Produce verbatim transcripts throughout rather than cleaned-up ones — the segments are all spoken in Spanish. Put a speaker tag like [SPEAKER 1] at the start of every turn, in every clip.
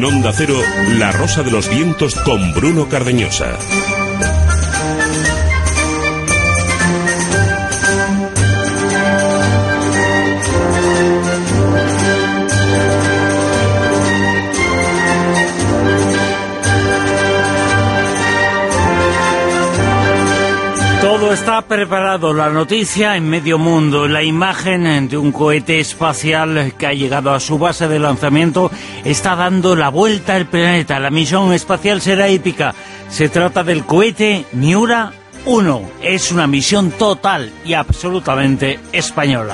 [SPEAKER 1] En Onda Cero, La Rosa de los Vientos con Bruno Cardeñosa.
[SPEAKER 2] Todo está preparado, la noticia en medio mundo, la imagen de un cohete espacial que ha llegado a su base de lanzamiento está dando la vuelta al planeta. La misión espacial será épica. Se trata del cohete Miura uno. Es una misión total y absolutamente española.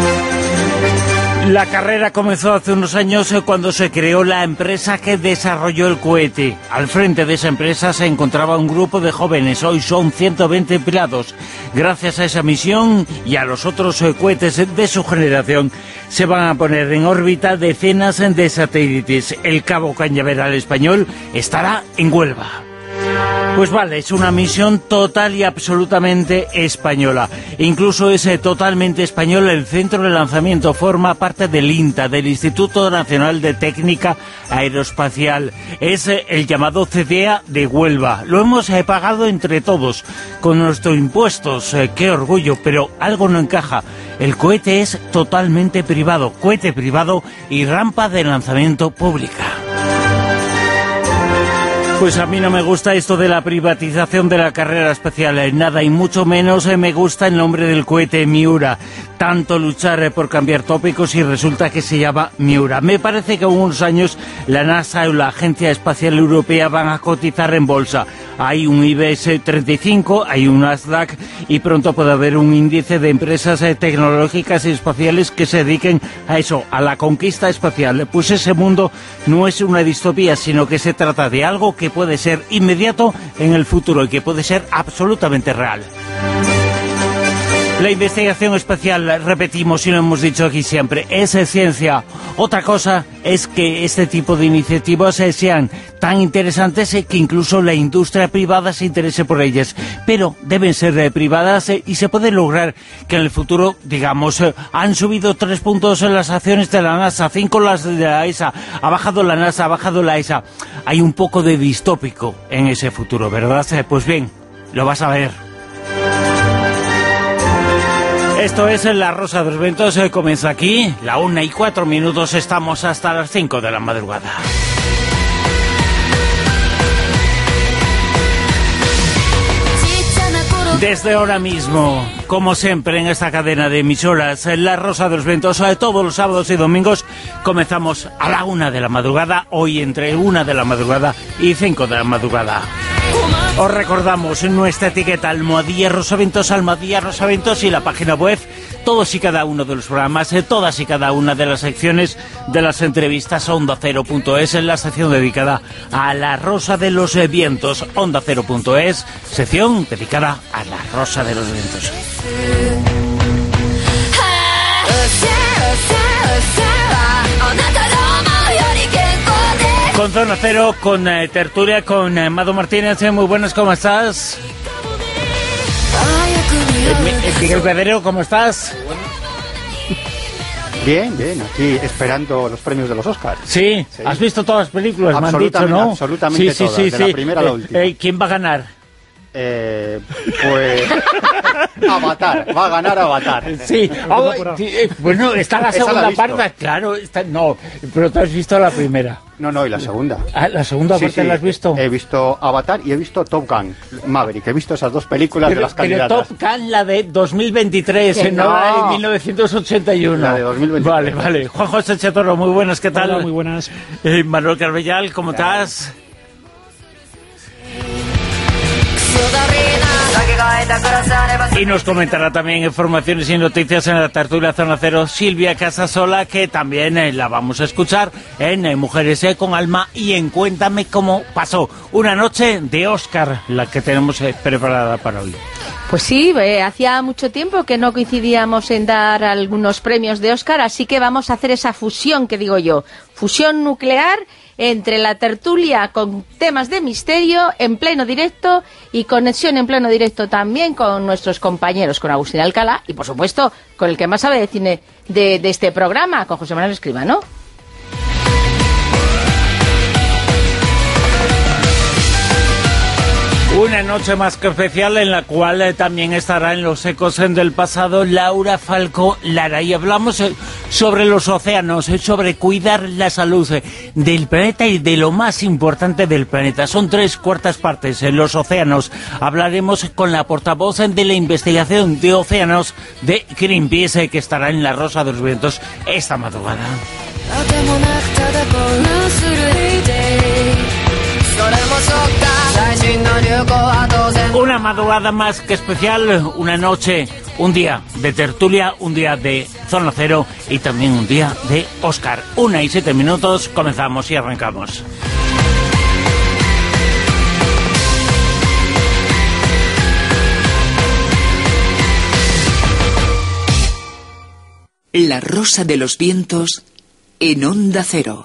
[SPEAKER 2] La carrera comenzó hace unos años cuando se creó la empresa que desarrolló el cohete. Al frente de esa empresa se encontraba un grupo de jóvenes, hoy son ciento veinte empleados. Gracias a esa misión y a los otros cohetes de su generación, se van a poner en órbita decenas de satélites. El Cabo Cañaveral español estará en Huelva. Pues vale, es una misión total y absolutamente española. Incluso es totalmente español el centro de lanzamiento. Forma parte del INTA, del Instituto Nacional de Técnica Aeroespacial. Es el llamado C D A de Huelva. Lo hemos eh, pagado entre todos, con nuestros impuestos. Eh, ¡Qué orgullo! Pero algo no encaja. El cohete es totalmente privado. Cohete privado y rampa de lanzamiento pública. Pues a mí no me gusta esto de la privatización de la carrera espacial, nada, y mucho menos me gusta el nombre del cohete Miura. Tanto luchar por cambiar tópicos y resulta que se llama Miura. Me parece que en unos años la NASA o la Agencia Espacial Europea van a cotizar en bolsa. Hay un I B E treinta y cinco, hay un Nasdaq y pronto puede haber un índice de empresas tecnológicas y espaciales que se dediquen a eso, a la conquista espacial. Pues ese mundo no es una distopía, sino que se trata de algo que puede ser inmediato en el futuro y que puede ser absolutamente real. La investigación espacial, repetimos y lo hemos dicho aquí siempre, es ciencia. Otra cosa es que este tipo de iniciativas sean tan interesantes que incluso la industria privada se interese por ellas. Pero deben ser privadas y se puede lograr que en el futuro, digamos, han subido tres puntos en las acciones de la NASA, cinco las de la E S A, ha bajado la NASA, ha bajado la E S A. Hay un poco de distópico en ese futuro, ¿verdad? Pues bien, lo vas a ver. Esto es La Rosa de los Vientos, eh, comienza aquí, la una y cuatro minutos, estamos hasta las cinco de la madrugada. Desde ahora mismo, como siempre en esta cadena de emisoras, La Rosa de los Vientos, eh, todos los sábados y domingos, comenzamos a la una de la madrugada, hoy entre una de la madrugada y cinco de la madrugada. Os recordamos nuestra etiqueta Almohadilla Rosaventos, Almohadilla Rosaventos y la página web, todos y cada uno de los programas, todas y cada una de las secciones de las entrevistas, onda cero punto es, en la sección dedicada a La Rosa de los Vientos, onda cero punto es, sección dedicada a La Rosa de los Vientos. Con Zona Cero, con eh, tertulia, con eh, Mado Martínez. Eh, muy buenas, ¿cómo estás? Eh, Miguel Pedrero, ¿cómo estás?
[SPEAKER 3] Bien, bien, aquí esperando los premios de los Oscars.
[SPEAKER 2] ¿Sí? ¿Sí? ¿Has visto todas las películas? Me han dicho, ¿no?
[SPEAKER 3] Absolutamente
[SPEAKER 2] sí, sí,
[SPEAKER 3] todas,
[SPEAKER 2] sí,
[SPEAKER 3] de
[SPEAKER 2] sí.
[SPEAKER 3] la primera a la última.
[SPEAKER 2] Eh, ¿Quién va a ganar?
[SPEAKER 3] Eh, pues Avatar, va a ganar Avatar.
[SPEAKER 2] Sí, oh, sí, bueno, está la segunda
[SPEAKER 3] la
[SPEAKER 2] parte, claro, está, no, pero tú has visto la primera.
[SPEAKER 3] No, no, y la segunda.
[SPEAKER 2] Ah, ¿la segunda
[SPEAKER 3] sí,
[SPEAKER 2] parte
[SPEAKER 3] sí,
[SPEAKER 2] la has visto?
[SPEAKER 3] He visto Avatar y he visto Top Gun Maverick, he visto esas dos películas
[SPEAKER 2] pero,
[SPEAKER 3] de las candidatas.
[SPEAKER 2] Pero Top Gun, la de dos mil veintitrés, eh, no la de mil novecientos ochenta y uno.
[SPEAKER 3] La de dos mil veintitrés.
[SPEAKER 2] Vale, vale. Juan José Chetoro, muy buenas, ¿qué tal?
[SPEAKER 4] Hola, muy buenas.
[SPEAKER 2] Eh, Manuel Carbellal, ¿cómo claro. estás? Y nos comentará también informaciones y noticias en la tertulia Zona Cero Silvia Casasola, que también eh, la vamos a escuchar en eh, Mujeres eh, con Alma y en Cuéntame cómo pasó una noche de Oscar, la que tenemos eh, preparada para hoy.
[SPEAKER 5] Pues sí, eh, hacía mucho tiempo que no coincidíamos en dar algunos premios de Oscar, así que vamos a hacer esa fusión que digo yo, fusión nuclear entre la tertulia con temas de misterio en pleno directo y conexión en pleno directo también con nuestros compañeros, con Agustín Alcalá y por supuesto con el que más sabe de cine de, de este programa, con José Manuel Escribano.
[SPEAKER 2] Una noche más que especial en la cual eh, también estará en los ecos eh, del pasado Laura Falcó Lara, y hablamos eh, sobre los océanos, eh, sobre cuidar la salud eh, del planeta y de lo más importante del planeta. Son tres cuartas partes en los océanos. Hablaremos con la portavoz eh, de la investigación de océanos de Greenpeace, eh, que estará en La Rosa de los Vientos esta madrugada. Una madrugada más que especial, una noche, un día de tertulia, un día de Zona Cero y también un día de Óscar. Una y siete minutos, comenzamos y arrancamos.
[SPEAKER 4] La Rosa de los Vientos en Onda Cero.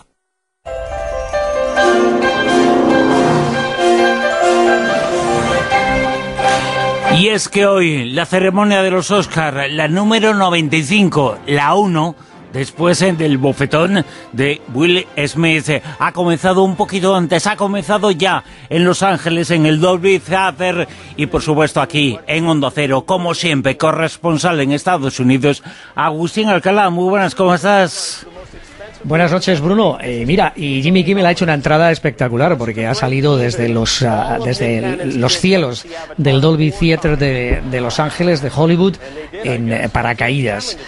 [SPEAKER 2] Y es que hoy la ceremonia de los Óscar, la número noventa y cinco, la uno, después eh, del bofetón de Will Smith, eh, ha comenzado un poquito antes, ha comenzado ya en Los Ángeles, en el Dolby Theater, y por supuesto aquí en Onda Cero, como siempre, corresponsal en Estados Unidos, Agustín Alcalá. Muy buenas, ¿cómo estás?
[SPEAKER 6] Buenas noches, Bruno. Eh, mira, y Jimmy Kimmel ha hecho una entrada espectacular porque ha salido desde los uh, desde los cielos del Dolby Theater de, de Los Ángeles, de Hollywood, en eh, paracaídas,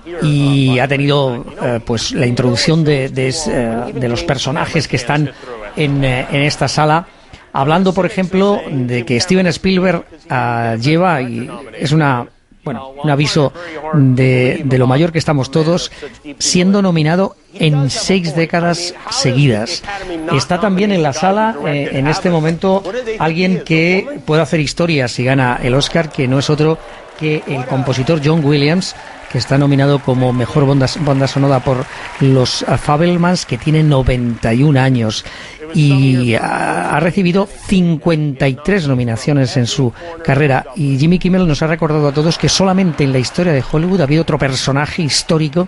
[SPEAKER 6] y ha tenido uh, pues la introducción de, de, uh, de los personajes que están en, uh, en esta sala, hablando, por ejemplo, de que Steven Spielberg uh, lleva, y es una Bueno, un aviso de, de lo mayor que estamos todos, siendo nominado en seis décadas seguidas. Está también en la sala, eh, en este momento, alguien que puede hacer historia si gana el Oscar, que no es otro que el compositor John Williams, que está nominado como mejor banda, banda sonora por los uh, Fabelmans, que tiene noventa y un años y ha, ha recibido cincuenta y tres nominaciones en su carrera. Y Jimmy Kimmel nos ha recordado a todos que solamente en la historia de Hollywood ha habido otro personaje histórico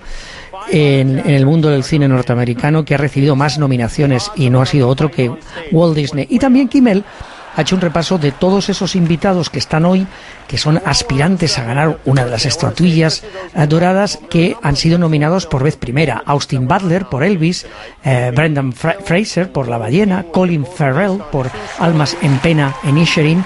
[SPEAKER 6] en, en el mundo del cine norteamericano que ha recibido más nominaciones, y no ha sido otro que Walt Disney. Y también Kimmel ha hecho un repaso de todos esos invitados que están hoy, que son aspirantes a ganar una de las estatuillas eh, doradas, que han sido nominados por vez primera. Austin Butler por Elvis, eh, Brendan Fra- Fraser por La Ballena, Colin Farrell por Almas en Pena en Inisherin,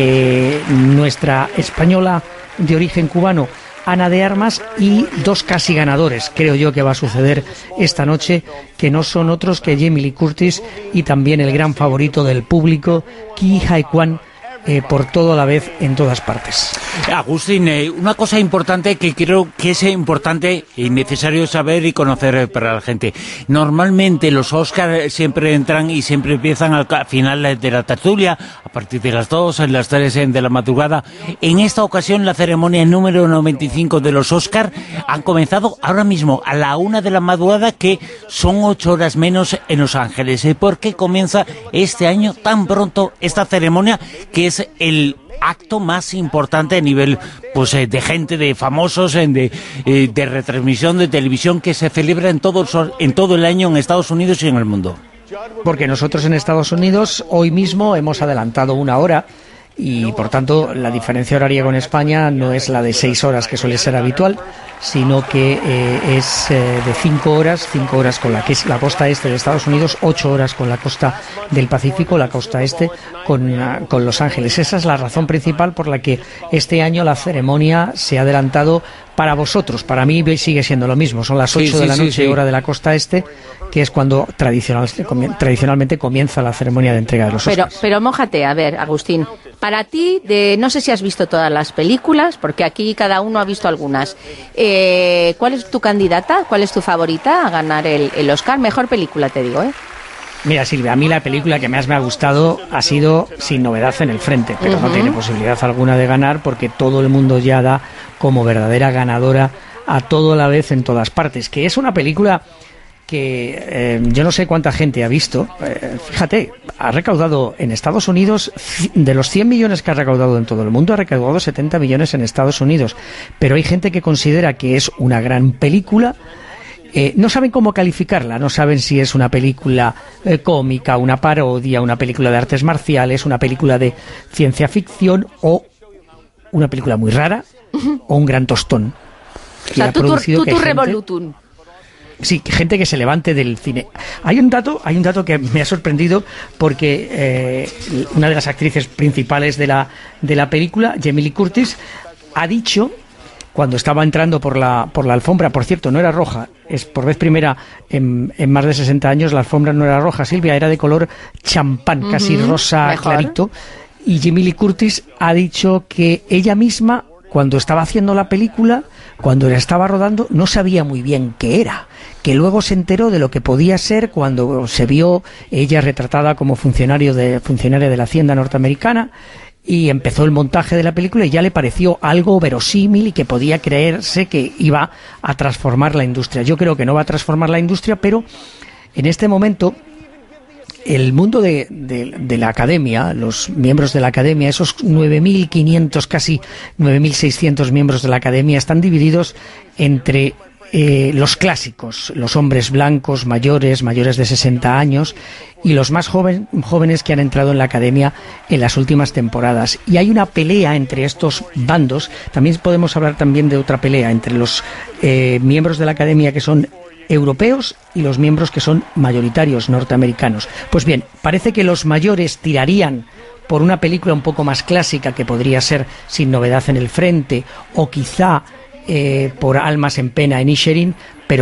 [SPEAKER 6] eh, nuestra española de origen cubano Ana de Armas, y dos casi ganadores, creo yo que va a suceder esta noche, que no son otros que Jamie Lee Curtis y también el gran favorito del público, Ke Huy Quan, eh, por todo a la vez en todas partes.
[SPEAKER 2] Agustín, eh, una cosa importante que creo que es importante y necesario saber y conocer eh, para la gente. Normalmente los Óscar siempre entran y siempre empiezan al final de la tertulia, a partir de las dos, en las tres de la madrugada. En esta ocasión la ceremonia número noventa y cinco de los Óscar han comenzado ahora mismo a la una de la madrugada, que son ocho horas menos en Los Ángeles. ¿Eh? ¿Por qué comienza este año tan pronto esta ceremonia, que es el acto más importante a nivel pues eh, de gente, de famosos, eh, de, eh, de retransmisión de televisión, que se celebra en todo, en todo el año en Estados Unidos y en el mundo?
[SPEAKER 6] Porque nosotros en Estados Unidos hoy mismo hemos adelantado una hora, y por tanto la diferencia horaria con España no es la de seis horas que suele ser habitual, sino que eh, es eh, de cinco horas, cinco horas con la que es la costa este de Estados Unidos, ocho horas con la costa del Pacífico, la costa este con, uh, con Los Ángeles. Esa es la razón principal por la que este año la ceremonia se ha adelantado para vosotros. Para mí sigue siendo lo mismo, son las ocho sí, de sí, la noche, sí, sí. hora de la costa este, que es cuando tradicional, tradicionalmente comienza la ceremonia de entrega de los
[SPEAKER 5] pero,
[SPEAKER 6] Oscars.
[SPEAKER 5] Pero mójate, a ver, Agustín, para ti, de, no sé si has visto todas las películas, porque aquí cada uno ha visto algunas, eh, ¿cuál es tu candidata? ¿Cuál es tu favorita a ganar el, el Oscar? Mejor película, te digo, ¿eh?
[SPEAKER 6] Mira, Silvia, a mí la película que más me ha gustado ha sido Sin Novedad en el Frente, pero uh-huh. no tiene posibilidad alguna de ganar, porque todo el mundo ya da como verdadera ganadora a todo a la vez en todas partes, que es una película que eh, yo no sé cuánta gente ha visto. Eh, fíjate, ha recaudado en Estados Unidos, de los cien millones que ha recaudado en todo el mundo, ha recaudado setenta millones en Estados Unidos, pero hay gente que considera que es una gran película, Eh, no saben cómo calificarla, no saben si es una película eh, cómica, una parodia, una película de artes marciales, una película de ciencia ficción o una película muy rara o un gran tostón.
[SPEAKER 5] O sea, tú, tú, tú revolutum.
[SPEAKER 6] Sí, gente que se levante del cine. Hay un dato, hay un dato que me ha sorprendido porque eh, una de las actrices principales de la de la película, Jamie Lee Curtis, ha dicho cuando estaba entrando por la por la alfombra, por cierto, no era roja, es por vez primera en, en más de sesenta años la alfombra no era roja, Silvia, era de color champán, uh-huh, casi rosa mejor. Clarito, y Jamie Lee Curtis ha dicho que ella misma, cuando estaba haciendo la película, cuando la estaba rodando, no sabía muy bien qué era, que luego se enteró de lo que podía ser cuando se vio ella retratada como funcionario de, funcionaria de la Hacienda norteamericana, y empezó el montaje de la película y ya le pareció algo verosímil y que podía creerse que iba a transformar la industria. Yo creo que no va a transformar la industria, pero en este momento el mundo de, de, de la academia, los miembros de la academia, esos nueve mil quinientos, casi nueve mil seiscientos miembros de la academia, están divididos entre eh, los clásicos, los hombres blancos, mayores, mayores de sesenta años, y los más joven, jóvenes que han entrado en la academia en las últimas temporadas. Y hay una pelea entre estos bandos. También podemos hablar también de otra pelea entre los eh, miembros de la academia que son europeos y los miembros que son mayoritarios norteamericanos. Pues bien, parece que los mayores tirarían por una película un poco más clásica, que podría ser Sin novedad en el frente, o quizá eh, por Almas en pena en Inisherin, pero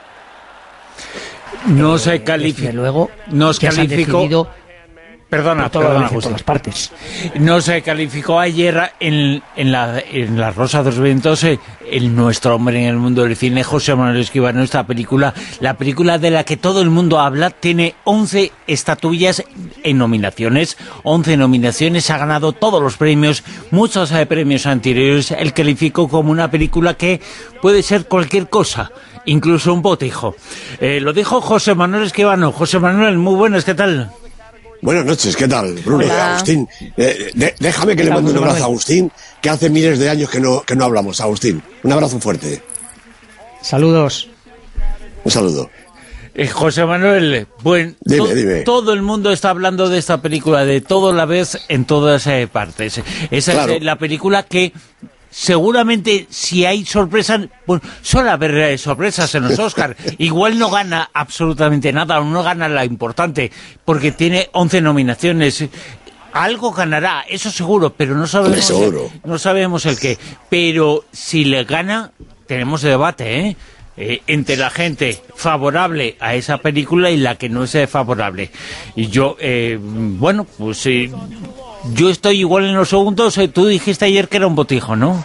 [SPEAKER 2] no se califica.
[SPEAKER 6] Luego,
[SPEAKER 2] no se calificó. Perdona, perdona,
[SPEAKER 6] por todas partes.
[SPEAKER 2] No se calificó ayer en, en, la, en La Rosa de los Vientos eh, el nuestro hombre en el mundo del cine, José Manuel Escribano. Esta película, la película de la que todo el mundo habla, tiene once estatuillas en nominaciones, once nominaciones, ha ganado todos los premios, muchos eh, premios anteriores. Él calificó como una película que puede ser cualquier cosa, incluso un botijo. Eh, lo dijo José Manuel Escribano. José Manuel, muy buenas, ¿qué tal?
[SPEAKER 7] Buenas noches, ¿qué tal, Bruno?
[SPEAKER 5] Hola.
[SPEAKER 7] Agustín, eh, de, déjame que le mande un abrazo a Agustín, que hace miles de años que no, que no hablamos. Agustín, un abrazo fuerte.
[SPEAKER 6] Saludos.
[SPEAKER 7] Un saludo.
[SPEAKER 2] Eh, José Manuel, bueno,
[SPEAKER 7] dime,
[SPEAKER 2] to
[SPEAKER 7] dime.
[SPEAKER 2] todo el mundo está hablando de esta película, de todo a la vez, en todas eh, partes. Esa
[SPEAKER 7] Claro.
[SPEAKER 2] es eh, la película que seguramente, si hay sorpresas, bueno, suele haber eh, sorpresas en los Oscar. Igual no gana absolutamente nada, o no gana la importante, porque tiene once nominaciones. Algo ganará, eso seguro, pero no sabemos,
[SPEAKER 7] seguro.
[SPEAKER 2] El, no sabemos el qué. Pero si le gana, tenemos debate, ¿eh? Eh, entre la gente favorable a esa película y la que no es eh, favorable. Y yo, eh, bueno, pues eh, yo estoy igual en los segundos. Eh, tú dijiste ayer que era un botijo, ¿no?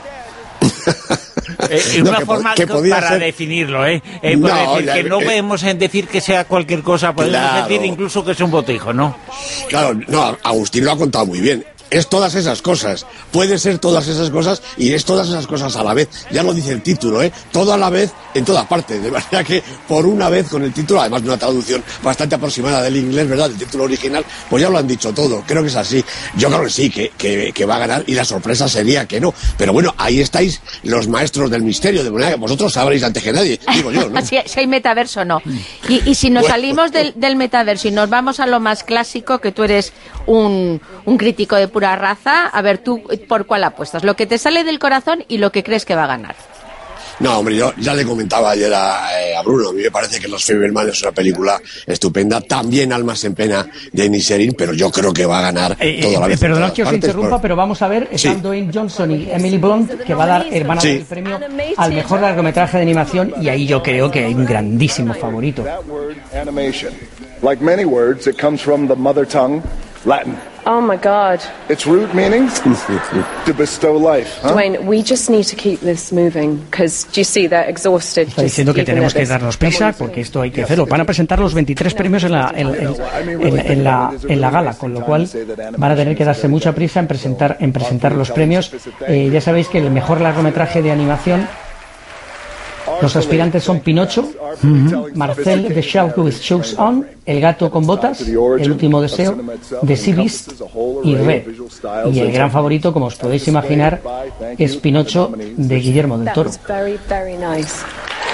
[SPEAKER 2] Eh,
[SPEAKER 7] No,
[SPEAKER 2] una
[SPEAKER 7] que,
[SPEAKER 2] forma
[SPEAKER 7] que
[SPEAKER 2] para
[SPEAKER 7] ser...
[SPEAKER 2] definirlo, ¿eh? eh
[SPEAKER 7] no,
[SPEAKER 2] decir,
[SPEAKER 7] ya,
[SPEAKER 2] que no
[SPEAKER 7] eh,
[SPEAKER 2] podemos en decir que sea cualquier cosa, podemos
[SPEAKER 7] claro.
[SPEAKER 2] decir incluso que es un botijo, ¿no?
[SPEAKER 7] Claro, no, Agustín lo ha contado muy bien. Es todas esas cosas, puede ser todas esas cosas y es todas esas cosas a la vez. Ya lo dice el título, ¿eh? Todo a la vez en todas partes. De manera que por una vez con el título, además de una traducción bastante aproximada del inglés, ¿verdad? Del título original, pues ya lo han dicho todo. Creo que es así. Yo creo que sí, que, que, que va a ganar y la sorpresa sería que no. Pero bueno, ahí estáis los maestros del misterio, de manera que vosotros sabréis antes que nadie, digo yo, ¿no?
[SPEAKER 5] si, si hay metaverso o no. Y, y si nos
[SPEAKER 7] Bueno.
[SPEAKER 5] salimos del, del metaverso y nos vamos a lo más clásico, que tú eres un, un crítico de pura raza, a ver, tú, ¿por cuál apuestas? Lo que te sale del corazón y lo que crees que va a ganar.
[SPEAKER 7] No, hombre, yo ya le comentaba ayer a, eh, a Bruno, a mí me parece que Los Fabelmans es una película estupenda, también Almas en pena de Inisherin, pero yo creo que va a ganar
[SPEAKER 6] Eh,
[SPEAKER 7] toda la
[SPEAKER 6] eh,
[SPEAKER 7] vez.
[SPEAKER 6] perdonad que os interrumpa,
[SPEAKER 7] por...
[SPEAKER 6] pero vamos a ver, están
[SPEAKER 7] Sí.
[SPEAKER 6] Dwayne Johnson y Emily Blunt, que va a dar, eh, van a dar
[SPEAKER 7] Sí.
[SPEAKER 6] el premio al mejor largometraje de animación, y ahí yo creo que hay un grandísimo favorito.
[SPEAKER 8] That word, animation. Like many words, it comes from the mother tongue, Latin.
[SPEAKER 9] Oh my God.
[SPEAKER 8] Its root meaning? To bestow life. Huh?
[SPEAKER 9] Dwayne, we just need to keep this moving because do you see they're exhausted.
[SPEAKER 6] Está
[SPEAKER 9] just
[SPEAKER 6] diciendo que
[SPEAKER 9] keeping
[SPEAKER 6] tenemos
[SPEAKER 9] at
[SPEAKER 6] que
[SPEAKER 9] this.
[SPEAKER 6] darnos prisa porque esto hay que hacerlo. Van a presentar los veintitrés premios en la, en, en- en- en la, en la gala, con lo cual van a tener que darse mucha prisa en presentar, en presentar los premios. Eh, ya sabéis que el mejor largometraje de animación, los aspirantes son Pinocho, Marcel the Shark with Shoes On, El gato con botas, El último deseo, The Sea Beast y Red. Y el gran favorito, como os podéis imaginar, es Pinocho de Guillermo del
[SPEAKER 9] That
[SPEAKER 6] Toro.
[SPEAKER 9] was very, very nice.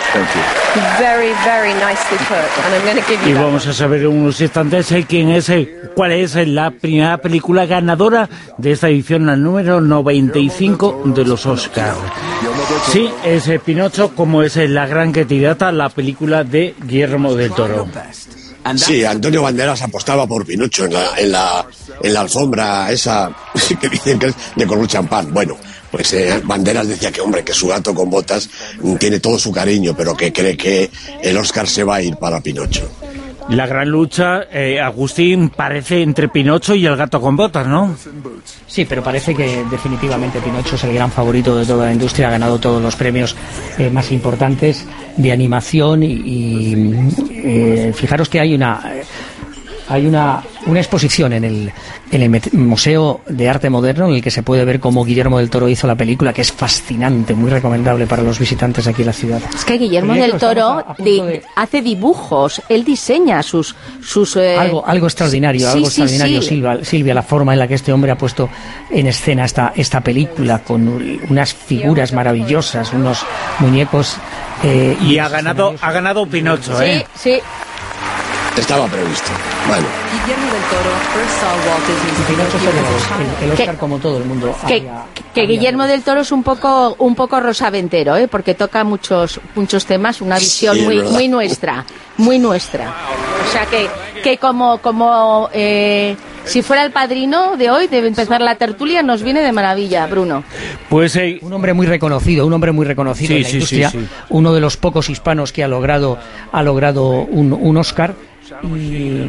[SPEAKER 8] Thank you.
[SPEAKER 9] Very, very nicely put. And I'm going to give you
[SPEAKER 2] Y
[SPEAKER 9] that
[SPEAKER 2] vamos
[SPEAKER 9] one.
[SPEAKER 2] a saber en unos instantes eh, quién es, eh, cuál es eh, la primera película ganadora de esta edición, la número noventa y cinco de los Oscar. Sí, es eh, Pinocho, como es eh, la gran candidata, la película de Guillermo del Toro.
[SPEAKER 7] Sí, Antonio Banderas apostaba por Pinocho en la, en la, en la alfombra esa que dicen que es de color champán. Bueno, pues eh, Banderas decía que, hombre, que su gato con botas tiene todo su cariño, pero que cree que el Oscar se va a ir para Pinocho.
[SPEAKER 2] La gran lucha, eh, Agustín, parece entre Pinocho y el gato con botas, ¿no?
[SPEAKER 6] Sí, pero parece que definitivamente Pinocho es el gran favorito de toda la industria, ha ganado todos los premios eh, más importantes de animación y, y eh, fijaros que hay una eh, hay una, una exposición en el, en el Museo de Arte Moderno en el que se puede ver cómo Guillermo del Toro hizo la película, que es fascinante, muy recomendable para los visitantes aquí en la ciudad.
[SPEAKER 5] Es que Guillermo del Toro a, a di, de... hace dibujos, él diseña sus... sus eh...
[SPEAKER 6] algo, algo extraordinario,
[SPEAKER 5] sí,
[SPEAKER 6] algo
[SPEAKER 5] sí,
[SPEAKER 6] extraordinario,
[SPEAKER 5] sí.
[SPEAKER 6] Silvia, Silvia, la forma en la que este hombre ha puesto en escena esta, esta película, con unas figuras maravillosas, unos muñecos... Eh,
[SPEAKER 2] y ha ganado, ha ganado Pinocho, ¿eh?
[SPEAKER 5] Sí, sí.
[SPEAKER 7] Estaba previsto. Bueno.
[SPEAKER 10] Guillermo del Toro first saw Walt Disney's
[SPEAKER 6] Pinocho se el, el Oscar, que, como todo el mundo.
[SPEAKER 5] Que,
[SPEAKER 6] había,
[SPEAKER 5] que
[SPEAKER 6] había
[SPEAKER 5] Guillermo del Toro es un poco un poco rosaventero, ¿eh? Porque toca muchos muchos temas, una visión
[SPEAKER 7] sí,
[SPEAKER 5] muy muy nuestra, muy nuestra. O sea que que como como eh, si fuera el padrino de hoy, de empezar la tertulia, nos viene de maravilla, Bruno.
[SPEAKER 2] Pues eh,
[SPEAKER 6] un hombre muy reconocido, un hombre muy reconocido sí, en la sí, industria, sí, sí. Uno de los pocos hispanos que ha logrado ha logrado un, un Oscar. Y,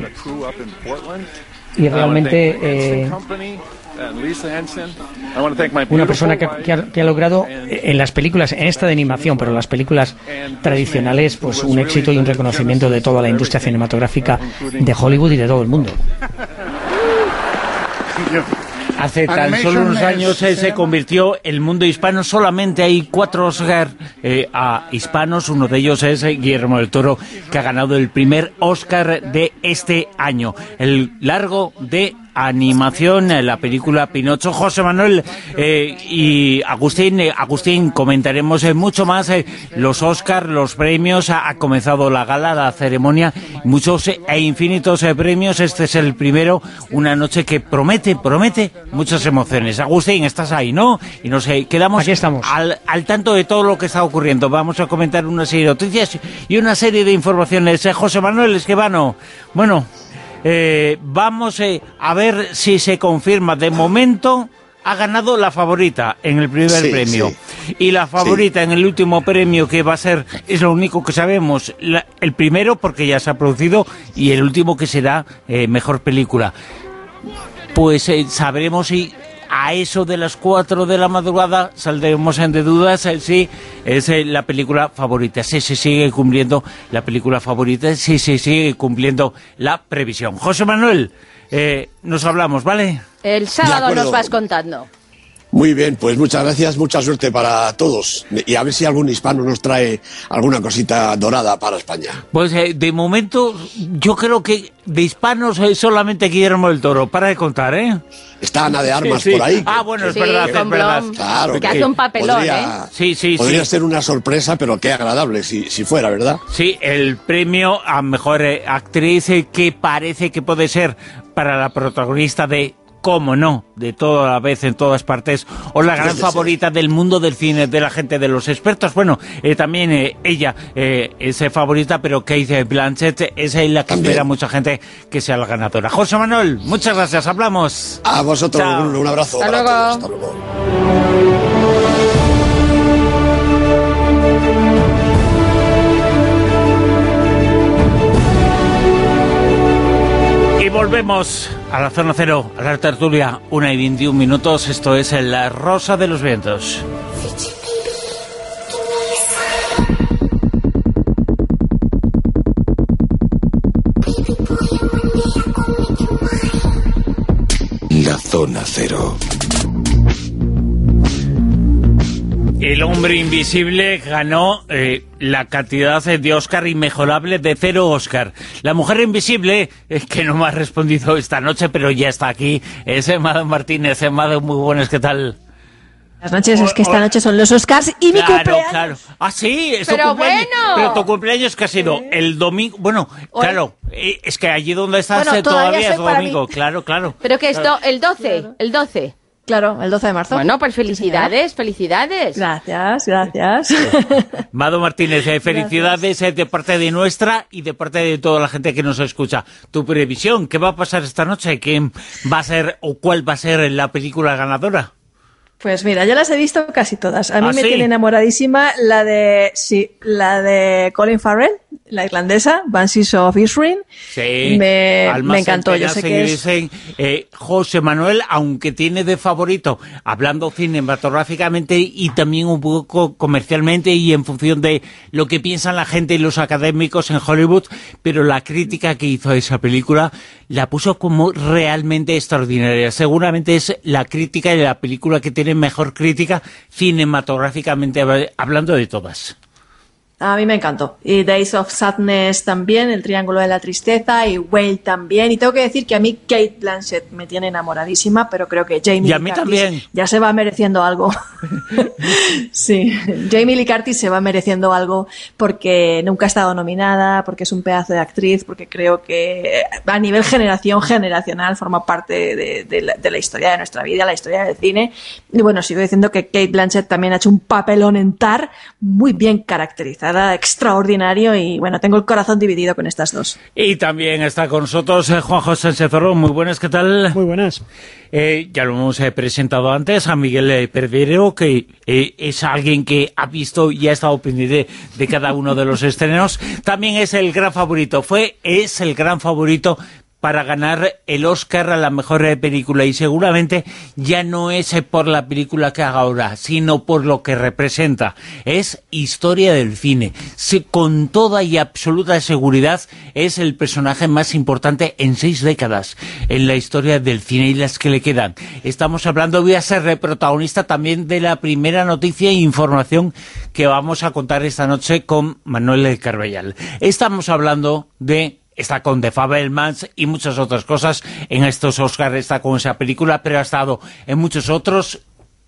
[SPEAKER 6] y realmente eh, una persona que, que, ha, que ha logrado en las películas, en esta de animación, pero en las películas tradicionales, pues un éxito y un reconocimiento de toda la industria cinematográfica de Hollywood y de todo el mundo.
[SPEAKER 2] Hace tan solo unos años eh, se convirtió el mundo hispano, solamente hay cuatro Oscar eh, a hispanos, uno de ellos es eh, Guillermo del Toro, que ha ganado el primer Oscar de este año, el largo de animación, la película Pinocho. José Manuel eh, y Agustín, eh, Agustín, comentaremos eh, mucho más eh, los Oscar, los premios, ha, ha comenzado la gala, la ceremonia, muchos eh, e infinitos eh, premios, este es el primero, una noche que promete, promete muchas emociones. Agustín, estás ahí, ¿no? Y nos eh, quedamos
[SPEAKER 6] Aquí estamos.
[SPEAKER 2] Al, al tanto de todo lo que está ocurriendo. Vamos a comentar una serie de noticias y una serie de informaciones. Eh, José Manuel Esquivano, bueno... Eh, vamos eh, a ver si se confirma. De momento ha ganado la favorita en el primer sí, premio sí. y la favorita sí. en el último premio, que va a ser, es lo único que sabemos, la, el primero porque ya se ha producido, y el último que será eh, mejor película. Pues eh, sabremos si a eso de las cuatro de la madrugada saldremos en de dudas eh, si es eh, la película favorita, si se sigue cumpliendo la película favorita, si se sigue cumpliendo la previsión. José Manuel, eh, nos hablamos, ¿vale?
[SPEAKER 5] El sábado nos vas contando.
[SPEAKER 7] Muy bien, pues muchas gracias, mucha suerte para todos. Y a ver si algún hispano nos trae alguna cosita dorada para España.
[SPEAKER 2] Pues eh, de momento yo creo que de hispanos eh, solamente Guillermo del Toro. Para de contar, ¿eh?
[SPEAKER 7] Está Ana de Armas
[SPEAKER 2] sí, sí.
[SPEAKER 7] por ahí.
[SPEAKER 2] Ah, bueno, es
[SPEAKER 5] sí,
[SPEAKER 2] verdad, es verdad.
[SPEAKER 7] Claro,
[SPEAKER 5] que hace un papelón,
[SPEAKER 7] podría,
[SPEAKER 5] ¿eh?
[SPEAKER 2] Sí, sí,
[SPEAKER 7] podría
[SPEAKER 2] sí.
[SPEAKER 7] ser una sorpresa, pero qué agradable si, si fuera, ¿verdad?
[SPEAKER 2] Sí, el premio a mejor eh, actriz eh, que parece que puede ser para la protagonista de... cómo no, de toda la vez, en todas partes, o la gran favorita del mundo del cine, de la gente, de los expertos. Bueno, eh, también eh, ella eh, es eh, favorita, pero Cate Blanchett es eh, la que también espera mucha gente que sea la ganadora. José Manuel, muchas gracias, hablamos.
[SPEAKER 7] A vosotros, Bruno, un abrazo.
[SPEAKER 5] Hasta luego.
[SPEAKER 7] Todos. Hasta luego.
[SPEAKER 2] Y volvemos a la Zona Cero, a la tertulia, una y veintiún minutos. Esto es La Rosa de los Vientos.
[SPEAKER 11] La Zona Cero.
[SPEAKER 2] El hombre invisible ganó eh, la cantidad de Oscar inmejorable de cero Oscar. La mujer invisible, es que no me ha respondido esta noche, pero ya está aquí, es Amado Martínez. Amado, muy buenas, ¿qué tal?
[SPEAKER 12] Las noches, es que esta noche son los Oscars y mi
[SPEAKER 2] claro,
[SPEAKER 12] cumpleaños.
[SPEAKER 2] Claro, ah, sí, es tu
[SPEAKER 5] Pero
[SPEAKER 2] cumpleaños.
[SPEAKER 5] bueno.
[SPEAKER 2] Pero tu cumpleaños que ha sido el domingo. Bueno, claro, eh, es que allí donde estás
[SPEAKER 12] Bueno,
[SPEAKER 2] eh, todavía,
[SPEAKER 12] todavía
[SPEAKER 2] es
[SPEAKER 12] soy para
[SPEAKER 2] domingo, claro, claro.
[SPEAKER 5] Pero que esto,
[SPEAKER 2] Claro.
[SPEAKER 5] el doce, el doce.
[SPEAKER 12] Claro, el doce de marzo.
[SPEAKER 5] Bueno, pues felicidades, felicidades.
[SPEAKER 12] Gracias, gracias.
[SPEAKER 2] Mado Martínez, eh, felicidades eh, de parte de nuestra y de parte de toda la gente que nos escucha. Tu previsión, ¿qué va a pasar esta noche? ¿Quién va a ser o cuál va a ser la película ganadora?
[SPEAKER 12] Pues mira, ya las he visto casi todas. A mí
[SPEAKER 2] ¿Ah,
[SPEAKER 12] me
[SPEAKER 2] sí?
[SPEAKER 12] tiene enamoradísima la de, sí, la de Colin Farrell, la irlandesa, Banshees of Inisherin.
[SPEAKER 2] Sí,
[SPEAKER 12] me,
[SPEAKER 2] Almas
[SPEAKER 12] me encantó. Yo
[SPEAKER 2] enteras
[SPEAKER 12] sé
[SPEAKER 2] se
[SPEAKER 12] que es...
[SPEAKER 2] dicen, eh, José Manuel, aunque tiene de favorito, hablando cinematográficamente y también un poco comercialmente y en función de lo que piensan la gente y los académicos en Hollywood, pero la crítica que hizo a esa película la puso como realmente extraordinaria. Seguramente es la crítica y la película que tiene mejor crítica cinematográficamente hablando de todas.
[SPEAKER 12] A mí me encantó. Y Days of Sadness también, El Triángulo de la Tristeza, y Whale también. Y tengo que decir que a mí Cate Blanchett me tiene enamoradísima, pero creo que Jamie
[SPEAKER 2] Y a mí
[SPEAKER 12] Lee Curtis
[SPEAKER 2] también.
[SPEAKER 12] ya se va mereciendo algo. Sí, Jamie Lee Curtis se va mereciendo algo porque nunca ha estado nominada, porque es un pedazo de actriz, porque creo que a nivel generación generacional forma parte de, de, la, de la historia de nuestra vida, la historia del cine. Y bueno, sigo diciendo que Cate Blanchett también ha hecho un papelón en Tar muy bien caracterizado, extraordinario, y bueno, tengo el corazón dividido con estas dos.
[SPEAKER 2] Y también está con nosotros eh, Juanjo Sánchez Oro. Muy buenas, ¿qué tal?
[SPEAKER 13] Muy buenas.
[SPEAKER 2] Eh, ya lo hemos eh, presentado antes a Miguel eh, Perdero, que eh, es alguien que ha visto y ha estado pendiente de cada uno de los estrenos. También es el gran favorito, fue, es el gran favorito para ganar el Oscar a la mejor película, y seguramente ya no es por la película que haga ahora, sino por lo que representa. Es historia del cine. Sí, con toda y absoluta seguridad es el personaje más importante en seis décadas en la historia del cine y las que le quedan. Estamos hablando, voy a ser protagonista también de la primera noticia e información que vamos a contar esta noche con Manuel Carballal. Estamos hablando de... Está con The Fabelmans y muchas otras cosas. En estos Oscars está con esa película, pero ha estado en muchos otros,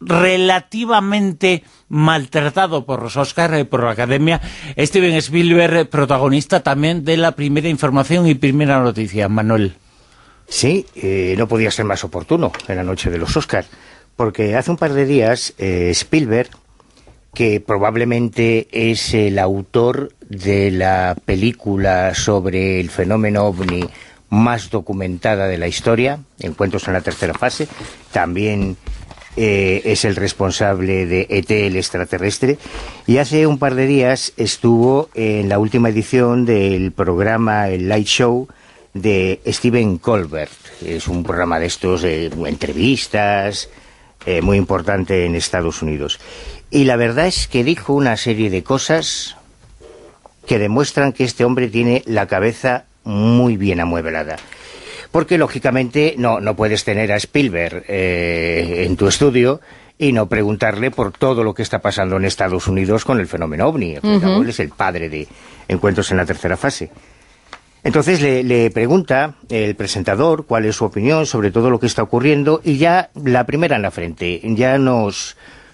[SPEAKER 2] relativamente maltratado por los Oscars, por la Academia. Steven Spielberg, protagonista también de la primera información y primera noticia. Manuel.
[SPEAKER 14] Sí, eh, no podía ser más oportuno en la noche de los Oscars, porque hace un par de días eh, Spielberg, que probablemente es el autor de la película sobre el fenómeno ovni más documentada de la historia, Encuentros en la tercera fase, también eh, es el responsable de E T, el extraterrestre, y hace un par de días estuvo en la última edición del programa El Light Show de Stephen Colbert. Es un programa de estos de entrevistas, eh, muy importante en Estados Unidos. Y la verdad es que dijo una serie de cosas que demuestran que este hombre tiene la cabeza muy bien amueblada. Porque, lógicamente, no, no puedes tener a Spielberg eh, en tu estudio y no preguntarle por todo lo que está pasando en Estados Unidos con el fenómeno ovni. Uh-huh. Él es el padre de Encuentros en la tercera fase. Entonces le, le pregunta el presentador cuál es su opinión sobre todo lo que está ocurriendo, y ya la primera en la frente, ya nos...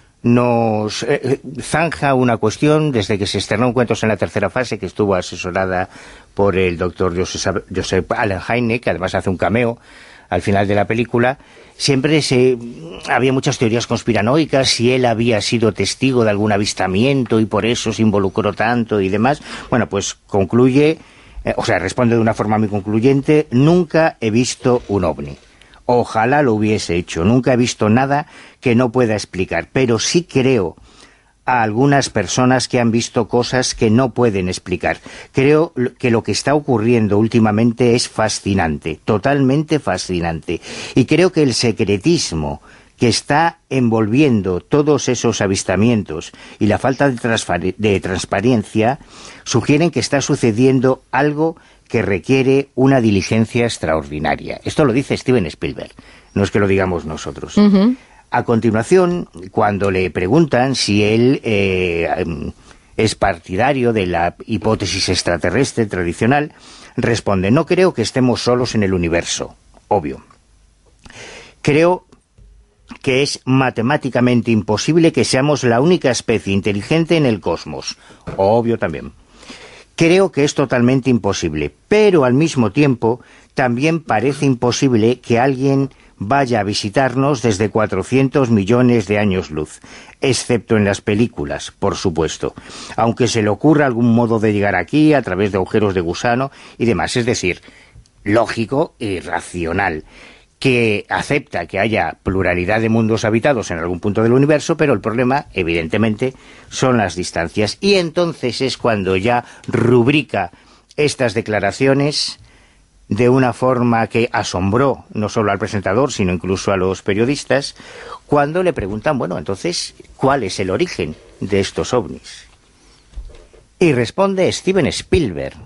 [SPEAKER 14] nos eh, zanja una cuestión desde que se estrenó Encuentros en la tercera fase, que estuvo asesorada por el doctor Joseph, Joseph Allen Hynek, que además hace un cameo al final de la película. Siempre se había muchas teorías conspiranoicas, si él había sido testigo de algún avistamiento y por eso se involucró tanto y demás. Bueno, pues concluye, eh, o sea, responde de una forma muy concluyente: nunca he visto un ovni. Ojalá lo hubiese hecho. Nunca he visto nada que no pueda explicar, pero sí creo a algunas personas que han visto cosas que no pueden explicar. Creo que lo que está ocurriendo últimamente es fascinante, totalmente fascinante. Y creo que el secretismo que está envolviendo todos esos avistamientos y la falta de, de transparencia sugieren que está sucediendo algo que requiere una diligencia extraordinaria. Esto lo dice Steven Spielberg, no es que lo digamos nosotros. Uh-huh. A continuación, cuando le preguntan si él eh, es partidario de la hipótesis extraterrestre tradicional, responde: no creo que estemos solos en el universo, obvio. Creo que es matemáticamente imposible que seamos la única especie inteligente en el cosmos. Obvio también. Creo que es totalmente imposible, pero al mismo tiempo también parece imposible que alguien vaya a visitarnos desde cuatrocientos millones de años luz, excepto en las películas, por supuesto, aunque se le ocurra algún modo de llegar aquí a través de agujeros de gusano y demás, es decir, lógico y racional, que acepta que haya pluralidad de mundos habitados en algún punto del universo, pero el problema, evidentemente, son las distancias. Y entonces es cuando ya rubrica estas declaraciones de una forma que asombró no solo al presentador, sino incluso a los periodistas, cuando le preguntan, bueno, entonces, ¿cuál es el origen de estos ovnis? Y responde Steven Spielberg: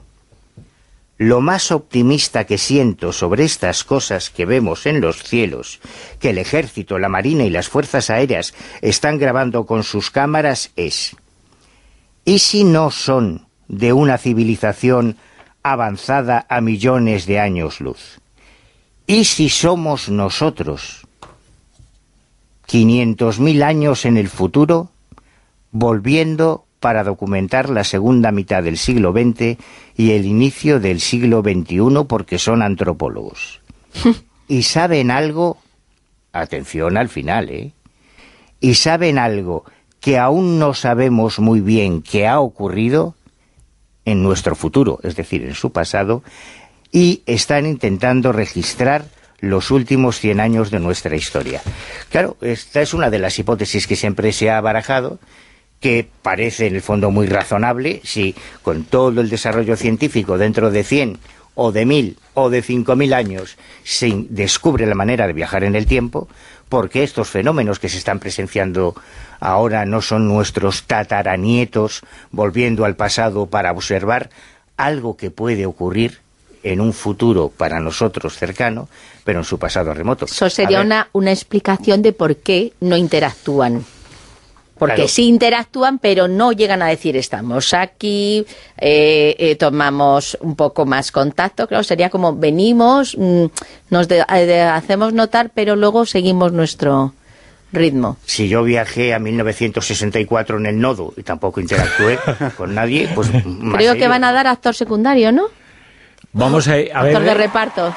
[SPEAKER 14] lo más optimista que siento sobre estas cosas que vemos en los cielos, que el ejército, la marina y las fuerzas aéreas están grabando con sus cámaras es: ¿y si no son de una civilización avanzada a millones de años luz? ¿Y si somos nosotros, quinientos mil años en el futuro, volviendo para documentar la segunda mitad del siglo veinte y el inicio del siglo veintiuno, porque son antropólogos? ¿Y saben algo? Atención al final, ¿eh? ¿Y saben algo que aún no sabemos muy bien que ha ocurrido en nuestro futuro, es decir, en su pasado, y están intentando registrar los últimos cien años de nuestra historia? Claro, esta es una de las hipótesis que siempre se ha barajado, que parece en el fondo muy razonable. Si con todo el desarrollo científico dentro de cien o de mil o de cinco mil años se descubre la manera de viajar en el tiempo, porque estos fenómenos que se están presenciando ahora no son nuestros tataranietos volviendo al pasado para observar algo que puede ocurrir en un futuro para nosotros cercano, pero en su pasado remoto.
[SPEAKER 5] Eso sería una, una explicación de por qué no interactúan. Porque claro, sí interactúan, pero no llegan a decir estamos aquí, eh, eh, tomamos un poco más contacto. Claro, sería como venimos, mmm, nos de, de, hacemos notar, pero luego seguimos nuestro ritmo.
[SPEAKER 14] Si yo viajé a mil novecientos sesenta y cuatro en el nodo y tampoco interactué con nadie, pues más
[SPEAKER 5] creo
[SPEAKER 14] serio.
[SPEAKER 5] Que van a dar actor secundario, ¿no?
[SPEAKER 2] Vamos a, a
[SPEAKER 5] actor
[SPEAKER 2] ver.
[SPEAKER 5] Actor de reparto.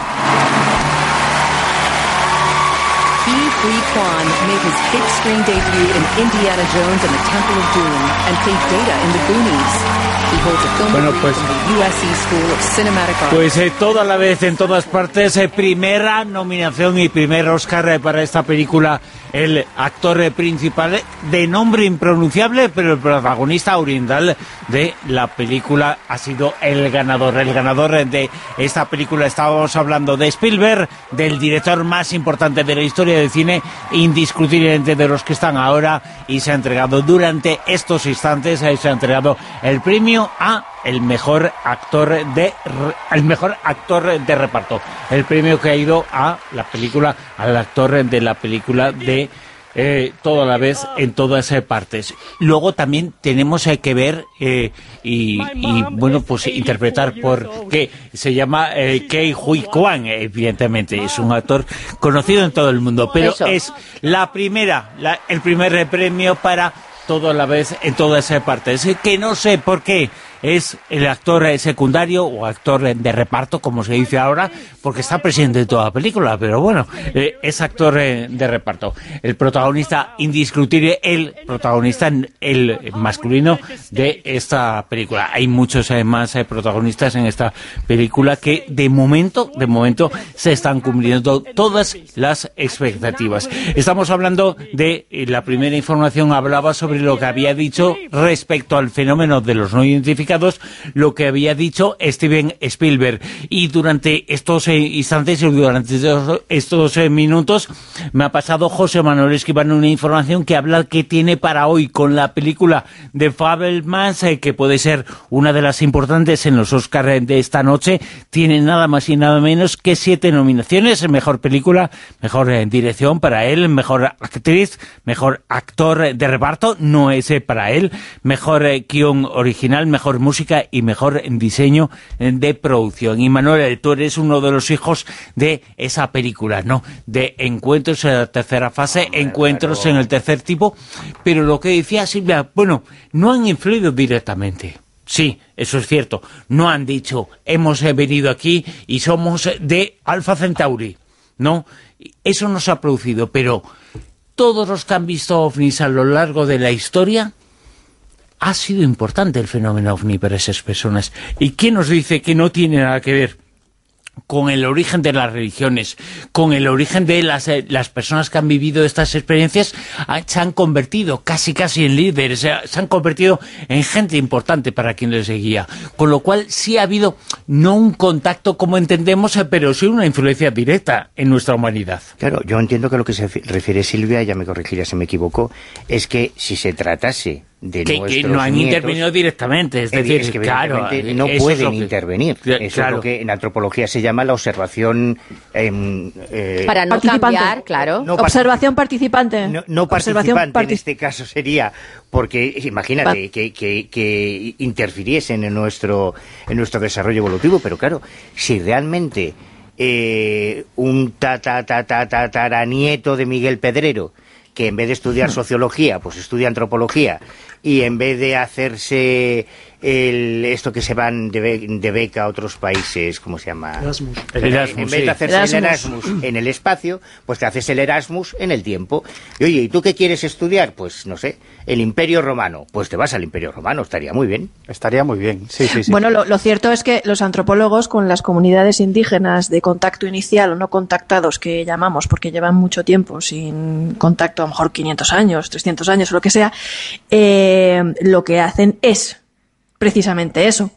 [SPEAKER 10] Ke Huy Quan made his big screen debut in Indiana Jones and the Temple of Doom and played Data in The Goonies. He holds a film
[SPEAKER 2] Bueno,
[SPEAKER 10] degree
[SPEAKER 2] pues,
[SPEAKER 10] from the U S C School of Cinematic Arts.
[SPEAKER 2] Pues eh, toda la vez, en todas partes, eh, primera nominación y primer Oscar eh, para esta película, el actor eh, principal de nombre impronunciable, pero el protagonista oriental de la película ha sido el ganador. El ganador eh, de esta película, estábamos hablando de Spielberg, del director más importante de la historia del cine, indiscutiblemente de los que están ahora, y se ha entregado durante estos instantes, eh, se ha entregado el premio a el mejor actor de el mejor actor de reparto, el premio que ha ido a la película, al actor de la película de eh, toda la vez en todas eh, partes. Luego también tenemos eh, que ver eh, y, y bueno, pues interpretar por qué se llama eh, Ke Huy Quan. Evidentemente es un actor conocido en todo el mundo, pero Eso. es la primera la, el primer premio para toda la vez en todas esas partes, que no sé por qué es el actor secundario o actor de reparto, como se dice ahora, porque está presente en toda la película, pero bueno, eh, es actor de reparto. El protagonista indiscutible, el protagonista, el masculino de esta película. Hay muchos eh, más eh, protagonistas en esta película que de momento, de momento se están cumpliendo todas las expectativas. Estamos hablando de eh, la primera información, hablaba sobre lo que había dicho respecto al fenómeno de los no identificados, lo que había dicho Steven Spielberg, y durante estos eh, instantes y durante estos, estos eh, minutos me ha pasado José Manuel Escribano una información que habla que tiene para hoy con la película de Fabelmans, eh, que puede ser una de las importantes en los Oscars de esta noche. Tiene nada más y nada menos que siete nominaciones: mejor película, mejor eh, dirección para él, mejor actriz, mejor actor de reparto, no es eh, para él, mejor eh, guión original, mejor mejor música y mejor diseño de producción. Y Manuel, tú eres uno de los hijos de esa película, ¿no? De encuentros en la tercera fase, Hombre, encuentros pero... en el tercer tipo, pero lo que decía Silvia, bueno, no han influido directamente. Sí, eso es cierto. No han dicho, hemos venido aquí y somos de Alpha Centauri. No, eso no se ha producido, pero todos los que han visto ovnis a lo largo de la historia, ha sido importante el fenómeno ovni para esas personas. ¿Y quién nos dice que no tiene nada que ver con el origen de las religiones, con el origen de las, eh, las personas que han vivido estas experiencias? Se han convertido casi casi en líderes, se, se han convertido en gente importante para quien les seguía, con lo cual sí ha habido no un contacto como entendemos, eh, pero sí una influencia directa en nuestra humanidad.
[SPEAKER 14] Claro, yo entiendo que lo que se refiere Silvia, ya me corregirá si me equivoco, es que si se tratase de que, que no han
[SPEAKER 2] nietos, intervenido directamente, es decir,
[SPEAKER 14] es que
[SPEAKER 2] claro,
[SPEAKER 14] no pueden que, intervenir. Eso claro. es lo que en antropología se llama la observación eh, eh,
[SPEAKER 5] para no cambiar, claro.
[SPEAKER 12] No, observación participante.
[SPEAKER 14] No, no participante partic en este caso sería, porque imagínate que, que, que interfiriesen en nuestro en nuestro desarrollo evolutivo, pero claro, si realmente eh, un tataranieto de Miguel Pedrero, que en vez de estudiar sociología, pues estudia antropología, y en vez de hacerse el, esto que se van de, be de beca a otros países, ¿cómo se llama?
[SPEAKER 6] Erasmus.
[SPEAKER 14] El Erasmus, en vez de hacerse Erasmus. el Erasmus en el espacio, pues te haces el Erasmus en el tiempo. Y oye, ¿y tú qué quieres estudiar? Pues no sé, el Imperio Romano. Pues te vas al Imperio Romano, estaría muy bien.
[SPEAKER 3] Estaría muy bien, sí, sí, sí.
[SPEAKER 12] Bueno, lo, lo cierto es que los antropólogos con las comunidades indígenas de contacto inicial o no contactados, que llamamos, porque llevan mucho tiempo sin contacto, a lo mejor quinientos años, trescientos años o lo que sea, eh, lo que hacen es precisamente eso.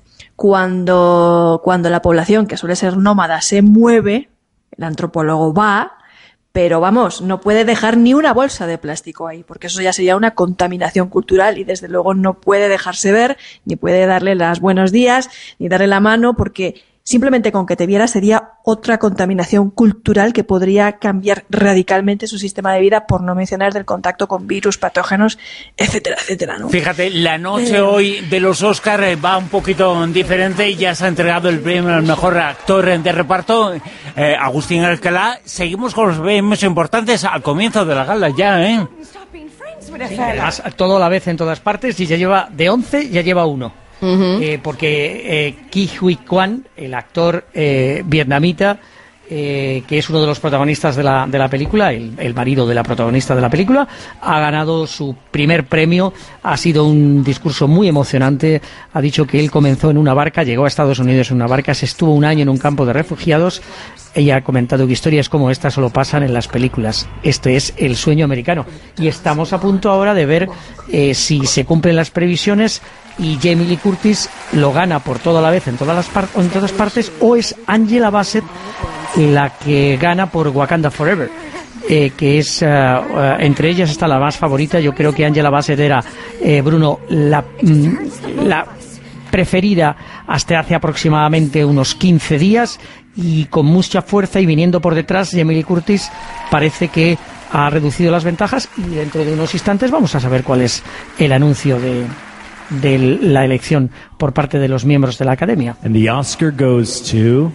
[SPEAKER 12] Cuando, cuando la población, que suele ser nómada, se mueve, el antropólogo va, pero vamos, no puede dejar ni una bolsa de plástico ahí, porque eso ya sería una contaminación cultural y desde luego no puede dejarse ver, ni puede darle los buenos días, ni darle la mano, porque simplemente con que te viera sería otra contaminación cultural que podría cambiar radicalmente su sistema de vida, por no mencionar del contacto con virus, patógenos, etcétera, etcétera, ¿no?
[SPEAKER 2] Fíjate, la noche eh... hoy de los Oscar va un poquito diferente y ya se ha entregado el premio al mejor actor de reparto, eh, Agustín Alcalá. Seguimos con los premios importantes al comienzo de la gala ya, ¿eh?
[SPEAKER 6] Sí, además, todo a la vez en todas partes, y ya lleva de once, ya lleva uno. Uh-huh. eh, porque eh, Ke Huy Quan, el actor eh, vietnamita, eh, que es uno de los protagonistas de la, de la película, el, el marido de la protagonista de la película, ha ganado su primer premio. Ha sido un discurso muy emocionante. Ha dicho que él comenzó en una barca, llegó a Estados Unidos en una barca, se estuvo un año en un campo de refugiados. Ella ha comentado que historias como esta solo pasan en las películas. Este es el sueño americano. Y estamos a punto ahora de ver eh, si se cumplen las previsiones y Jamie Lee Curtis lo gana por toda la vez en todas las par en todas partes, o es Angela Bassett la que gana por Wakanda Forever, eh, que es uh, uh, entre ellas está la más favorita. Yo creo que Angela Bassett era, eh, Bruno, la, mm, la preferida hasta hace aproximadamente unos quince días, y con mucha fuerza y viniendo por detrás, Jamie Lee Curtis parece que ha reducido las ventajas, y dentro de unos instantes vamos a saber cuál es el anuncio de de la elección por parte de los miembros de la Academia.
[SPEAKER 13] And the Oscar goes to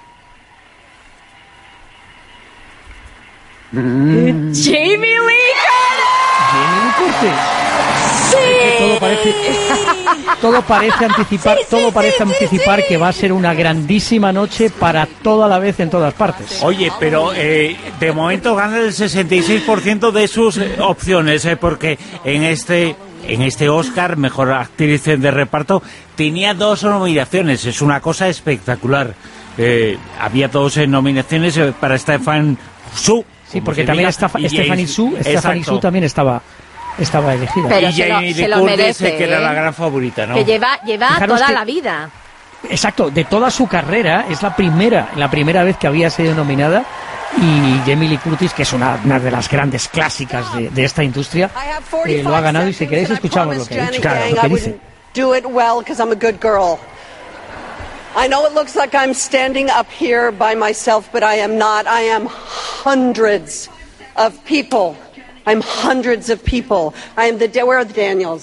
[SPEAKER 12] mm. Jamie Lee
[SPEAKER 6] Curtis.
[SPEAKER 12] Sí.
[SPEAKER 6] Todo parece, todo parece anticipar, sí, sí, todo parece sí, anticipar sí. que va a ser una grandísima noche para toda la vez en todas partes.
[SPEAKER 2] Oye, pero eh, de momento gana el sesenta y seis por ciento de sus eh, opciones, eh, porque en este En este Oscar, mejor actriz de reparto, tenía dos nominaciones. Es una cosa espectacular. Eh, había dos nominaciones para Stephen Su.
[SPEAKER 6] Sí, porque también está Stephanie Su. Stephanie Su también estaba estaba elegida.
[SPEAKER 5] Pero
[SPEAKER 2] y
[SPEAKER 5] se
[SPEAKER 2] Jamie
[SPEAKER 5] lo, se lo merece,
[SPEAKER 2] que
[SPEAKER 5] ¿eh?
[SPEAKER 2] era la gran favorita, ¿no?
[SPEAKER 5] Que lleva, lleva
[SPEAKER 6] Fijaros
[SPEAKER 5] toda
[SPEAKER 6] que,
[SPEAKER 5] la vida.
[SPEAKER 6] Exacto, de toda su carrera, es la primera, la primera vez que había sido nominada. Y Jamie Lee Curtis, que es una, una de las grandes clásicas de, de esta industria, eh, lo ha ganado, y si queréis escuchamos lo que ha dicho.
[SPEAKER 2] Claro, lo que dice.
[SPEAKER 15] Do it well because I'm a good girl. I know it looks like I'm standing up here by myself, but I am not. I am hundreds of people. I'm hundreds of people. I am the where are the Daniels?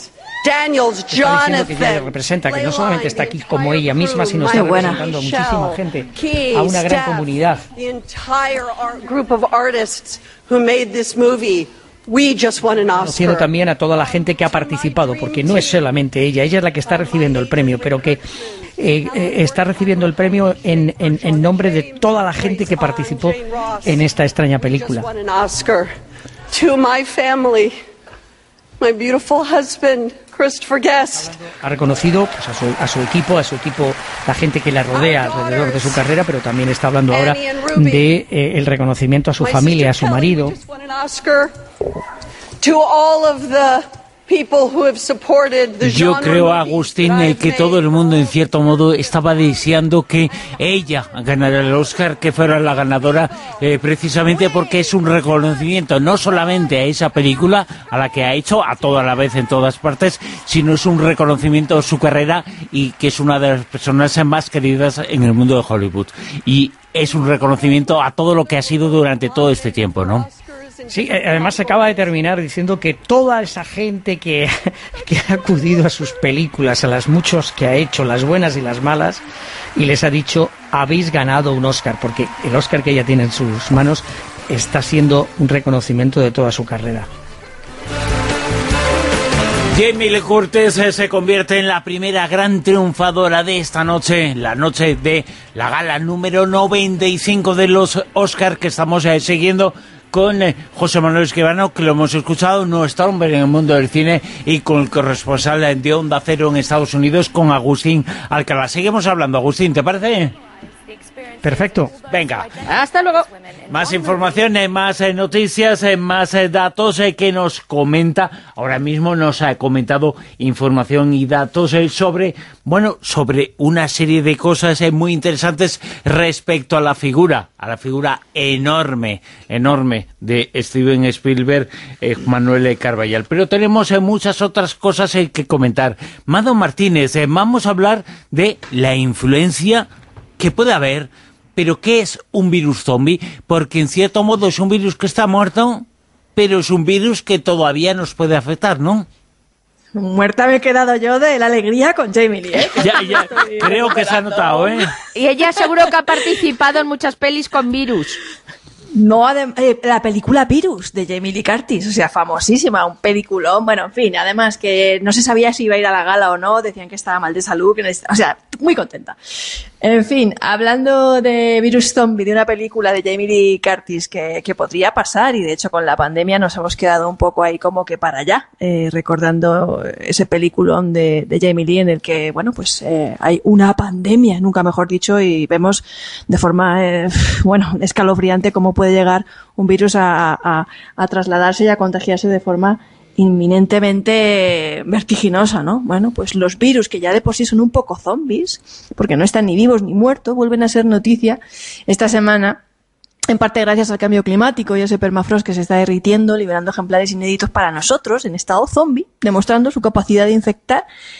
[SPEAKER 15] Daniels,
[SPEAKER 6] está diciendo que ella le
[SPEAKER 15] Jonathan,
[SPEAKER 6] representa, que no solamente está aquí como ella misma, sino está representando a muchísima gente, a una gran comunidad.
[SPEAKER 15] the entire art group of artists who made this movie. We just won an
[SPEAKER 6] Conociendo
[SPEAKER 15] Oscar.
[SPEAKER 6] también a toda la gente que ha participado, porque no es solamente ella, ella es la que está recibiendo el premio, pero que eh, eh, está recibiendo el premio en, en, en nombre de toda la gente que participó en esta extraña película.
[SPEAKER 15] Won an Oscar. To my family, my beautiful husband, Christopher Guest.
[SPEAKER 6] Ha reconocido pues, a, su, a su equipo, a su equipo, la gente que le rodea alrededor de su carrera, pero también está hablando ahora de eh, el reconocimiento a su familia, a su marido.
[SPEAKER 15] Won an Oscar. To all of the people who have supported the
[SPEAKER 2] Yo
[SPEAKER 15] genre
[SPEAKER 2] creo,
[SPEAKER 15] movies
[SPEAKER 2] Agustín,
[SPEAKER 15] that
[SPEAKER 2] eh,
[SPEAKER 15] I've
[SPEAKER 2] que
[SPEAKER 15] made.
[SPEAKER 2] todo el mundo, en cierto modo, estaba deseando que ella ganara el Oscar, que fuera la ganadora, eh, precisamente porque es un reconocimiento no solamente a esa película, a la que ha hecho, a toda la vez en todas partes, sino es un reconocimiento a su carrera y que es una de las personas más queridas en el mundo de Hollywood. Y es un reconocimiento a todo lo que ha sido durante todo este tiempo, ¿no?
[SPEAKER 6] Sí, además se acaba de terminar diciendo que toda esa gente que, que ha acudido a sus películas, a las muchos que ha hecho, las buenas y las malas, y les ha dicho, habéis ganado un Oscar, porque el Oscar que ella tiene en sus manos está siendo un reconocimiento de toda su carrera.
[SPEAKER 2] Jamie Lee Curtis eh, se convierte en la primera gran triunfadora de esta noche, la noche de la gala número noventa y cinco de los Oscar, que estamos eh, siguiendo con eh, José Manuel Escribano, que lo hemos escuchado, nuestro hombre en el mundo del cine, y con el corresponsal de Onda Cero en Estados Unidos, con Agustín Alcalá. Seguimos hablando, Agustín, ¿te parece?
[SPEAKER 6] Perfecto.
[SPEAKER 2] Venga.
[SPEAKER 5] Hasta luego.
[SPEAKER 2] Más información, eh, más eh, noticias, eh, más eh, datos eh, que nos comenta. Ahora mismo nos ha comentado información y datos eh, sobre, bueno, sobre una serie de cosas eh, muy interesantes respecto a la figura, a la figura enorme, enorme de Steven Spielberg, eh, Manuel Carballal. Pero tenemos eh, muchas otras cosas eh, que comentar. Mado Martínez, eh, vamos a hablar de la influencia que puede haber. ¿Pero qué es un virus zombie? Porque en cierto modo es un virus que está muerto, pero es un virus que todavía nos puede afectar, ¿no?
[SPEAKER 12] Muerta me he quedado yo de la alegría con Jamie Lee, ¿eh?
[SPEAKER 2] Ya, ya, creo que se ha notado, ¿eh?
[SPEAKER 5] Y ella seguro que ha participado en muchas pelis con virus.
[SPEAKER 12] No, eh, la película Virus de Jamie Lee Curtis, o sea, famosísima, un peliculón, bueno, en fin, además que no se sabía si iba a ir a la gala o no, decían que estaba mal de salud, que necesitaba, o sea, muy contenta. En fin, hablando de Virus Zombie, de una película de Jamie Lee Curtis que, que podría pasar, y de hecho con la pandemia nos hemos quedado un poco ahí como que para allá, eh, recordando ese peliculón de, de Jamie Lee en el que, bueno, pues eh, hay una pandemia, nunca mejor dicho, y vemos de forma, eh, bueno, escalofriante cómo puede llegar un virus a, a, a trasladarse y a contagiarse de forma inminentemente vertiginosa, ¿no? Bueno, pues los virus, que ya de por sí son un poco zombies, porque no están ni vivos ni muertos, vuelven a ser noticia esta semana, en parte gracias al cambio climático y a ese permafrost que se está derritiendo, liberando ejemplares inéditos para nosotros en estado zombie, demostrando su capacidad de infectar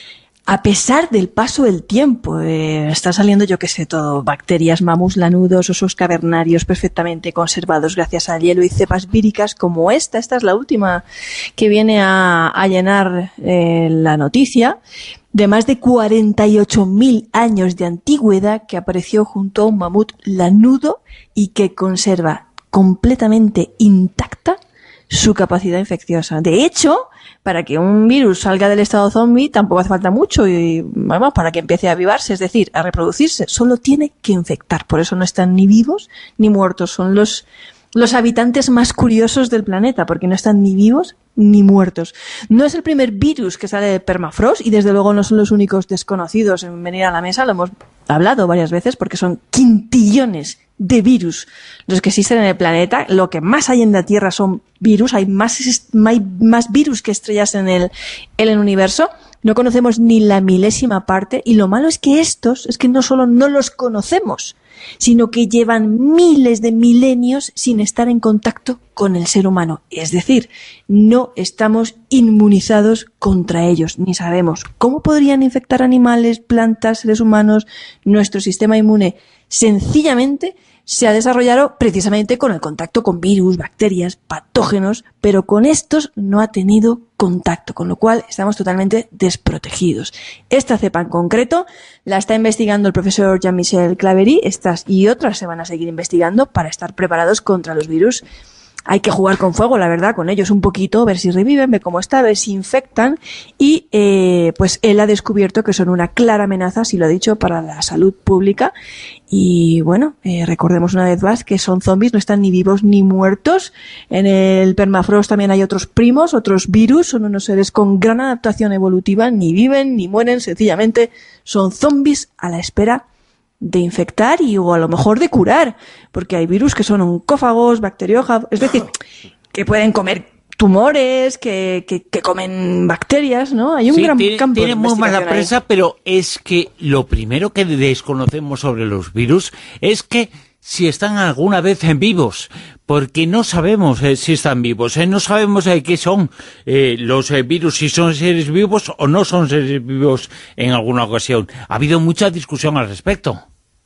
[SPEAKER 12] a pesar del paso del tiempo. Eh, está saliendo, yo qué sé, todo, bacterias, mamus, lanudos, osos cavernarios perfectamente conservados gracias al hielo y cepas víricas como esta. Esta es la última que viene a, a llenar eh, la noticia, de más de cuarenta y ocho mil años de antigüedad, que apareció junto a un mamut lanudo y que conserva completamente intacta su capacidad infecciosa. De hecho, para que un virus salga del estado zombie tampoco hace falta mucho, y vamos, para que empiece a avivarse, es decir, a reproducirse, solo tiene que infectar. Por eso no están ni vivos ni muertos, son los los habitantes más curiosos del planeta, porque no están ni vivos ni muertos. No es el primer virus que sale de permafrost, y desde luego no son los únicos desconocidos en venir a la mesa, lo hemos hablado varias veces, porque son quintillones de virus los que existen en el planeta. Lo que más hay en la Tierra son virus, hay más, hay más virus que estrellas en el, en el universo. No conocemos ni la milésima parte, y lo malo es que estos, es que no solo no los conocemos, sino que llevan miles de milenios sin estar en contacto con el ser humano. Es decir, no estamos inmunizados contra ellos, ni sabemos cómo podrían infectar animales, plantas, seres humanos. Nuestro sistema inmune sencillamente se ha desarrollado precisamente con el contacto con virus, bacterias, patógenos, pero con estos no ha tenido contacto, con lo cual estamos totalmente desprotegidos. Esta cepa en concreto la está investigando el profesor Jean-Michel Claverie, estas y otras se van a seguir investigando para estar preparados contra los virus. Hay que jugar con fuego, la verdad, con ellos un poquito, ver si reviven, ver cómo está, ver si infectan. Y eh, pues él ha descubierto que son una clara amenaza, si lo ha dicho, para la salud pública. Y bueno, eh, recordemos una vez más que son zombies, no están ni vivos ni muertos. En el permafrost también hay otros primos, otros virus, son unos seres con gran adaptación evolutiva, ni viven ni mueren, sencillamente son zombies a la espera de infectar y o a lo mejor de curar, porque hay virus que son oncófagos, bacteriófagos, es decir, que pueden comer tumores, que, que, que comen bacterias, ¿no? Hay un
[SPEAKER 2] sí,
[SPEAKER 12] gran
[SPEAKER 2] tiene,
[SPEAKER 12] campo
[SPEAKER 2] tiene
[SPEAKER 12] de
[SPEAKER 2] muy mala
[SPEAKER 12] investigación
[SPEAKER 2] prensa,
[SPEAKER 12] ahí.
[SPEAKER 2] pero es que lo primero que desconocemos sobre los virus es que si están alguna vez en vivos, porque no sabemos eh, si están vivos, eh, no sabemos eh, qué son eh, los eh, virus, si son seres vivos o no son seres vivos en alguna ocasión. Ha habido mucha discusión al respecto.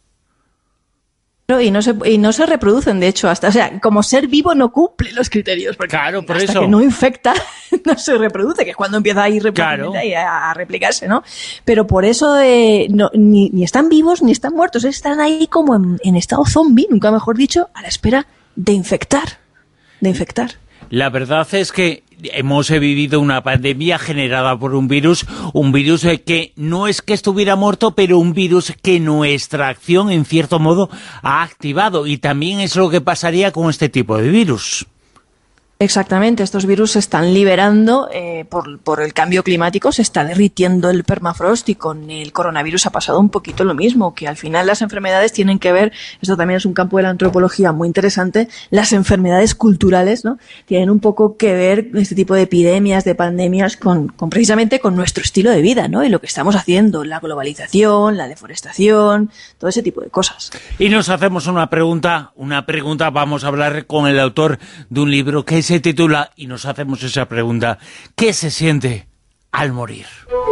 [SPEAKER 12] Y no se y no se reproducen, de hecho, hasta, o sea, como ser vivo no cumple los criterios, porque
[SPEAKER 2] claro, por
[SPEAKER 12] hasta
[SPEAKER 2] eso.
[SPEAKER 12] que no infecta, no se reproduce, que es cuando empieza a ir
[SPEAKER 2] claro.
[SPEAKER 12] y a, a replicarse, ¿no? Pero por eso eh, no, ni, ni están vivos ni están muertos, están ahí como en, en estado zombie, nunca mejor dicho, a la espera de infectar, de infectar.
[SPEAKER 2] La verdad es que hemos vivido una pandemia generada por un virus, un virus que no es que estuviera muerto, pero un virus que nuestra acción, en cierto modo, ha activado. Y también es lo que pasaría con este tipo de virus.
[SPEAKER 12] Exactamente, estos virus se están liberando eh, por, por el cambio climático, se está derritiendo el permafrost y con el coronavirus ha pasado un poquito lo mismo, que al final las enfermedades tienen que ver, esto también es un campo de la antropología muy interesante, las enfermedades culturales, ¿no? Tienen un poco que ver este tipo de epidemias, de pandemias, con, con precisamente con nuestro estilo de vida, ¿no? Y lo que estamos haciendo, la globalización, la deforestación, todo ese tipo de cosas.
[SPEAKER 2] Y nos hacemos una pregunta, una pregunta, vamos a hablar con el autor de un libro que es se titula, y nos hacemos esa pregunta: ¿qué se siente al morir?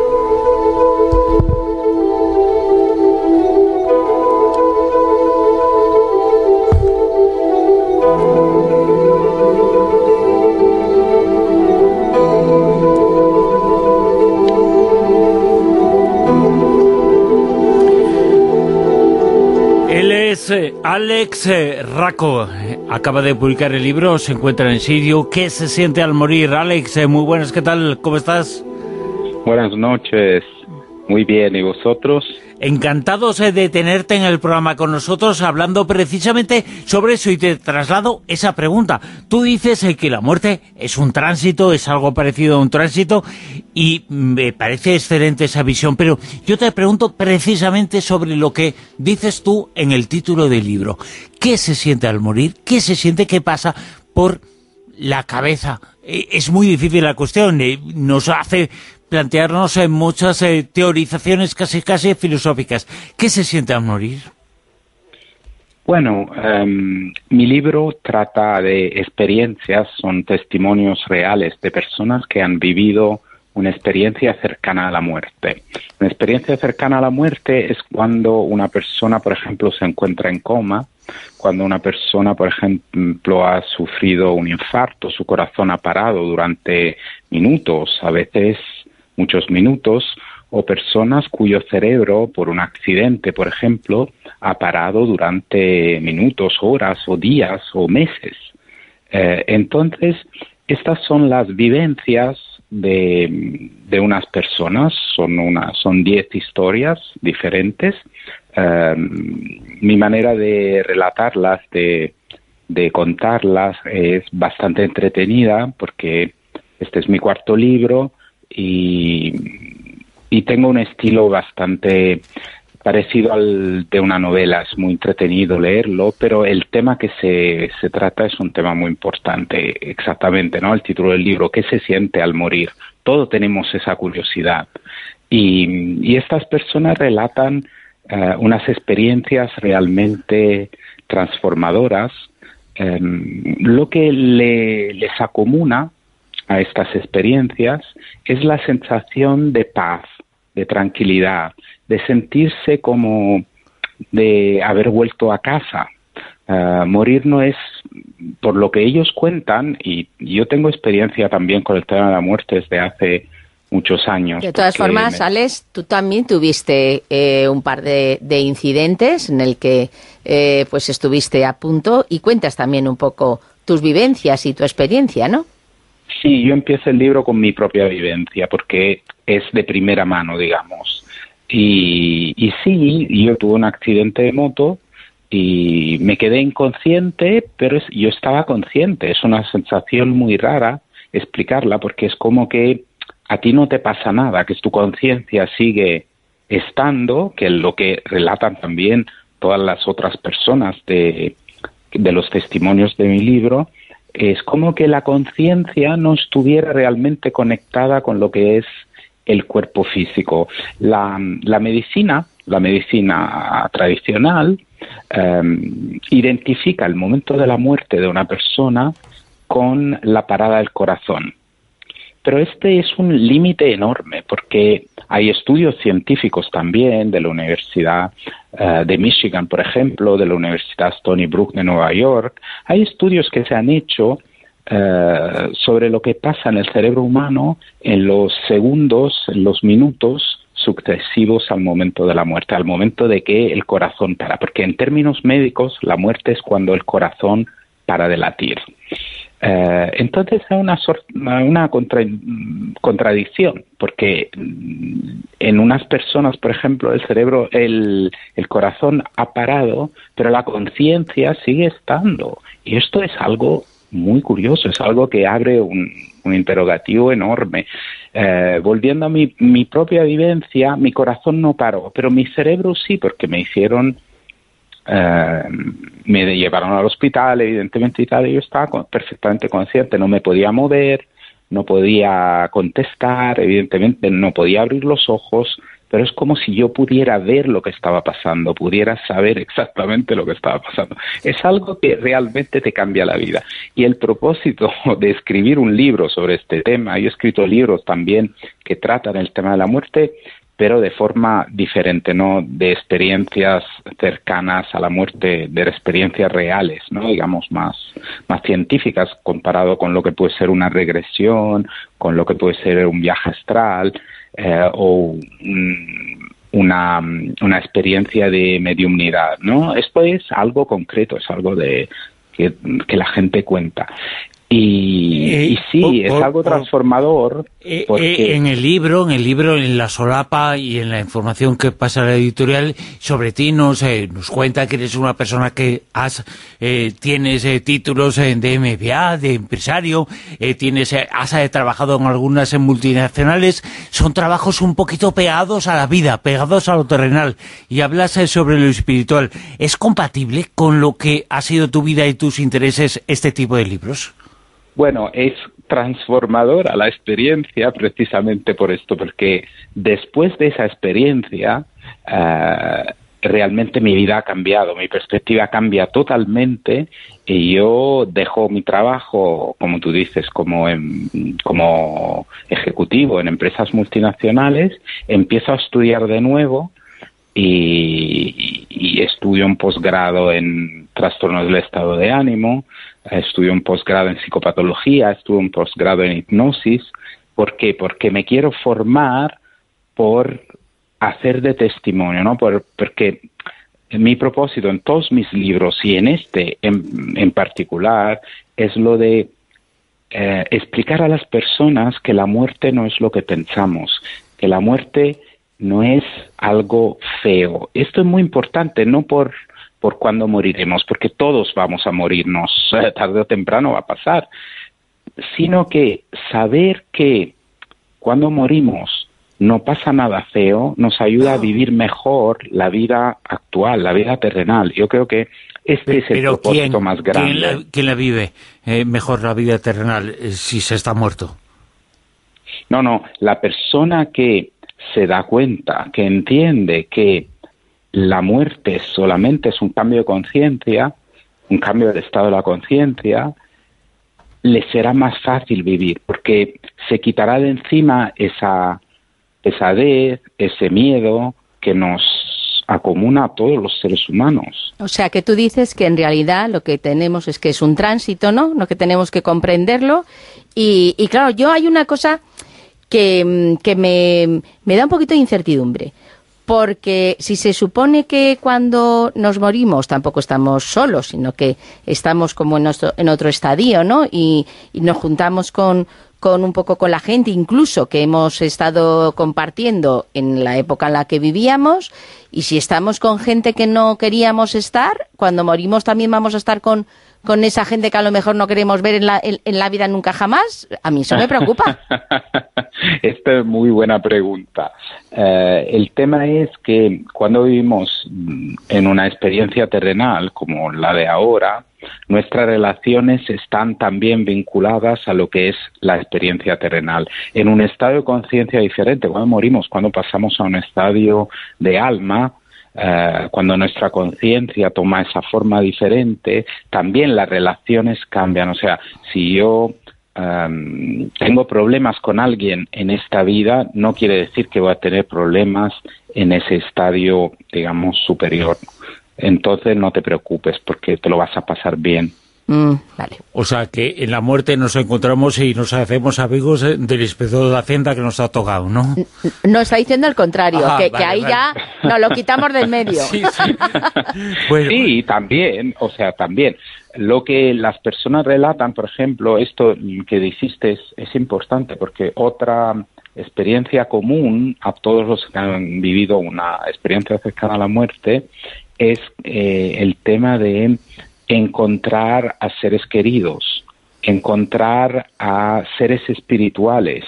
[SPEAKER 2] Alex Racco acaba de publicar el libro, se encuentra en Sirio. ¿Qué se siente al morir? Alex, muy buenas, ¿qué tal? ¿Cómo estás?
[SPEAKER 16] Buenas noches, muy bien, ¿y vosotros?
[SPEAKER 2] Encantados de tenerte en el programa con nosotros, hablando precisamente sobre eso, y te traslado esa pregunta. Tú dices que la muerte es un tránsito, es algo parecido a un tránsito, y me parece excelente esa visión, pero yo te pregunto precisamente sobre lo que dices tú en el título del libro. ¿Qué se siente al morir? ¿Qué se siente? ¿Qué pasa por la cabeza? Es muy difícil la cuestión, nos hace plantearnos en muchas eh, teorizaciones casi casi filosóficas. ¿Qué se siente al morir?
[SPEAKER 16] Bueno, um, mi libro trata de experiencias, son testimonios reales de personas que han vivido una experiencia cercana a la muerte. Una experiencia cercana a la muerte es cuando una persona, por ejemplo, se encuentra en coma, cuando una persona, por ejemplo, ha sufrido un infarto, su corazón ha parado durante minutos, a veces muchos minutos, o personas cuyo cerebro, por un accidente, por ejemplo, ha parado durante minutos, horas o días o meses. Eh, entonces, estas son las vivencias de, de unas personas, son una, son diez historias diferentes. Eh, mi manera de relatarlas, de, de contarlas, es bastante entretenida, porque este es mi cuarto libro, Y, y tengo un estilo bastante parecido al de una novela. Es muy entretenido leerlo, pero el tema que se, se trata es un tema muy importante, exactamente, ¿no? El título del libro, ¿qué se siente al morir? Todos tenemos esa curiosidad. Y, y estas personas relatan uh, unas experiencias realmente transformadoras. Um, lo que le, les acomuna a estas experiencias es la sensación de paz, de tranquilidad, de sentirse como de haber vuelto a casa, Uh, morir no es, por lo que ellos cuentan, y yo tengo experiencia también con el tema de la muerte desde hace muchos años.
[SPEAKER 5] De todas formas, me... Alex, tú también tuviste eh, un par de, de incidentes en el que eh, pues estuviste a punto, y cuentas también un poco tus vivencias y tu experiencia, ¿no?
[SPEAKER 16] Sí, yo empiezo el libro con mi propia vivencia, porque es de primera mano, digamos. Y, y sí, yo tuve un accidente de moto y me quedé inconsciente, pero es, yo estaba consciente. Es una sensación muy rara explicarla, porque es como que a ti no te pasa nada, que tu conciencia sigue estando, que es lo que relatan también todas las otras personas de, de los testimonios de mi libro. Es como que la conciencia no estuviera realmente conectada con lo que es el cuerpo físico. La, la medicina, la medicina tradicional, eh, identifica el momento de la muerte de una persona con la parada del corazón. Pero este es un límite enorme, porque hay estudios científicos también de la Universidad uh, de Michigan, por ejemplo, de la Universidad Stony Brook de Nueva York. Hay estudios que se han hecho uh, sobre lo que pasa en el cerebro humano en los segundos, en los minutos sucesivos al momento de la muerte, al momento de que el corazón para. Porque en términos médicos, la muerte es cuando el corazón para de latir. Uh, entonces hay una, una contra, contradicción, porque en unas personas, por ejemplo, el cerebro, el, el corazón ha parado, pero la conciencia sigue estando. Y esto es algo muy curioso, es algo que abre un, un interrogativo enorme. Uh, volviendo a mi, mi propia vivencia, mi corazón no paró, pero mi cerebro sí, porque me hicieron... Uh, me llevaron al hospital, evidentemente, y tal, y yo estaba perfectamente consciente, no me podía mover, no podía contestar, evidentemente no podía abrir los ojos, pero es como si yo pudiera ver lo que estaba pasando, pudiera saber exactamente lo que estaba pasando. Es algo que realmente te cambia la vida. Y el propósito de escribir un libro sobre este tema, yo he escrito libros también que tratan el tema de la muerte, pero de forma diferente, ¿no? De experiencias cercanas a la muerte, de experiencias reales, ¿no? Digamos, más, más científicas, comparado con lo que puede ser una regresión, con lo que puede ser un viaje astral, eh, o un, una, una experiencia de mediumnidad, ¿no? Esto es algo concreto, es algo de que, que la gente cuenta. Y, eh, y sí, por, es por, algo transformador.
[SPEAKER 2] Eh,
[SPEAKER 16] porque...
[SPEAKER 2] eh, en el libro, en el libro, en la solapa y en la información que pasa a la editorial sobre ti, nos, eh, nos cuenta que eres una persona que has eh, tienes eh, títulos eh, de M B A, de empresario, eh, tienes eh, has eh, trabajado en algunas eh, multinacionales. Son trabajos un poquito pegados a la vida, pegados a lo terrenal, y hablas eh, sobre lo espiritual. ¿Es compatible con lo que ha sido tu vida y tus intereses este tipo de libros?
[SPEAKER 16] Bueno, es transformadora la experiencia precisamente por esto, porque después de esa experiencia uh, realmente mi vida ha cambiado, mi perspectiva cambia totalmente y yo dejo mi trabajo, como tú dices, como, en, como ejecutivo en empresas multinacionales, empiezo a estudiar de nuevo y, y estudio un posgrado en trastornos del estado de ánimo, estudio un posgrado en psicopatología, estudio un posgrado en hipnosis. ¿Por qué? Porque me quiero formar por hacer de testimonio, ¿no? Por, porque mi propósito en todos mis libros y en este en, en particular es lo de eh, explicar a las personas que la muerte no es lo que pensamos, que la muerte no es algo feo. Esto es muy importante, no por por cuándo moriremos, porque todos vamos a morirnos, tarde o temprano va a pasar, sino que saber que cuando morimos no pasa nada feo, nos ayuda a vivir mejor la vida actual, la vida terrenal. Yo creo que este es el
[SPEAKER 2] Pero
[SPEAKER 16] propósito
[SPEAKER 2] ¿quién,
[SPEAKER 16] más grande.
[SPEAKER 2] ¿quién la, quién la vive eh, mejor la vida terrenal eh, si se está muerto?
[SPEAKER 16] No, no, la persona que se da cuenta, que entiende que la muerte solamente es un cambio de conciencia, un cambio del estado de la conciencia, le será más fácil vivir, porque se quitará de encima esa pesadez, ese miedo que nos acomuna a todos los seres humanos.
[SPEAKER 5] O sea, que tú dices que en realidad lo que tenemos es que es un tránsito, ¿no? Lo que tenemos que comprenderlo. Y, y claro, yo hay una cosa que, que me, me da un poquito de incertidumbre. Porque si se supone que cuando nos morimos tampoco estamos solos, sino que estamos como en, nuestro, en otro estadio, ¿no? Y, y nos juntamos con, con un poco con la gente, incluso que hemos estado compartiendo en la época en la que vivíamos, y si estamos con gente que no queríamos estar, cuando morimos también vamos a estar con, con esa gente que a lo mejor no queremos ver en la, en, en la vida nunca jamás. A mí eso me preocupa.
[SPEAKER 16] Esta es muy buena pregunta. Eh, el tema es que cuando vivimos en una experiencia terrenal como la de ahora, nuestras relaciones están también vinculadas a lo que es la experiencia terrenal. En un estado de conciencia diferente, cuando morimos, cuando pasamos a un estadio de alma, Uh, cuando nuestra conciencia toma esa forma diferente, también las relaciones cambian. O sea, si yo um, tengo problemas con alguien en esta vida, no quiere decir que voy a tener problemas en ese estadio, digamos, superior. Entonces no te preocupes, porque te lo vas a pasar bien.
[SPEAKER 5] Mm, vale.
[SPEAKER 2] O sea, que en la muerte nos encontramos y nos hacemos amigos del inspector de la Hacienda que nos ha tocado, ¿no?
[SPEAKER 5] No, está diciendo el contrario,
[SPEAKER 2] Ajá,
[SPEAKER 5] que,
[SPEAKER 2] vale,
[SPEAKER 5] que ahí
[SPEAKER 2] vale.
[SPEAKER 5] ya nos lo quitamos del medio.
[SPEAKER 2] Sí, sí. Bueno,
[SPEAKER 16] sí, también, o sea, también. Lo que las personas relatan, por ejemplo, esto que dijiste es, es importante, porque otra experiencia común a todos los que han vivido una experiencia cercana a la muerte es eh, el tema de encontrar a seres queridos, encontrar a seres espirituales.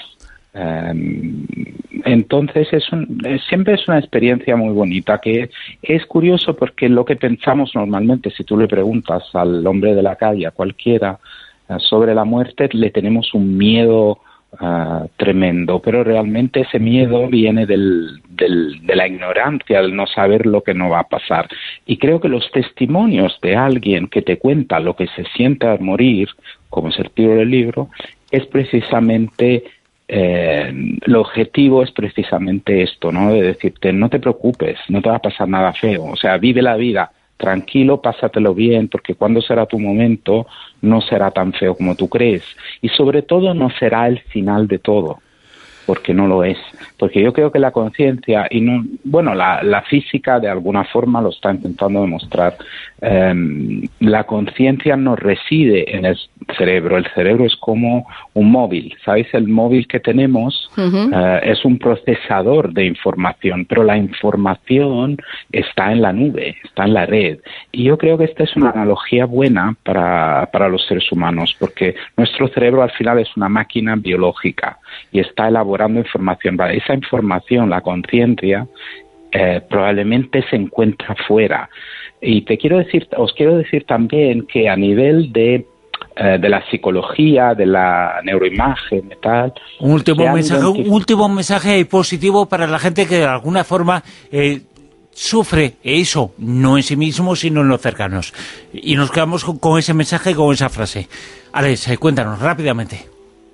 [SPEAKER 16] Um, entonces es un, siempre es una experiencia muy bonita, que es curioso porque lo que pensamos normalmente, si tú le preguntas al hombre de la calle, a cualquiera, uh, sobre la muerte, le tenemos un miedo Uh, tremendo, pero realmente ese miedo viene del, del, de la ignorancia, del no saber lo que no va a pasar. Y creo que los testimonios de alguien que te cuenta lo que se siente al morir, como es el título del libro, es precisamente, eh, el objetivo es precisamente esto, ¿no? De decirte, no te preocupes, no te va a pasar nada feo, o sea, vive la vida, tranquilo, pásatelo bien, porque cuando será tu momento no será tan feo como tú crees. Y sobre todo no será el final de todo, porque no lo es. Porque yo creo que la conciencia, y no, bueno, la, la física de alguna forma lo está intentando demostrar, eh, la conciencia no reside en el cerebro. El cerebro es como un móvil, ¿sabéis? El móvil que tenemos uh-huh. eh, es un procesador de información, pero la información está en la nube, está en la red. Y yo creo que esta es una analogía buena para, para los seres humanos, porque nuestro cerebro al final es una máquina biológica y está elaborando información. Esa información, la conciencia, eh, probablemente se encuentra fuera. Y te quiero decir, os quiero decir también que a nivel de eh, de la psicología, de la neuroimagen y tal.
[SPEAKER 2] Un último mensaje,
[SPEAKER 16] identific-
[SPEAKER 2] un último mensaje positivo para la gente que de alguna forma eh, sufre eso, no en sí mismo, sino en los cercanos. Y nos quedamos con, con ese mensaje, con esa frase. Alex, eh, cuéntanos rápidamente.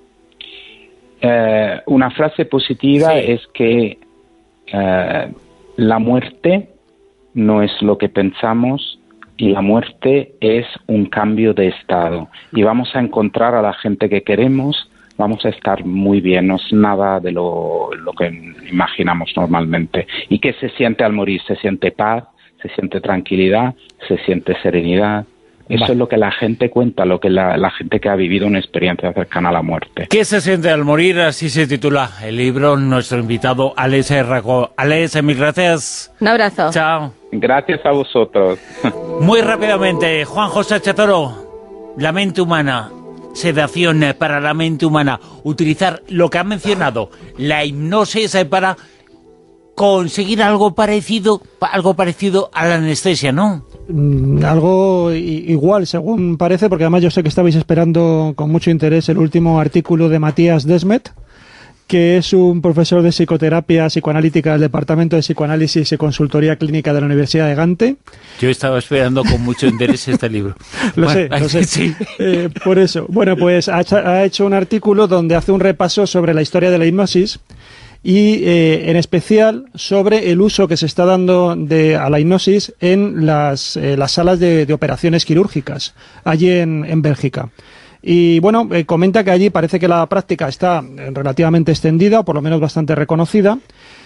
[SPEAKER 16] Eh, una frase positiva
[SPEAKER 2] sí.
[SPEAKER 16] es que eh, la muerte no es lo que pensamos y la muerte es un cambio de estado. Y vamos a encontrar a la gente que queremos, vamos a estar muy bien, no es nada de lo, lo que imaginamos normalmente. ¿Y qué se siente al morir? Se siente paz, se siente tranquilidad, se siente serenidad. Eso vale. es lo que la gente cuenta, lo que la, la gente que ha vivido una experiencia cercana a la muerte.
[SPEAKER 2] ¿Qué se siente al morir? Así se titula el libro. Nuestro invitado, Alex Racó. Alex, mil gracias.
[SPEAKER 5] Un abrazo.
[SPEAKER 2] Chao.
[SPEAKER 16] Gracias a vosotros.
[SPEAKER 2] Muy rápidamente, Juan José Chatoro, la mente humana, sedación para la mente humana, utilizar lo que ha mencionado, la hipnosis para conseguir algo parecido, algo parecido a la anestesia, ¿no?
[SPEAKER 17] Mm, algo igual, según parece, porque además yo sé que estabais esperando con mucho interés el último artículo de Matías Desmet, que es un profesor de psicoterapia psicoanalítica del Departamento de Psicoanálisis y Consultoría Clínica de la Universidad de Gante.
[SPEAKER 2] Yo estaba esperando con mucho interés este libro.
[SPEAKER 17] Lo
[SPEAKER 2] bueno,
[SPEAKER 17] sé, lo sé.
[SPEAKER 2] Sí.
[SPEAKER 17] Eh, por eso. Bueno, pues ha hecho, ha hecho un artículo donde hace un repaso sobre la historia de la hipnosis y eh, en especial sobre el uso que se está dando de, a la hipnosis en las, eh, las salas de, de operaciones quirúrgicas, allí en, en Bélgica. Y bueno, eh, comenta que allí parece que la práctica está relativamente extendida, o por lo menos bastante reconocida,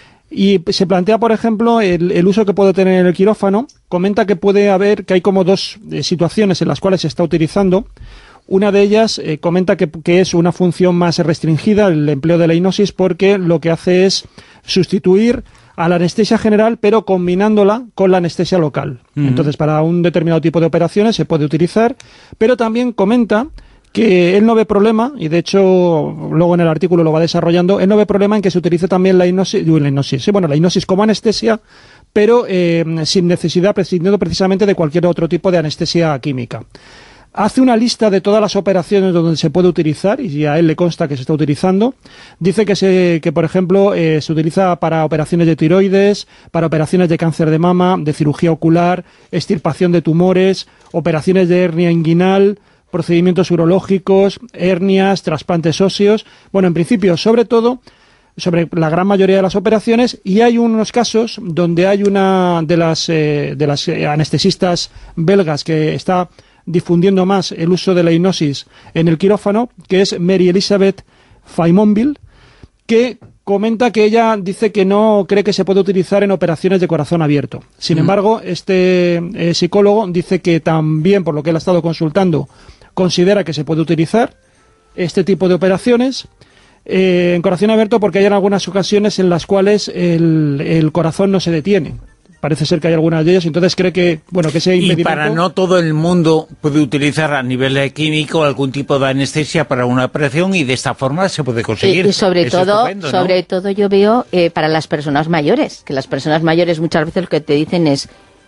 [SPEAKER 17] y se plantea, por ejemplo, el, el uso que puede tener en el quirófano. Comenta que puede haber, que hay como dos eh, situaciones en las cuales se está utilizando. Una de ellas eh, comenta que, que es una función más restringida, el empleo de la hipnosis, porque lo que hace es sustituir a la anestesia general, pero combinándola con la anestesia local. Uh-huh. Entonces, para un determinado tipo de operaciones se puede utilizar, pero también comenta que él no ve problema, y de hecho luego en el artículo lo va desarrollando, él no ve problema en que se utilice también la hipnosis, la hipnosis, sí, bueno, la hipnosis como anestesia, pero eh, sin necesidad, prescindiendo precisamente de cualquier otro tipo de anestesia química. Hace una lista de todas las operaciones donde se puede utilizar, y a él le consta que se está utilizando. Dice que, se, que por ejemplo, eh, se utiliza para operaciones de tiroides, para operaciones de cáncer de mama, de cirugía ocular, extirpación de tumores, operaciones de hernia inguinal, procedimientos urológicos, hernias, trasplantes óseos. Bueno, en principio, sobre todo, sobre la gran mayoría de las operaciones, y hay unos casos donde hay una de las, eh, de las anestesistas belgas que está difundiendo más el uso de la hipnosis en el quirófano, que es Mary Elizabeth Faimonville, que comenta que ella dice que no cree que se puede utilizar en operaciones de corazón abierto. Sin mm. embargo, este eh, psicólogo dice que también, por lo que él ha estado consultando, considera que se puede utilizar este tipo de operaciones eh, en corazón abierto, porque hay en algunas ocasiones en las cuales el, el corazón no se detiene. Parece ser que hay algunas de ellas, entonces cree que, bueno, que ese impedimento...
[SPEAKER 2] Y para no todo el mundo puede utilizar a nivel químico algún tipo de anestesia para una operación, y de esta forma se puede conseguir.
[SPEAKER 5] Y, y sobre
[SPEAKER 2] Eso
[SPEAKER 5] todo,
[SPEAKER 2] ¿no?
[SPEAKER 5] sobre todo yo veo eh, para las personas mayores, que las personas mayores muchas veces lo que te dicen es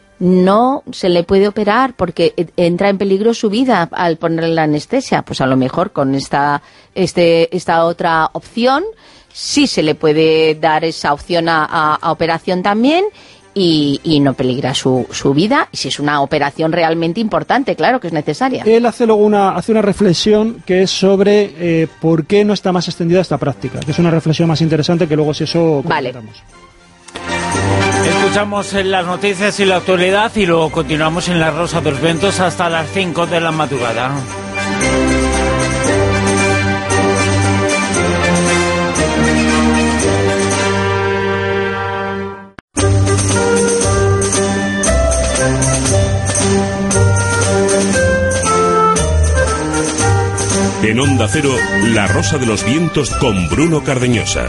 [SPEAKER 5] no se le puede operar porque entra en peligro su vida al ponerle la anestesia. Pues a lo mejor con esta, este, esta otra opción sí se le puede dar esa opción a, a, a operación también, Y, y no peligra su, su vida, y si es una operación realmente importante, claro que es necesaria.
[SPEAKER 17] Él hace luego una, hace una reflexión que es sobre eh, por qué no está más extendida esta práctica, que es una reflexión más interesante que luego si eso comentamos.
[SPEAKER 2] Vale. Escuchamos en las noticias y la actualidad y luego continuamos en La Rosa de los Vientos hasta las cinco de la madrugada.
[SPEAKER 1] En Onda Cero, La Rosa de los Vientos con Bruno Cardeñosa.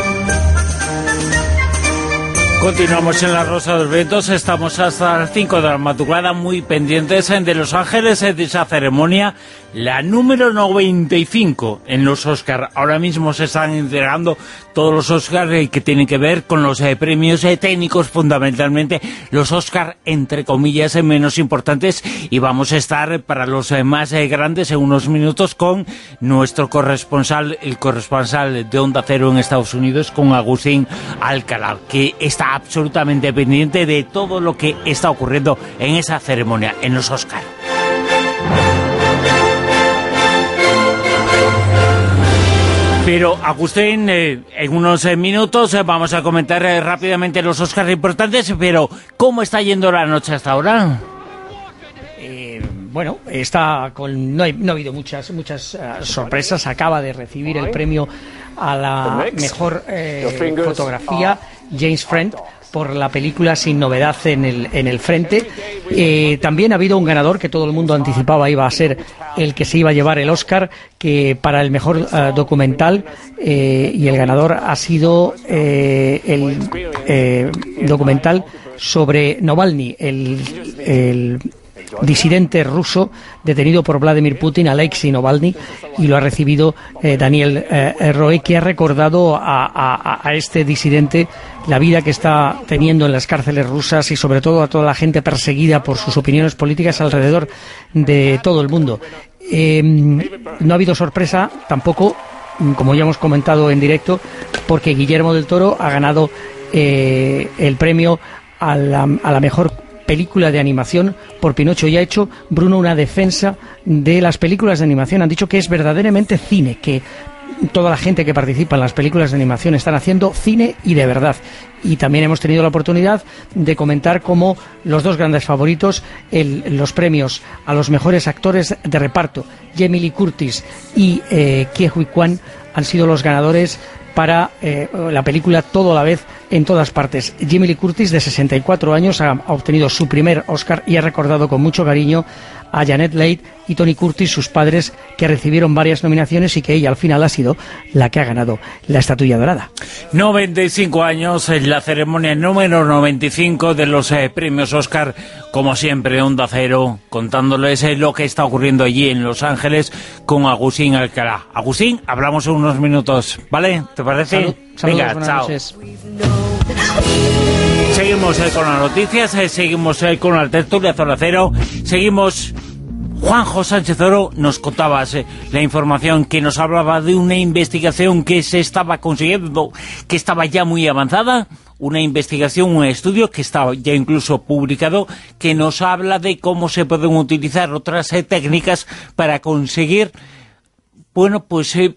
[SPEAKER 2] Continuamos en La Rosa de los Vientos, estamos hasta las cinco de la madrugada, muy pendientes de Los Ángeles, de esa ceremonia, la número noventa y cinco en los Oscar. Ahora mismo se están entregando todos los Oscar eh, que tienen que ver con los eh, premios eh, técnicos, fundamentalmente los Oscar, entre comillas, eh, menos importantes, y vamos a estar eh, para los eh, más eh, grandes en unos minutos con nuestro corresponsal, el corresponsal de Onda Cero en Estados Unidos, con Agustín Alcalá, que está absolutamente pendiente de todo lo que está ocurriendo en esa ceremonia, en los Oscar. Pero, Agustín, eh, en unos eh, minutos eh, vamos a comentar eh, rápidamente los Oscars importantes, pero ¿cómo está yendo la noche hasta ahora?
[SPEAKER 6] Eh, bueno, está con no, hay, no ha habido muchas muchas uh, sorpresas. Acaba de recibir el premio a la mejor eh, fotografía James Friend por la película Sin Novedad en el, en el Frente. Eh, también ha habido un ganador que todo el mundo anticipaba iba a ser el que se iba a llevar el Oscar, que para el mejor uh, documental, eh, y el ganador ha sido eh, el eh, documental sobre Navalny, el, el disidente ruso detenido por Vladimir Putin, Alexei Navalny, y lo ha recibido eh, Daniel eh, Roe, que ha recordado a, a, a este disidente la vida que está teniendo en las cárceles rusas y sobre todo a toda la gente perseguida por sus opiniones políticas alrededor de todo el mundo. Eh, no ha habido sorpresa tampoco, como ya hemos comentado en directo, porque Guillermo del Toro ha ganado eh, el premio a la, a la mejor película de animación por Pinocho, y ha hecho, Bruno, una defensa de las películas de animación. Han dicho que es verdaderamente cine, que toda la gente que participa en las películas de animación están haciendo cine y de verdad. Y también hemos tenido la oportunidad de comentar cómo los dos grandes favoritos, el, los premios a los mejores actores de reparto, Jamie Lee Curtis y eh, Ke Huy Quan, han sido los ganadores para eh, la película Todo a la vez en todas partes. Jamie Lee Curtis, de sesenta y cuatro años, ha, ha obtenido su primer Oscar y ha recordado con mucho cariño a Janet Leigh y Tony Curtis, sus padres, que recibieron varias nominaciones y que ella al final ha sido la que ha ganado la estatuilla dorada.
[SPEAKER 2] noventa y cinco años en la ceremonia número noventa y cinco de los eh, premios Oscar, como siempre, Onda Cero, contándoles eh, lo que está ocurriendo allí en Los Ángeles con Agustín Alcalá. Agustín, hablamos en unos minutos, ¿vale? ¿Te parece?
[SPEAKER 6] Salud, saludos,
[SPEAKER 2] venga,
[SPEAKER 6] buenas
[SPEAKER 2] chao.
[SPEAKER 6] noches.
[SPEAKER 2] Seguimos eh, con las noticias, eh, seguimos eh, con la tertulia Zona Cero, seguimos... Juanjo Sánchez Oro, nos contabas eh, la información que nos hablaba de una investigación que se estaba consiguiendo, que estaba ya muy avanzada, una investigación, un estudio que está ya incluso publicado, que nos habla de cómo se pueden utilizar otras eh, técnicas para conseguir, bueno, pues eh,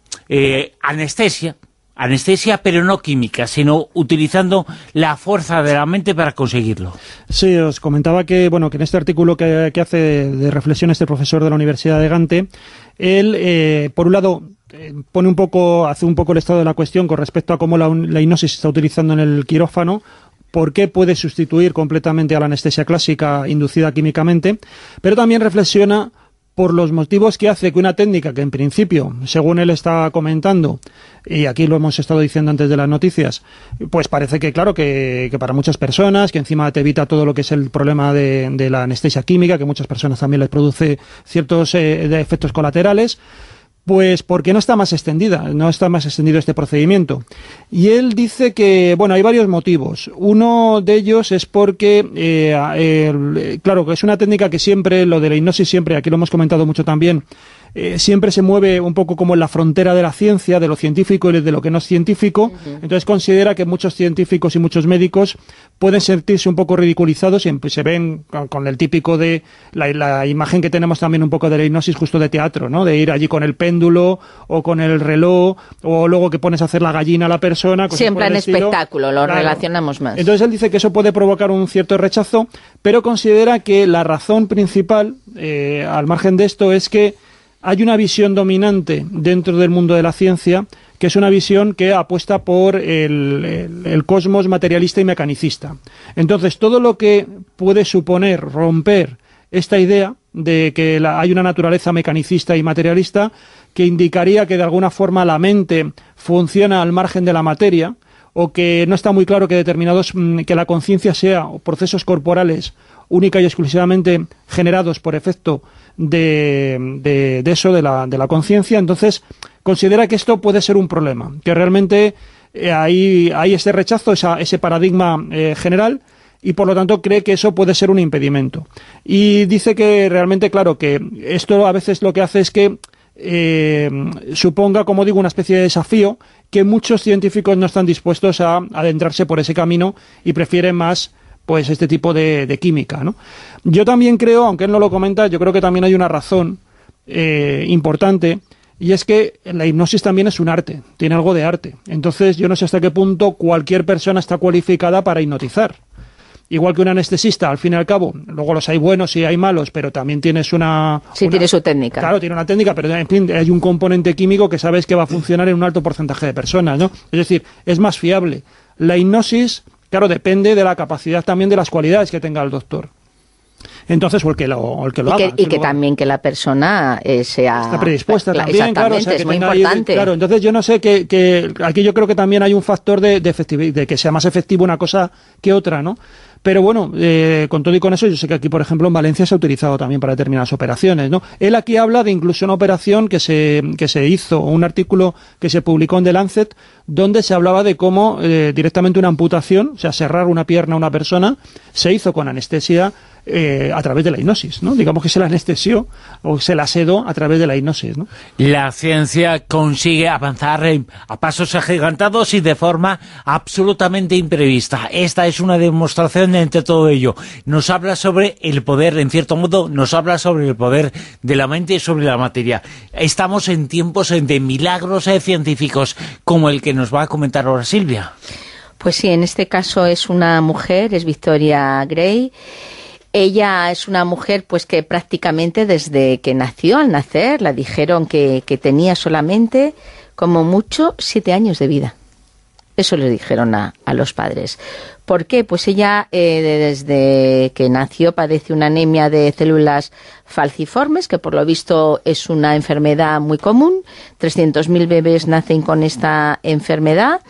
[SPEAKER 2] eh, anestesia, anestesia pero no química, sino utilizando la fuerza de la mente para conseguirlo.
[SPEAKER 17] Sí, os comentaba que, bueno, que en este artículo que, que hace de reflexión este profesor de la Universidad de Gante, él, eh, por un lado, eh, pone un poco, hace un poco el estado de la cuestión con respecto a cómo la, la hipnosis se está utilizando en el quirófano, por qué puede sustituir completamente a la anestesia clásica inducida químicamente, pero también reflexiona por los motivos que hace que una técnica que en principio, según él está comentando, y aquí lo hemos estado diciendo antes de las noticias, pues parece que claro, que, que para muchas personas, que encima te evita todo lo que es el problema de, de la anestesia química, que a muchas personas también les produce ciertos eh, de efectos colaterales, pues porque no está más extendida, no está más extendido este procedimiento. Y él dice que, bueno, hay varios motivos. Uno de ellos es porque, eh, eh, claro, que es una técnica que siempre, lo de la hipnosis siempre, aquí lo hemos comentado mucho también, eh, siempre se mueve un poco como en la frontera de la ciencia, de lo científico y de lo que no es científico. Uh-huh. Entonces considera que muchos científicos y muchos médicos pueden sentirse un poco ridiculizados y se ven con, con el típico de la, la imagen que tenemos también un poco de la hipnosis justo de teatro, ¿no? De ir allí con el péndulo o con el reloj o luego que pones a hacer la gallina a la persona.
[SPEAKER 5] Siempre en espectáculo, lo claro. relacionamos más.
[SPEAKER 17] Entonces él dice que eso puede provocar un cierto rechazo, pero considera que la razón principal, eh, al margen de esto, es que hay una visión dominante dentro del mundo de la ciencia, que es una visión que apuesta por el, el, el cosmos materialista y mecanicista. Entonces, todo lo que puede suponer romper esta idea de que la, hay una naturaleza mecanicista y materialista que indicaría que de alguna forma la mente funciona al margen de la materia, o que no está muy claro que determinados que la conciencia sea procesos corporales única y exclusivamente generados por efecto de, de, de eso, de la, de la conciencia. Entonces considera que esto puede ser un problema, que realmente eh, hay, hay ese rechazo, esa, ese paradigma eh, general, y por lo tanto cree que eso puede ser un impedimento. Y dice que realmente, claro, que esto a veces lo que hace es que eh, suponga, como digo, una especie de desafío que muchos científicos no están dispuestos a adentrarse por ese camino y prefieren más pues este tipo de, de química, ¿no? Yo también creo, aunque él no lo comenta, yo creo que también hay una razón eh, importante, y es que la hipnosis también es un arte, tiene algo de arte. Entonces yo no sé hasta qué punto cualquier persona está cualificada para hipnotizar. Igual que un anestesista, al fin y al cabo, luego los hay buenos y hay malos, pero también tienes una...
[SPEAKER 5] Sí,
[SPEAKER 17] una,
[SPEAKER 5] tiene su técnica.
[SPEAKER 17] Claro, tiene una técnica, pero en fin, hay un componente químico que sabes que va a funcionar en un alto porcentaje de personas, ¿no? Es decir, es más fiable. La hipnosis, claro, depende de la capacidad también de las cualidades que tenga el doctor. Entonces, o el que lo, o el que lo
[SPEAKER 5] y que,
[SPEAKER 17] haga.
[SPEAKER 5] Y que, que también que la persona eh, sea...
[SPEAKER 17] Está predispuesta
[SPEAKER 5] la,
[SPEAKER 17] también, claro. O sea,
[SPEAKER 5] es
[SPEAKER 17] que
[SPEAKER 5] muy
[SPEAKER 17] tenga
[SPEAKER 5] importante.
[SPEAKER 17] Ahí, claro, entonces yo no sé, que, que aquí yo creo que también hay un factor de, de, efectividad, de que sea más efectivo una cosa que otra, ¿no? Pero bueno, eh, con todo y con eso, yo sé que aquí, por ejemplo, en Valencia se ha utilizado también para determinadas operaciones, ¿no? Él aquí habla de incluso una operación que se, que se hizo, un artículo que se publicó en The Lancet, donde se hablaba de cómo eh, directamente una amputación, o sea, cerrar una pierna a una persona, se hizo con anestesia eh, a través de la hipnosis, ¿no? Digamos que se la anestesió o se la sedó a través de la hipnosis, ¿no?
[SPEAKER 2] La ciencia consigue avanzar eh, a pasos agigantados y de forma absolutamente imprevista. Esta es una demostración origen de todo ello. Nos habla sobre el poder, en cierto modo, nos habla sobre el poder de la mente y sobre la materia. Estamos en tiempos de milagros eh, científicos, como el que nos va a comentar ahora Silvia.
[SPEAKER 5] Pues sí, en este caso es una mujer, es Victoria Gray. Ella es una mujer pues que prácticamente desde que nació, al nacer, la dijeron que, que tenía solamente, como mucho, siete años de vida. Eso le dijeron a, a los padres. ¿Por qué? Pues ella eh, desde que nació padece una anemia de células falciformes, que por lo visto es una enfermedad muy común. trescientos mil bebés nacen con esta enfermedad.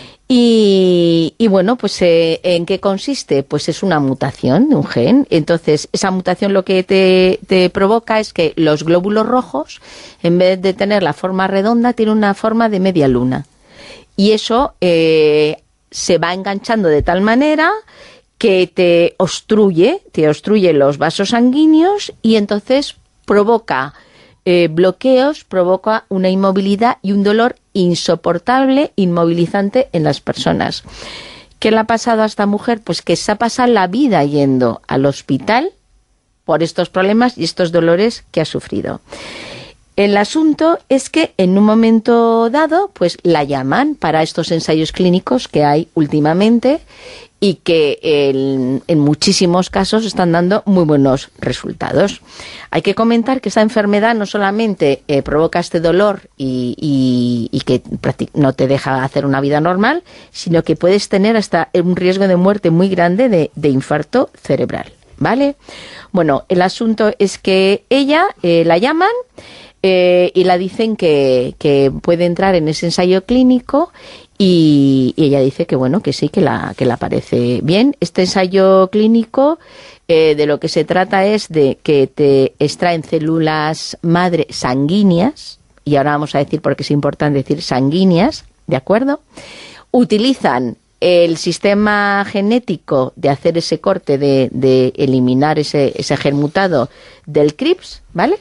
[SPEAKER 5] Y, y bueno, pues eh, ¿en qué consiste? Pues es una mutación de un gen. Entonces, esa mutación lo que te, te provoca es que los glóbulos rojos, en vez de tener la forma redonda, tienen una forma de media luna. Y eso eh, se va enganchando de tal manera que te obstruye, te obstruye los vasos sanguíneos y entonces provoca eh, bloqueos, provoca una inmovilidad y un dolor insoportable, inmovilizante en las personas. ¿Qué le ha pasado a esta mujer? Pues que se ha pasado la vida yendo al hospital por estos problemas y estos dolores que ha sufrido. El asunto es que en un momento dado, pues la llaman para estos ensayos clínicos que hay últimamente y que en, en muchísimos casos están dando muy buenos resultados. Hay que comentar que esta enfermedad no solamente eh, provoca este dolor y, y, y que no te deja hacer una vida normal, sino que puedes tener hasta un riesgo de muerte muy grande de, de infarto cerebral, ¿vale? Bueno, el asunto es que ella eh, la llaman eh, y la dicen que, que puede entrar en ese ensayo clínico. Y, y ella dice que bueno, que sí, que la, que la parece bien. Este ensayo clínico eh, de lo que se trata es de que te extraen células madre sanguíneas, y ahora vamos a decir por qué es importante decir sanguíneas, ¿de acuerdo? Utilizan el sistema genético de hacer ese corte, de, de eliminar ese, ese gen mutado del Crips, ¿vale?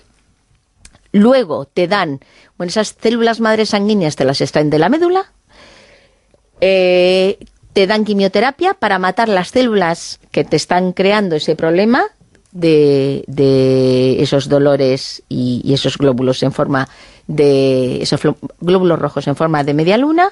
[SPEAKER 5] Luego te dan, bueno, esas células madre sanguíneas te las extraen de la médula. Eh, te dan quimioterapia para matar las células que te están creando ese problema de, de esos dolores y, y esos glóbulos en forma de esos glóbulos rojos en forma de media luna.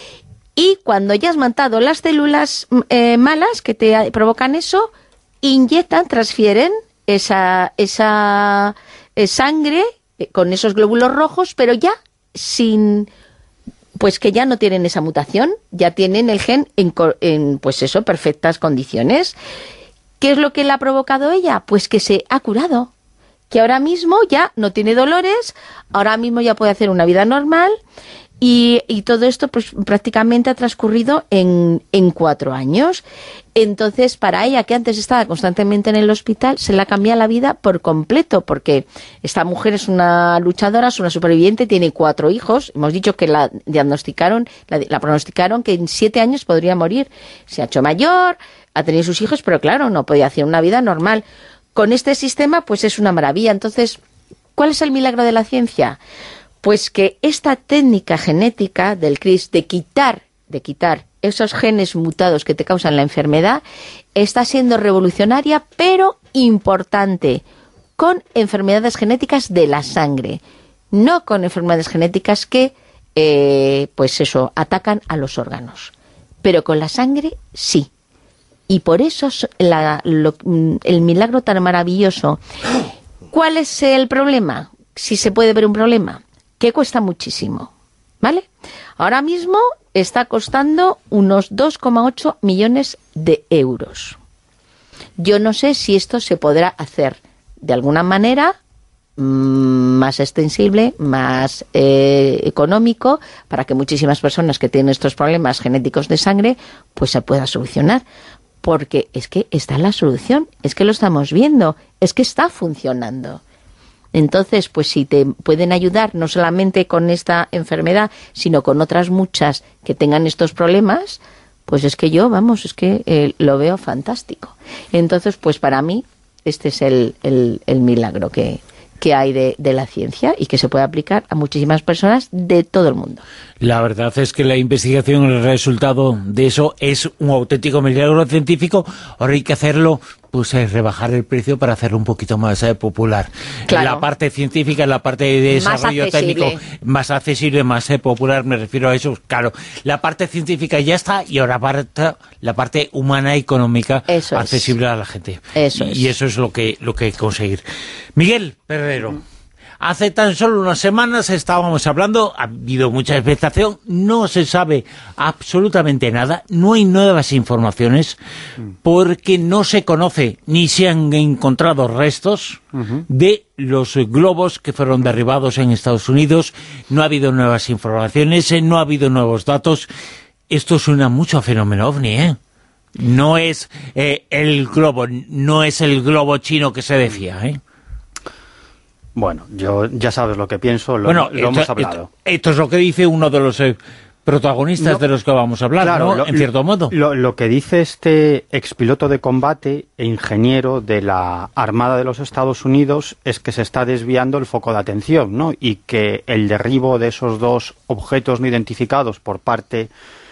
[SPEAKER 5] Y cuando ya has matado las células eh, malas que te provocan eso, inyectan, transfieren esa, esa eh, sangre eh, con esos glóbulos rojos, pero ya sin... pues que ya no tienen esa mutación, ya tienen el gen en, en, pues eso, perfectas condiciones. ¿Qué es lo que le ha provocado ella? Pues que se ha curado, que ahora mismo ya no tiene dolores, ahora mismo ya puede hacer una vida normal, y, y todo esto pues prácticamente ha transcurrido en, en cuatro años. Entonces, para ella, que antes estaba constantemente en el hospital, se le ha cambiado la vida por completo, porque esta mujer es una luchadora, es una superviviente, tiene cuatro hijos. Hemos dicho que la diagnosticaron, la, la pronosticaron que en siete años podría morir. Se ha hecho mayor, ha tenido sus hijos, pero claro, no podía hacer una vida normal. Con este sistema, pues es una maravilla. Entonces, ¿cuál es el milagro de la ciencia? Pues que esta técnica genética del Crips de quitar, de quitar esos genes mutados que te causan la enfermedad, está siendo revolucionaria, pero importante, con enfermedades genéticas de la sangre, no con enfermedades genéticas que, eh, pues eso, atacan a los órganos. Pero con la sangre, sí. Y por eso la, lo, el milagro tan maravilloso. ¿Cuál es el problema? Si se puede ver un problema, que cuesta muchísimo, ¿vale? Ahora mismo está costando unos dos coma ocho millones de euros. Yo no sé si esto se podrá hacer de alguna manera mmm, más extensible, más eh, económico, para que muchísimas personas que tienen estos problemas genéticos de sangre, pues se pueda solucionar. Porque es que está la solución, es que lo estamos viendo, es que está funcionando. Entonces, pues si te pueden ayudar no solamente con esta enfermedad, sino con otras muchas que tengan estos problemas, pues es que yo, vamos, es que eh, lo veo fantástico. Entonces, pues para mí, este es el, el, el milagro que, que hay de, de la ciencia y que se puede aplicar a muchísimas personas de todo el mundo.
[SPEAKER 2] La verdad es que la investigación, el resultado de eso es un auténtico milagro científico. Ahora hay que hacerlo, pues es rebajar el precio para hacerlo un poquito más eh, popular.
[SPEAKER 5] Claro.
[SPEAKER 2] La parte científica, la parte de desarrollo técnico, más accesible, más eh, popular, me refiero a eso. Claro, la parte científica ya está y ahora parte, la parte humana y económica
[SPEAKER 5] eso
[SPEAKER 2] accesible
[SPEAKER 5] es.
[SPEAKER 2] a la gente.
[SPEAKER 5] Eso
[SPEAKER 2] y,
[SPEAKER 5] es.
[SPEAKER 2] y eso es lo que, lo que hay que conseguir. Miguel Perrero. Hace tan solo unas semanas estábamos hablando, ha habido mucha expectación, no se sabe absolutamente nada, no hay nuevas informaciones, porque no se conoce ni se han encontrado restos uh-huh. de los globos que fueron derribados en Estados Unidos, no ha habido nuevas informaciones, no ha habido nuevos datos. Esto suena mucho a fenómeno ovni, ¿eh? No es eh, el globo, no es el globo chino que se decía, ¿eh?
[SPEAKER 3] Bueno, yo ya sabes lo que pienso, lo,
[SPEAKER 2] bueno,
[SPEAKER 3] lo
[SPEAKER 2] esto,
[SPEAKER 3] hemos hablado.
[SPEAKER 2] Esto, esto es lo que dice uno de los eh, protagonistas no, de los que vamos a hablar,
[SPEAKER 3] claro,
[SPEAKER 2] ¿no?
[SPEAKER 3] Lo,
[SPEAKER 2] en cierto modo.
[SPEAKER 3] Lo, lo que dice este expiloto de combate e ingeniero de la Armada de los Estados Unidos es que se está desviando el foco de atención, ¿no? Y que el derribo de esos dos objetos no identificados por parte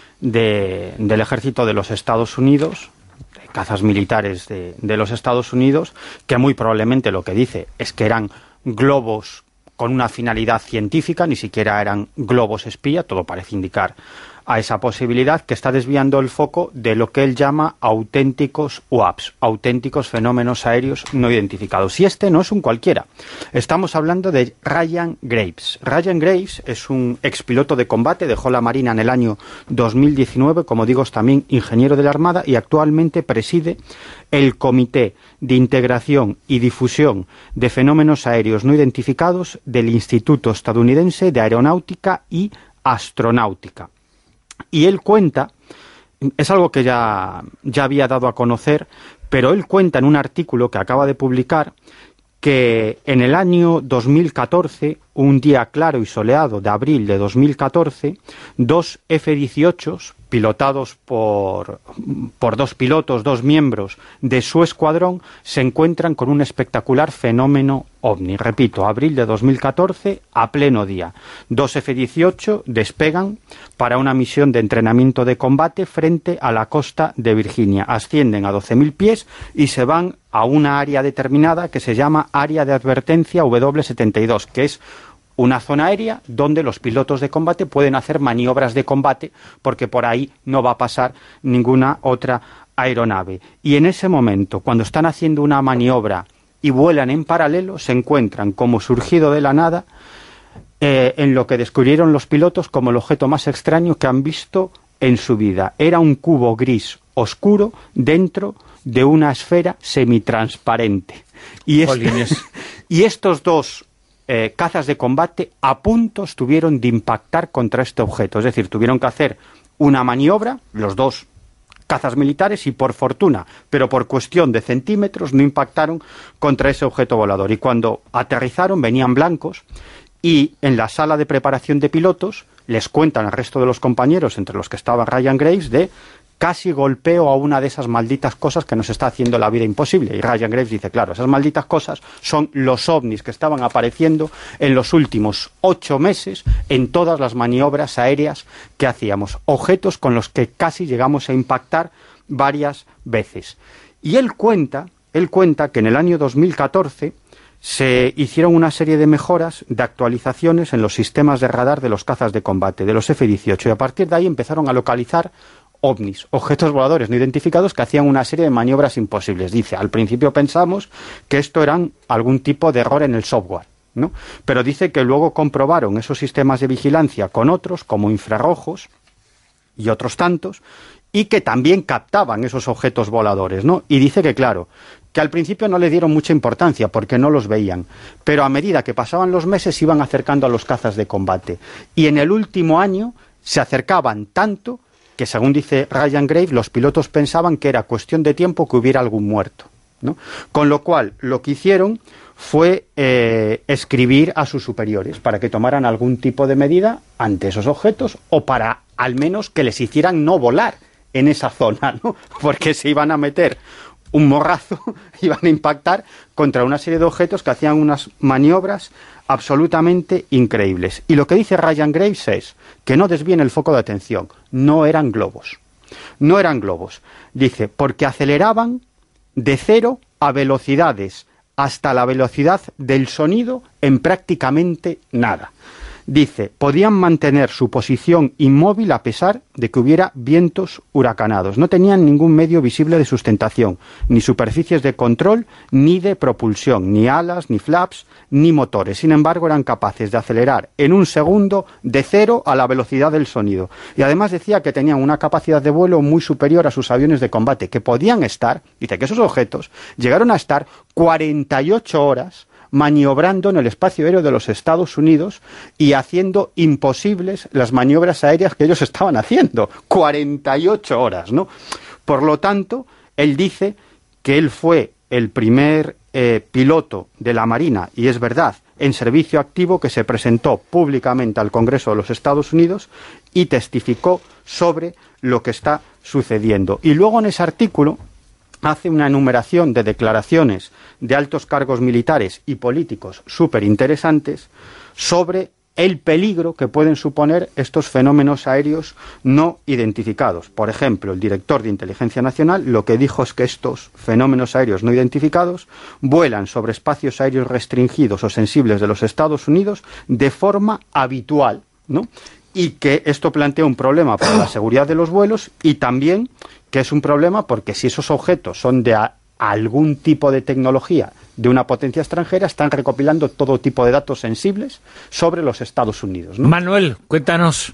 [SPEAKER 3] de, del ejército de los Estados Unidos, de cazas militares de, de los Estados Unidos, que muy probablemente lo que dice es que eran globos con una finalidad científica, ni siquiera eran globos espía, todo parece indicar a esa posibilidad, que está desviando el foco de lo que él llama auténticos U A Ps, auténticos fenómenos aéreos no identificados. Y este no es un cualquiera. Estamos hablando de Ryan Graves. Ryan Graves es un expiloto de combate, dejó la Marina en el año dos mil diecinueve, como digo, es también ingeniero de la Armada y actualmente preside el Comité de Integración y Difusión de Fenómenos Aéreos No Identificados del Instituto Estadounidense de Aeronáutica y Astronáutica. Y él cuenta, es algo que ya, ya había dado a conocer, pero él cuenta en un artículo que acaba de publicar que en el año dos mil catorce, un día claro y soleado de abril de dos mil catorce, dos F dieciocho pilotados por, por dos pilotos, dos miembros de su escuadrón, se encuentran con un espectacular fenómeno ovni. Repito, abril de dos mil catorce, a pleno día. Dos F dieciocho despegan para una misión de entrenamiento de combate frente a la costa de Virginia. Ascienden a doce mil pies y se van a una área determinada que se llama Área de Advertencia W setenta y dos, que es una zona aérea donde los pilotos de combate pueden hacer maniobras de combate porque por ahí no va a pasar ninguna otra aeronave. Y en ese momento, cuando están haciendo una maniobra y vuelan en paralelo, se encuentran como surgido de la nada eh, en lo que descubrieron los pilotos como el objeto más extraño que han visto en su vida. Era un cubo gris oscuro dentro de una esfera semitransparente. Y, este, y estos dos Eh, cazas de combate a punto estuvieron de impactar contra este objeto, es decir, tuvieron que hacer una maniobra, los dos cazas militares, y por fortuna, pero por cuestión de centímetros, no impactaron contra ese objeto volador. Y cuando aterrizaron venían blancos y en la sala de preparación de pilotos les cuentan al resto de los compañeros, entre los que estaba Ryan Graves, de casi golpeo a una de esas malditas cosas que nos está haciendo la vida imposible. Y Ryan Graves dice, claro, esas malditas cosas son los ovnis que estaban apareciendo en los últimos ocho meses en todas las maniobras aéreas que hacíamos. Objetos con los que casi llegamos a impactar varias veces. Y él cuenta, él cuenta que en el año dos mil catorce se hicieron una serie de mejoras, de actualizaciones en los sistemas de radar de los cazas de combate, de los F dieciocho, y a partir de ahí empezaron a localizar ovnis, objetos voladores no identificados que hacían una serie de maniobras imposibles. Dice, al principio pensamos que esto eran algún tipo de error en el software, ¿no? Pero dice que luego comprobaron esos sistemas de vigilancia con otros, como infrarrojos y otros tantos, y que también captaban esos objetos voladores, ¿no? Y dice que, claro, que al principio no le dieron mucha importancia porque no los veían, pero a medida que pasaban los meses iban acercando a los cazas de combate. Y en el último año se acercaban tanto que, según dice Ryan Graves, los pilotos pensaban que era cuestión de tiempo que hubiera algún muerto, ¿no? Con lo cual, lo que hicieron fue eh, escribir a sus superiores para que tomaran algún tipo de medida ante esos objetos, o para al menos que les hicieran no volar en esa zona, ¿no? Porque se iban a meter un morrazo, iban a impactar contra una serie de objetos que hacían unas maniobras absolutamente increíbles. Y lo que dice Ryan Graves es que no desvíen el foco de atención, no eran globos. No eran globos. Dice, porque aceleraban de cero a velocidades hasta la velocidad del sonido en prácticamente nada. Dice, podían mantener su posición inmóvil a pesar de que hubiera vientos huracanados. No tenían ningún medio visible de sustentación, ni superficies de control, ni de propulsión, ni alas, ni flaps, ni motores. Sin embargo, eran capaces de acelerar en un segundo de cero a la velocidad del sonido. Y además decía que tenían una capacidad de vuelo muy superior a sus aviones de combate, que podían estar, dice que esos objetos llegaron a estar cuarenta y ocho horas maniobrando en el espacio aéreo de los Estados Unidos y haciendo imposibles las maniobras aéreas que ellos estaban haciendo. cuarenta y ocho horas, ¿no? Por lo tanto, él dice que él fue el primer eh, piloto de la Marina, y es verdad, en servicio activo, que se presentó públicamente al Congreso de los Estados Unidos y testificó sobre lo que está sucediendo. Y luego en ese artículo hace una enumeración de declaraciones de altos cargos militares y políticos súper interesantes sobre el peligro que pueden suponer estos fenómenos aéreos no identificados. Por ejemplo, el director de Inteligencia Nacional lo que dijo es que estos fenómenos aéreos no identificados vuelan sobre espacios aéreos restringidos o sensibles de los Estados Unidos de forma habitual, ¿no? Y que esto plantea un problema para la seguridad de los vuelos, y también que es un problema porque si esos objetos son de a, algún tipo de tecnología de una potencia extranjera, están recopilando todo tipo de datos sensibles sobre los Estados Unidos, ¿no?
[SPEAKER 2] Manuel, cuéntanos.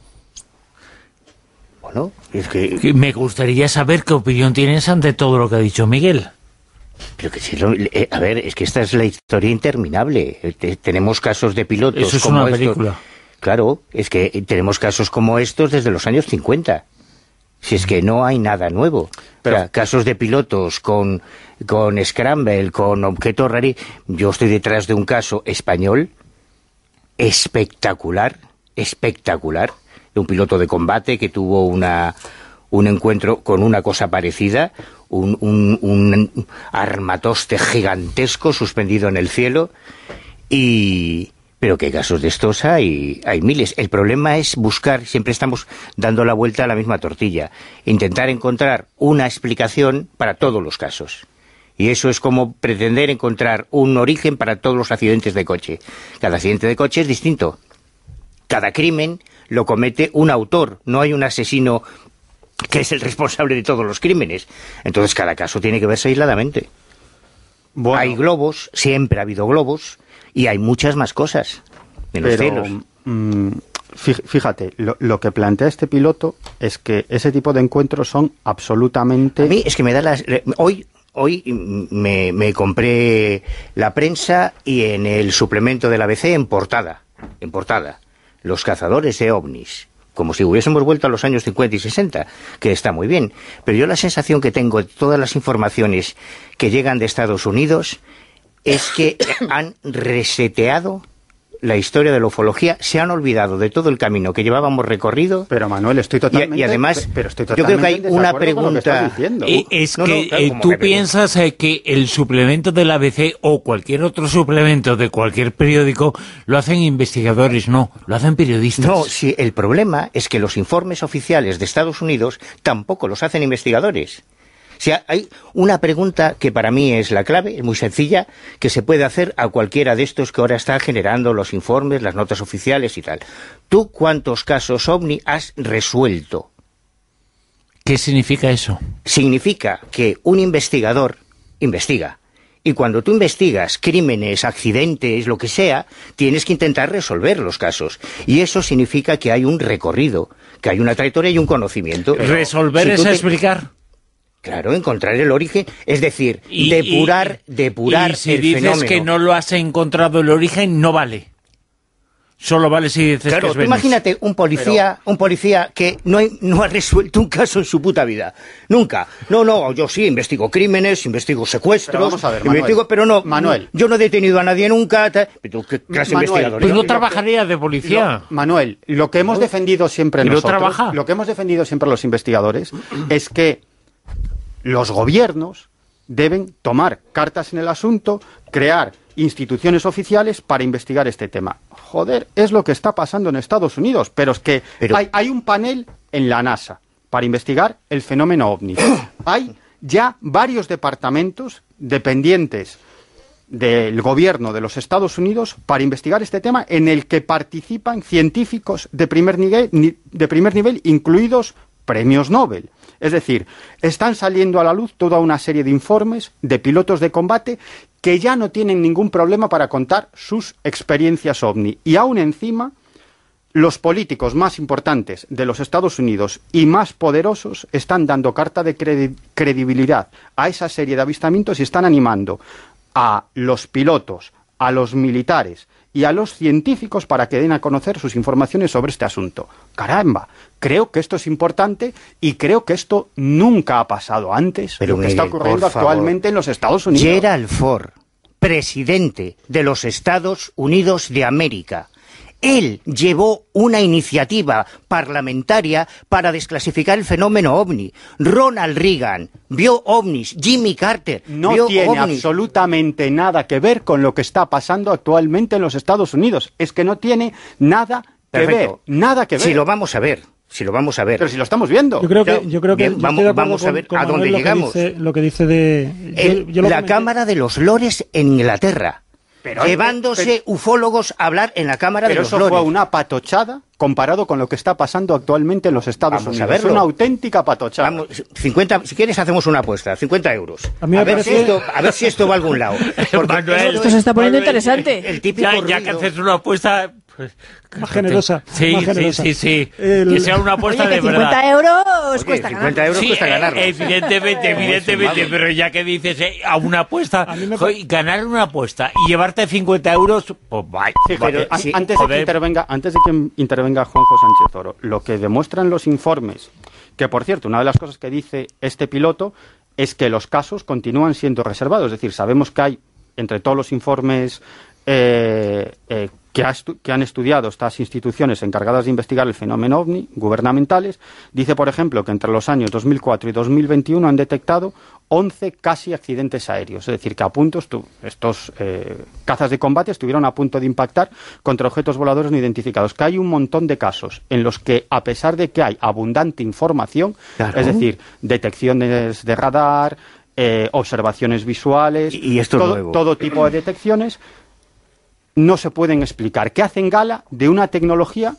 [SPEAKER 14] Bueno, es que...
[SPEAKER 2] Me gustaría saber qué opinión tienes ante todo lo que ha dicho Miguel.
[SPEAKER 14] Pero que si lo, eh, a ver, es que esta es la historia interminable. Eh, tenemos casos de pilotos
[SPEAKER 2] Eso es
[SPEAKER 14] como
[SPEAKER 2] una
[SPEAKER 14] estos.
[SPEAKER 2] película.
[SPEAKER 14] Claro, es que tenemos casos como estos desde los años cincuenta. Si es que no hay nada nuevo. Pero, o sea, casos de pilotos con, con Scramble, con objetos raros. Yo estoy detrás de un caso español espectacular, espectacular, de un piloto de combate que tuvo una, un encuentro con una cosa parecida, un, un, un armatoste gigantesco suspendido en el cielo, y... Pero que casos de estos hay, hay miles. El problema es buscar, siempre estamos dando la vuelta a la misma tortilla, intentar encontrar una explicación para todos los casos. Y eso es como pretender encontrar un origen para todos los accidentes de coche. Cada accidente de coche es distinto. Cada crimen lo comete un autor, no hay un asesino que es el responsable de todos los crímenes. Entonces cada caso tiene que verse aisladamente. Bueno. Hay globos, siempre ha habido globos, y hay muchas más cosas en los cielos.
[SPEAKER 3] Mmm, fíjate, lo, lo que plantea este piloto es que ese tipo de encuentros son absolutamente...
[SPEAKER 14] A mí es que me da las... Hoy, hoy me, me compré La Prensa y en el suplemento del A B C en portada, en portada, los cazadores de ovnis, como si hubiésemos vuelto a los años cincuenta y sesenta, que está muy bien. Pero yo la sensación que tengo de todas las informaciones que llegan de Estados Unidos es que han reseteado la historia de la ufología, se han olvidado de todo el camino que llevábamos recorrido.
[SPEAKER 3] Pero Manuel, estoy totalmente...
[SPEAKER 14] Y, y además,
[SPEAKER 3] pero estoy
[SPEAKER 14] yo creo que hay una pregunta...
[SPEAKER 2] Eh, es
[SPEAKER 14] no,
[SPEAKER 2] que
[SPEAKER 14] no, claro,
[SPEAKER 2] eh, tú piensas eh, que el suplemento del A B C o cualquier otro suplemento de cualquier periódico lo hacen investigadores, no, lo hacen periodistas.
[SPEAKER 14] No, sí, el problema es que los informes oficiales de Estados Unidos tampoco los hacen investigadores. O sea, hay una pregunta que para mí es la clave, es muy sencilla, que se puede hacer a cualquiera de estos que ahora están generando los informes, las notas oficiales y tal. ¿Tú cuántos casos OVNI has resuelto?
[SPEAKER 2] ¿Qué significa eso?
[SPEAKER 14] Significa que un investigador investiga. Y cuando tú investigas crímenes, accidentes, lo que sea, tienes que intentar resolver los casos. Y eso significa que hay un recorrido, que hay una trayectoria y un conocimiento.
[SPEAKER 2] ¿Resolver es explicar?
[SPEAKER 14] Claro, encontrar el origen, es decir, y, depurar, y, depurar
[SPEAKER 2] y si
[SPEAKER 14] el
[SPEAKER 2] dices
[SPEAKER 14] fenómeno.
[SPEAKER 2] Que no lo has encontrado el origen, no vale. Solo vale si dices
[SPEAKER 14] claro,
[SPEAKER 2] que es
[SPEAKER 14] Venus. Imagínate un policía, Pero... un policía que no, hay, no ha resuelto un caso en su puta vida. Nunca. No, no, yo sí investigo crímenes, investigo secuestros, pero vamos a ver, Manuel, investigo, pero no,
[SPEAKER 3] Manuel.
[SPEAKER 14] yo no he detenido a nadie nunca. ¿Pero qué clase de investigador?
[SPEAKER 2] Pues no trabajaría de policía.
[SPEAKER 3] Lo, Manuel, lo que hemos defendido siempre
[SPEAKER 2] ¿Y
[SPEAKER 3] nosotros,
[SPEAKER 2] no trabaja?
[SPEAKER 3] lo que hemos defendido siempre los investigadores es que los gobiernos deben tomar cartas en el asunto, crear instituciones oficiales para investigar este tema. Joder, es lo que está pasando en Estados Unidos, pero es que pero... Hay, hay un panel en la NASA para investigar el fenómeno ovni. Hay ya varios departamentos dependientes del gobierno de los Estados Unidos para investigar este tema, en el que participan científicos de primer nivel, de primer nivel incluidos premios Nobel. Es decir, están saliendo a la luz toda una serie de informes de pilotos de combate que ya no tienen ningún problema para contar sus experiencias ovni. Y aún encima, los políticos más importantes de los Estados Unidos y más poderosos están dando carta de credi- credibilidad a esa serie de avistamientos y están animando a los pilotos, a los militares y a los científicos para que den a conocer sus informaciones sobre este asunto. Caramba, creo que esto es importante y creo que esto nunca ha pasado antes. Pero lo que Miguel, está ocurriendo actualmente en los Estados Unidos.
[SPEAKER 14] Gerald Ford, presidente de los Estados Unidos de América, él llevó una iniciativa parlamentaria para desclasificar el fenómeno ovni. Ronald Reagan vio ovnis. Jimmy Carter
[SPEAKER 3] no
[SPEAKER 14] vio
[SPEAKER 3] tiene
[SPEAKER 14] ovnis.
[SPEAKER 3] absolutamente nada que ver con lo que está pasando actualmente en los Estados Unidos. Es que no tiene nada que
[SPEAKER 14] Perfecto.
[SPEAKER 3] ver. Nada que ver.
[SPEAKER 14] Si lo vamos a ver. Si lo vamos a ver.
[SPEAKER 3] Pero si lo estamos viendo.
[SPEAKER 17] Yo creo que, yo creo que
[SPEAKER 14] Bien,
[SPEAKER 17] yo
[SPEAKER 14] vamos,
[SPEAKER 17] estoy de acuerdo
[SPEAKER 14] vamos a
[SPEAKER 17] con-
[SPEAKER 14] ver
[SPEAKER 17] con
[SPEAKER 14] a
[SPEAKER 17] Manuel
[SPEAKER 14] dónde
[SPEAKER 17] lo que
[SPEAKER 14] llegamos.
[SPEAKER 17] dice- lo que dice de...
[SPEAKER 14] El-
[SPEAKER 17] yo- yo lo
[SPEAKER 14] la
[SPEAKER 17] comenté-
[SPEAKER 14] Cámara de los Lores en Inglaterra.
[SPEAKER 3] Pero-
[SPEAKER 14] llevándose
[SPEAKER 3] pero-
[SPEAKER 14] ufólogos a hablar en la Cámara
[SPEAKER 3] Pero
[SPEAKER 14] de los
[SPEAKER 3] eso
[SPEAKER 14] Lores.
[SPEAKER 3] fue una patochada comparado con lo que está pasando actualmente en los Estados
[SPEAKER 14] Vamos a
[SPEAKER 3] Unidos.
[SPEAKER 14] verlo.
[SPEAKER 3] Es una auténtica patochada.
[SPEAKER 14] Vamos, cincuenta, si quieres hacemos una apuesta, cincuenta euros.
[SPEAKER 17] A mí me
[SPEAKER 14] ver
[SPEAKER 17] parece-
[SPEAKER 14] si esto, a ver si esto va a algún lado. Porque
[SPEAKER 2] Manuel,
[SPEAKER 12] Esto se está poniendo
[SPEAKER 2] Manuel,
[SPEAKER 12] interesante.
[SPEAKER 14] el típico
[SPEAKER 2] Ya, ya que
[SPEAKER 14] ruido-
[SPEAKER 2] haces una apuesta... Pues,
[SPEAKER 17] Más generosa,
[SPEAKER 2] Sí,
[SPEAKER 17] más
[SPEAKER 2] sí,
[SPEAKER 17] generosa.
[SPEAKER 2] sí, sí.
[SPEAKER 17] El-
[SPEAKER 2] Que sea una apuesta
[SPEAKER 12] Oye, que
[SPEAKER 2] de verdad.
[SPEAKER 12] cincuenta euros
[SPEAKER 14] Oye,
[SPEAKER 12] cuesta
[SPEAKER 14] cincuenta
[SPEAKER 12] ganar.
[SPEAKER 14] euros
[SPEAKER 2] Sí,
[SPEAKER 14] cuesta
[SPEAKER 2] eh,
[SPEAKER 14] ganarlo.
[SPEAKER 2] evidentemente, evidentemente,
[SPEAKER 14] vamos.
[SPEAKER 2] pero ya que dices eh, a una apuesta,
[SPEAKER 17] A mí me
[SPEAKER 2] jo, y ganar una apuesta y llevarte cincuenta euros, pues vaya.
[SPEAKER 3] Sí,
[SPEAKER 14] Pero
[SPEAKER 3] pero an-
[SPEAKER 14] sí,
[SPEAKER 3] antes, de que
[SPEAKER 2] joder.
[SPEAKER 3] intervenga, antes de que intervenga Juanjo Sánchez Oro, lo que demuestran los informes, que por cierto, una de las cosas que dice este piloto es que los casos continúan siendo reservados. Es decir, sabemos que hay, entre todos los informes eh, eh, que, ha estu- que han estudiado estas instituciones encargadas de investigar el fenómeno ovni, gubernamentales, dice, por ejemplo, que entre los años dos mil cuatro y dos mil veintiuno han detectado once casi accidentes aéreos. Es decir, que a punto estu- estos eh, cazas de combate estuvieron a punto de impactar contra objetos voladores no identificados. Que hay un montón de casos en los que, a pesar de que hay abundante información,
[SPEAKER 14] Claro.
[SPEAKER 3] es decir, detecciones de radar, eh, observaciones visuales,
[SPEAKER 14] Y- y esto es
[SPEAKER 3] todo,
[SPEAKER 14] nuevo.
[SPEAKER 3] todo tipo de detecciones, no se pueden explicar, que hacen gala de una tecnología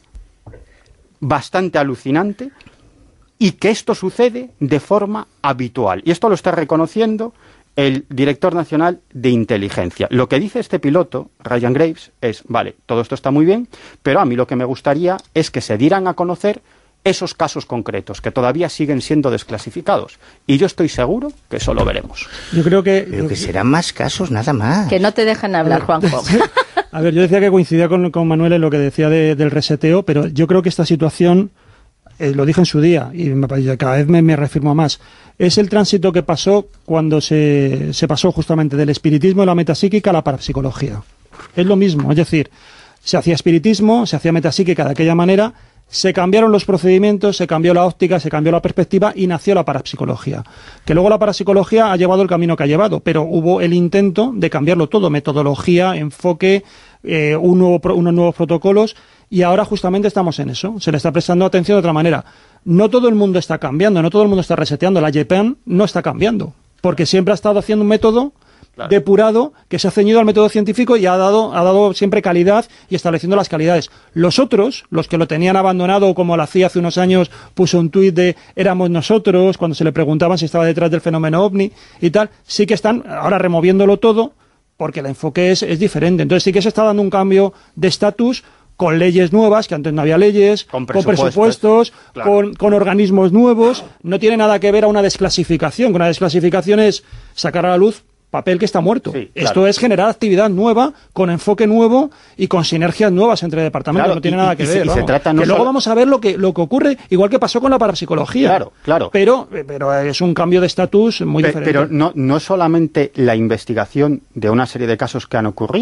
[SPEAKER 3] bastante alucinante y que esto sucede de forma habitual. Y esto lo está reconociendo el director nacional de inteligencia. Lo que dice este piloto, Ryan Graves, es, vale, todo esto está muy bien, pero a mí lo que me gustaría es que se dieran a conocer esos casos concretos, que todavía siguen siendo desclasificados. Y yo estoy seguro que eso lo veremos.
[SPEAKER 17] Yo creo que...
[SPEAKER 14] Pero que serán más casos, nada más.
[SPEAKER 5] Que no te dejan hablar, Juanjo.
[SPEAKER 17] A ver, yo decía que coincidía con, con Manuel en lo que decía de- del reseteo, pero yo creo que esta situación, eh, lo dije en su día, y me parece- cada vez me, me reafirmo más, es el tránsito que pasó cuando se, se pasó justamente del espiritismo y la metapsíquica a la parapsicología. Es lo mismo, es decir, se hacía espiritismo, se hacía metapsíquica de aquella manera, se cambiaron los procedimientos, se cambió la óptica, se cambió la perspectiva y nació la parapsicología. Que luego la parapsicología ha llevado el camino que ha llevado, pero hubo el intento de cambiarlo todo, metodología, enfoque, eh, un nuevo pro- unos nuevos protocolos, y ahora justamente estamos en eso. Se le está prestando atención de otra manera. No todo el mundo está cambiando, no todo el mundo está reseteando. La Japan no está cambiando, porque siempre ha estado haciendo un método
[SPEAKER 3] Claro.
[SPEAKER 17] depurado, que se ha ceñido al método científico y ha dado, ha dado siempre calidad y estableciendo las calidades. Los otros, los que lo tenían abandonado, como la C I A hace unos años puso un tuit de éramos nosotros, cuando se le preguntaban si estaba detrás del fenómeno ovni y tal, sí que están ahora removiéndolo todo porque el enfoque es, es diferente. Entonces sí que se está dando un cambio de estatus con leyes nuevas, que antes no había leyes,
[SPEAKER 3] Con
[SPEAKER 17] con
[SPEAKER 3] presupuestos,
[SPEAKER 17] presupuestos,
[SPEAKER 3] claro.
[SPEAKER 17] con, con organismos nuevos. No tiene nada que ver a una desclasificación, que una desclasificación es sacar a la luz papel que está muerto.
[SPEAKER 3] Sí, claro.
[SPEAKER 17] Esto es generar actividad nueva, con enfoque nuevo y con sinergias nuevas entre departamentos.
[SPEAKER 3] Claro,
[SPEAKER 17] no tiene
[SPEAKER 3] y-
[SPEAKER 17] nada
[SPEAKER 3] y-
[SPEAKER 17] que
[SPEAKER 3] y se-
[SPEAKER 17] ver.
[SPEAKER 3] y se
[SPEAKER 17] vamos.
[SPEAKER 3] trata no
[SPEAKER 17] que luego
[SPEAKER 3] solo-
[SPEAKER 17] vamos a ver lo que, lo que ocurre, igual que pasó con la parapsicología.
[SPEAKER 3] Claro, claro.
[SPEAKER 17] Pero, pero es un cambio de estatus muy
[SPEAKER 3] Pe-
[SPEAKER 17] diferente.
[SPEAKER 3] Pero no, no solamente la investigación de una serie de casos que han ocurrido.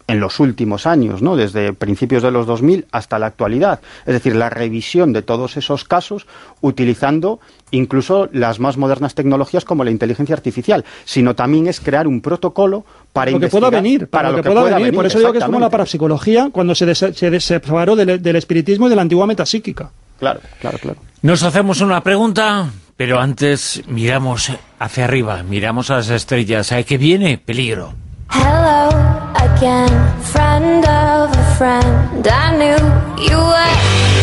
[SPEAKER 3] en los últimos años, ¿no? Desde principios de los dos mil hasta la actualidad. Es decir, la revisión de todos esos casos utilizando incluso las más modernas tecnologías como la inteligencia artificial, sino también es crear un protocolo para
[SPEAKER 17] lo que
[SPEAKER 3] investigar,
[SPEAKER 17] pueda venir, para, para lo que, que pueda, pueda venir. venir. Por eso digo que es como la parapsicología cuando se, des, se separó del, del espiritismo y de la antigua metapsíquica.
[SPEAKER 3] Claro, claro, claro.
[SPEAKER 2] Nos hacemos una pregunta, pero antes miramos hacia arriba, miramos a las estrellas. ¿A qué viene? Peligro.
[SPEAKER 18] Hello again, friend of a friend. I knew you were.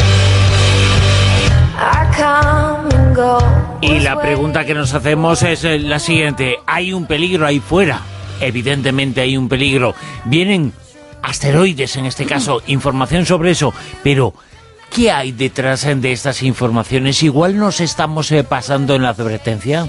[SPEAKER 18] I come and go.
[SPEAKER 2] Y la pregunta que nos hacemos es la siguiente. ¿Hay un peligro ahí fuera? Evidentemente hay un peligro. Vienen asteroides, en este caso, información sobre eso, pero ¿qué hay detrás de estas informaciones? Igual nos estamos eh, pasando en la advertencia.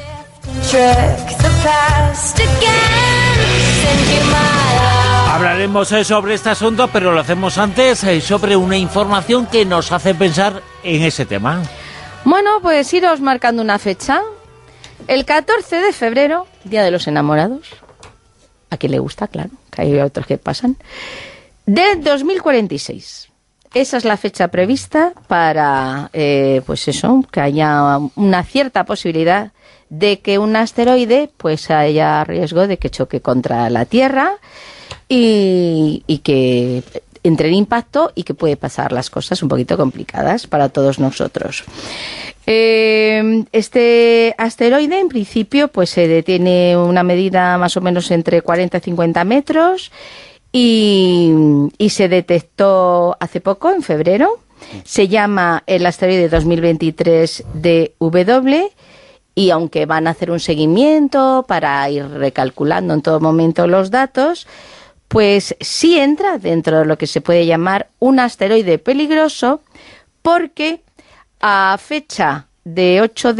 [SPEAKER 2] Hablaremos eh, sobre este asunto, pero lo hacemos antes eh, sobre una información que nos hace pensar en ese tema.
[SPEAKER 5] Bueno, pues iros marcando una fecha. El catorce de febrero, Día de los Enamorados. A quien le gusta, claro, que hay otros que pasan. De dos mil cuarenta y seis. Esa es la fecha prevista para, eh, pues eso, que haya una cierta posibilidad de que un asteroide, pues haya riesgo de que choque contra la Tierra y, y que entre en impacto y que puede pasar las cosas un poquito complicadas para todos nosotros. Eh, este asteroide, en principio, pues se detiene una medida más o menos entre cuarenta y cincuenta metros. Y, y se detectó hace poco, en febrero. Se llama el asteroide dos mil veintitrés D W y aunque van a hacer un seguimiento para ir recalculando en todo momento los datos, pues sí entra dentro de lo que se puede llamar un asteroide peligroso porque a fecha de ocho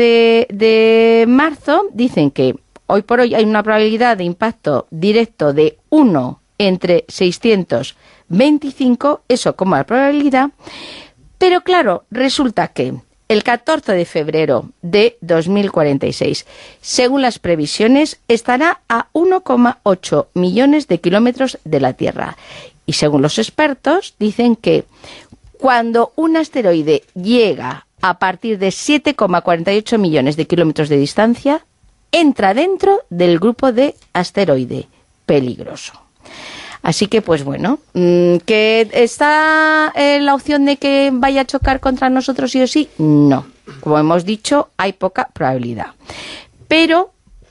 [SPEAKER 5] de marzo dicen que hoy por hoy hay una probabilidad de impacto directo de uno entre seiscientos veinticinco, eso como la probabilidad, pero claro, resulta que el catorce de febrero de dos mil cuarenta y seis, según las previsiones, estará a uno coma ocho millones de kilómetros de la Tierra. Y según los expertos, dicen que cuando un asteroide llega a partir de siete coma cuarenta y ocho millones de kilómetros de distancia, entra dentro del grupo de asteroide peligroso. Así que, pues bueno, ¿que está eh, la opción de que vaya a chocar contra nosotros sí o sí? No. Como hemos dicho, hay poca probabilidad. Pero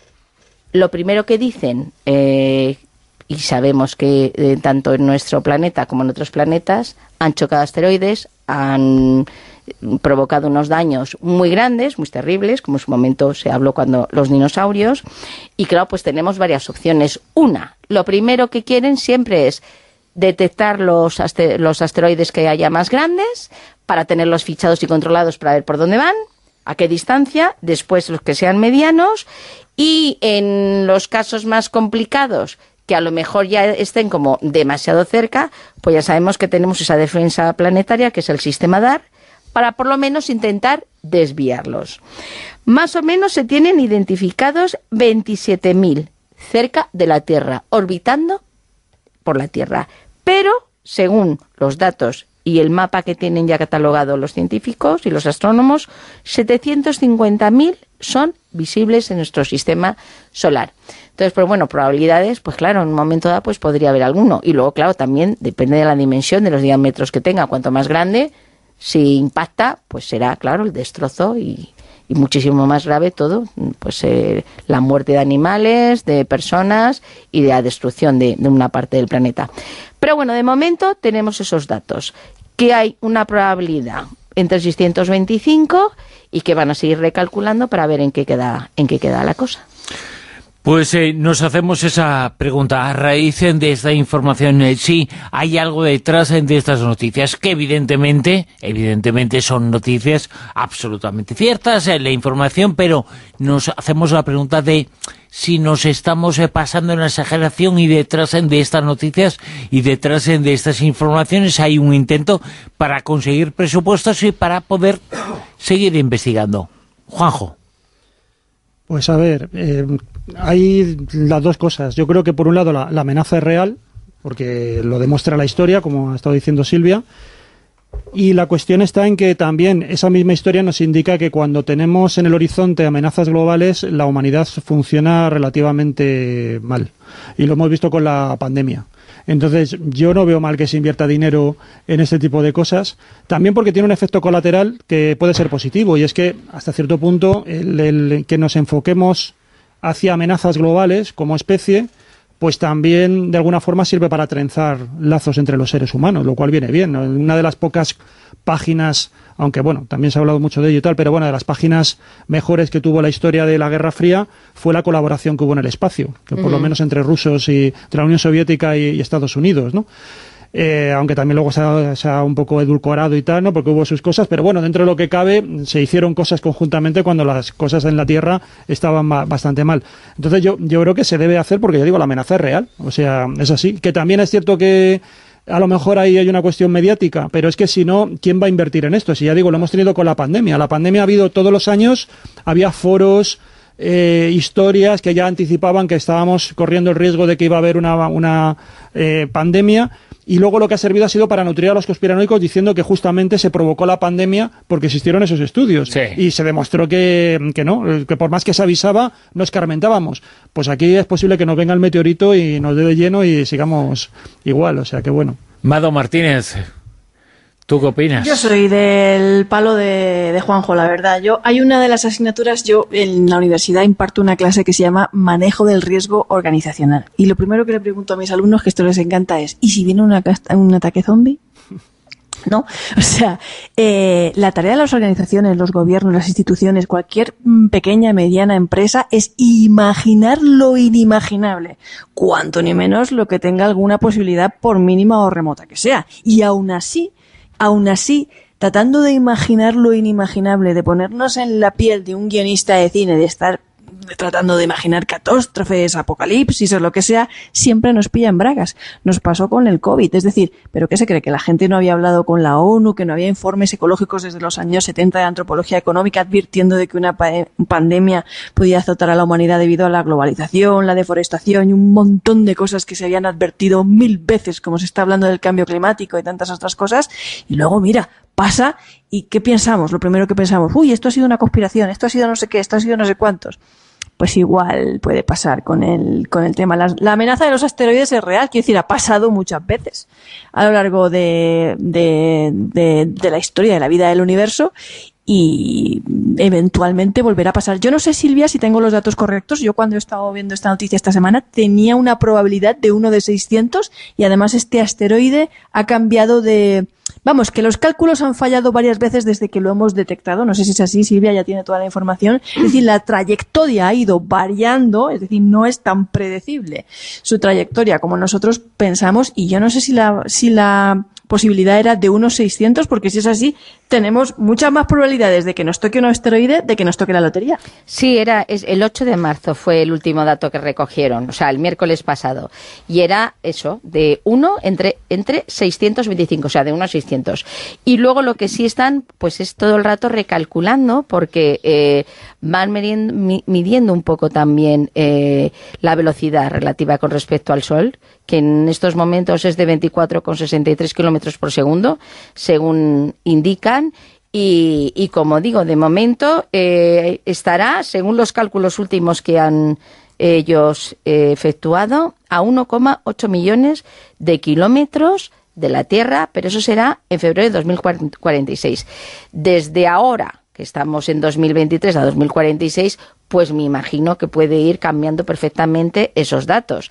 [SPEAKER 5] lo primero que dicen, eh, y sabemos que eh, tanto en nuestro planeta como en otros planetas, han chocado asteroides, han provocado unos daños muy grandes, muy terribles, como en su momento se habló cuando los dinosaurios, y claro, pues tenemos varias opciones. Una, lo primero que quieren siempre es detectar los, aster- los asteroides que haya más grandes, para tenerlos fichados y controlados para ver por dónde van, a qué distancia, después los que sean medianos, y en los casos más complicados, que a lo mejor ya estén como demasiado cerca, pues ya sabemos que tenemos esa defensa planetaria, que es el sistema D A R, para por lo menos intentar desviarlos. Más o menos se tienen identificados veintisiete mil cerca de la Tierra, orbitando por la Tierra. Pero, según los datos y el mapa que tienen ya catalogado los científicos y los astrónomos, setecientos cincuenta mil son visibles en nuestro sistema solar. Entonces, pues bueno, probabilidades, pues claro, en un momento dado pues podría haber alguno. Y luego, claro, también depende de la dimensión, de los diámetros que tenga. Cuanto más grande, si impacta, pues será, claro, el destrozo y, y muchísimo más grave todo, pues eh, la muerte de animales, de personas y de la destrucción de, de una parte del planeta. Pero bueno, de momento tenemos esos datos, que hay una probabilidad entre seiscientos veinticinco y que van a seguir recalculando para ver en qué queda, en qué queda la cosa.
[SPEAKER 2] Pues eh, nos hacemos esa pregunta a raíz de esta información. Eh, sí, hay algo detrás de estas noticias que evidentemente, evidentemente son noticias absolutamente ciertas, eh, la información, pero nos hacemos la pregunta de si nos estamos eh, pasando en la exageración y detrás de estas noticias y detrás de estas informaciones hay un intento para conseguir presupuestos y para poder seguir investigando. Juanjo.
[SPEAKER 17] Pues a ver, eh, hay las dos cosas. Yo creo que por un lado la, la amenaza es real, porque lo demuestra la historia, como ha estado diciendo Silvia. Y la cuestión está en que también esa misma historia nos indica que cuando tenemos en el horizonte amenazas globales, la humanidad funciona relativamente mal. Y lo hemos visto con la pandemia. Entonces, yo no veo mal que se invierta dinero en este tipo de cosas, también porque tiene un efecto colateral que puede ser positivo, y es que, hasta cierto punto, el, el que nos enfoquemos hacia amenazas globales como especie, pues también de alguna forma sirve para trenzar lazos entre los seres humanos, lo cual viene bien, ¿no? Una de las pocas páginas, aunque bueno, también se ha hablado mucho de ello y tal, pero bueno, de las páginas mejores que tuvo la historia de la Guerra Fría fue la colaboración que hubo en el espacio, que por uh-huh. lo menos entre rusos y entre la Unión Soviética y, y Estados Unidos, ¿no? Eh, aunque también luego se ha, se ha un poco edulcorado y tal, ¿no? Porque hubo sus cosas, pero bueno, dentro de lo que cabe, se hicieron cosas conjuntamente cuando las cosas en la Tierra estaban ma- bastante mal. Entonces yo, yo creo que se debe hacer porque, ya digo, la amenaza es real, o sea, es así. Que también es cierto que a lo mejor ahí hay una cuestión mediática, pero es que si no, ¿quién va a invertir en esto? Si ya digo, lo hemos tenido con la pandemia. La pandemia ha habido todos los años, había foros, eh, historias que ya anticipaban que estábamos corriendo el riesgo de que iba a haber una, una eh, pandemia. Y luego lo que ha servido ha sido para nutrir a los conspiranoicos diciendo que justamente se provocó la pandemia porque existieron esos estudios. Sí. Y se demostró que, que no, que por más que se avisaba, no escarmentábamos. Pues aquí es posible que nos venga el meteorito y nos dé de lleno y sigamos igual, o sea que bueno.
[SPEAKER 2] Mado Martínez, ¿tú qué opinas?
[SPEAKER 12] Yo soy del palo de, de Juanjo, la verdad. Yo hay una de las asignaturas, yo en la universidad imparto una clase que se llama Manejo del Riesgo Organizacional. Y lo primero que le pregunto a mis alumnos, que esto les encanta, es ¿y si viene una, un ataque zombie? ¿No? O sea, eh, la tarea de las organizaciones, los gobiernos, las instituciones, cualquier pequeña, mediana empresa es imaginar lo inimaginable, cuanto ni menos lo que tenga alguna posibilidad por mínima o remota que sea. Y aún así, aún así, tratando de imaginar lo inimaginable, de ponernos en la piel de un guionista de cine, de estar tratando de imaginar catástrofes, apocalipsis o lo que sea, siempre nos pilla en bragas. Nos pasó con el COVID, es decir, ¿pero qué se cree? ¿Que la gente no había hablado con la ONU, que no había informes ecológicos desde los años setenta de antropología económica advirtiendo de que una pa- pandemia podía azotar a la humanidad debido a la globalización, la deforestación y un montón de cosas que se habían advertido mil veces, como se está hablando del cambio climático y tantas otras cosas? Y luego, mira, pasa y ¿qué pensamos? Lo primero que pensamos, uy, esto ha sido una conspiración, esto ha sido no sé qué, esto ha sido no sé cuántos. Pues igual puede pasar con el, con el tema. La, la amenaza de los asteroides es real, quiero decir, ha pasado muchas veces a lo largo de, de, de, de la historia de la vida del universo y eventualmente volverá a pasar. Yo no sé, Silvia, si tengo los datos correctos. Yo cuando he estado viendo esta noticia esta semana tenía una probabilidad de uno de seiscientos y además este asteroide ha cambiado de... Vamos, que los cálculos han fallado varias veces desde que lo hemos detectado. No sé si es así, Silvia ya tiene toda la información. Es decir, la trayectoria ha ido variando, es decir, no es tan predecible su trayectoria como nosotros pensamos. Y yo no sé si la, si la posibilidad era de unos seiscientos, porque si es así, tenemos muchas más probabilidades de que nos toque un asteroide de que nos toque la lotería.
[SPEAKER 5] Sí, era es, el ocho de marzo fue el último dato que recogieron, o sea, el miércoles pasado. Y era eso, de uno entre, entre seiscientos veinticinco, o sea, de uno a seiscientos. Y luego lo que sí están, pues es todo el rato recalculando, porque eh, van midiendo, midiendo un poco también eh, la velocidad relativa con respecto al Sol, que en estos momentos es de veinticuatro coma sesenta y tres kilómetros por segundo, según indican. Y, y como digo, de momento eh, estará, según los cálculos últimos que han ellos eh, efectuado, a uno coma ocho millones de kilómetros de la Tierra, pero eso será en febrero de dos mil cuarenta y seis. Desde ahora, que estamos en dos mil veintitrés a dos mil cuarenta y seis, pues me imagino que puede ir cambiando perfectamente esos datos.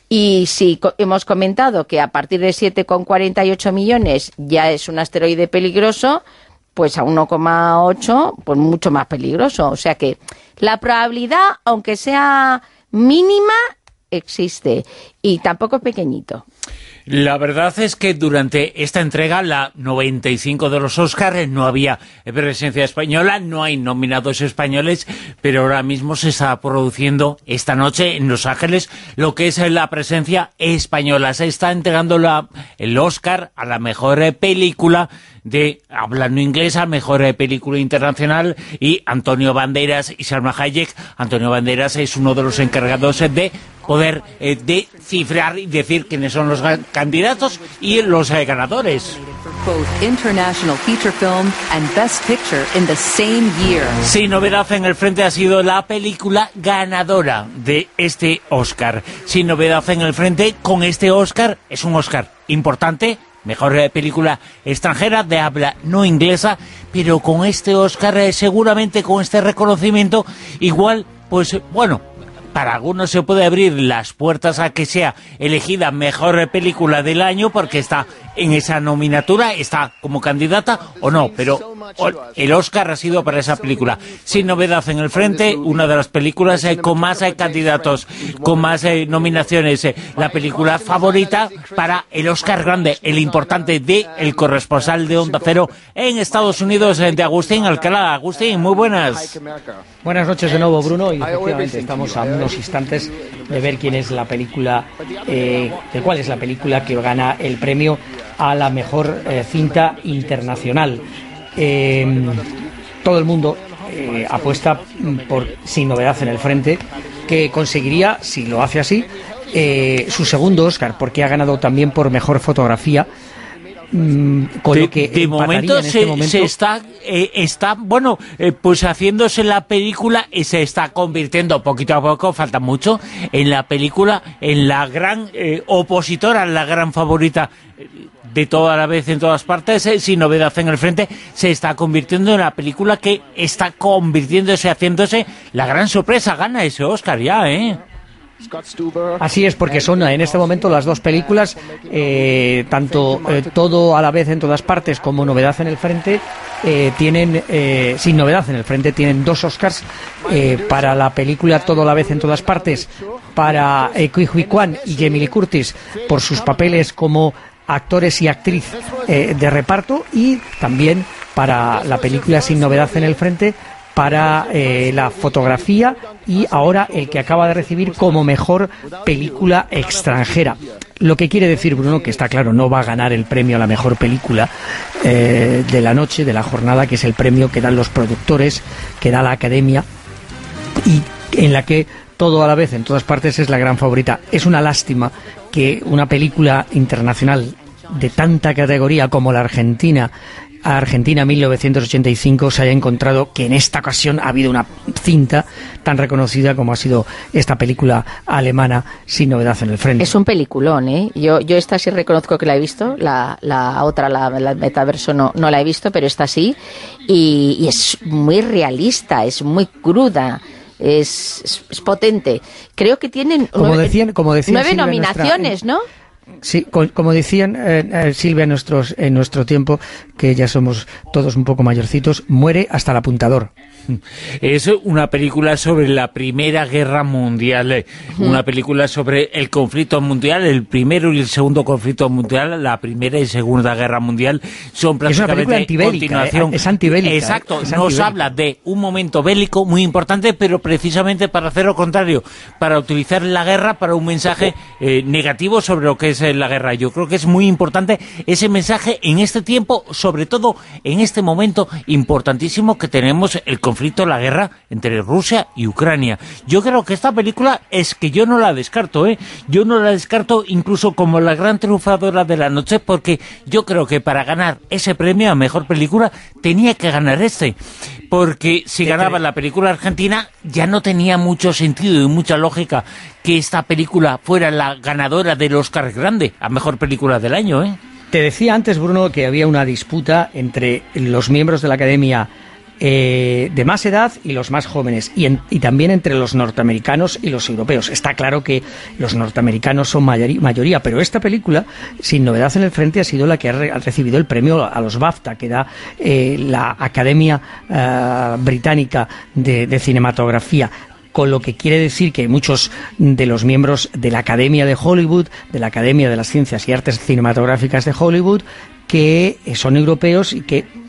[SPEAKER 5] Y si co- hemos comentado que a partir de siete coma cuarenta y ocho millones ya es un asteroide peligroso, pues a uno coma ocho, pues mucho más peligroso. O sea que la probabilidad, aunque sea mínima, existe. Y tampoco pequeñito.
[SPEAKER 2] La verdad es que durante esta entrega, la noventa y cinco de los Óscar, no había presencia española, no hay nominados españoles, pero ahora mismo se está produciendo esta noche en Los Ángeles lo que es la presencia española. Se está entregando la, el Óscar a la mejor película de hablando inglés, a mejor película internacional, y Antonio Banderas y Salma Hayek. Antonio Banderas es uno de los encargados de poder eh, descifrar y decir quiénes son los candidatos y los eh, ganadores. Sin novedad en el frente ha sido la película ganadora de este Oscar. Sin novedad en el frente, con este Oscar, es un Oscar importante, mejor eh, película extranjera de habla no inglesa, pero con este Oscar, eh, seguramente con este reconocimiento, igual, pues bueno, para algunos se puede abrir las puertas a que sea elegida mejor película del año porque está en esa nominatura, está como candidata o no, pero el Oscar ha sido para esa película. Sin novedad en el frente, una de las películas eh, con más eh, candidatos, con más eh, nominaciones, eh, la película favorita para el Oscar grande, el importante de El corresponsal de Onda Cero en Estados Unidos, eh, de Agustín Alcalá. Agustín, muy buenas.
[SPEAKER 6] Buenas noches de nuevo, Bruno, y efectivamente estamos a unos instantes de ver quién es la película, eh, de cuál es la película que gana el premio a la mejor eh, cinta internacional. Eh, todo el mundo eh, apuesta por Sin novedad en el frente, que conseguiría, si lo hace así, eh, su segundo Oscar, porque ha ganado también por mejor fotografía. Con
[SPEAKER 2] de,
[SPEAKER 6] lo que
[SPEAKER 2] de momento,
[SPEAKER 6] en
[SPEAKER 2] se,
[SPEAKER 6] este momento
[SPEAKER 2] se está eh, está bueno eh, pues haciéndose la película y se está convirtiendo poquito a poco, falta mucho, en la película, en la gran eh, opositora, la gran favorita de toda la vez en todas partes, eh, Sin novedad en el frente, se está convirtiendo en la película que está convirtiéndose, haciéndose la gran sorpresa. Gana ese Oscar ya, ¿eh?
[SPEAKER 6] Así es, porque son en este momento las dos películas, eh, tanto eh, Todo a la vez en todas partes como Novedad en el frente, eh, tienen, eh, Sin novedad en el frente, tienen dos Oscars, eh, para la película Todo a la vez en todas partes, para eh, Ke Huy Quan y Jamie Lee Curtis por sus papeles como actores y actriz eh, de reparto, y también para la película Sin novedad en el frente, para eh, la fotografía, y ahora el que acaba de recibir como mejor película extranjera. Lo que quiere decir, Bruno, que está claro, no va a ganar el premio a la mejor película eh, de la noche, de la jornada, que es el premio que dan los productores, que da la Academia, y en la que Todo a la vez en todas partes es la gran favorita. Es una lástima que una película internacional de tanta categoría como la Argentina, a Argentina mil novecientos ochenta y cinco, se haya encontrado que en esta ocasión ha habido una cinta tan reconocida como ha sido esta película alemana Sin novedad en el frente.
[SPEAKER 5] Es un peliculón, ¿eh? Yo, yo esta sí reconozco que la he visto, la, la otra, la, la Metaverso, no, no la he visto, pero esta sí, y, y es muy realista, es muy cruda. Es, es, es potente. Creo que tienen
[SPEAKER 6] como
[SPEAKER 5] nueve,
[SPEAKER 6] decían, como decían
[SPEAKER 5] nueve
[SPEAKER 6] Silvia,
[SPEAKER 5] nominaciones,
[SPEAKER 6] nuestra,
[SPEAKER 5] ¿no?
[SPEAKER 6] Sí, como decían eh, eh, Silvia en, nuestros, en nuestro tiempo, que ya somos todos un poco mayorcitos, muere hasta el apuntador.
[SPEAKER 2] Es una película sobre la Primera Guerra Mundial, uh-huh. una película sobre el conflicto mundial, el primero y el segundo conflicto mundial, la Primera y Segunda Guerra Mundial, son prácticamente continuación.
[SPEAKER 6] Eh, es antibélica.
[SPEAKER 2] Exacto,
[SPEAKER 6] eh, es
[SPEAKER 2] nos
[SPEAKER 6] antibélica.
[SPEAKER 2] habla de un momento bélico muy importante, pero precisamente para hacer lo contrario, para utilizar la guerra para un mensaje eh, negativo sobre lo que es eh, la guerra. Yo creo que es muy importante ese mensaje en este tiempo, sobre todo en este momento importantísimo que tenemos el conflicto conflicto, la guerra entre Rusia y Ucrania. Yo creo que esta película es que yo no la descarto, ¿eh? Yo no la descarto incluso como la gran triunfadora de la noche, porque yo creo que para ganar ese premio a mejor película tenía que ganar este, porque si ganaba la película argentina ya no tenía mucho sentido y mucha lógica que esta película fuera la ganadora del Oscar grande a mejor película del año, ¿eh?
[SPEAKER 6] Te decía antes, Bruno, que había una disputa entre los miembros de la Academia Eh, de más edad y los más jóvenes, y, en, y también entre los norteamericanos y los europeos. Está claro que los norteamericanos son mayoría, mayoría, pero esta película, Sin novedad en el frente, ha sido la que ha, re, ha recibido el premio a los BAFTA, que da eh, la Academia eh, Británica de, de Cinematografía, con lo que quiere decir que muchos de los miembros de la Academia de Hollywood, de la Academia de las Ciencias y Artes Cinematográficas de Hollywood, que son europeos y que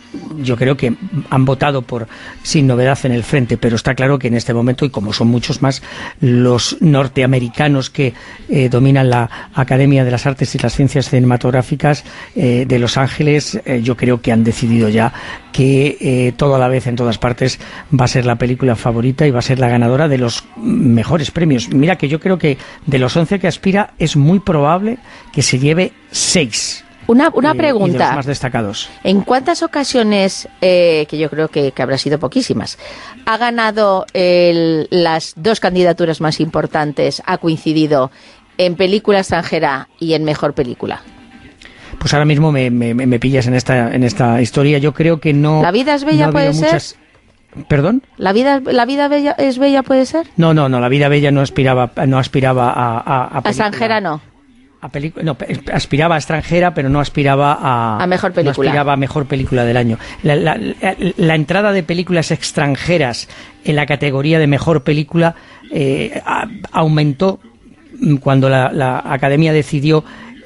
[SPEAKER 6] yo creo que han votado por Sin Novedad en el Frente, pero está claro que en este momento, y como son muchos más los norteamericanos que eh, dominan la Academia de las Artes y las Ciencias Cinematográficas eh, de Los Ángeles, eh, yo creo que han decidido ya que eh, todo a la vez en todas partes va a ser la película favorita y va a ser la ganadora de los mejores premios. Mira que yo creo que de los once que aspira es muy probable que se lleve seis.
[SPEAKER 5] Una, una pregunta.
[SPEAKER 6] Y de los más destacados.
[SPEAKER 5] ¿En cuántas ocasiones, eh, que yo creo que, que habrá sido poquísimas, ha ganado el, las dos candidaturas más importantes, ha coincidido en película extranjera y en mejor película?
[SPEAKER 6] Pues ahora mismo me, me, me pillas en esta en esta historia. Yo creo que no.
[SPEAKER 5] ¿La vida es bella,
[SPEAKER 6] no
[SPEAKER 5] puede ser?
[SPEAKER 6] ¿Perdón?
[SPEAKER 5] ¿La vida, la vida bella, es bella, puede ser?
[SPEAKER 6] No, no, no. La vida bella no aspiraba, no aspiraba a. A, a,
[SPEAKER 5] a extranjera no.
[SPEAKER 6] A pelicu- no, aspiraba a extranjera, pero no aspiraba a.
[SPEAKER 5] A mejor película.
[SPEAKER 6] No aspiraba a mejor película del año. La, la, la, la entrada de películas extranjeras en la categoría de mejor película eh, a, aumentó cuando la, la Academia decidió.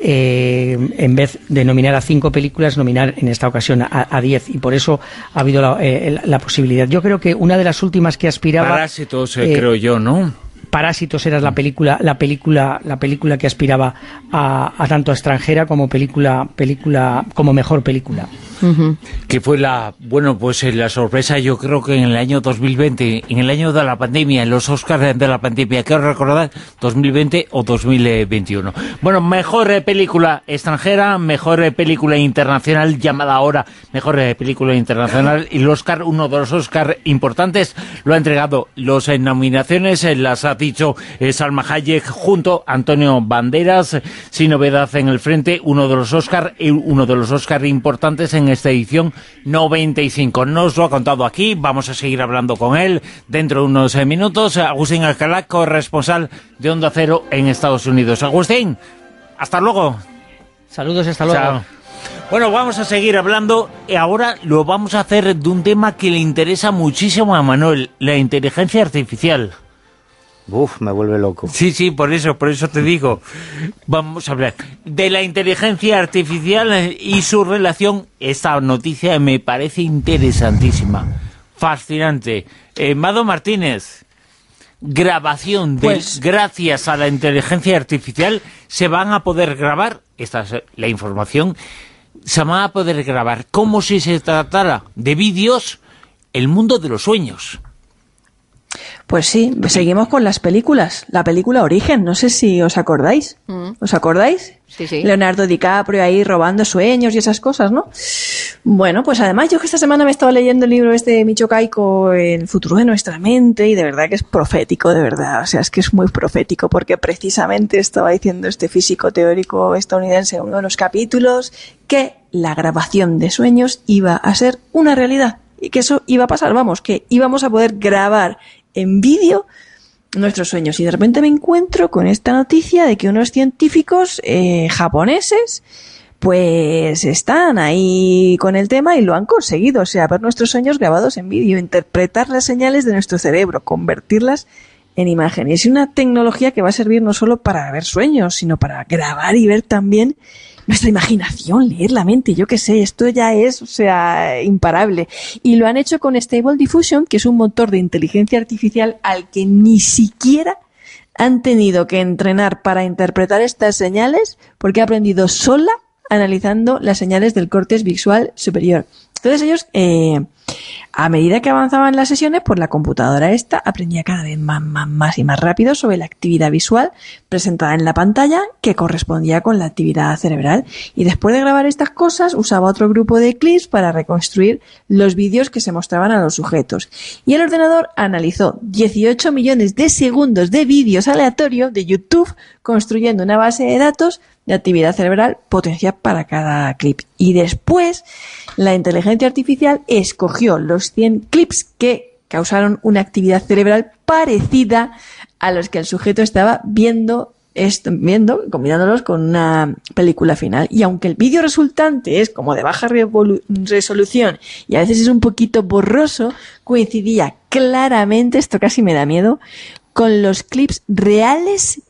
[SPEAKER 6] Eh, en vez de nominar a cinco películas, nominar en esta ocasión a, a diez, y por eso ha habido la, eh, la posibilidad. Yo creo que una de las últimas que aspiraba...
[SPEAKER 2] Parásitos, eh, eh, creo yo, ¿no?
[SPEAKER 6] Parásitos era la película, la película, la película que aspiraba a, a tanto a extranjera como película, película, como mejor película.
[SPEAKER 2] Uh-huh. Que fue la, bueno, pues la sorpresa, yo creo que en el año dos mil veinte, en el año de la pandemia, en los Oscars de la pandemia, quiero recordar, dos mil veinte o dos mil veintiuno. Bueno, mejor eh, película extranjera, mejor eh, película internacional, llamada ahora mejor eh, película internacional, y el Oscar, uno de los Oscars importantes, lo ha entregado. Los eh, nominaciones eh, las ha dicho eh, Salma Hayek junto a Antonio Banderas, eh, Sin Novedad en el Frente, uno de los Oscars, eh, uno de los Oscars importantes en esta edición noventa y cinco. Nos lo ha contado aquí, vamos a seguir hablando con él dentro de unos eh, minutos. Agustín Alcalá, corresponsal de Onda Cero en Estados Unidos. Agustín, hasta luego.
[SPEAKER 6] Saludos, hasta luego.
[SPEAKER 2] Chao. Bueno, vamos a seguir hablando y ahora lo vamos a hacer de un tema que le interesa muchísimo a Manuel, la inteligencia artificial.
[SPEAKER 14] Uf, me vuelve loco.
[SPEAKER 2] Sí, sí, por eso, por eso te digo. Vamos a hablar de la inteligencia artificial y su relación. Esta noticia me parece interesantísima, fascinante. Eh, Mado Martínez, grabación de, pues, gracias a la inteligencia artificial se van a poder grabar, esta es la información, se van a poder grabar como si se tratara de vídeos, el mundo de los sueños.
[SPEAKER 12] Pues sí, seguimos con las películas. La película Origen, no sé si os acordáis. Mm. ¿Os acordáis?
[SPEAKER 5] Sí, sí.
[SPEAKER 12] Leonardo DiCaprio ahí robando sueños y esas cosas, ¿no? Bueno, pues además yo que esta semana me estaba leyendo el libro este de Michio Kaiko, El futuro de nuestra mente, y de verdad que es profético, de verdad. O sea, es que es muy profético, porque precisamente estaba diciendo este físico teórico estadounidense en uno de los capítulos que la grabación de sueños iba a ser una realidad. Y que eso iba a pasar, vamos, que íbamos a poder grabar en vídeo nuestros sueños. Y de repente me encuentro con esta noticia de que unos científicos eh, japoneses pues están ahí con el tema y lo han conseguido. O sea, ver nuestros sueños grabados en vídeo, interpretar las señales de nuestro cerebro, convertirlas en imagen. Y es una tecnología que va a servir no solo para ver sueños, sino para grabar y ver también nuestra imaginación, leer la mente, yo qué sé, esto ya es, o sea, imparable. Y lo han hecho con Stable Diffusion, que es un motor de inteligencia artificial al que ni siquiera han tenido que entrenar para interpretar estas señales, porque ha aprendido sola analizando las señales del córtex visual superior. Entonces ellos, eh, a medida que avanzaban las sesiones, pues la computadora esta aprendía cada vez más, más, más y más rápido sobre la actividad visual presentada en la pantalla que correspondía con la actividad cerebral. Y después de grabar estas cosas, usaba otro grupo de clips para reconstruir los vídeos que se mostraban a los sujetos. Y el ordenador analizó dieciocho millones de segundos de vídeos aleatorios de YouTube, construyendo una base de datos de actividad cerebral potencial para cada clip. Y después, la inteligencia artificial escogió los cien clips que causaron una actividad cerebral parecida a los que el sujeto estaba viendo, esto, viendo, combinándolos con una película final. Y aunque el vídeo resultante es como de baja resolución y a veces es un poquito borroso, coincidía claramente, esto casi me da miedo, con los clips reales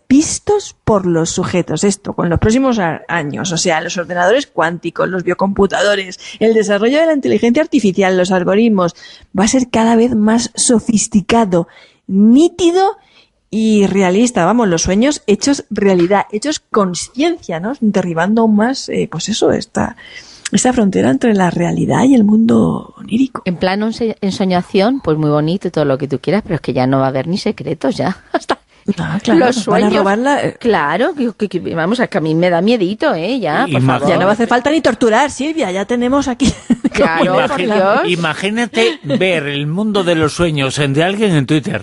[SPEAKER 12] vistos por los sujetos. Esto con los próximos a- años, o sea, los ordenadores cuánticos, los biocomputadores, el desarrollo de la inteligencia artificial, los algoritmos, va a ser cada vez más sofisticado, nítido y realista. Vamos, los sueños hechos realidad, hechos conciencia, ¿no? Derribando aún más, eh, pues eso, esta, esta frontera entre la realidad y el mundo onírico.
[SPEAKER 5] En plan ense- ensoñación, pues muy bonito y todo lo que tú quieras, pero es que ya no va a haber ni secretos ya. Hasta
[SPEAKER 12] Ah, claro,
[SPEAKER 5] los
[SPEAKER 12] van a
[SPEAKER 5] sueños.
[SPEAKER 12] robarla.
[SPEAKER 5] Claro, que, que- que- vamos, es que a mí me da miedito, ¿eh? Ya, por
[SPEAKER 2] Imagina-
[SPEAKER 5] favor.
[SPEAKER 12] Ya no va a hacer falta ni torturar, Silvia, ya tenemos aquí.
[SPEAKER 5] Claro, por
[SPEAKER 2] Imagina-
[SPEAKER 5] Dios.
[SPEAKER 2] Imagínate ver el mundo de los sueños de alguien en Twitter.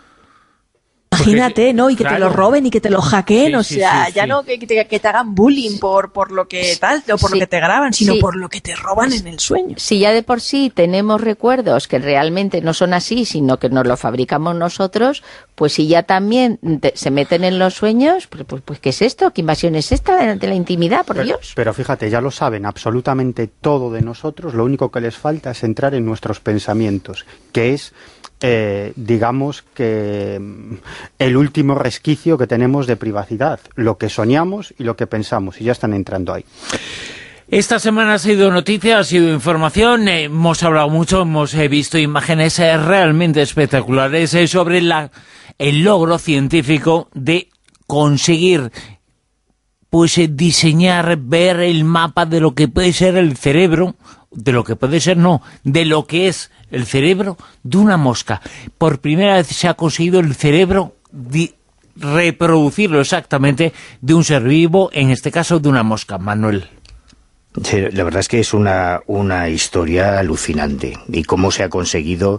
[SPEAKER 12] Imagínate, ¿no? Y que te
[SPEAKER 2] claro.
[SPEAKER 12] lo roben y que te lo hackeen,
[SPEAKER 2] Sí,
[SPEAKER 12] o
[SPEAKER 2] sí,
[SPEAKER 12] sea,
[SPEAKER 2] sí,
[SPEAKER 12] ya
[SPEAKER 2] sí.
[SPEAKER 12] no que, que te, que te hagan bullying por, por lo que tal, o por
[SPEAKER 5] Sí.
[SPEAKER 12] lo que te graban, sino
[SPEAKER 5] Sí.
[SPEAKER 12] por lo que te roban en el sueño.
[SPEAKER 5] Si ya de por sí tenemos recuerdos que realmente no son así, sino que nos los fabricamos nosotros, pues si ya también te- se meten en los sueños, pues, pues, pues ¿qué es esto? ¿Qué invasión es esta de, de la intimidad, por
[SPEAKER 3] Pero,
[SPEAKER 5] Dios?
[SPEAKER 3] pero fíjate, ya lo saben absolutamente todo de nosotros, lo único que les falta es entrar en nuestros pensamientos, que es, eh, digamos que mm, el último resquicio que tenemos de privacidad, lo que soñamos y lo que pensamos, y ya están entrando ahí.
[SPEAKER 2] Esta semana ha sido noticia, ha sido información, eh, hemos hablado mucho, hemos eh, visto imágenes eh, realmente espectaculares eh, sobre la, el logro científico de conseguir pues eh, diseñar, ver el mapa de lo que puede ser el cerebro, de lo que puede ser, no, de lo que es el cerebro de una mosca. Por primera vez se ha conseguido el cerebro di- reproducirlo exactamente de un ser vivo, en este caso de una mosca, Manuel.
[SPEAKER 14] Sí, la verdad es que es una, una historia alucinante, y cómo se ha conseguido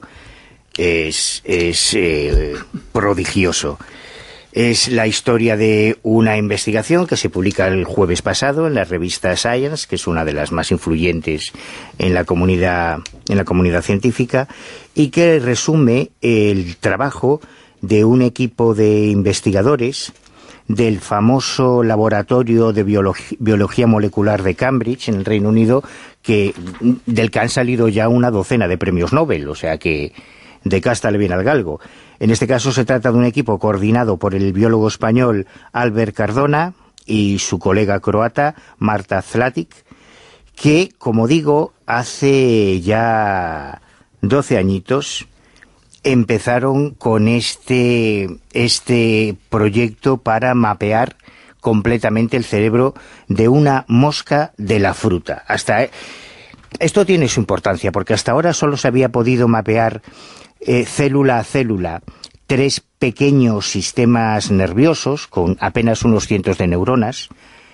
[SPEAKER 14] es, es eh, prodigioso. Es la historia de una investigación que se publica el jueves pasado en la revista Science, que es una de las más influyentes en la comunidad, en la comunidad científica, y que resume el trabajo de un equipo de investigadores del famoso laboratorio de biología, biología molecular de Cambridge, en el Reino Unido, que del que han salido ya una docena de premios Nobel, o sea que de casta le viene al galgo. En este caso se trata de un equipo coordinado por el biólogo español Albert Cardona y su colega croata Marta Zlatic, que, como digo, hace ya doce añitos empezaron con este, este proyecto para mapear completamente el cerebro de una mosca de la fruta. Hasta esto tiene su importancia, porque hasta ahora solo se había podido mapear eh, célula a célula tres pequeños sistemas nerviosos con apenas unos cientos de neuronas.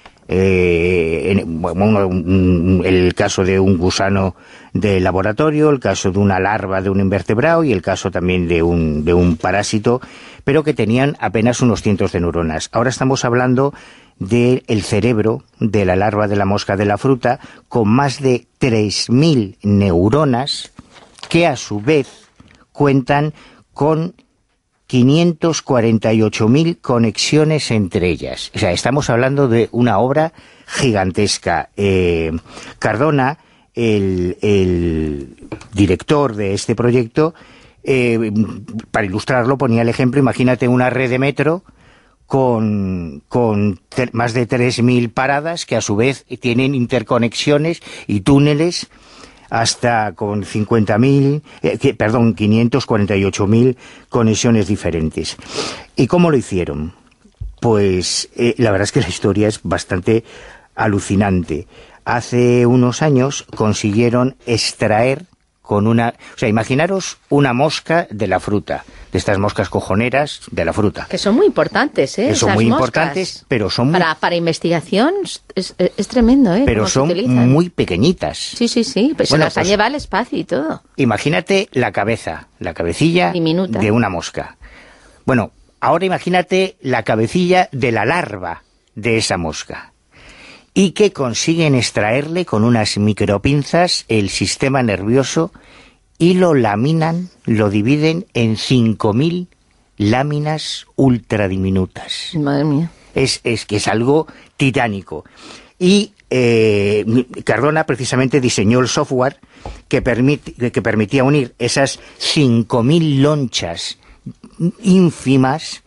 [SPEAKER 14] Eh, en, bueno, un, el caso de un gusano de laboratorio, el caso de una larva de un invertebrado y el caso también de un, de un parásito, pero que tenían apenas unos cientos de neuronas. Ahora estamos hablando del cerebro de la larva de la mosca de la fruta con más de tres mil neuronas que a su vez cuentan con quinientas cuarenta y ocho mil conexiones entre ellas. O sea, estamos hablando de una obra gigantesca. Eh, Cardona, el, el director de este proyecto, eh, para ilustrarlo ponía el ejemplo, imagínate una red de metro con, con más de tres mil paradas que a su vez tienen interconexiones y túneles hasta con cincuenta mil, eh, que, perdón, quinientas cuarenta y ocho mil conexiones diferentes. ¿Y cómo lo hicieron? Pues eh, la verdad es que la historia es bastante alucinante. Hace unos años consiguieron extraer con una... O sea, imaginaros una mosca de la fruta, de estas moscas cojoneras de la fruta.
[SPEAKER 5] Que son muy importantes, ¿eh?
[SPEAKER 14] Que son
[SPEAKER 5] esas
[SPEAKER 14] muy
[SPEAKER 5] moscas.
[SPEAKER 14] importantes, pero son muy...
[SPEAKER 5] Para, para investigación es, es, es tremendo, ¿eh?
[SPEAKER 14] Pero
[SPEAKER 5] cómo se
[SPEAKER 14] son
[SPEAKER 5] utilizan.
[SPEAKER 14] muy pequeñitas.
[SPEAKER 5] Sí, sí, sí, pues
[SPEAKER 14] Bueno,
[SPEAKER 5] se las
[SPEAKER 14] pues-
[SPEAKER 5] ha llevado al espacio y todo.
[SPEAKER 14] Imagínate la cabeza, la cabecilla
[SPEAKER 5] Diminuta.
[SPEAKER 14] de una mosca. Bueno, ahora imagínate la cabecilla de la larva de esa mosca. Y que consiguen extraerle con unas micropinzas el sistema nervioso y lo laminan, lo dividen en cinco mil láminas ultradiminutas.
[SPEAKER 5] Madre mía.
[SPEAKER 14] Es, es que es algo titánico. Y eh, Cardona precisamente diseñó el software que, permite, que permitía unir esas cinco mil lonchas ínfimas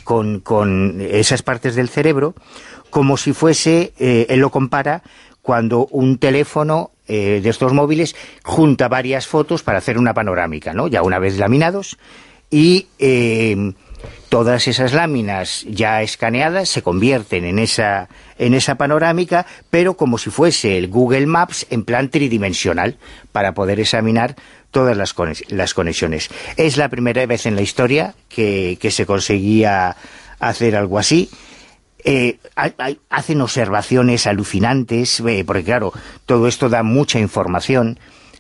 [SPEAKER 14] con, con esas partes del cerebro, como si fuese, eh, él lo compara, cuando un teléfono eh, de estos móviles junta varias fotos para hacer una panorámica, ¿no? Ya una vez laminados, y eh, todas esas láminas ya escaneadas se convierten en esa, en esa panorámica, pero como si fuese el Google Maps en plan tridimensional, para poder examinar todas las, las conexiones. Es la primera vez en la historia que, que se conseguía hacer algo así. Eh, hay, hay, hacen observaciones alucinantes, eh, porque claro, todo esto da mucha información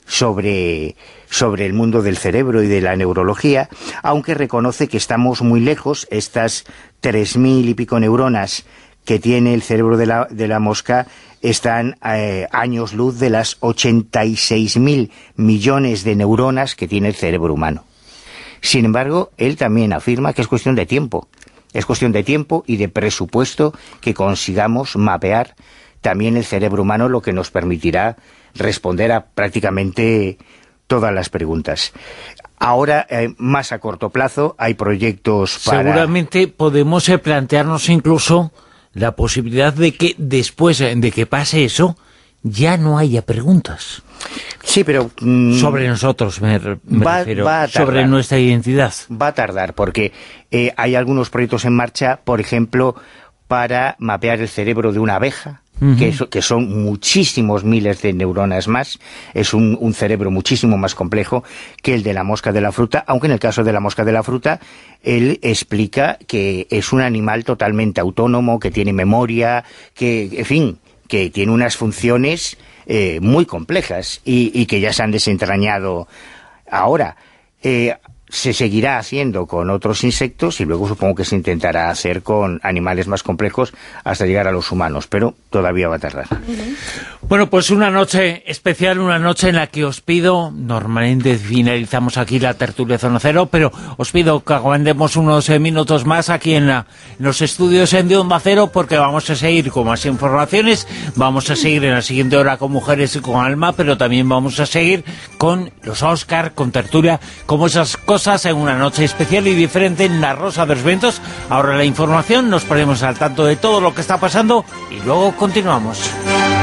[SPEAKER 14] sobre, sobre el mundo del cerebro y de la neurología, aunque reconoce que estamos muy lejos. Estas tres mil y pico neuronas que tiene el cerebro de la, de la mosca están eh, años luz de las ochenta y seis mil millones de neuronas que tiene el cerebro humano. Sin embargo, él también afirma que es cuestión de tiempo. Es cuestión de tiempo y de presupuesto que consigamos mapear también el cerebro humano, lo que nos permitirá responder a prácticamente todas las preguntas. Ahora, eh, más a corto plazo, hay proyectos para...
[SPEAKER 2] Seguramente podemos eh, plantearnos incluso la posibilidad de que después de que pase eso, ya no haya preguntas.
[SPEAKER 14] Sí, pero... Mmm,
[SPEAKER 2] sobre nosotros, me, me
[SPEAKER 14] va,
[SPEAKER 2] refiero,
[SPEAKER 14] va a tardar,
[SPEAKER 2] sobre nuestra identidad.
[SPEAKER 14] Va a tardar, porque eh, hay algunos proyectos en marcha, por ejemplo, para mapear el cerebro de una abeja, uh-huh. que, es, que son muchísimos miles de neuronas más. Es un, un cerebro muchísimo más complejo que el de la mosca de la fruta, aunque en el caso de la mosca de la fruta, él explica que es un animal totalmente autónomo, que tiene memoria, que, en fin, que tiene unas funciones eh, muy complejas y, y que ya se han desentrañado ahora. Eh, se seguirá haciendo con otros insectos y luego supongo que se intentará hacer con animales más complejos hasta llegar a los humanos, pero todavía va a tardar.
[SPEAKER 2] Uh-huh. Bueno, pues una noche especial, una noche en la que os pido, normalmente finalizamos aquí la tertulia Zona Cero, pero os pido que aguantemos unos eh, minutos más aquí en, la, en los estudios en de Onda Cero, porque vamos a seguir con más informaciones, vamos a seguir en la siguiente hora con Mujeres y con Alma, pero también vamos a seguir con los Oscar, con tertulia, como esas cosas en una noche especial y diferente en La Rosa de los Vientos. Ahora la información, nos ponemos al tanto de todo lo que está pasando y luego continuamos.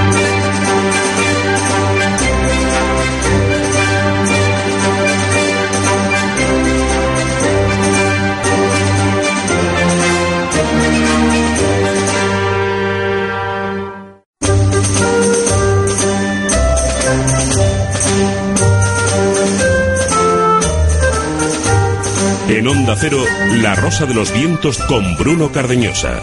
[SPEAKER 1] En Onda Cero, La Rosa de los Vientos con Bruno Cardeñosa.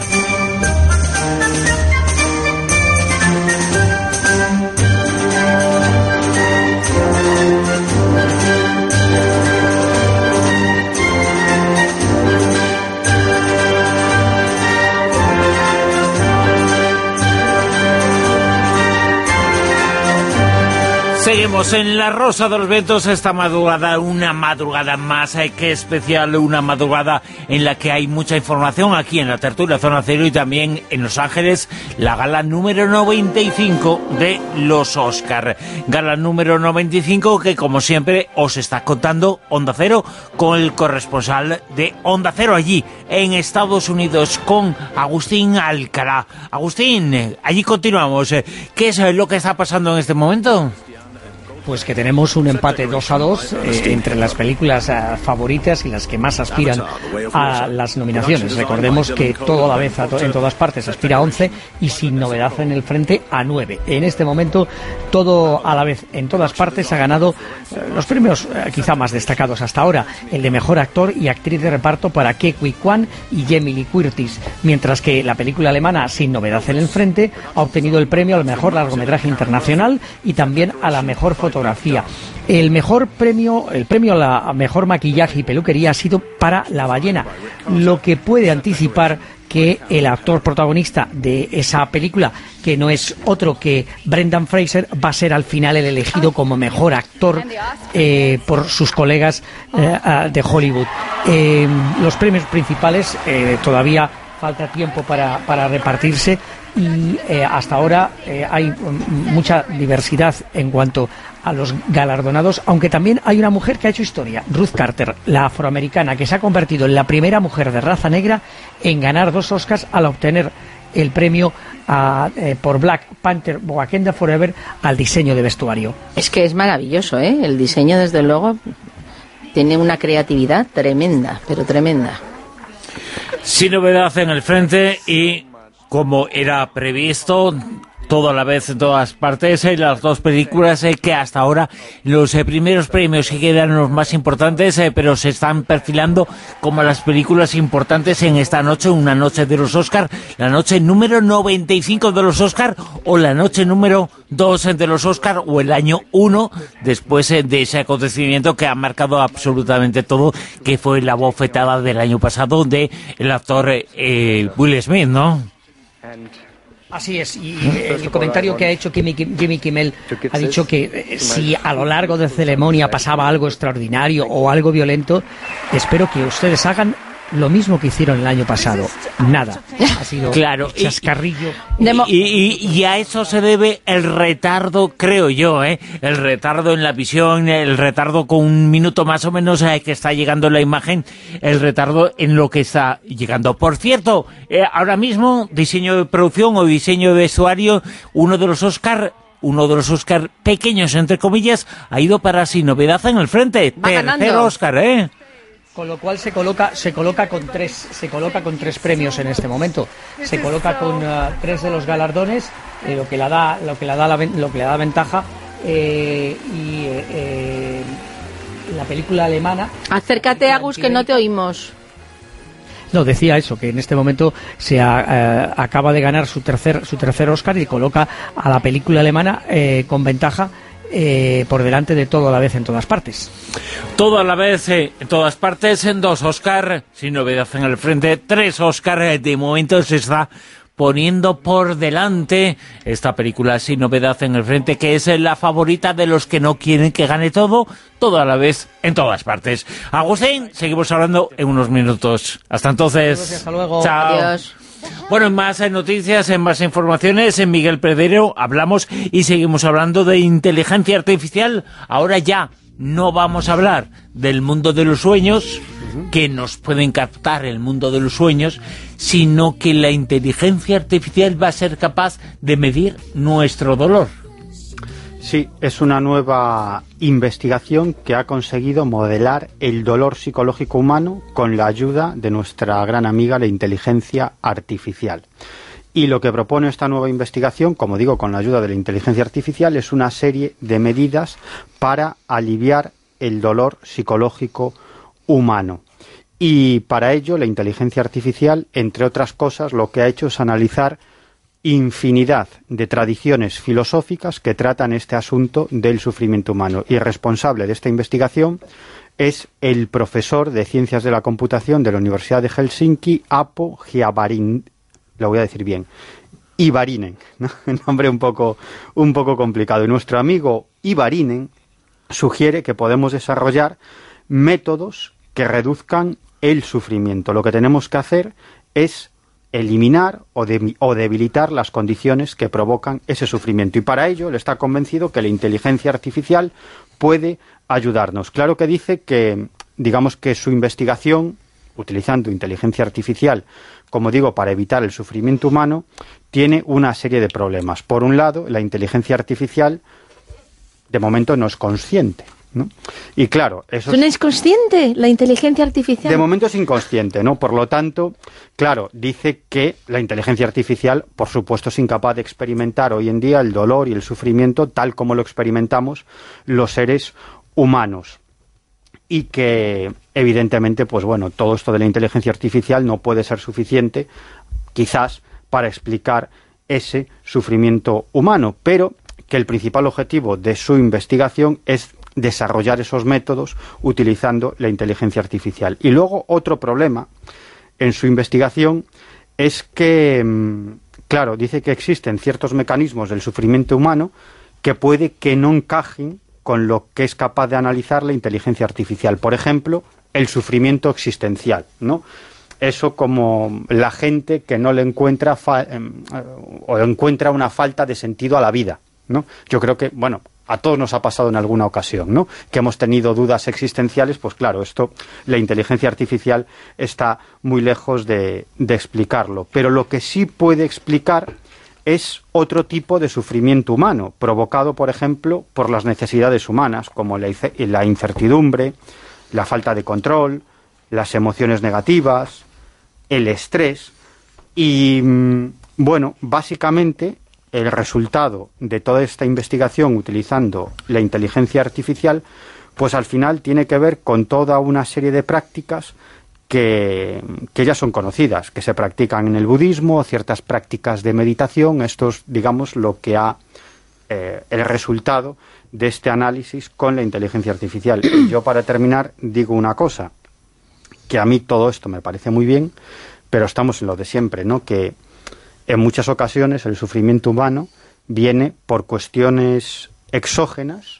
[SPEAKER 2] Seguimos en La Rosa de los Vientos esta madrugada, una madrugada más eh, que especial, una madrugada en la que hay mucha información aquí en la tertulia Zona Cero y también en Los Ángeles, la gala número noventa y cinco de los Oscar. Gala número noventa y cinco que, como siempre, os está contando Onda Cero con el corresponsal de Onda Cero allí en Estados Unidos, con Agustín Alcalá. Agustín, allí continuamos. ¿Qué es lo que está pasando en este momento?
[SPEAKER 6] Pues que tenemos un empate dos a dos eh, entre las películas eh, favoritas y las que más aspiran a las nominaciones. Recordemos que todo a la vez a to en todas partes aspira a once y Sin Novedad en el Frente a nueve. En este momento todo a la vez en todas partes ha ganado eh, los premios eh, quizá más destacados hasta ahora, el de Mejor Actor y Actriz de Reparto para Ke Huy Quan y Jamie Lee Curtis, mientras que la película alemana Sin Novedad en el Frente ha obtenido el premio al Mejor Largometraje Internacional y también a la Mejor Fotografía. El mejor premio, el premio a la mejor maquillaje y peluquería ha sido para La Ballena, lo que puede anticipar que el actor protagonista de esa película, que no es otro que Brendan Fraser, va a ser al final el elegido como mejor actor eh, por sus colegas eh, de Hollywood. Eh, los premios principales eh, todavía falta tiempo para, para repartirse y eh, hasta ahora eh, hay mucha diversidad en cuanto a los galardonados, aunque también hay una mujer que ha hecho historia, Ruth Carter, la afroamericana, que se ha convertido en la primera mujer de raza negra en ganar dos Oscars al obtener el premio a, eh, por Black Panther Wakanda Forever al diseño de vestuario.
[SPEAKER 5] Es que es maravilloso, ¿eh? El diseño, desde luego, tiene una creatividad tremenda, pero tremenda.
[SPEAKER 2] Sin novedad en el frente y, como era previsto, todo a la vez en todas partes, eh, las dos películas eh, que hasta ahora los eh, primeros premios que quedan los más importantes, eh, pero se están perfilando como las películas importantes en esta noche, una noche de los Oscar, la noche número noventa y cinco de los Oscar o la noche número dos de los Oscar o el año uno después eh, de ese acontecimiento que ha marcado absolutamente todo, que fue la bofetada del año pasado de el actor eh, Will Smith, ¿no?
[SPEAKER 6] Así es, y el comentario que ha hecho Jimmy, Jimmy Kimmel ha dicho que eh, si a lo largo de la ceremonia pasaba algo extraordinario o algo violento, espero que ustedes hagan lo mismo que hicieron el año pasado. Nada. Ha sido
[SPEAKER 2] claro,
[SPEAKER 6] chascarrillo.
[SPEAKER 2] Y, y, y, y a eso se debe el retardo, creo yo, ¿eh? El retardo en la visión, el retardo con un minuto más o menos eh, que está llegando la imagen, el retardo en lo que está llegando. Por cierto, eh, ahora mismo, diseño de producción o diseño de vestuario, uno de los Oscar... uno de los Oscar pequeños, entre comillas, ha ido para Sin Novedad en el Frente.
[SPEAKER 5] Va
[SPEAKER 2] Tercer
[SPEAKER 5] ganando.
[SPEAKER 2] Oscar, ¿eh?
[SPEAKER 6] Con lo cual se coloca se coloca con tres se coloca con tres premios en este momento. Se coloca con uh, tres de los galardones, eh, lo que le da lo que le da la, lo que le da ventaja eh, y eh, la película alemana.
[SPEAKER 5] Acércate, Agus, que no te oímos.
[SPEAKER 6] No, decía eso, que en este momento se a, eh, acaba de ganar su tercer su tercer Oscar y coloca a la película alemana eh, con ventaja eh, por delante de Todo a la vez en todas partes.
[SPEAKER 2] Todo a la vez eh, en todas partes, en dos Oscar, Sin Novedad en el Frente, tres Oscar, eh, de momento se está poniendo por delante esta película Sin Novedad en el Frente, que es la favorita de los que no quieren que gane todo, todo a la vez en todas partes. Agustín, seguimos hablando en unos minutos. Hasta entonces.
[SPEAKER 6] Hasta luego.
[SPEAKER 2] Chao.
[SPEAKER 5] Adiós.
[SPEAKER 2] Bueno, en más noticias, en más informaciones, en Miguel Pedrero hablamos y seguimos hablando de inteligencia artificial. Ahora ya no vamos a hablar del mundo de los sueños, que nos pueden captar el mundo de los sueños, sino que la inteligencia artificial va a ser capaz de medir nuestro dolor.
[SPEAKER 3] Sí, es una nueva investigación que ha conseguido modelar el dolor psicológico humano con la ayuda de nuestra gran amiga la inteligencia artificial. Y lo que propone esta nueva investigación, como digo, con la ayuda de la inteligencia artificial, es una serie de medidas para aliviar el dolor psicológico humano. Y para ello la inteligencia artificial, entre otras cosas, lo que ha hecho es analizar infinidad de tradiciones filosóficas que tratan este asunto del sufrimiento humano. Y el responsable de esta investigación es el profesor de Ciencias de la Computación de la Universidad de Helsinki, Apo Hiavarinen, lo voy a decir bien, Hiavarinen, ¿no? Un nombre un poco, un poco complicado. Y nuestro amigo Hiavarinen sugiere que podemos desarrollar métodos que reduzcan el sufrimiento. Lo que tenemos que hacer es eliminar o, de, o debilitar las condiciones que provocan ese sufrimiento. Y para ello él está convencido que la inteligencia artificial puede ayudarnos. Claro que dice que, digamos que su investigación, utilizando inteligencia artificial, como digo, para evitar el sufrimiento humano, tiene una serie de problemas. Por un lado, la inteligencia artificial, de momento, no es consciente, ¿no? Y claro, eso
[SPEAKER 5] ¿no es consciente la inteligencia artificial?
[SPEAKER 3] De momento es inconsciente, ¿no? Por lo tanto, claro, dice que la inteligencia artificial, por supuesto, es incapaz de experimentar hoy en día el dolor y el sufrimiento tal como lo experimentamos los seres humanos. Y que, evidentemente, pues bueno, todo esto de la inteligencia artificial no puede ser suficiente, quizás, para explicar ese sufrimiento humano, pero que el principal objetivo de su investigación es desarrollar esos métodos utilizando la inteligencia artificial. Y luego otro problema en su investigación es que, claro, dice que existen ciertos mecanismos del sufrimiento humano que puede que no encajen con lo que es capaz de analizar la inteligencia artificial. Por ejemplo, el sufrimiento existencial, ¿no? Eso como la gente que no le encuentra fa- o encuentra una falta de sentido a la vida, ¿no? Yo creo que, bueno, a todos nos ha pasado en alguna ocasión, ¿no? Que hemos tenido dudas existenciales, pues claro, esto, la inteligencia artificial está muy lejos de, de explicarlo. Pero lo que sí puede explicar es otro tipo de sufrimiento humano, provocado, por ejemplo, por las necesidades humanas, como la, la incertidumbre, la falta de control, las emociones negativas, el estrés. Y, bueno, básicamente, el resultado de toda esta investigación utilizando la inteligencia artificial, pues al final tiene que ver con toda una serie de prácticas Que, que ya son conocidas, que se practican en el budismo, ciertas prácticas de meditación. Esto es, digamos, lo que ha eh, el resultado de este análisis con la inteligencia artificial. Y yo, para terminar, digo una cosa, que a mí todo esto me parece muy bien, pero estamos en lo de siempre, ¿no? Que en muchas ocasiones el sufrimiento humano viene por cuestiones exógenas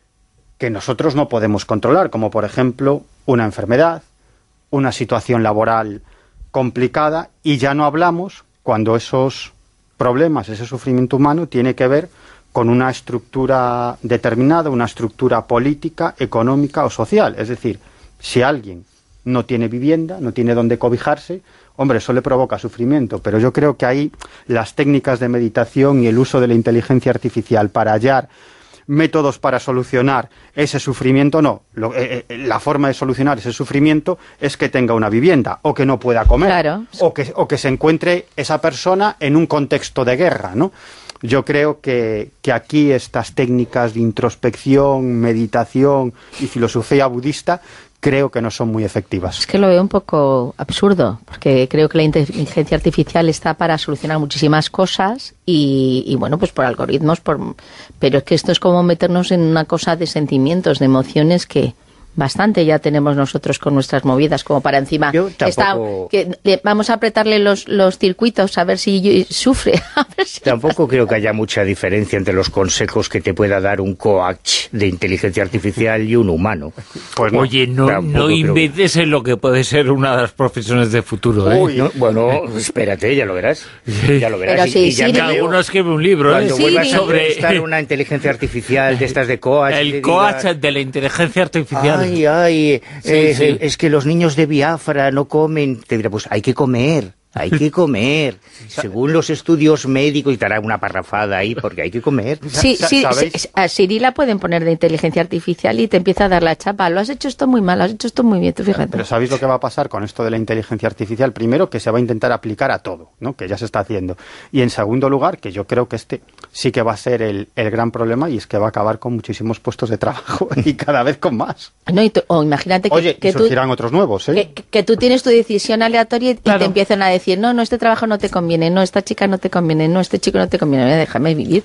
[SPEAKER 3] que nosotros no podemos controlar, como por ejemplo una enfermedad, una situación laboral complicada, y ya no hablamos cuando esos problemas, ese sufrimiento humano tiene que ver con una estructura determinada, una estructura política, económica o social. Es decir, si alguien no tiene vivienda, no tiene dónde cobijarse, hombre, eso le provoca sufrimiento. Pero yo creo que ahí las técnicas de meditación y el uso de la inteligencia artificial para hallar métodos para solucionar ese sufrimiento, no. Lo, eh, eh, la forma de solucionar ese sufrimiento es que tenga una vivienda, o que no pueda comer,
[SPEAKER 5] claro.
[SPEAKER 3] o, que, o que se encuentre esa persona en un contexto de guerra, ¿no? Yo creo que, que aquí estas técnicas de introspección, meditación y filosofía budista creo que no son muy efectivas.
[SPEAKER 5] Es que lo veo un poco absurdo, porque creo que la inteligencia artificial está para solucionar muchísimas cosas y, y bueno, pues por algoritmos, por, pero es que esto es como meternos en una cosa de sentimientos, de emociones que bastante ya tenemos nosotros con nuestras movidas, como para encima
[SPEAKER 14] tampoco...
[SPEAKER 5] está, que le, vamos a apretarle los, los circuitos a ver si sufre. A ver si
[SPEAKER 14] tampoco creo que haya mucha diferencia entre los consejos que te pueda dar un coach de inteligencia artificial y un humano.
[SPEAKER 2] Pues no. Oye, no, no inventes que... en lo que puede ser una de las profesiones de futuro, ¿eh?
[SPEAKER 14] Uy, no, bueno, espérate, ya lo verás. Ya lo verás.
[SPEAKER 5] Pero sí,
[SPEAKER 14] y, y ya
[SPEAKER 5] sí,
[SPEAKER 2] alguno escribe un libro,
[SPEAKER 14] cuando
[SPEAKER 2] ¿eh?
[SPEAKER 14] vuelvas
[SPEAKER 5] sí,
[SPEAKER 14] a
[SPEAKER 2] sobre
[SPEAKER 14] estar una inteligencia artificial de estas de coach.
[SPEAKER 2] El coach
[SPEAKER 14] diga,
[SPEAKER 2] de la inteligencia artificial.
[SPEAKER 14] Ay, ay,
[SPEAKER 2] sí,
[SPEAKER 14] eh,
[SPEAKER 2] sí.
[SPEAKER 14] es que los niños de Biafra no comen. Te dirá, pues hay que comer. Hay que comer, según los estudios médicos, y te hará una parrafada ahí, porque hay que comer.
[SPEAKER 5] Sí, sí, sí, a Siri la pueden poner de inteligencia artificial y te empieza a dar la chapa. Lo has hecho esto muy mal, lo has hecho esto muy bien, tú fíjate.
[SPEAKER 3] Pero ¿sabéis lo que va a pasar con esto de la inteligencia artificial? Primero, que se va a intentar aplicar a todo, ¿no? Que ya se está haciendo. Y en segundo lugar, que yo creo que este sí que va a ser el, el gran problema, y es que va a acabar con muchísimos puestos de trabajo y cada vez con más.
[SPEAKER 5] No, y tú, o imagínate que,
[SPEAKER 3] Oye,
[SPEAKER 5] que
[SPEAKER 3] y surgirán
[SPEAKER 5] tú,
[SPEAKER 3] otros nuevos, ¿eh?
[SPEAKER 5] Que, que tú tienes tu decisión aleatoria y
[SPEAKER 17] Claro.
[SPEAKER 5] te empiezan a decir, no, no, este trabajo no te conviene, no, esta chica no te conviene, no, este chico no te conviene, déjame vivir.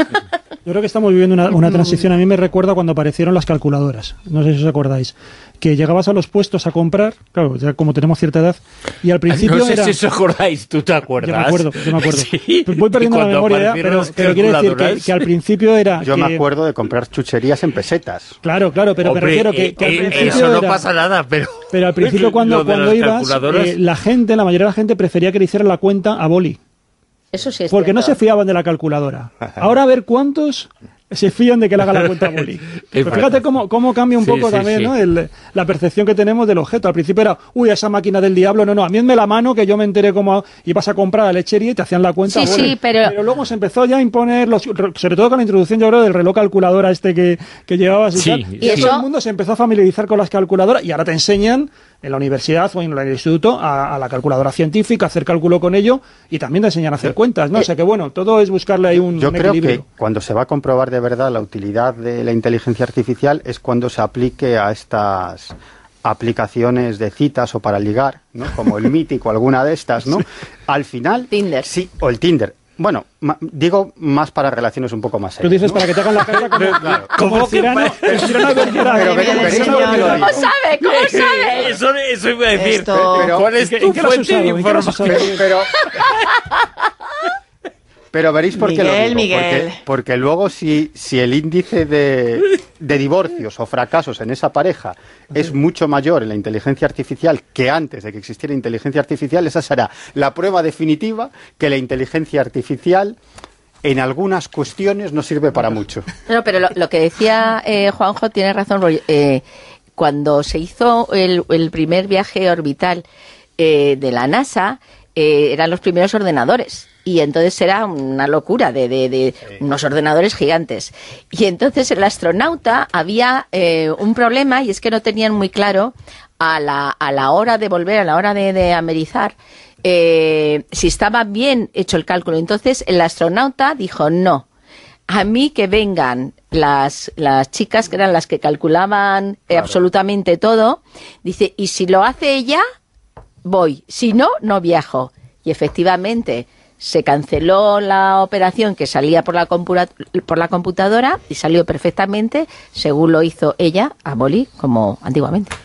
[SPEAKER 17] Yo creo que estamos viviendo una, una transición. A mí me recuerda cuando aparecieron las calculadoras. No sé si os acordáis. Que llegabas a los puestos a comprar, claro, ya como tenemos cierta edad, y al principio
[SPEAKER 2] no sé
[SPEAKER 17] era...
[SPEAKER 2] si os acordáis, ¿tú te acuerdas?
[SPEAKER 17] Yo me acuerdo, yo me acuerdo.
[SPEAKER 2] Sí.
[SPEAKER 17] Voy perdiendo la memoria ya, pero, pero quiero decir que, que al principio era...
[SPEAKER 3] Yo
[SPEAKER 17] que...
[SPEAKER 3] me acuerdo de comprar chucherías en pesetas.
[SPEAKER 17] Claro, claro, pero
[SPEAKER 2] Hombre,
[SPEAKER 17] me refiero que, que
[SPEAKER 2] eh,
[SPEAKER 17] al principio
[SPEAKER 2] eso no
[SPEAKER 17] era...
[SPEAKER 2] pasa nada, pero...
[SPEAKER 17] Pero al principio cuando, cuando ibas, eh, la gente, la mayoría de la gente prefería que le hicieran la cuenta a boli.
[SPEAKER 5] Eso sí es
[SPEAKER 17] Porque
[SPEAKER 5] cierto.
[SPEAKER 17] no se fiaban de la calculadora. Ahora a ver cuántos se fían de que le haga la cuenta a boli. Pero fíjate cómo, cómo cambia un
[SPEAKER 2] Sí,
[SPEAKER 17] poco
[SPEAKER 2] sí,
[SPEAKER 17] también,
[SPEAKER 2] sí.
[SPEAKER 17] ¿no? El- la percepción que tenemos del objeto. Al principio era, uy, esa máquina del diablo, no, no, a mí me la mano que yo me enteré cómo ibas a comprar a la lechería y te hacían la cuenta.
[SPEAKER 5] Sí,
[SPEAKER 17] a boli.
[SPEAKER 5] sí, pero-
[SPEAKER 17] luego se empezó ya a imponer, los, sobre todo con la introducción, yo creo, del reloj calculadora este que, que llevabas y
[SPEAKER 2] Sí,
[SPEAKER 17] tal.
[SPEAKER 2] sí.
[SPEAKER 17] Y
[SPEAKER 5] Y
[SPEAKER 17] todo
[SPEAKER 5] eso-
[SPEAKER 17] el mundo se empezó a familiarizar con las calculadoras y ahora te enseñan en la universidad o en el instituto a, a la calculadora científica, hacer cálculo con ello y también te enseñan a hacer cuentas, ¿no? O sea que bueno, todo es buscarle ahí un,
[SPEAKER 3] Yo
[SPEAKER 17] un
[SPEAKER 3] creo
[SPEAKER 17] equilibrio.
[SPEAKER 3] que cuando se va a comprobar de verdad la utilidad de la inteligencia artificial es cuando se aplique a estas aplicaciones de citas o para ligar, ¿no? Como el Mythic o alguna de estas, ¿no? Al final...
[SPEAKER 5] Tinder.
[SPEAKER 3] Sí, o el Tinder. Bueno, ma- digo más para relaciones un poco más
[SPEAKER 17] Tú
[SPEAKER 3] serias,
[SPEAKER 17] dices
[SPEAKER 3] ¿no?
[SPEAKER 17] para que te hagan la cara como,
[SPEAKER 3] Claro.
[SPEAKER 17] como el tirano, el tirano Bergerac.
[SPEAKER 3] Pero veréis- veréis lo que digo.
[SPEAKER 5] ¿Cómo sabe? ¿Cómo sabe?
[SPEAKER 2] Eso, eso iba a decir.
[SPEAKER 5] Esto-
[SPEAKER 3] Pero-
[SPEAKER 2] ¿Cuál es
[SPEAKER 17] ¿En qué-
[SPEAKER 2] tu
[SPEAKER 17] en qué lo has
[SPEAKER 2] fuente de
[SPEAKER 17] usado? ¿En qué lo has
[SPEAKER 2] información?
[SPEAKER 17] usado?
[SPEAKER 3] Pero, pero veréis por qué lo
[SPEAKER 12] Miguel,
[SPEAKER 3] digo.
[SPEAKER 12] Miguel.
[SPEAKER 3] Porque, porque luego si, si el índice de, de divorcios o fracasos en esa pareja es mucho mayor en la inteligencia artificial que antes de que existiera inteligencia artificial, esa será la prueba definitiva que la inteligencia artificial en algunas cuestiones no sirve para mucho.
[SPEAKER 5] No, pero lo, lo que decía eh, Juanjo tiene razón. Eh, cuando se hizo el, el primer viaje orbital eh, de la NASA, eh, eran los primeros ordenadores. Y entonces era una locura de, de, de unos ordenadores gigantes. Y entonces el astronauta había eh, un problema, y es que no tenían muy claro a la, a la hora de volver, a la hora de, de amerizar, eh, si estaba bien hecho el cálculo. Entonces el astronauta dijo, no, a mí que vengan las, las chicas que eran las que calculaban eh, claro. absolutamente todo. Dice, y si lo hace ella, voy. Si no, no viajo. Y efectivamente se canceló la operación que salía por la, por la computadora y salió perfectamente, según lo hizo ella, a boli, como antiguamente.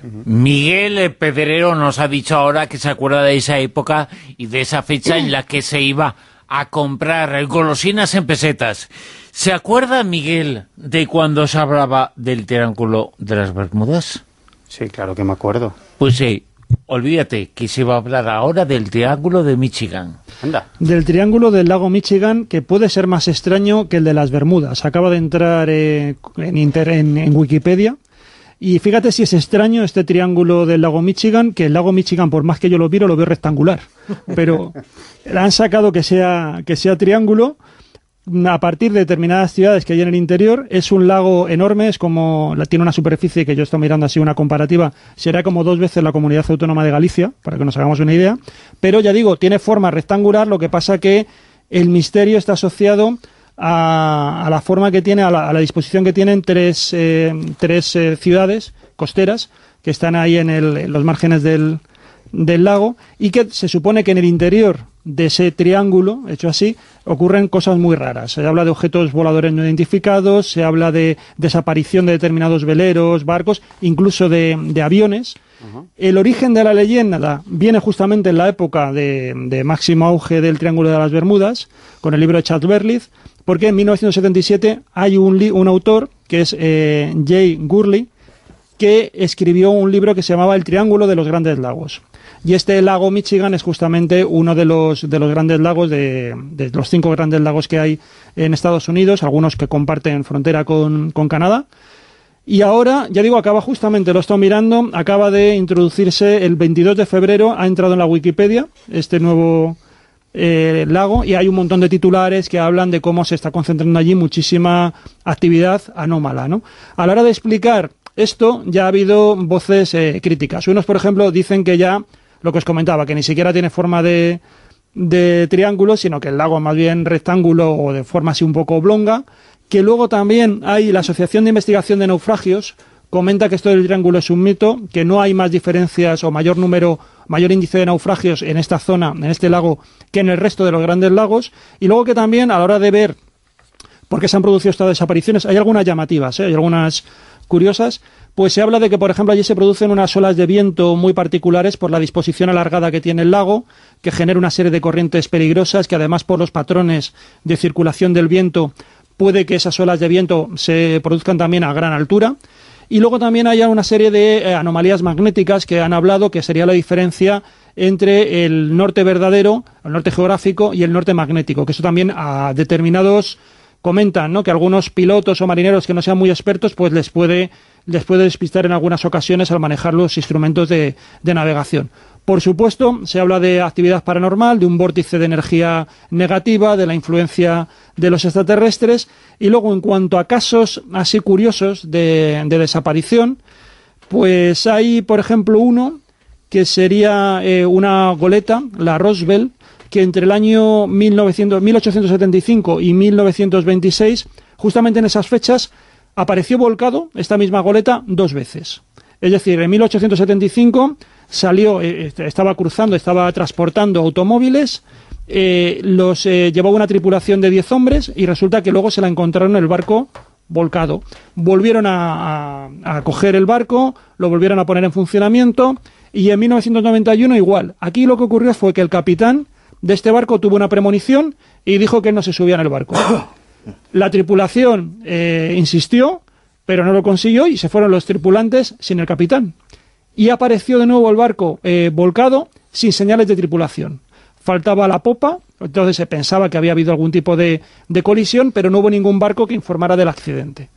[SPEAKER 2] Miguel Pedrero nos ha dicho ahora que se acuerda de esa época y de esa fecha en la que se iba a comprar golosinas en pesetas. ¿Se acuerda, Miguel, de cuando se hablaba del Triángulo de las Bermudas?
[SPEAKER 3] Sí, claro que me acuerdo.
[SPEAKER 2] Pues sí. Olvídate que se va a hablar ahora del Triángulo de Michigan.
[SPEAKER 3] Anda.
[SPEAKER 17] Del Triángulo del lago Michigan, que puede ser más extraño que el de las Bermudas. Acaba de entrar eh, en, inter, en, en Wikipedia. Y fíjate si es extraño este Triángulo del lago Michigan, que el lago Michigan, por más que yo lo miro, lo veo rectangular. Pero han sacado que sea, que sea triángulo a partir de determinadas ciudades que hay en el interior. Es un lago enorme, es como tiene una superficie que yo estoy mirando así una comparativa, será como dos veces la Comunidad Autónoma de Galicia, para que nos hagamos una idea, pero ya digo, tiene forma rectangular, lo que pasa que el misterio está asociado a, a la forma que tiene, a la, a la disposición que tienen tres, eh, tres eh, ciudades costeras que están ahí en, el, en los márgenes del, del lago, y que se supone que en el interior de ese triángulo, hecho así, ocurren cosas muy raras. Se habla de objetos voladores no identificados, se habla de desaparición de determinados veleros, barcos, incluso de, de aviones. Uh-huh. El origen de la leyenda viene justamente en la época de, de máximo auge del Triángulo de las Bermudas, con el libro de Charles Berlitz, porque en mil novecientos setenta y siete hay un, li- un autor, que es eh, Jay Gurley, que escribió un libro que se llamaba El Triángulo de los Grandes Lagos. Y este lago Michigan es justamente uno de los de los grandes lagos, de, de los cinco grandes lagos que hay en Estados Unidos, algunos que comparten frontera con, con Canadá. Y ahora, ya digo, acaba justamente, lo estoy mirando, acaba de introducirse el veintidós de febrero, ha entrado en la Wikipedia este nuevo eh, lago, y hay un montón de titulares que hablan de cómo se está concentrando allí muchísima actividad anómala, ¿no? A la hora de explicar esto, ya ha habido voces eh, críticas. Unos, por ejemplo, dicen que ya, lo que os comentaba, que ni siquiera tiene forma de, de triángulo, sino que el lago es más bien rectángulo o de forma así un poco oblonga, que luego también hay la Asociación de Investigación de Naufragios, comenta que esto del triángulo es un mito, que no hay más diferencias o mayor número, mayor índice de naufragios en esta zona, en este lago, que en el resto de los grandes lagos, y luego que también a la hora de ver por qué se han producido estas desapariciones, hay algunas llamativas, ¿eh? Hay algunas curiosas, pues se habla de que, por ejemplo, allí se producen unas olas de viento muy particulares por la disposición alargada que tiene el lago, que genera una serie de corrientes peligrosas, que además por los patrones de circulación del viento puede que esas olas de viento se produzcan también a gran altura. Y luego también hay una serie de eh, anomalías magnéticas que han hablado, que sería la diferencia entre el norte verdadero, el norte geográfico, y el norte magnético, que eso también a determinados comentan, ¿no?, que algunos pilotos o marineros que no sean muy expertos, pues les puede les puede despistar en algunas ocasiones al manejar los instrumentos de, de navegación. Por supuesto, se habla de actividad paranormal, de un vórtice de energía negativa, de la influencia de los extraterrestres, y luego en cuanto a casos así curiosos de, de desaparición, pues hay, por ejemplo, uno que sería eh, una goleta, la Roswell, que entre el año mil novecientos, mil ochocientos setenta y cinco y mil novecientos veintiséis, justamente en esas fechas, apareció volcado esta misma goleta dos veces. Es decir, en mil ochocientos setenta y cinco salió, eh, estaba cruzando, estaba transportando automóviles, eh, los eh, llevaba una tripulación de diez hombres, y resulta que luego se la encontraron en el barco volcado. Volvieron a, a, a coger el barco, lo volvieron a poner en funcionamiento, y en mil novecientos noventa y uno igual. Aquí lo que ocurrió fue que el capitán de este barco tuvo una premonición y dijo que no se subía en el barco. La tripulación eh, insistió, pero no lo consiguió, y se fueron los tripulantes sin el capitán. Y apareció de nuevo el barco eh, volcado sin señales de tripulación. faltaba la popa, entonces se pensaba que había habido algún tipo de, de colisión, pero no hubo ningún barco que informara del accidente.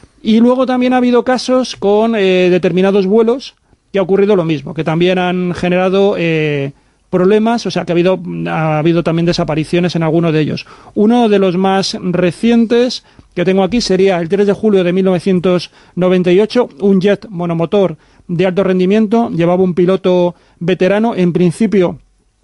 [SPEAKER 17] Y luego también ha habido casos con eh, determinados vuelos que ha ocurrido lo mismo, que también han generado eh, problemas, o sea que ha habido, ha habido también desapariciones en alguno de ellos. Uno de los más recientes que tengo aquí sería el tres de julio de mil novecientos noventa y ocho, un jet monomotor de alto rendimiento, llevaba un piloto veterano, en principio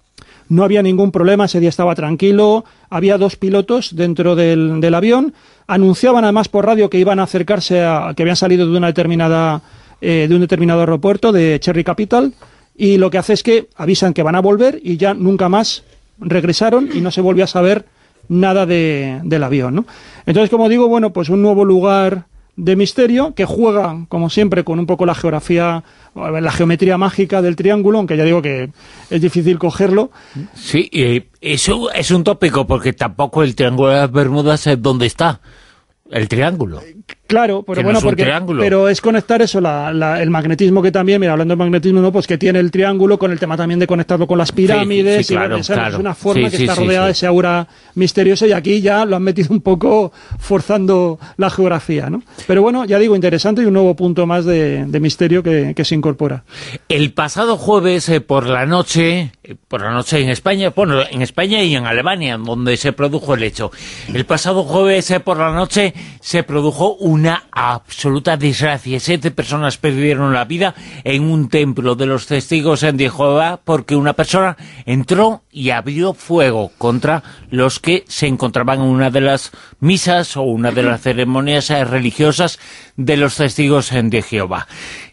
[SPEAKER 17] no había ningún problema, ese día estaba tranquilo, había dos pilotos dentro del, del avión, anunciaban además por radio que iban a acercarse a, que habían salido de una determinada eh, de un determinado aeropuerto de Cherry Capital, y lo que hace es que avisan que van a volver y ya nunca más regresaron y no se volvió a saber nada de, del avión, ¿no? Entonces, como digo, bueno, pues un nuevo lugar de misterio que juega, como siempre, con un poco la geografía, la geometría mágica del triángulo, aunque ya digo que es difícil cogerlo.
[SPEAKER 2] Sí, eh, eso es un tópico, porque tampoco el Triángulo de las Bermudas es donde está el triángulo.
[SPEAKER 17] Claro, pero bueno,
[SPEAKER 2] no es
[SPEAKER 17] porque pero es conectar eso, la, la, el magnetismo que también, mira, hablando de magnetismo, no, pues que tiene el triángulo, con el tema también de conectarlo con las pirámides,
[SPEAKER 2] sí, sí, claro,
[SPEAKER 17] y bueno,
[SPEAKER 2] claro.
[SPEAKER 17] Es una forma
[SPEAKER 2] sí,
[SPEAKER 17] que
[SPEAKER 2] sí,
[SPEAKER 17] está
[SPEAKER 2] sí,
[SPEAKER 17] rodeada
[SPEAKER 2] sí.
[SPEAKER 17] de ese aura misteriosa, y aquí ya lo han metido un poco forzando la geografía, ¿no? Pero bueno, ya digo, interesante, y un nuevo punto más de, de misterio que, que se incorpora.
[SPEAKER 2] El pasado jueves eh, por la noche, eh, por la noche en España, bueno, en España y en Alemania, donde se produjo el hecho. El pasado jueves eh, por la noche se produjo una absoluta desgracia. Siete personas perdieron la vida en un templo de los testigos de Jehová porque una persona entró y abrió fuego contra los que se encontraban en una de las misas o una de las ceremonias eh, religiosas de los testigos de Jehová.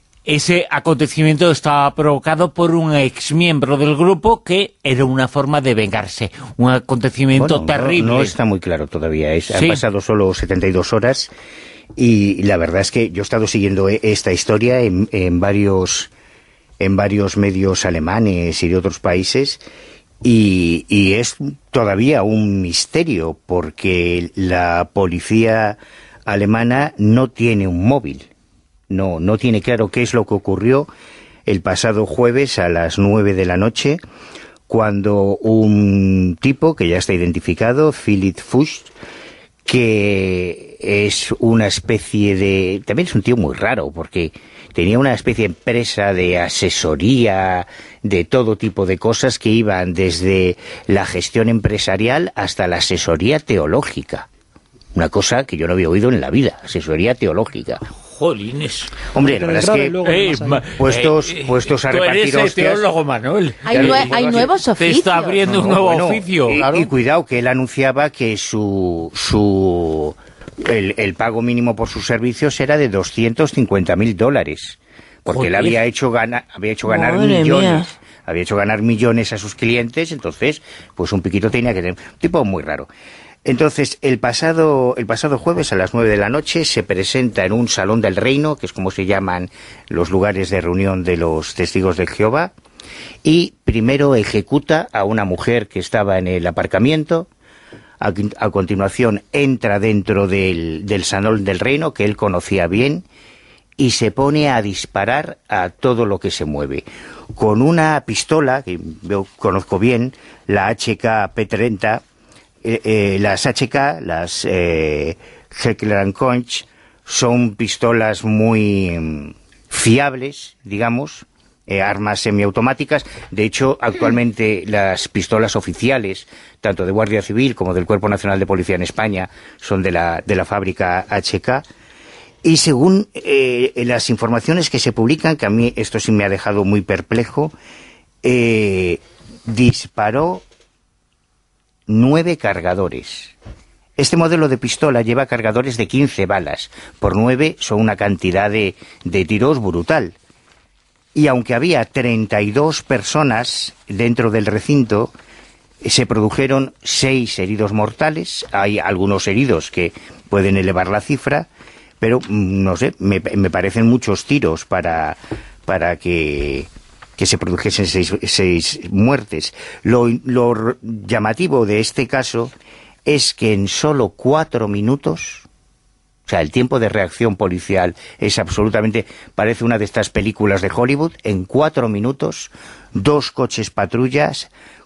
[SPEAKER 2] Ese acontecimiento estaba provocado por un exmiembro del grupo que era una forma de vengarse. Un acontecimiento
[SPEAKER 14] bueno,
[SPEAKER 2] terrible.
[SPEAKER 14] No, no está muy claro todavía. Es,
[SPEAKER 2] ¿Sí?
[SPEAKER 14] Han pasado solo setenta y dos horas y la verdad es que yo he estado siguiendo esta historia en, en varios en varios medios alemanes y de otros países y, y es todavía un misterio porque la policía alemana no tiene un móvil. No, no tiene claro qué es lo que ocurrió el pasado jueves a las nueve de la noche, cuando un tipo que ya está identificado, Philipp Fuchs, que es una especie de... También es un tío muy raro, porque tenía una especie de empresa de asesoría, de todo tipo de cosas que iban desde la gestión empresarial hasta la asesoría teológica. Una cosa que yo no había oído en la vida, asesoría teológica.
[SPEAKER 2] Jolines.
[SPEAKER 14] Hombre, la verdad es que eh, puestos, eh, puestos a repartir hostias...
[SPEAKER 2] Tú eres teólogo, Manuel.
[SPEAKER 5] Hay, nue hay nuevos oficios.
[SPEAKER 2] Te está abriendo no, un nuevo
[SPEAKER 14] bueno,
[SPEAKER 2] oficio.
[SPEAKER 14] Y,
[SPEAKER 2] claro.
[SPEAKER 14] y cuidado, que él anunciaba que su... su el, el pago mínimo por sus servicios era de doscientos cincuenta mil dólares. Porque Joder. él había hecho, gana, había hecho ganar Madre millones... Mía. Había hecho ganar millones a sus clientes, entonces, pues un piquito tenía que tener... Un tipo muy raro. Entonces, el pasado el pasado jueves a las nueve de la noche se presenta en un salón del reino, que es como se llaman los lugares de reunión de los testigos de Jehová, y primero ejecuta a una mujer que estaba en el aparcamiento, a, a continuación entra dentro del, del salón del reino, que él conocía bien, y se pone a disparar a todo lo que se mueve. Con una pistola, que yo conozco bien, la H K P treinta, Eh, eh, las H K, las eh, Heckler and Koch, son pistolas muy mm, fiables, digamos, eh, armas semiautomáticas. De hecho, actualmente las pistolas oficiales, tanto de Guardia Civil como del Cuerpo Nacional de Policía en España, son de la, de la fábrica H K. Y según eh, las informaciones que se publican, que a mí esto sí me ha dejado muy perplejo, eh, disparó nueve cargadores. Este modelo de pistola lleva cargadores de quince balas. Por nueve son una cantidad de, de tiros brutal. Y aunque había treinta y dos personas dentro del recinto, se produjeron seis heridos mortales. Hay algunos heridos que pueden elevar la cifra, pero no sé, me, me parecen muchos tiros para, para que... que se produjesen seis, seis muertes. Lo, lo llamativo de este caso es que en solo cuatro minutos, o sea, el tiempo de reacción policial es absolutamente, parece una de estas películas de Hollywood, en cuatro minutos, dos coches patrullas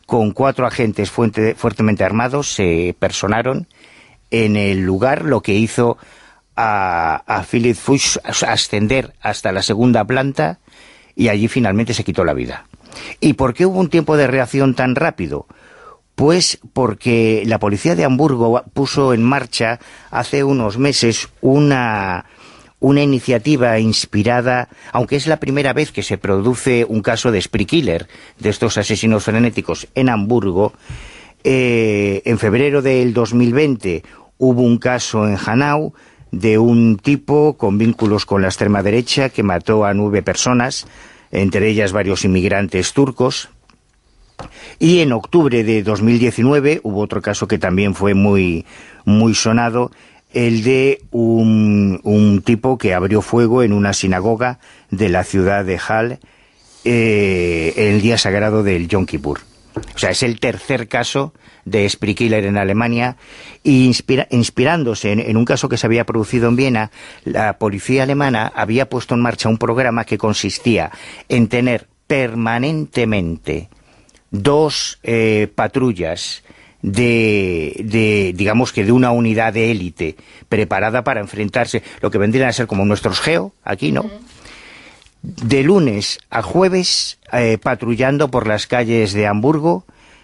[SPEAKER 14] con cuatro agentes fuerte, fuertemente armados, se personaron en el lugar, lo que hizo a, a Philip Fuchs ascender hasta la segunda planta y allí finalmente se quitó la vida. ¿Y por qué hubo un tiempo de reacción tan rápido? Pues porque la policía de Hamburgo puso en marcha hace unos meses una... una iniciativa inspirada, aunque es la primera vez que se produce un caso de spree killer, de estos asesinos frenéticos en Hamburgo. Eh, en febrero del dos mil veinte hubo un caso en Hanau de un tipo con vínculos con la extrema derecha que mató a nueve personas, entre ellas varios inmigrantes turcos. Y en octubre de dos mil diecinueve hubo otro caso que también fue muy, muy sonado, el de un, un tipo que abrió fuego en una sinagoga de la ciudad de Halle eh, el día sagrado del Yom Kippur. O sea, es el tercer caso de spree killer en Alemania, y inspira, inspirándose en, en un caso que se había producido en Viena, la policía alemana había puesto en marcha un programa que consistía en tener permanentemente dos eh, patrullas De, de, digamos que de una unidad de élite preparada para enfrentarse, lo que vendrían a ser como nuestros geo, aquí, ¿no? De lunes a jueves, eh, patrullando por las calles de Hamburgo,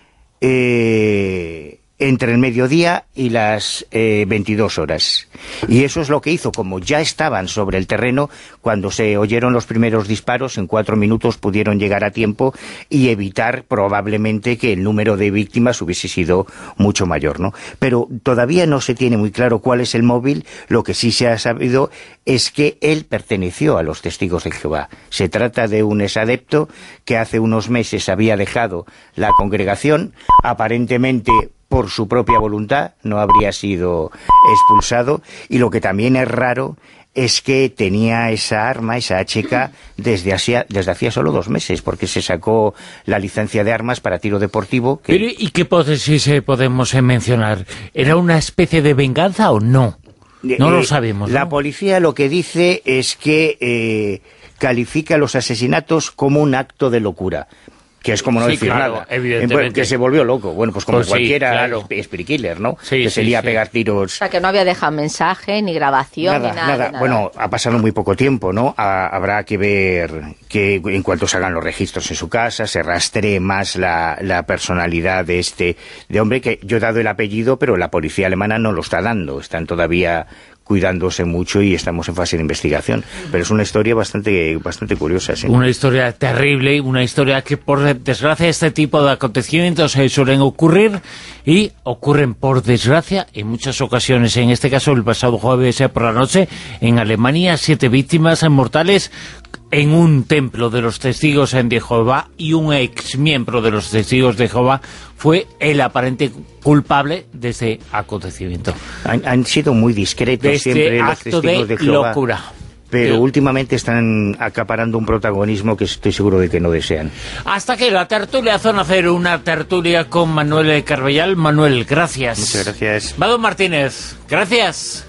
[SPEAKER 14] eh, entre el mediodía y las eh, veintidós horas. Y eso es lo que hizo, como ya estaban sobre el terreno, cuando se oyeron los primeros disparos, en cuatro minutos pudieron llegar a tiempo y evitar probablemente que el número de víctimas hubiese sido mucho mayor, ¿no? Pero todavía no se tiene muy claro cuál es el móvil. Lo que sí se ha sabido es que él perteneció a los Testigos de Jehová. Se trata de un exadepto que hace unos meses había dejado la congregación, aparentemente por su propia voluntad, no habría sido expulsado, y lo que también es raro es que tenía esa arma, esa H K, desde hacía, desde hacía solo dos meses, porque se sacó la licencia de armas para tiro deportivo. Que...
[SPEAKER 2] Pero, ¿y qué hipótesis eh, podemos eh, mencionar? ¿Era una especie de venganza o no? No eh, lo sabemos, ¿no?
[SPEAKER 14] La policía lo que dice es que eh, califica los asesinatos como un acto de locura. Que es como no sí, decir
[SPEAKER 2] claro,
[SPEAKER 14] nada.
[SPEAKER 2] Evidentemente.
[SPEAKER 14] Que se volvió loco. Bueno, pues como pues cualquiera sí, claro. spree killer, ¿no?
[SPEAKER 2] Sí,
[SPEAKER 14] que
[SPEAKER 2] sí,
[SPEAKER 14] se lía
[SPEAKER 2] sí.
[SPEAKER 14] a pegar tiros.
[SPEAKER 5] O sea, que no había dejado mensaje, ni grabación,
[SPEAKER 14] nada,
[SPEAKER 5] ni nada,
[SPEAKER 14] nada.
[SPEAKER 5] nada.
[SPEAKER 14] Bueno, ha pasado muy poco tiempo, ¿no? Ha, habrá que ver que en cuanto se hagan los registros en su casa, se rastree más la, la personalidad de este de hombre, que yo he dado el apellido, pero la policía alemana no lo está dando. Están todavía cuidándose mucho y estamos en fase de investigación, pero es una historia bastante bastante curiosa, ¿sí?
[SPEAKER 2] Una historia terrible, una historia que por desgracia este tipo de acontecimientos eh, suelen ocurrir y ocurren por desgracia en muchas ocasiones. En este caso, el pasado jueves eh, por la noche, en Alemania, siete víctimas mortales en un templo de los Testigos de Jehová, y un ex miembro de los Testigos de Jehová fue el aparente culpable de este acontecimiento.
[SPEAKER 14] Han, han sido muy discretos
[SPEAKER 2] de este
[SPEAKER 14] siempre los
[SPEAKER 2] acto
[SPEAKER 14] Testigos
[SPEAKER 2] de,
[SPEAKER 14] de Jehová.
[SPEAKER 2] Locura.
[SPEAKER 14] Pero últimamente están acaparando un protagonismo que estoy seguro de que no desean.
[SPEAKER 2] Hasta que la tertulia Zona Cero, una tertulia con Manuel Carballal. Manuel, gracias.
[SPEAKER 14] Muchas gracias.
[SPEAKER 2] Mado Martínez, gracias.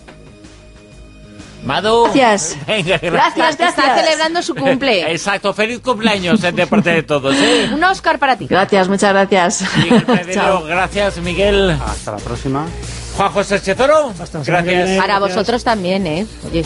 [SPEAKER 2] Mado.
[SPEAKER 12] Gracias.
[SPEAKER 2] Venga, gracias.
[SPEAKER 5] Gracias, gracias. Está celebrando su cumple.
[SPEAKER 2] Exacto, feliz cumpleaños de parte de todos, ¿eh?
[SPEAKER 5] Un Oscar para ti.
[SPEAKER 12] Gracias, muchas gracias.
[SPEAKER 2] Miguel Pedro, gracias, Miguel.
[SPEAKER 3] Hasta la próxima.
[SPEAKER 2] Juan José Chezoro, gracias.
[SPEAKER 5] Para vosotros también, ¿eh? Oye.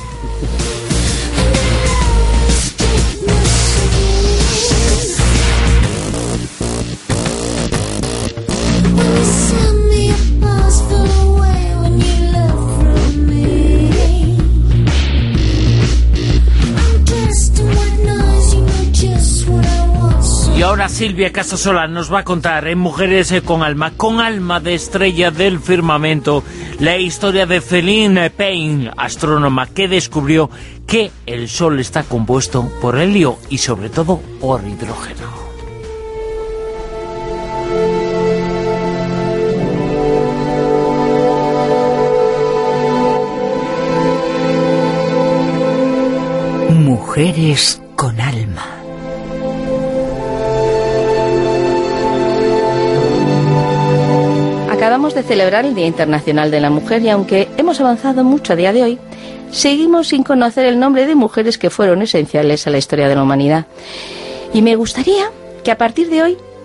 [SPEAKER 2] Y ahora Silvia Casasola nos va a contar en Mujeres con Alma, con alma de estrella del firmamento, la historia de Céline Payne, astrónoma que descubrió que el Sol está compuesto por helio y sobre todo por hidrógeno.
[SPEAKER 4] Mujeres con alma.
[SPEAKER 5] Acabamos de celebrar el Día Internacional de la Mujer y aunque hemos avanzado mucho a día de hoy, seguimos sin conocer el nombre de mujeres que fueron esenciales a la historia de la humanidad. Y me gustaría que a partir de hoy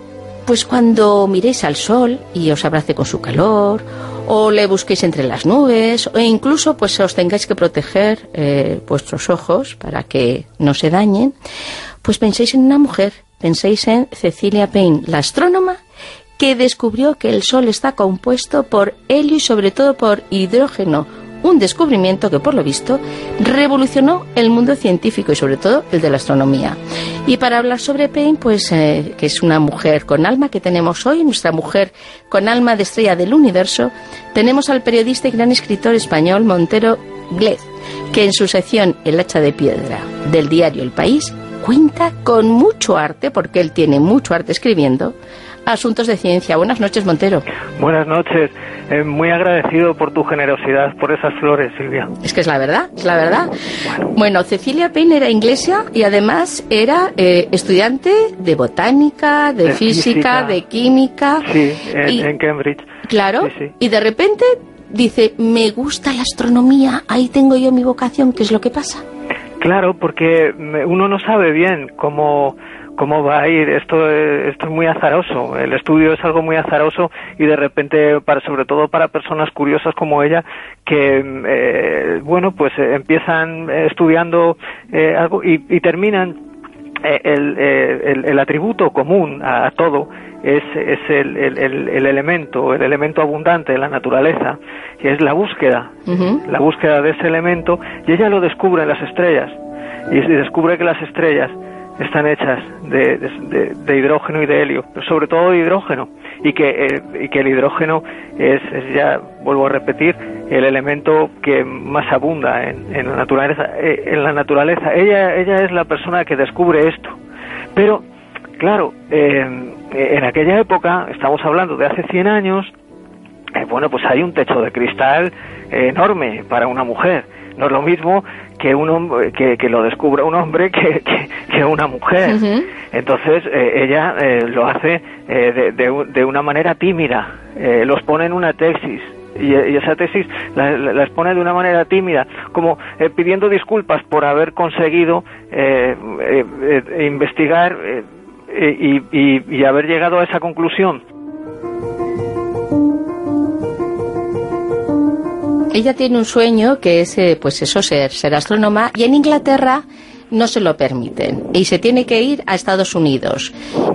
[SPEAKER 5] pues cuando miréis al sol y os abrace con su calor, o le busquéis entre las nubes, o incluso pues os tengáis que proteger eh, vuestros ojos para que no se dañen, pues penséis en una mujer, penséis en Cecilia Payne, la astrónoma que descubrió que el Sol está compuesto por helio y sobre todo por hidrógeno, un descubrimiento que por lo visto revolucionó el mundo científico y sobre todo el de la astronomía. Y para hablar sobre Payne, pues eh, que es una mujer con alma que tenemos hoy, nuestra mujer con alma de estrella del universo, tenemos al periodista y gran escritor español Montero Glez, que en su sección El hacha de piedra del diario El País cuenta con mucho arte, porque él tiene mucho arte escribiendo, asuntos de ciencia. Buenas noches, Montero.
[SPEAKER 19] Buenas noches. Eh, muy agradecido por tu generosidad, por esas flores, Silvia.
[SPEAKER 5] Es que es la verdad, es la verdad. Bueno, bueno Cecilia Payne era inglesa y además era eh, estudiante de botánica, de, de física, física, de química.
[SPEAKER 19] Sí, en,
[SPEAKER 5] y,
[SPEAKER 19] en Cambridge.
[SPEAKER 5] Claro,
[SPEAKER 19] sí, sí.
[SPEAKER 5] Y de repente dice, me gusta la astronomía, ahí tengo yo mi vocación. ¿Qué es lo que pasa?
[SPEAKER 19] Claro, porque uno no sabe bien cómo... cómo va a ir, esto, esto es muy azaroso, el estudio es algo muy azaroso y de repente, para, sobre todo para personas curiosas como ella, que, eh, bueno, pues eh, empiezan estudiando eh, algo y, y terminan, eh, el, eh, el, el atributo común a, a todo es, es el, el, el, el elemento, el elemento abundante de la naturaleza, y es la búsqueda, uh-huh. la búsqueda de ese elemento, y ella lo descubre en las estrellas, y descubre que las estrellas están hechas de, de, de hidrógeno y de helio, pero sobre todo de hidrógeno, y que, eh, y que el hidrógeno es, es, ya vuelvo a repetir, el elemento que más abunda en, en la naturaleza. Eh, en la naturaleza. Ella, ella es la persona que descubre esto. Pero, claro, eh, en aquella época, estamos hablando de hace cien años, eh, bueno, pues hay un techo de cristal eh, enorme para una mujer. No es lo mismo que un hombre, que, que lo descubra un hombre que, que, que una mujer. Uh-huh. Entonces eh, ella eh, lo hace eh, de, de, de una manera tímida, eh, los pone en una tesis y, y esa tesis la, la, la expone de una manera tímida, como eh, pidiendo disculpas por haber conseguido eh, eh, eh, investigar eh, y, y, y haber llegado a esa conclusión.
[SPEAKER 5] Ella tiene un sueño que es, eh, pues eso, ser, ser astrónoma, y en Inglaterra no se lo permiten y se tiene que ir a Estados Unidos.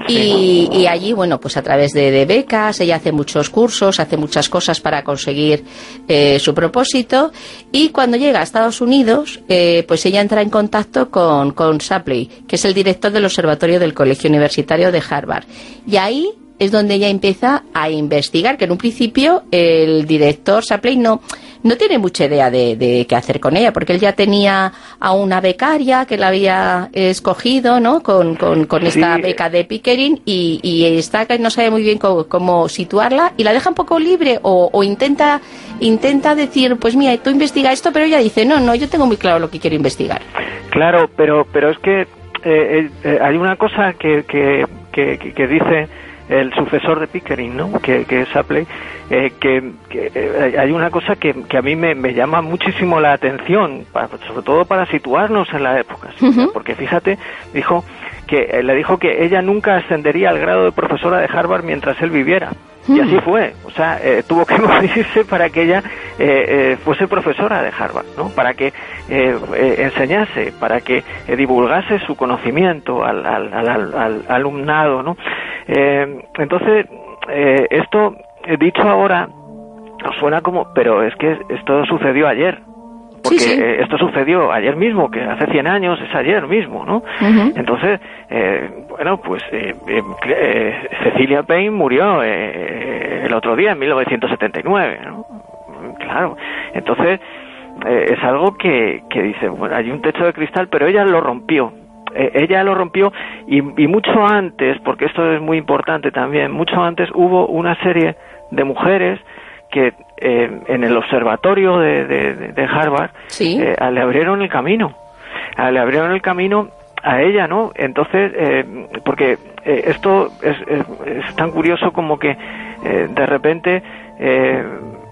[SPEAKER 5] Sí. Y, y allí, bueno, pues a través de, de becas, ella hace muchos cursos, hace muchas cosas para conseguir eh, su propósito, y cuando llega a Estados Unidos, eh, pues ella entra en contacto con, con Shapley, que es el director del observatorio del Colegio Universitario de Harvard, y ahí es donde ella empieza a investigar, que en un principio el director Shapley no, no tiene mucha idea de, de qué hacer con ella, porque él ya tenía a una becaria que la había escogido, ¿no?, con, con, con esta sí. beca de Pickering, y, y está que no sabe muy bien cómo, cómo situarla, y la deja un poco libre, o, o intenta intenta decir, pues mira, tú investiga esto, pero ella dice, no, no, yo tengo muy claro lo que quiero investigar.
[SPEAKER 19] Claro, pero pero es que eh, eh, hay una cosa que, que, que, que dice el sucesor de Pickering, ¿no?, que, que es Shapley, eh, que, que eh, hay una cosa que, que a mí me, me llama muchísimo la atención, para, sobre todo para situarnos en la época, ¿sí? Uh-huh. Porque fíjate, dijo que eh, le dijo que ella nunca ascendería al grado de profesora de Harvard mientras él viviera. Y así fue, o sea, eh, tuvo que morirse para que ella eh, eh, fuese profesora de Harvard, ¿no?, para que eh, eh, enseñase, para que eh, divulgase su conocimiento al, al, al, al, al alumnado, ¿no? Eh, entonces, eh, esto, eh, dicho ahora, nos suena como, pero es que esto sucedió ayer. Porque sí, sí. Eh, esto sucedió ayer mismo, que hace cien años es ayer mismo, ¿no? Uh-huh. Entonces, eh, bueno, pues eh, eh, Cecilia Payne murió eh, el otro día, en mil novecientos setenta y nueve, ¿no? Claro, entonces eh, es algo que, que dice, bueno, hay un techo de cristal, pero ella lo rompió. Eh, ella lo rompió y, y mucho antes, porque esto es muy importante también, mucho antes hubo una serie de mujeres que eh, en el observatorio de, de, de Harvard ¿sí? eh, le abrieron el camino, le abrieron el camino a ella, ¿no? Entonces, eh, porque eh, esto es, es, es tan curioso como que eh, de repente eh,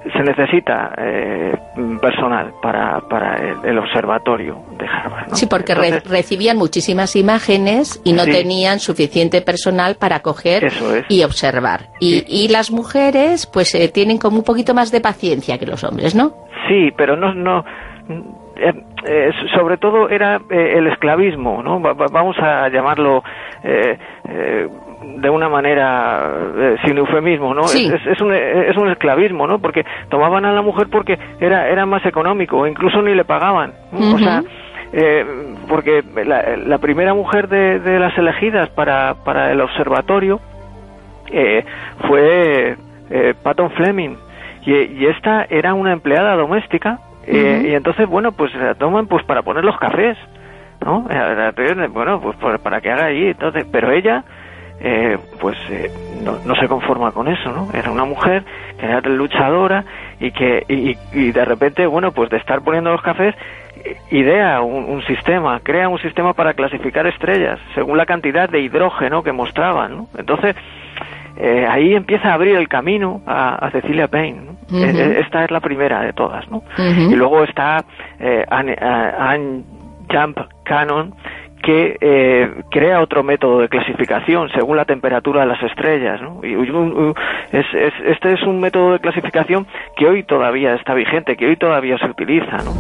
[SPEAKER 19] se necesita eh, personal para, para el, el observatorio de Harvard, ¿no?
[SPEAKER 5] Sí, porque
[SPEAKER 19] Entonces,
[SPEAKER 5] re recibían muchísimas imágenes y no
[SPEAKER 19] sí.
[SPEAKER 5] tenían suficiente personal para coger
[SPEAKER 19] Eso es.
[SPEAKER 5] y observar. Y,
[SPEAKER 19] Sí.
[SPEAKER 5] y las mujeres pues eh, tienen como un poquito más de paciencia que los hombres, ¿no?
[SPEAKER 19] Sí, pero no... no eh, eh, sobre todo era eh, el esclavismo, ¿no? Va, va, vamos a llamarlo... Eh, eh, de una manera eh, sin eufemismo, ¿no?
[SPEAKER 5] Sí.
[SPEAKER 19] Es, es, un, es un esclavismo, ¿no? Porque tomaban a la mujer porque era era más económico, incluso ni le pagaban, ¿no? Uh-huh. O sea, eh, porque la, la primera mujer de, de las elegidas para, para el observatorio eh, fue eh, Patton Fleming, y, y esta era una empleada doméstica, eh, uh-huh. y entonces, bueno, pues la toman pues para poner los cafés, ¿no? Bueno, pues para que haga allí, entonces, pero ella Eh, pues eh, no, no se conforma con eso, ¿no? Era una mujer que era luchadora y que y, y de repente, bueno, pues de estar poniendo los cafés, idea un, un sistema, crea un sistema para clasificar estrellas según la cantidad de hidrógeno que mostraban, ¿no? Entonces eh, ahí empieza a abrir el camino a, a Cecilia Payne, ¿no? Uh-huh. eh, esta es la primera de todas, ¿no? Uh-huh. Y luego está eh, Anne, Anne Jump Cannon, que eh, crea otro método de clasificación según la temperatura de las estrellas, ¿no? Y, y, y, es, es, este es un método de clasificación que hoy todavía está vigente, que hoy todavía se utiliza, ¿no?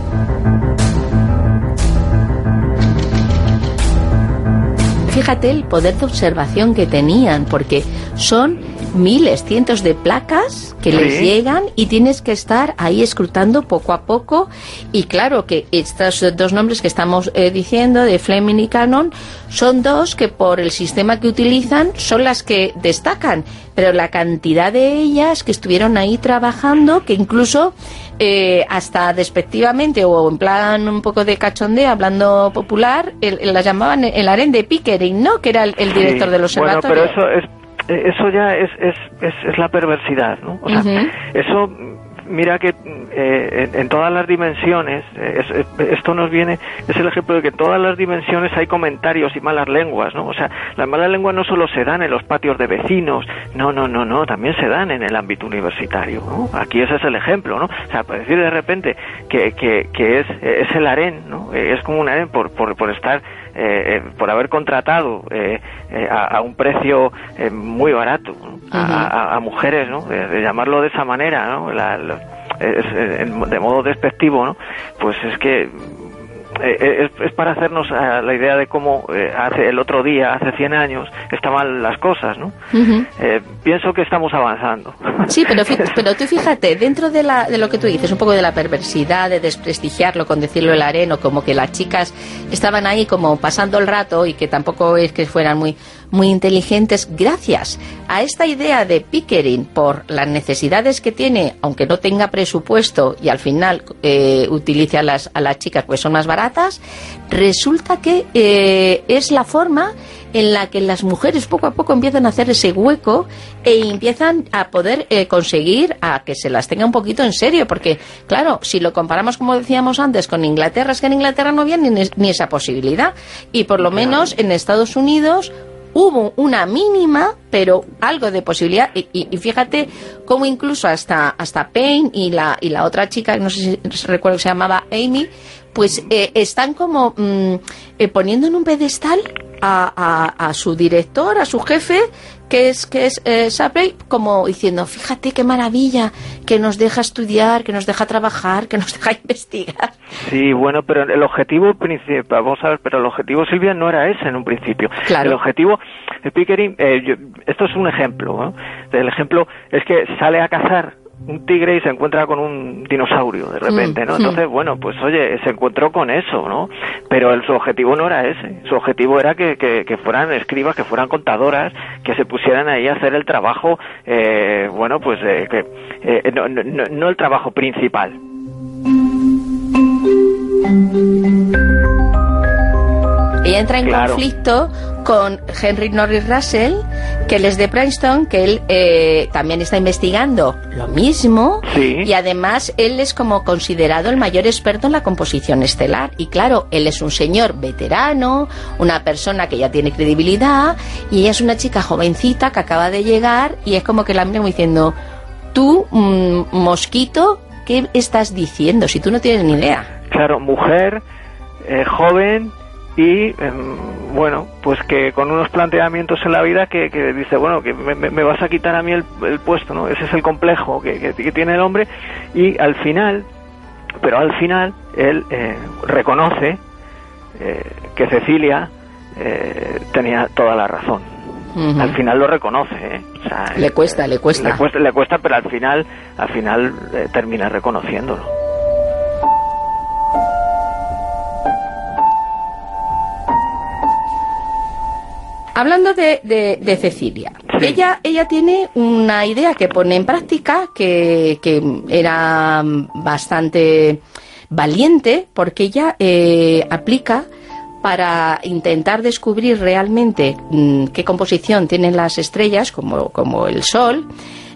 [SPEAKER 5] Fíjate el poder de observación que tenían, porque son miles, cientos de placas que sí. les llegan y tienes que estar ahí escrutando poco a poco. Y claro que estos dos nombres que estamos eh, diciendo, de Fleming y Cannon, son dos que por el sistema que utilizan son las que destacan, pero la cantidad de ellas que estuvieron ahí trabajando, que incluso eh, hasta despectivamente o en plan un poco de cachondeo, hablando popular, el, el, las llamaban el harén de Pickering, ¿no? Que era el, el director sí. del observatorio.
[SPEAKER 19] Bueno, pero eso es eso ya es, es, es, es la perversidad, ¿no? O sea, uh-huh. eso, mira que eh, en, en todas las dimensiones, eh, es, es, esto nos viene, es el ejemplo de que en todas las dimensiones hay comentarios y malas lenguas, ¿no? O sea, las malas lenguas no solo se dan en los patios de vecinos, no, no, no, no, también se dan en el ámbito universitario, ¿no? Aquí ese es el ejemplo, ¿no? O sea, para decir de repente que, que, que es, es el harén, ¿no? Es como un harén por, por, por estar... Eh, eh, por haber contratado eh, eh, a, a un precio eh, muy barato, ¿no? uh-huh. a, a, a mujeres, ¿no? De, de llamarlo de esa manera, ¿no? La, la, es, es, de modo despectivo, ¿no? Pues es que eh, es, es para hacernos uh, la idea de cómo eh, hace el otro día, hace cien años, estaban las cosas, ¿no? Uh-huh. eh, pienso que estamos avanzando.
[SPEAKER 5] Sí, pero, pero tú fíjate, dentro de, la, de lo que tú dices, un poco de la perversidad, de desprestigiarlo con decirlo el harén, o como que las chicas estaban ahí como pasando el rato y que tampoco es que fueran muy, muy inteligentes, gracias a esta idea de Pickering, por las necesidades que tiene, aunque no tenga presupuesto y al final eh, utilice a las, a las chicas pues son más baratas, resulta que eh, es la forma en la que las mujeres poco a poco empiezan a hacer ese hueco e empiezan a poder eh, conseguir a que se las tenga un poquito en serio, porque claro, si lo comparamos, como decíamos antes, con Inglaterra, es que en Inglaterra no había ni, ni esa posibilidad, y por lo menos en Estados Unidos hubo una mínima, pero algo de posibilidad, y, y, y fíjate cómo incluso hasta hasta Payne y la y la otra chica, no sé si recuerdo que se llamaba Amy, pues eh, están como mmm, eh, poniendo en un pedestal a, a, a su director, a su jefe, que es que es eh, Shapley, como diciendo, fíjate qué maravilla, que nos deja estudiar, que nos deja trabajar, que nos deja investigar.
[SPEAKER 19] Sí, bueno, pero el objetivo principal, vamos a ver, pero el objetivo, Silvia, no era ese en un principio.
[SPEAKER 5] Claro.
[SPEAKER 19] El objetivo de Pickering, eh, yo, esto es un ejemplo, ¿no? El ejemplo es que sale a cazar un tigre y se encuentra con un dinosaurio de repente, ¿no? Entonces, bueno, pues oye, se encontró con eso, ¿no? Pero el, su objetivo no era ese. Su objetivo era que, que, que fueran escribas, que fueran contadoras, que se pusieran ahí a hacer el trabajo, eh, bueno, pues eh, que eh, no, no, no el trabajo principal.
[SPEAKER 5] Ella entra en
[SPEAKER 19] claro.
[SPEAKER 5] conflicto con Henry Norris Russell, que él es de Princeton, que él eh, también está investigando lo mismo,
[SPEAKER 19] sí.
[SPEAKER 5] y además él es como considerado el mayor experto en la composición estelar, y claro, él es un señor veterano, una persona que ya tiene credibilidad, y ella es una chica jovencita que acaba de llegar, y es como que la mira como diciendo, Tú, mmm, mosquito, ¿qué estás diciendo? Si tú no tienes ni idea.
[SPEAKER 19] Claro, mujer, eh, joven y, eh, bueno, pues que con unos planteamientos en la vida que, que dice, bueno, que me, me vas a quitar a mí el, el puesto, ¿no? Ese es el complejo que, que, que tiene el hombre, y al final, pero al final, él eh, reconoce eh, que Cecilia eh, tenía toda la razón. Uh-huh. Al final lo reconoce, ¿eh? O sea,
[SPEAKER 5] le cuesta, eh, le cuesta.
[SPEAKER 19] Le cuesta, le cuesta, pero al final, al final eh, termina reconociéndolo.
[SPEAKER 5] Hablando de, de, de Cecilia, sí. ella ella tiene una idea que pone en práctica que, que era bastante valiente, porque ella eh, aplica para intentar descubrir realmente mmm, qué composición tienen las estrellas, como, como el Sol,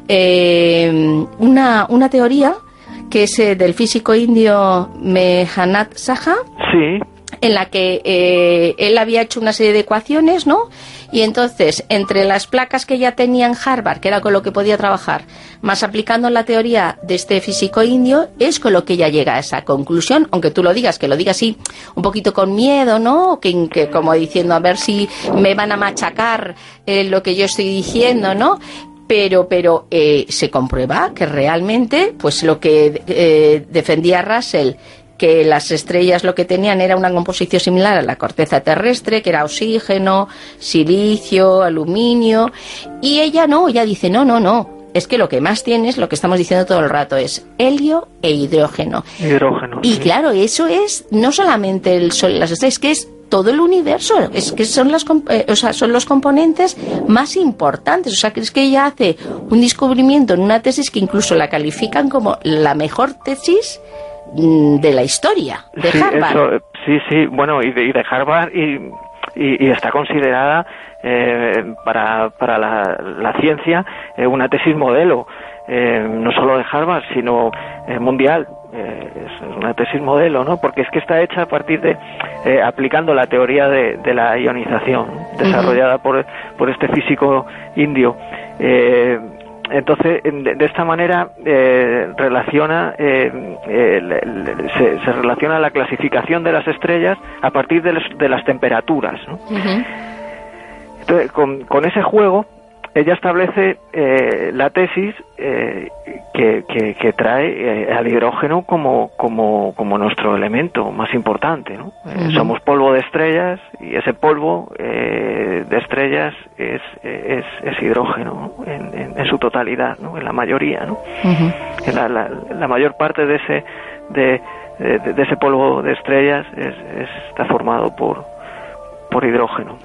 [SPEAKER 5] eh, una, una teoría que es eh, del físico indio Mehnad Saha.
[SPEAKER 19] Sí.
[SPEAKER 5] En la que eh, él había hecho una serie de ecuaciones, ¿no? Y entonces, entre las placas que ya tenía en Harvard, que era con lo que podía trabajar, más aplicando la teoría de este físico indio, es con lo que ella llega a esa conclusión, aunque tú lo digas, que lo digas así, un poquito con miedo, ¿no? Que, que como diciendo, a ver si me van a machacar eh, lo que yo estoy diciendo, ¿no? Pero, pero eh, se comprueba que realmente, pues lo que eh, defendía Russell, que las estrellas lo que tenían era una composición similar a la corteza terrestre, que era oxígeno, silicio, aluminio, y ella no, ella dice, no, no, no, es que lo que más tienes, lo que estamos diciendo todo el rato, es helio e hidrógeno.
[SPEAKER 19] Hidrógeno.
[SPEAKER 5] Y
[SPEAKER 19] sí.
[SPEAKER 5] claro, eso es no solamente el Sol y las estrellas, es que es todo el universo, es que son las eh, o sea, son los componentes más importantes. O sea, que es que ella hace un descubrimiento en una tesis que incluso la califican como la mejor tesis de la historia de
[SPEAKER 19] sí,
[SPEAKER 5] Harvard.
[SPEAKER 19] Eso, sí, sí, bueno, y de, y de Harvard y, y, y está considerada eh, para, para la, la ciencia eh, una tesis modelo, eh, no solo de Harvard, sino eh, mundial. Eh, es una tesis modelo, ¿no? Porque es que está hecha a partir de eh, aplicando la teoría de, de la ionización, ¿no? Desarrollada uh-huh. por, por este físico indio. Eh, Entonces, de, de esta manera eh, relaciona eh, eh, le, le, se, se relaciona la clasificación de las estrellas a partir de, los, de las temperaturas, ¿no? Uh-huh. Entonces, con, con ese juego, ella establece eh, la tesis eh, que, que, que trae eh, al hidrógeno como, como, como nuestro elemento más importante, ¿no? Uh-huh. Eh, somos polvo de estrellas y ese polvo eh, de estrellas es, es, es hidrógeno, ¿no? en, en, en su totalidad, ¿no? En la mayoría, ¿no? Uh-huh. En la, la, la mayor parte de ese de, de, de ese polvo de estrellas es, es, está formado por, por hidrógeno.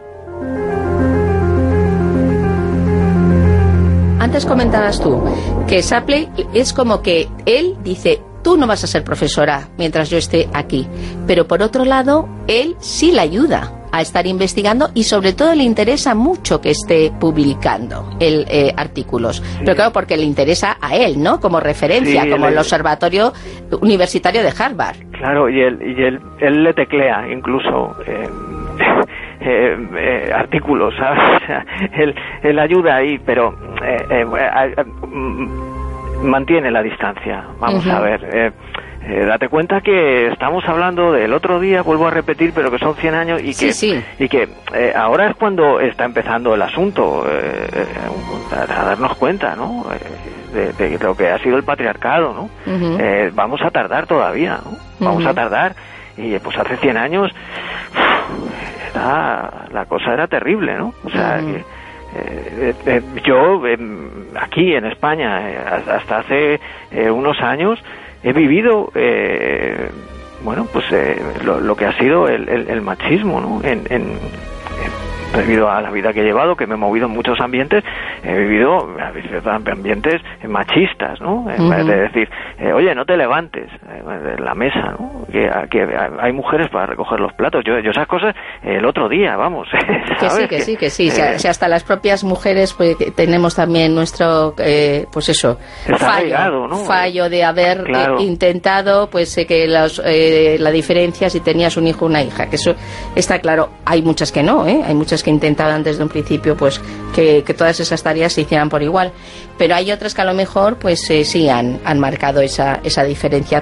[SPEAKER 5] Antes comentabas tú que Shapley es como que él dice, tú no vas a ser profesora mientras yo esté aquí, pero por otro lado, él sí la ayuda a estar investigando y sobre todo le interesa mucho que esté publicando el, eh, artículos, sí. Pero claro, porque le interesa a él, ¿no? Como referencia, sí, como el Observatorio Universitario de Harvard.
[SPEAKER 19] Claro, y él, y él, él le teclea incluso eh, eh, eh, artículos, ¿sabes? O sea, él, él ayuda ahí, pero eh, eh, eh, mantiene la distancia, vamos uh-huh. a ver. Eh, Eh, date cuenta que estamos hablando del otro día, vuelvo a repetir, pero que son cien años y que,
[SPEAKER 5] sí, sí.
[SPEAKER 19] Y que eh, ahora es cuando está empezando el asunto, eh, eh, a, a darnos cuenta, ¿no? Eh, de, de lo que ha sido el patriarcado, ¿no? Uh-huh. Eh, vamos a tardar todavía, ¿no? Vamos uh-huh. a tardar, y pues hace cien años uff, era, la cosa era terrible, ¿no? O sea, uh-huh. que Eh, eh, yo eh, aquí en España eh, hasta hace eh, unos años he vivido eh, bueno pues eh, lo, lo que ha sido el, el, el machismo, ¿no? en, en, en debido a la vida que he llevado, que me he movido en muchos ambientes, he vivido ambientes machistas, ¿no? Uh-huh. De decir, eh, oye, no te levantes de la mesa, ¿no? Que, que hay mujeres para recoger los platos. Yo, yo esas cosas el otro día, vamos.
[SPEAKER 5] Que sí, que sí, que sí. Eh, si hasta las propias mujeres pues tenemos también nuestro, eh, pues eso, fallo, ligado, ¿no? fallo de haber claro. eh, intentado, pues eh, que los, eh, la diferencia si tenías un hijo o una hija, que eso está claro. Hay muchas que no, ¿eh? Hay muchas que intentaban desde un principio pues que, que todas esas tareas se hicieran por igual, pero hay otras que a lo mejor pues eh, sí han, han marcado esa, esa diferencia.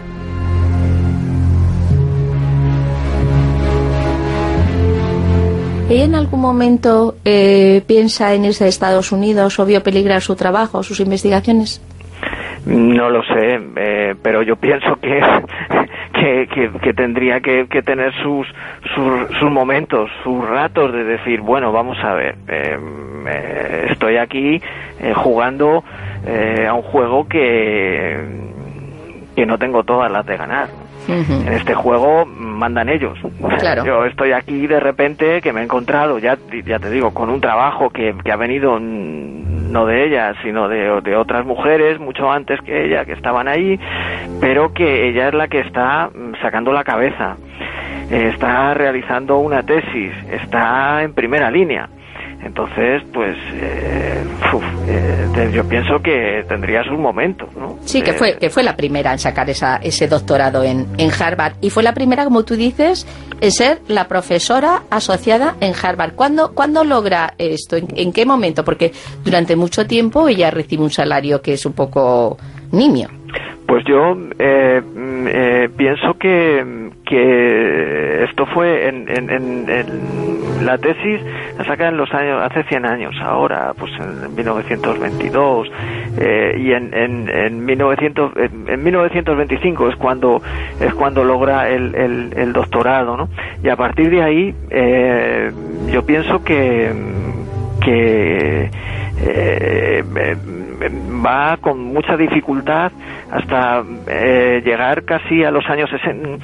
[SPEAKER 5] ¿Ella en algún momento eh, piensa en irse a Estados Unidos o vio peligrar su trabajo, sus investigaciones?
[SPEAKER 19] No lo sé, eh, pero yo pienso que que, que, que tendría que, que tener sus, sus sus momentos, sus ratos de decir, bueno, vamos a ver, eh, eh, estoy aquí eh, jugando eh, a un juego que que no tengo todas las de ganar. Uh-huh. En este juego mandan ellos. Claro. Yo estoy aquí de repente que me he encontrado, ya ya te digo, con un trabajo que, que ha venido no de ella, sino de, de otras mujeres mucho antes que ella, que estaban ahí, pero que ella es la que está sacando la cabeza, eh, está realizando una tesis, está en primera línea. Entonces, pues, eh, uf, eh, yo pienso que tendría sus momentos, ¿no?
[SPEAKER 5] Sí, que fue que fue la primera en sacar esa, ese doctorado en, en Harvard. Y fue la primera, como tú dices, en ser la profesora asociada en Harvard. ¿Cuándo, ¿cuándo logra esto? ¿En, ¿En qué momento? Porque durante mucho tiempo ella recibe un salario que es un poco nimio.
[SPEAKER 19] Pues yo eh, eh, pienso que, que esto fue en, en, en, en la tesis la saca en los años hace cien años, ahora pues en mil novecientos veintidós eh, y en, en, en, mil novecientos, en mil novecientos veinticinco es cuando es cuando logra el, el, el doctorado, ¿no? Y a partir de ahí eh, yo pienso que que eh, va con mucha dificultad hasta eh, llegar casi a los años sesenta,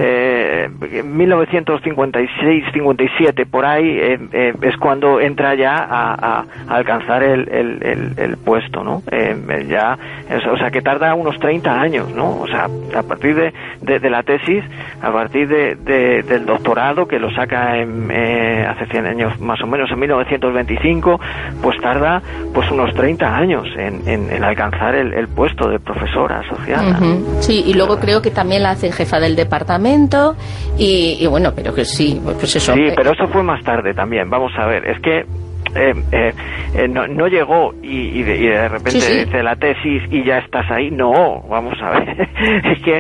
[SPEAKER 19] eh, mil novecientos cincuenta y seis cincuenta y siete, por ahí eh, eh, es cuando entra ya a, a, a alcanzar el, el, el, el puesto, ¿no? Eh, ya, es, o sea que tarda unos treinta años, ¿no? O sea, a partir de, de, de la tesis, a partir de, de, del doctorado, que lo saca en, eh, hace cien años más o menos, en mil novecientos veinticinco, pues tarda pues unos treinta años en, en, en alcanzar el, el puesto de profesora asociada.
[SPEAKER 5] Uh-huh. Sí, y luego creo que también la hacen jefa del departamento y, y bueno, pero que sí, pues eso.
[SPEAKER 19] Sí, pero eso fue más tarde también, vamos a ver, es que Eh, eh, eh, no, no llegó y, y, de, y de repente sí, sí. dice la tesis y ya estás ahí. No, vamos a ver. Es que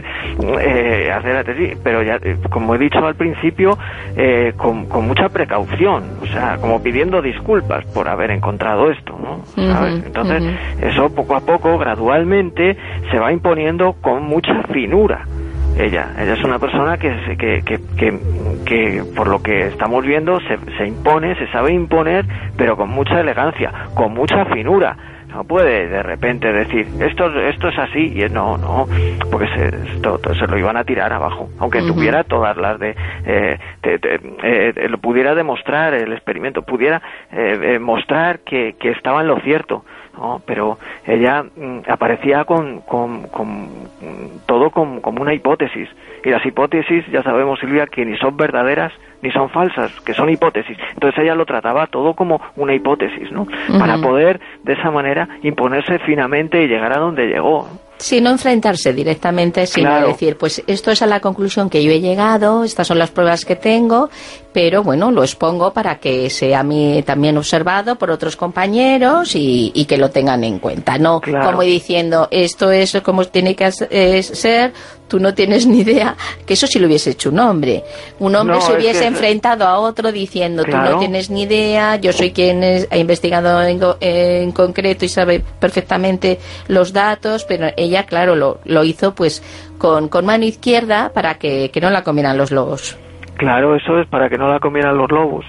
[SPEAKER 19] eh, hacer la tesis, pero ya, como he dicho al principio, eh, con, con mucha precaución, o sea, como pidiendo disculpas por haber encontrado esto, ¿no? ¿Sabes? Uh-huh, Entonces, uh-huh. eso poco a poco, gradualmente, se va imponiendo con mucha finura. Ella, ella es una persona que, que, que, que, que por lo que estamos viendo se, se impone, se sabe imponer, pero con mucha elegancia, con mucha finura. No puede de repente decir esto esto es así y no, no, porque se, esto, se lo iban a tirar abajo, aunque uh-huh. tuviera todas las de, eh, de, de eh, lo pudiera demostrar el experimento, pudiera eh, eh, mostrar que, que estaba en lo cierto. No, pero ella mm, aparecía con, con, con todo como, como una hipótesis, y las hipótesis ya sabemos, Silvia, que ni son verdaderas ni son falsas, que son hipótesis. Entonces ella lo trataba todo como una hipótesis, ¿no? Uh-huh. Para poder de esa manera imponerse finamente y llegar a donde llegó.
[SPEAKER 5] Sí, no enfrentarse directamente, sino claro. decir, pues esto es a la conclusión que yo he llegado, estas son las pruebas que tengo, pero bueno, lo expongo para que sea a mí también observado por otros compañeros y, y que lo tengan en cuenta, no claro. como diciendo, esto es como tiene que ser, tú no tienes ni idea, que eso sí lo hubiese hecho un hombre. Un hombre no, se hubiese que... enfrentado a otro diciendo, claro. tú no tienes ni idea, yo soy quien es, ha investigado en, en concreto y sabe perfectamente los datos, pero ella, claro, lo, lo hizo pues con, con mano izquierda para que, que no la comieran los lobos.
[SPEAKER 19] Claro, eso es para que no la comieran los lobos.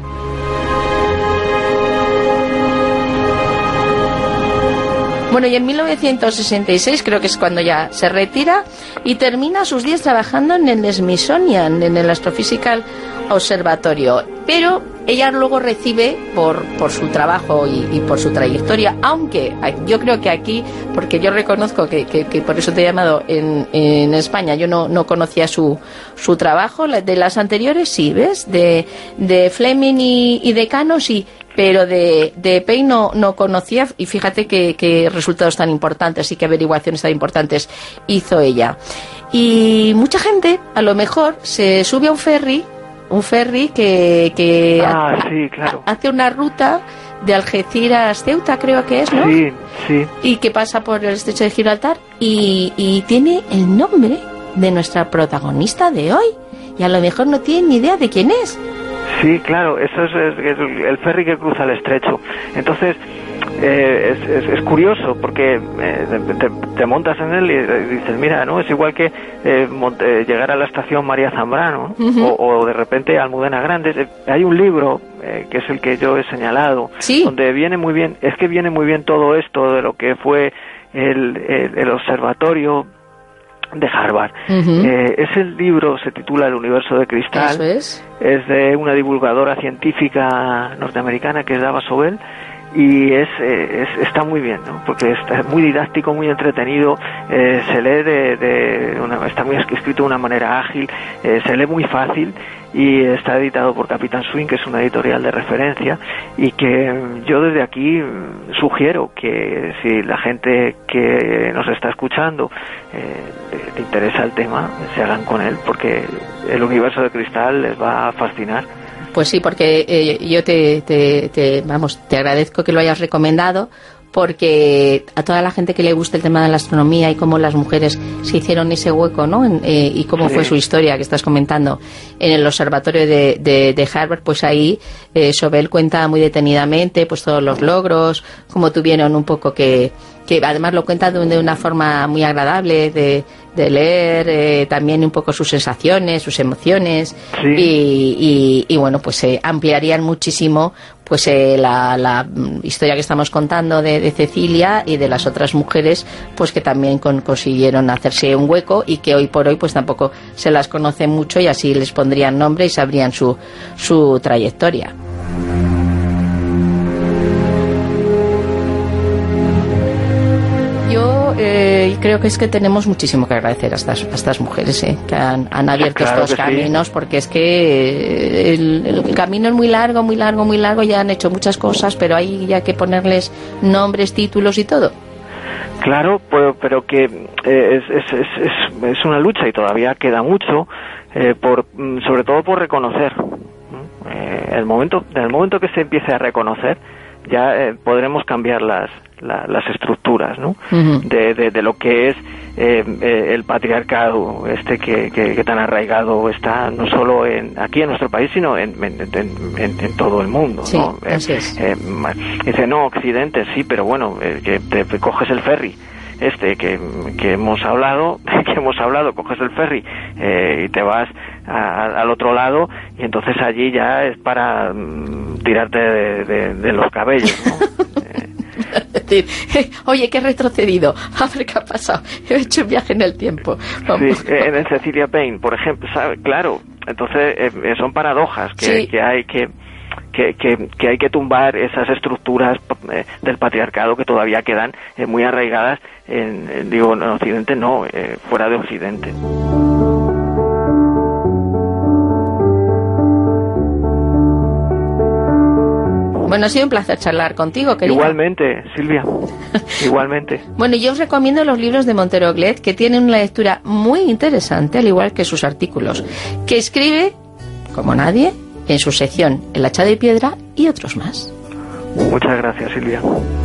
[SPEAKER 5] Bueno, y en mil novecientos sesenta y seis creo que es cuando ya se retira y termina sus días trabajando en el Smithsonian, en el Astrophysical Observatorio. Pero ella luego recibe, por, por su trabajo y, y por su trayectoria, aunque yo creo que aquí, porque yo reconozco que, que, que por eso te he llamado en, en España, yo no, no conocía su, su trabajo, de las anteriores sí, ¿ves? De, de Fleming y, y de Cano sí, pero de, de Payne no, no conocía, y fíjate que, que resultados tan importantes y qué averiguaciones tan importantes hizo ella. Y mucha gente, a lo mejor, se sube a un ferry un ferry que, que
[SPEAKER 19] ah,
[SPEAKER 5] ha,
[SPEAKER 19] sí, claro.
[SPEAKER 5] hace una ruta de Algeciras Ceuta, creo que es, ¿no?
[SPEAKER 19] Sí, sí.
[SPEAKER 5] Y que pasa por el estrecho de Gibraltar y, y tiene el nombre de nuestra protagonista de hoy. Y a lo mejor no tiene ni idea de quién es.
[SPEAKER 19] Sí, claro, eso es, es, es el ferry que cruza el estrecho. Entonces, eh, es, es, es curioso porque eh, te, te montas en él y dices, mira, no es igual que eh, mont- eh, llegar a la estación María Zambrano, ¿no? Uh-huh. o, o de repente Almudena Grandes. Eh, hay un libro eh, que es el que yo he señalado,
[SPEAKER 5] ¿sí?
[SPEAKER 19] Donde viene muy bien, es que viene muy bien todo esto de lo que fue el, el, el observatorio de Harvard.
[SPEAKER 5] Uh-huh.
[SPEAKER 19] Eh, ese libro se titula El universo de cristal.
[SPEAKER 5] Eso es.
[SPEAKER 19] Es de una divulgadora científica norteamericana que es Dava Sobel y es, eh, es está muy bien, ¿no? Porque es muy didáctico, muy entretenido, eh, se lee de, de una, está muy escrito de una manera ágil, eh, se lee muy fácil y está editado por Capitán Swing, que es una editorial de referencia, y que yo desde aquí sugiero que si la gente que nos está escuchando eh, te interesa el tema, se hagan con él, porque el universo de cristal les va a fascinar.
[SPEAKER 5] Pues sí, porque eh, yo te, te, te, vamos, te agradezco que lo hayas recomendado, porque a toda la gente que le gusta el tema de la astronomía y cómo las mujeres se hicieron ese hueco, ¿no? En, eh, y cómo sí. fue su historia que estás comentando en el observatorio de, de, de Harvard, pues ahí eh, Sobel cuenta muy detenidamente pues todos los logros, cómo tuvieron un poco que, que además lo cuenta de, de una forma muy agradable de, de leer, eh, también un poco sus sensaciones, sus emociones, sí. y, y, y bueno, pues se eh, ampliarían muchísimo pues eh, la, la historia que estamos contando de, de Cecilia y de las otras mujeres pues que también con, consiguieron hacerse un hueco y que hoy por hoy pues tampoco se las conoce mucho, y así les pondrían nombre y sabrían su, su trayectoria. Yo eh, creo que es que tenemos muchísimo que agradecer a estas, a estas mujeres eh, que han, han abierto claro estos caminos, sí. Porque es que el, el camino es muy largo, muy largo, muy largo, ya han hecho muchas cosas, pero hay ya que ponerles nombres, títulos y todo.
[SPEAKER 19] Claro, pero, pero que eh, es, es, es, es una lucha y todavía queda mucho, eh, por, sobre todo por reconocer. Eh, el momento, en el momento que se empiece a reconocer, ya eh, podremos cambiar las La, las estructuras, ¿no? Uh-huh. de, de, de lo que es eh, eh, el patriarcado este que, que, que tan arraigado está no solo en, aquí en nuestro país, sino en, en, en, en todo el mundo,
[SPEAKER 5] sí,
[SPEAKER 19] ¿no?
[SPEAKER 5] Así es.
[SPEAKER 19] Eh, eh, dice, no, Occidente, sí, pero bueno, eh, que te, te coges el ferry este que, que hemos hablado, que hemos hablado, coges el ferry eh, y te vas a, al otro lado, y entonces allí ya es para mm, tirarte de, de, de los cabellos, ¿no?
[SPEAKER 5] Decir, oye, que he retrocedido, a ver qué ha pasado, he hecho un viaje en el tiempo. Vamos.
[SPEAKER 19] Sí, en el Cecilia Payne, por ejemplo, ¿sabe? Claro, entonces eh, son paradojas que, sí. que hay que, que, que, que hay que tumbar esas estructuras eh, del patriarcado que todavía quedan eh, muy arraigadas en, en, digo, en Occidente, no, eh, fuera de Occidente.
[SPEAKER 5] Bueno, ha sido un placer charlar contigo, querido.
[SPEAKER 19] Igualmente, Silvia, igualmente.
[SPEAKER 5] Bueno, yo os recomiendo los libros de Montero Glet, que tienen una lectura muy interesante, al igual que sus artículos, que escribe, como nadie, en su sección El hacha de piedra y otros más.
[SPEAKER 19] Muchas gracias, Silvia.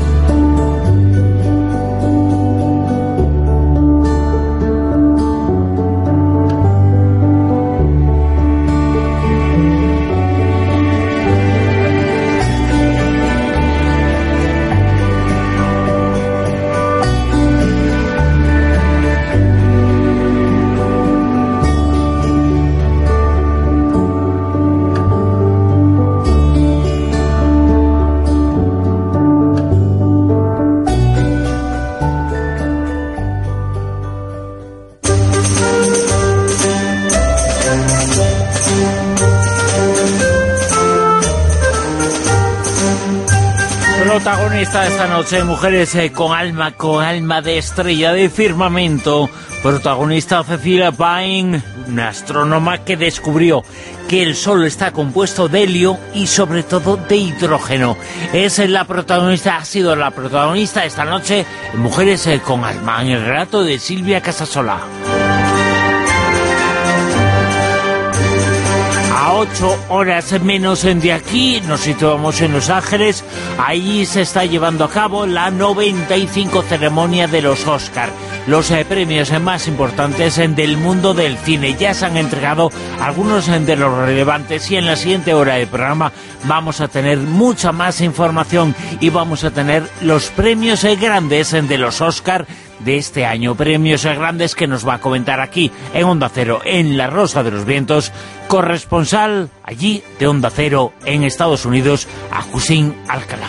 [SPEAKER 2] Protagonista esta noche, mujeres eh, con alma, con alma de estrella de firmamento. Protagonista Cecilia Payne, una astrónoma que descubrió que el Sol está compuesto de helio y sobre todo de hidrógeno. Es la protagonista, ha sido la protagonista esta noche en Mujeres eh, con alma, en el relato de Silvia Casasola. ocho horas menos de aquí, nos situamos en Los Ángeles. Ahí se está llevando a cabo la noventa y cinco ceremonia de los Oscar, los eh, premios más importantes eh, del mundo del cine. Ya se han entregado algunos eh, de los relevantes, y en la siguiente hora del programa vamos a tener mucha más información y vamos a tener los premios eh, grandes eh, de los Oscar de este año, premios eh, grandes que nos va a comentar aquí en Onda Cero, en La Rosa de los Vientos, corresponsal allí de Onda Cero en Estados Unidos, Agustín Alcalá.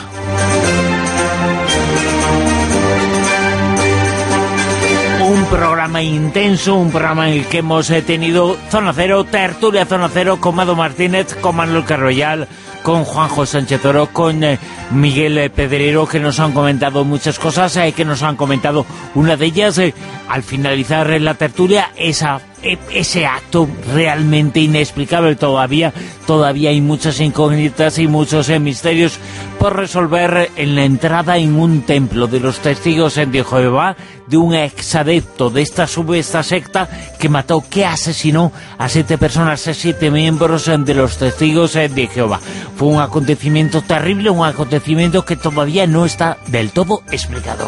[SPEAKER 2] Un programa intenso, un programa en el que hemos eh, tenido Zona Cero, tertulia Zona Cero con Mado Martínez, con Manuel Carroyal, con Juanjo Sánchez Oro, con eh, Miguel eh, Pedrero, que nos han comentado muchas cosas, eh, que nos han comentado una de ellas, eh, al finalizar eh, la tertulia, esa eh, ese acto realmente inexplicable todavía, todavía hay muchas incógnitas y muchos eh, misterios por resolver en la entrada en un templo de los testigos eh, de Jehová, de un exadepto de esta esta secta que mató, que asesinó a siete personas, a siete miembros eh, de los testigos eh, de Jehová. Fue un acontecimiento terrible, un acontecimiento que todavía no está del todo explicado.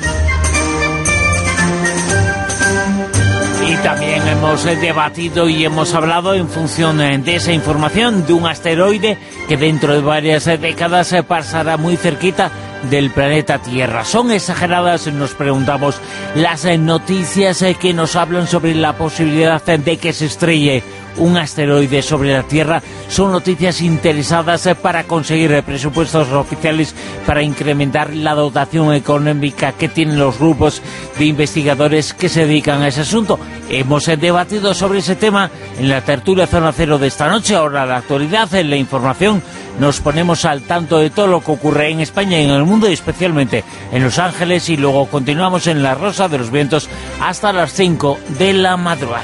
[SPEAKER 2] Y también hemos debatido y hemos hablado, en función de esa información, de un asteroide que dentro de varias décadas pasará muy cerquita del planeta Tierra. ¿Son exageradas, nos preguntamos, las noticias que nos hablan sobre la posibilidad de que se estrelle un asteroide sobre la Tierra? Son noticias interesadas para conseguir presupuestos oficiales para incrementar la dotación económica que tienen los grupos de investigadores que se dedican a ese asunto. Hemos debatido sobre ese tema en la tertulia Zona Cero de esta noche. Ahora la actualidad, en la información, nos ponemos al tanto de todo lo que ocurre en España y en el mundo, y especialmente en Los Ángeles, y luego continuamos en La Rosa de los Vientos hasta las cinco de la madrugada.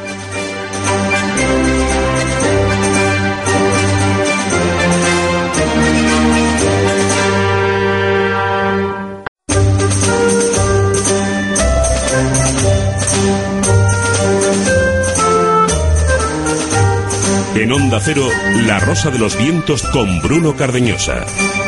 [SPEAKER 1] En Onda Cero, La Rosa de los Vientos con Bruno Cardeñosa.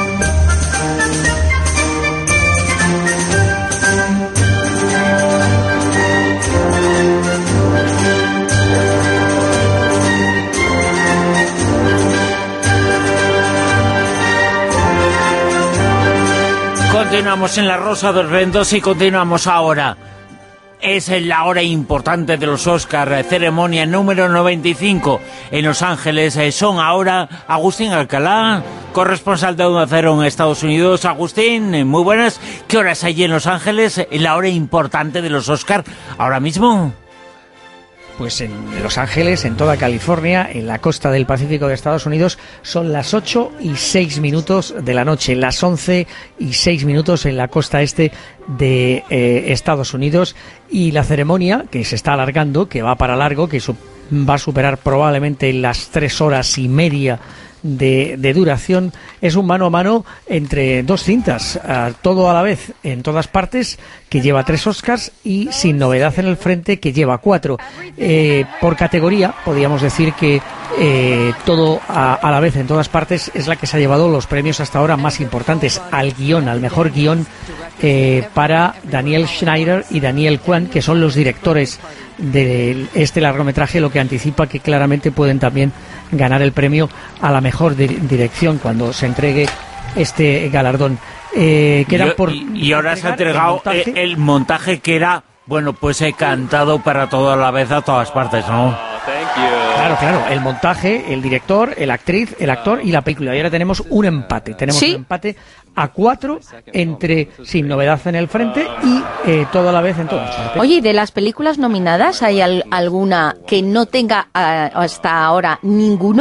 [SPEAKER 2] Continuamos en La Rosa de los Vientos y continuamos ahora. Es la hora importante de los Oscar, ceremonia número noventa y cinco en Los Ángeles. Son ahora Agustín Alcalá, corresponsal de Onda Cero en Estados Unidos. Agustín, muy buenas. ¿Qué horas hay en Los Ángeles, en la hora importante de los Oscar ahora mismo?
[SPEAKER 6] Pues en Los Ángeles, en toda California, en la costa del Pacífico de Estados Unidos, son las ocho y seis minutos de la noche, las once y seis minutos en la costa este de eh, Estados Unidos, y la ceremonia, que se está alargando, que va para largo, que su- va a superar probablemente las tres horas y media de, de duración, es un mano a mano entre dos cintas, uh, todo a la vez en todas partes, que lleva tres Oscars, y Sin Novedad en el Frente, que lleva cuatro. Eh, por categoría, podríamos decir que eh, todo a, a la vez en todas partes es la que se ha llevado los premios hasta ahora más importantes. Al guión, al mejor guión, eh, para Daniel Schneider y Daniel Kwan, que son los directores de este largometraje, lo que anticipa que claramente pueden también ganar el premio a la mejor di- dirección cuando se entregue este galardón. Eh, queda
[SPEAKER 2] y,
[SPEAKER 6] por
[SPEAKER 2] y, y ahora se ha
[SPEAKER 6] entregar
[SPEAKER 2] entregado
[SPEAKER 6] el montaje.
[SPEAKER 2] el, el montaje que era, bueno, pues he cantado para toda la vez a todas partes, ¿no?
[SPEAKER 6] Claro, claro, el montaje, el director, el actriz, el actor y la película. Y ahora tenemos un empate. Tenemos
[SPEAKER 5] ¿Sí?
[SPEAKER 6] un empate a cuatro entre Sin Novedad en el Frente y eh, Todo a la vez en todas partes.
[SPEAKER 5] Oye, ¿y de las películas nominadas hay al- alguna que no tenga ah, hasta ahora ninguno?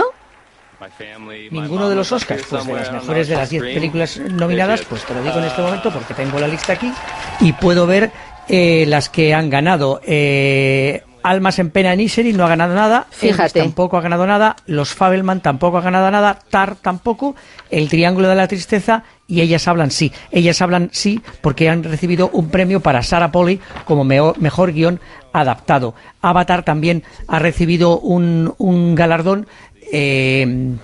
[SPEAKER 6] Ninguno de los Oscars, pues de las mejores de las diez películas nominadas, pues te lo digo en este momento porque tengo la lista aquí y puedo ver eh, las que han ganado. Eh, Almas en Pena en Inisherin no ha ganado nada,
[SPEAKER 5] Fíjate.
[SPEAKER 6] Elvis tampoco ha ganado nada, Los Fabelman tampoco ha ganado nada, Tar tampoco, El Triángulo de la Tristeza y Ellas Hablan Sí. Ellas Hablan Sí porque han recibido un premio para Sarah Polley como meo- mejor guión adaptado. Avatar también ha recibido un, un galardón eh,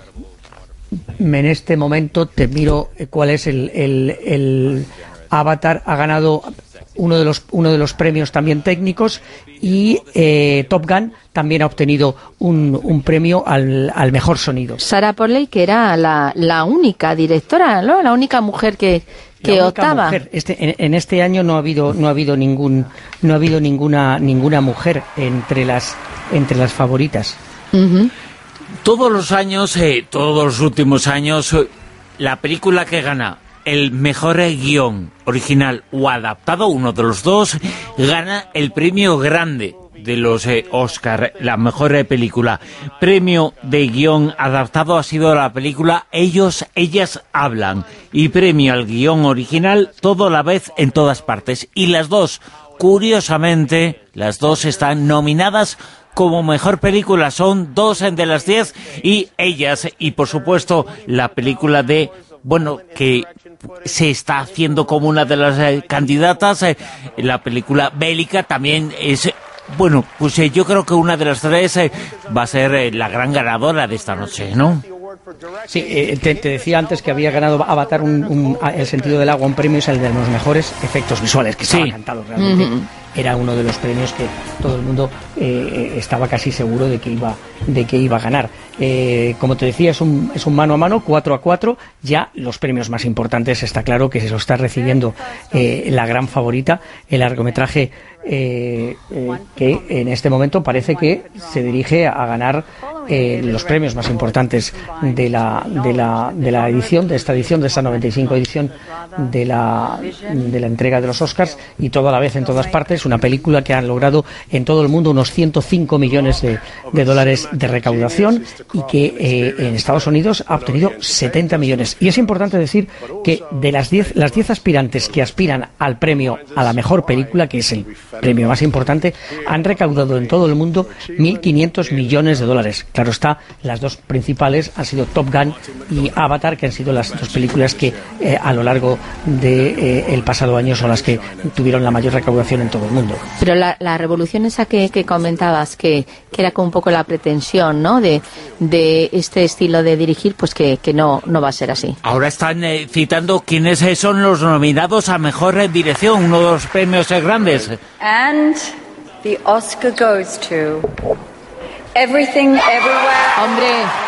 [SPEAKER 6] en este momento te miro cuál es el, el, el Avatar. Ha ganado uno de los uno de los premios también técnicos, y eh, Top Gun también ha obtenido un, un premio al, al mejor sonido.
[SPEAKER 5] Sarah Polley, que era la, la única directora, ¿no? La única mujer que que
[SPEAKER 6] la única
[SPEAKER 5] optaba.
[SPEAKER 6] Mujer. Este, en, en este año no ha habido no ha habido ningún no ha habido ninguna ninguna mujer entre las entre las favoritas.
[SPEAKER 5] Uh-huh.
[SPEAKER 2] Todos los años, eh, todos los últimos años, eh, la película que gana el mejor guión original o adaptado, uno de los dos, gana el premio grande de los eh, Oscar, la mejor eh, película. Premio de guión adaptado ha sido la película Ellos, Ellas Hablan, y premio al guión original Todo a la vez en todas partes. Y las dos, curiosamente, las dos están nominadas como mejor película. Son dos de las diez, y ellas, y por supuesto la película de, bueno, que se está haciendo como una de las eh, candidatas, eh, la película bélica también es, bueno, pues eh, yo creo que una de las tres eh, va a ser eh, la gran ganadora de esta noche, ¿no?
[SPEAKER 6] Sí, eh, te, te decía antes que había ganado Avatar un, un, El sentido del agua, un premio, es el de los mejores efectos visuales, que estaba
[SPEAKER 2] sí.
[SPEAKER 6] cantado realmente.
[SPEAKER 5] Uh-huh.
[SPEAKER 6] Era uno de los premios que todo el mundo eh, estaba casi seguro de que iba de que iba a ganar. Eh, como te decía, es un, es un mano a mano, cuatro a cuatro. Ya los premios más importantes, está claro que se lo está recibiendo eh, la gran favorita, el largometraje eh, eh, que en este momento parece que se dirige a ganar eh, los premios más importantes de la, de la de la edición, de esta edición, de esta noventa y cinco edición de la, de la entrega de los Oscars, y todo a la vez en todas partes. Una película que ha logrado en todo el mundo unos ciento cinco millones de, de dólares de recaudación, y que eh, en Estados Unidos ha obtenido setenta millones. Y es importante decir que de las diez las diez aspirantes que aspiran al premio a la mejor película, que es el premio más importante, han recaudado en todo el mundo mil quinientos millones de dólares. Claro está, las dos principales han sido Top Gun y Avatar, que han sido las dos películas que eh, a lo largo del de, eh, el pasado año son las que tuvieron la mayor recaudación en todo el mundo.
[SPEAKER 5] Pero la, la revolución esa que, que comentabas, que, que era como un poco la pretensión, ¿no?, de, de este estilo de dirigir, pues que, que no, no va a ser así.
[SPEAKER 2] Ahora están eh, citando quiénes eh, son los nominados a mejor eh, dirección, uno de los premios eh, grandes.
[SPEAKER 20] And the Oscar goes to Everything Everywhere.
[SPEAKER 5] ¡Hombre!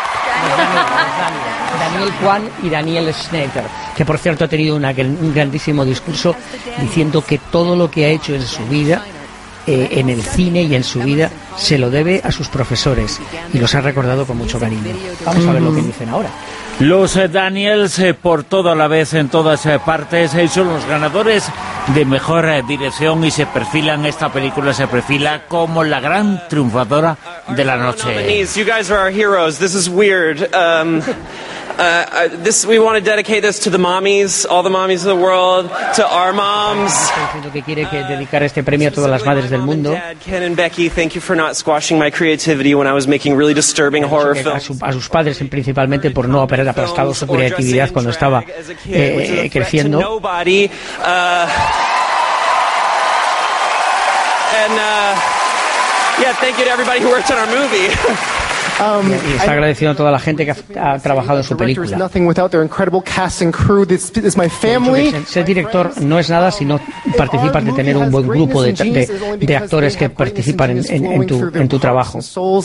[SPEAKER 6] Daniel Kwan y Daniel Schneider, que por cierto ha tenido una, un grandísimo discurso diciendo que todo lo que ha hecho en su vida, eh, en el cine y en su vida, se lo debe a sus profesores, y los ha recordado con mucho cariño. Vamos a ver lo que dicen ahora.
[SPEAKER 2] Los eh, Daniels, eh, por todo a la vez en todas eh, partes, eh, son los ganadores de mejor eh, dirección, y se perfilan, esta película se perfila como la gran triunfadora de la noche.
[SPEAKER 21] You guys are our heroes. This is weird. Um, uh, this we want to dedicate this to the mommies, all the mommies of the world, to our moms.
[SPEAKER 6] Está diciendo que quiere que dedicar este premio a todas las madres del mundo.
[SPEAKER 21] Ken and Becky, thank you for not squashing my creativity when I was making really disturbing horror films.
[SPEAKER 6] A, su, a sus padres principalmente por no haber aplastado su creatividad cuando estaba eh, creciendo.
[SPEAKER 21] And uh, yeah, thank you to everybody who worked on our movie.
[SPEAKER 6] Um, y está agradeciendo a toda la gente que ha, ha trabajado en su película. Ser director no es nada si no participas de tener un buen grupo de, de, de actores que participan en, en, en, tu, en tu trabajo.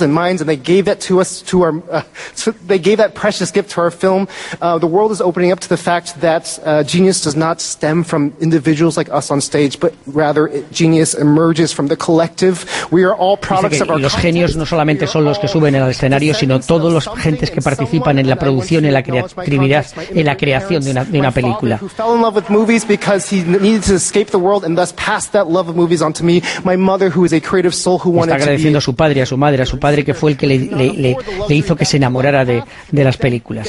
[SPEAKER 6] Dice que los genios no solamente son los que suben al escenario, sino todos los gentes que participan en la producción, en la creatividad, en la creación de una, de una película. Está agradeciendo a su padre, a su madre, a su padre, que fue el que le, le, le, le hizo que se enamorara de, de las películas.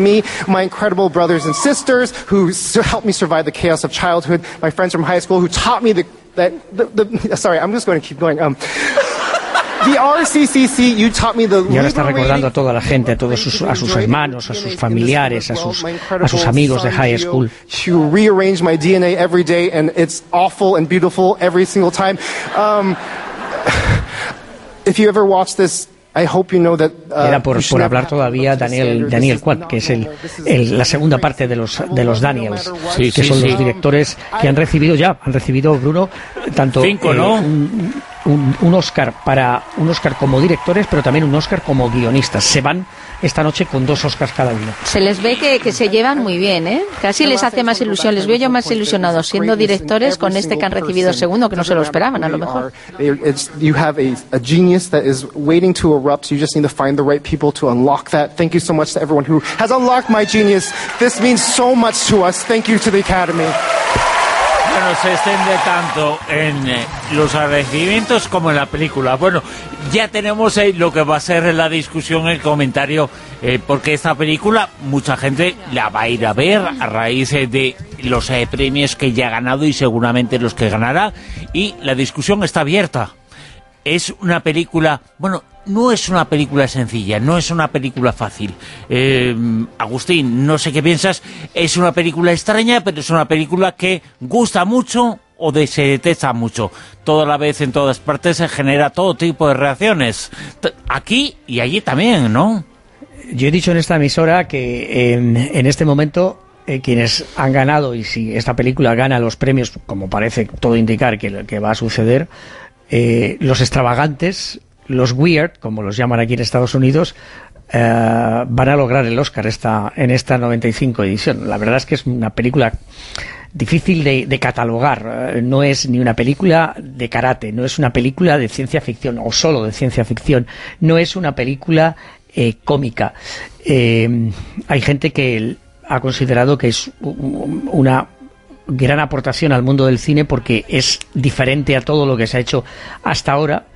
[SPEAKER 22] That the, the sorry, I'm just going to keep going. Um, the R C C C, you taught me the.
[SPEAKER 6] Y ahora está recordando a toda la gente, a todos sus, a sus hermanos, a sus familiares, a sus, a sus amigos de high school.
[SPEAKER 22] To rearrange my D N A every day, and it's awful and beautiful every single time. Um, if you ever watch this I hope you know that, uh,
[SPEAKER 6] Queda por, por hablar todavía Daniel, Daniel Kwan, que es el, el, la segunda parte de los, de los Daniels,
[SPEAKER 2] sí,
[SPEAKER 6] que
[SPEAKER 2] sí,
[SPEAKER 6] son
[SPEAKER 2] sí.
[SPEAKER 6] los directores que han recibido ya, han recibido, Bruno, tanto
[SPEAKER 2] Cinco,
[SPEAKER 6] eh,
[SPEAKER 2] ¿no?
[SPEAKER 6] un, un, un Oscar para un Oscar como directores, pero también un Oscar como guionistas. Se van esta noche con dos Oscars cada uno.
[SPEAKER 5] Se les ve que, que se llevan muy bien, ¿eh? Casi les hace más ilusión. Les veo yo más ilusionados siendo directores con este que han recibido segundo, que no se lo esperaban, a lo mejor.
[SPEAKER 22] It's, you have a, a genius that is waiting to erupt. You just need to find the right people to unlock that. Thank you so much to everyone who has unlocked my genius. This means so much to us. Thank you to the Academy.
[SPEAKER 2] Bueno, se extiende tanto en eh, los agradecimientos como en la película. Bueno, ya tenemos eh, lo que va a ser la discusión, el comentario, eh, porque esta película mucha gente la va a ir a ver a raíz eh, de los eh, premios que ya ha ganado y seguramente los que ganará, y la discusión está abierta. Es una película, bueno, no es una película sencilla, no es una película fácil. Eh, Agustín, no sé qué piensas, es una película extraña, pero es una película que gusta mucho o de, se detesta mucho. Toda la vez, en todas partes, se genera todo tipo de reacciones. Aquí y allí también, ¿no?
[SPEAKER 6] Yo he dicho en esta emisora que en, en este momento eh, quienes han ganado, y si esta película gana los premios, como parece todo indicar que, que va a suceder, eh, los extravagantes, los weird, como los llaman aquí en Estados Unidos, eh, van a lograr el Oscar esta, en esta noventa y cinco edición. La verdad es que es una película difícil de, de catalogar. No es ni una película de karate, no es una película de ciencia ficción o solo de ciencia ficción, no es una película eh, cómica. Eh, hay gente que ha considerado que es una gran aportación al mundo del cine porque es diferente a todo lo que se ha hecho hasta ahora.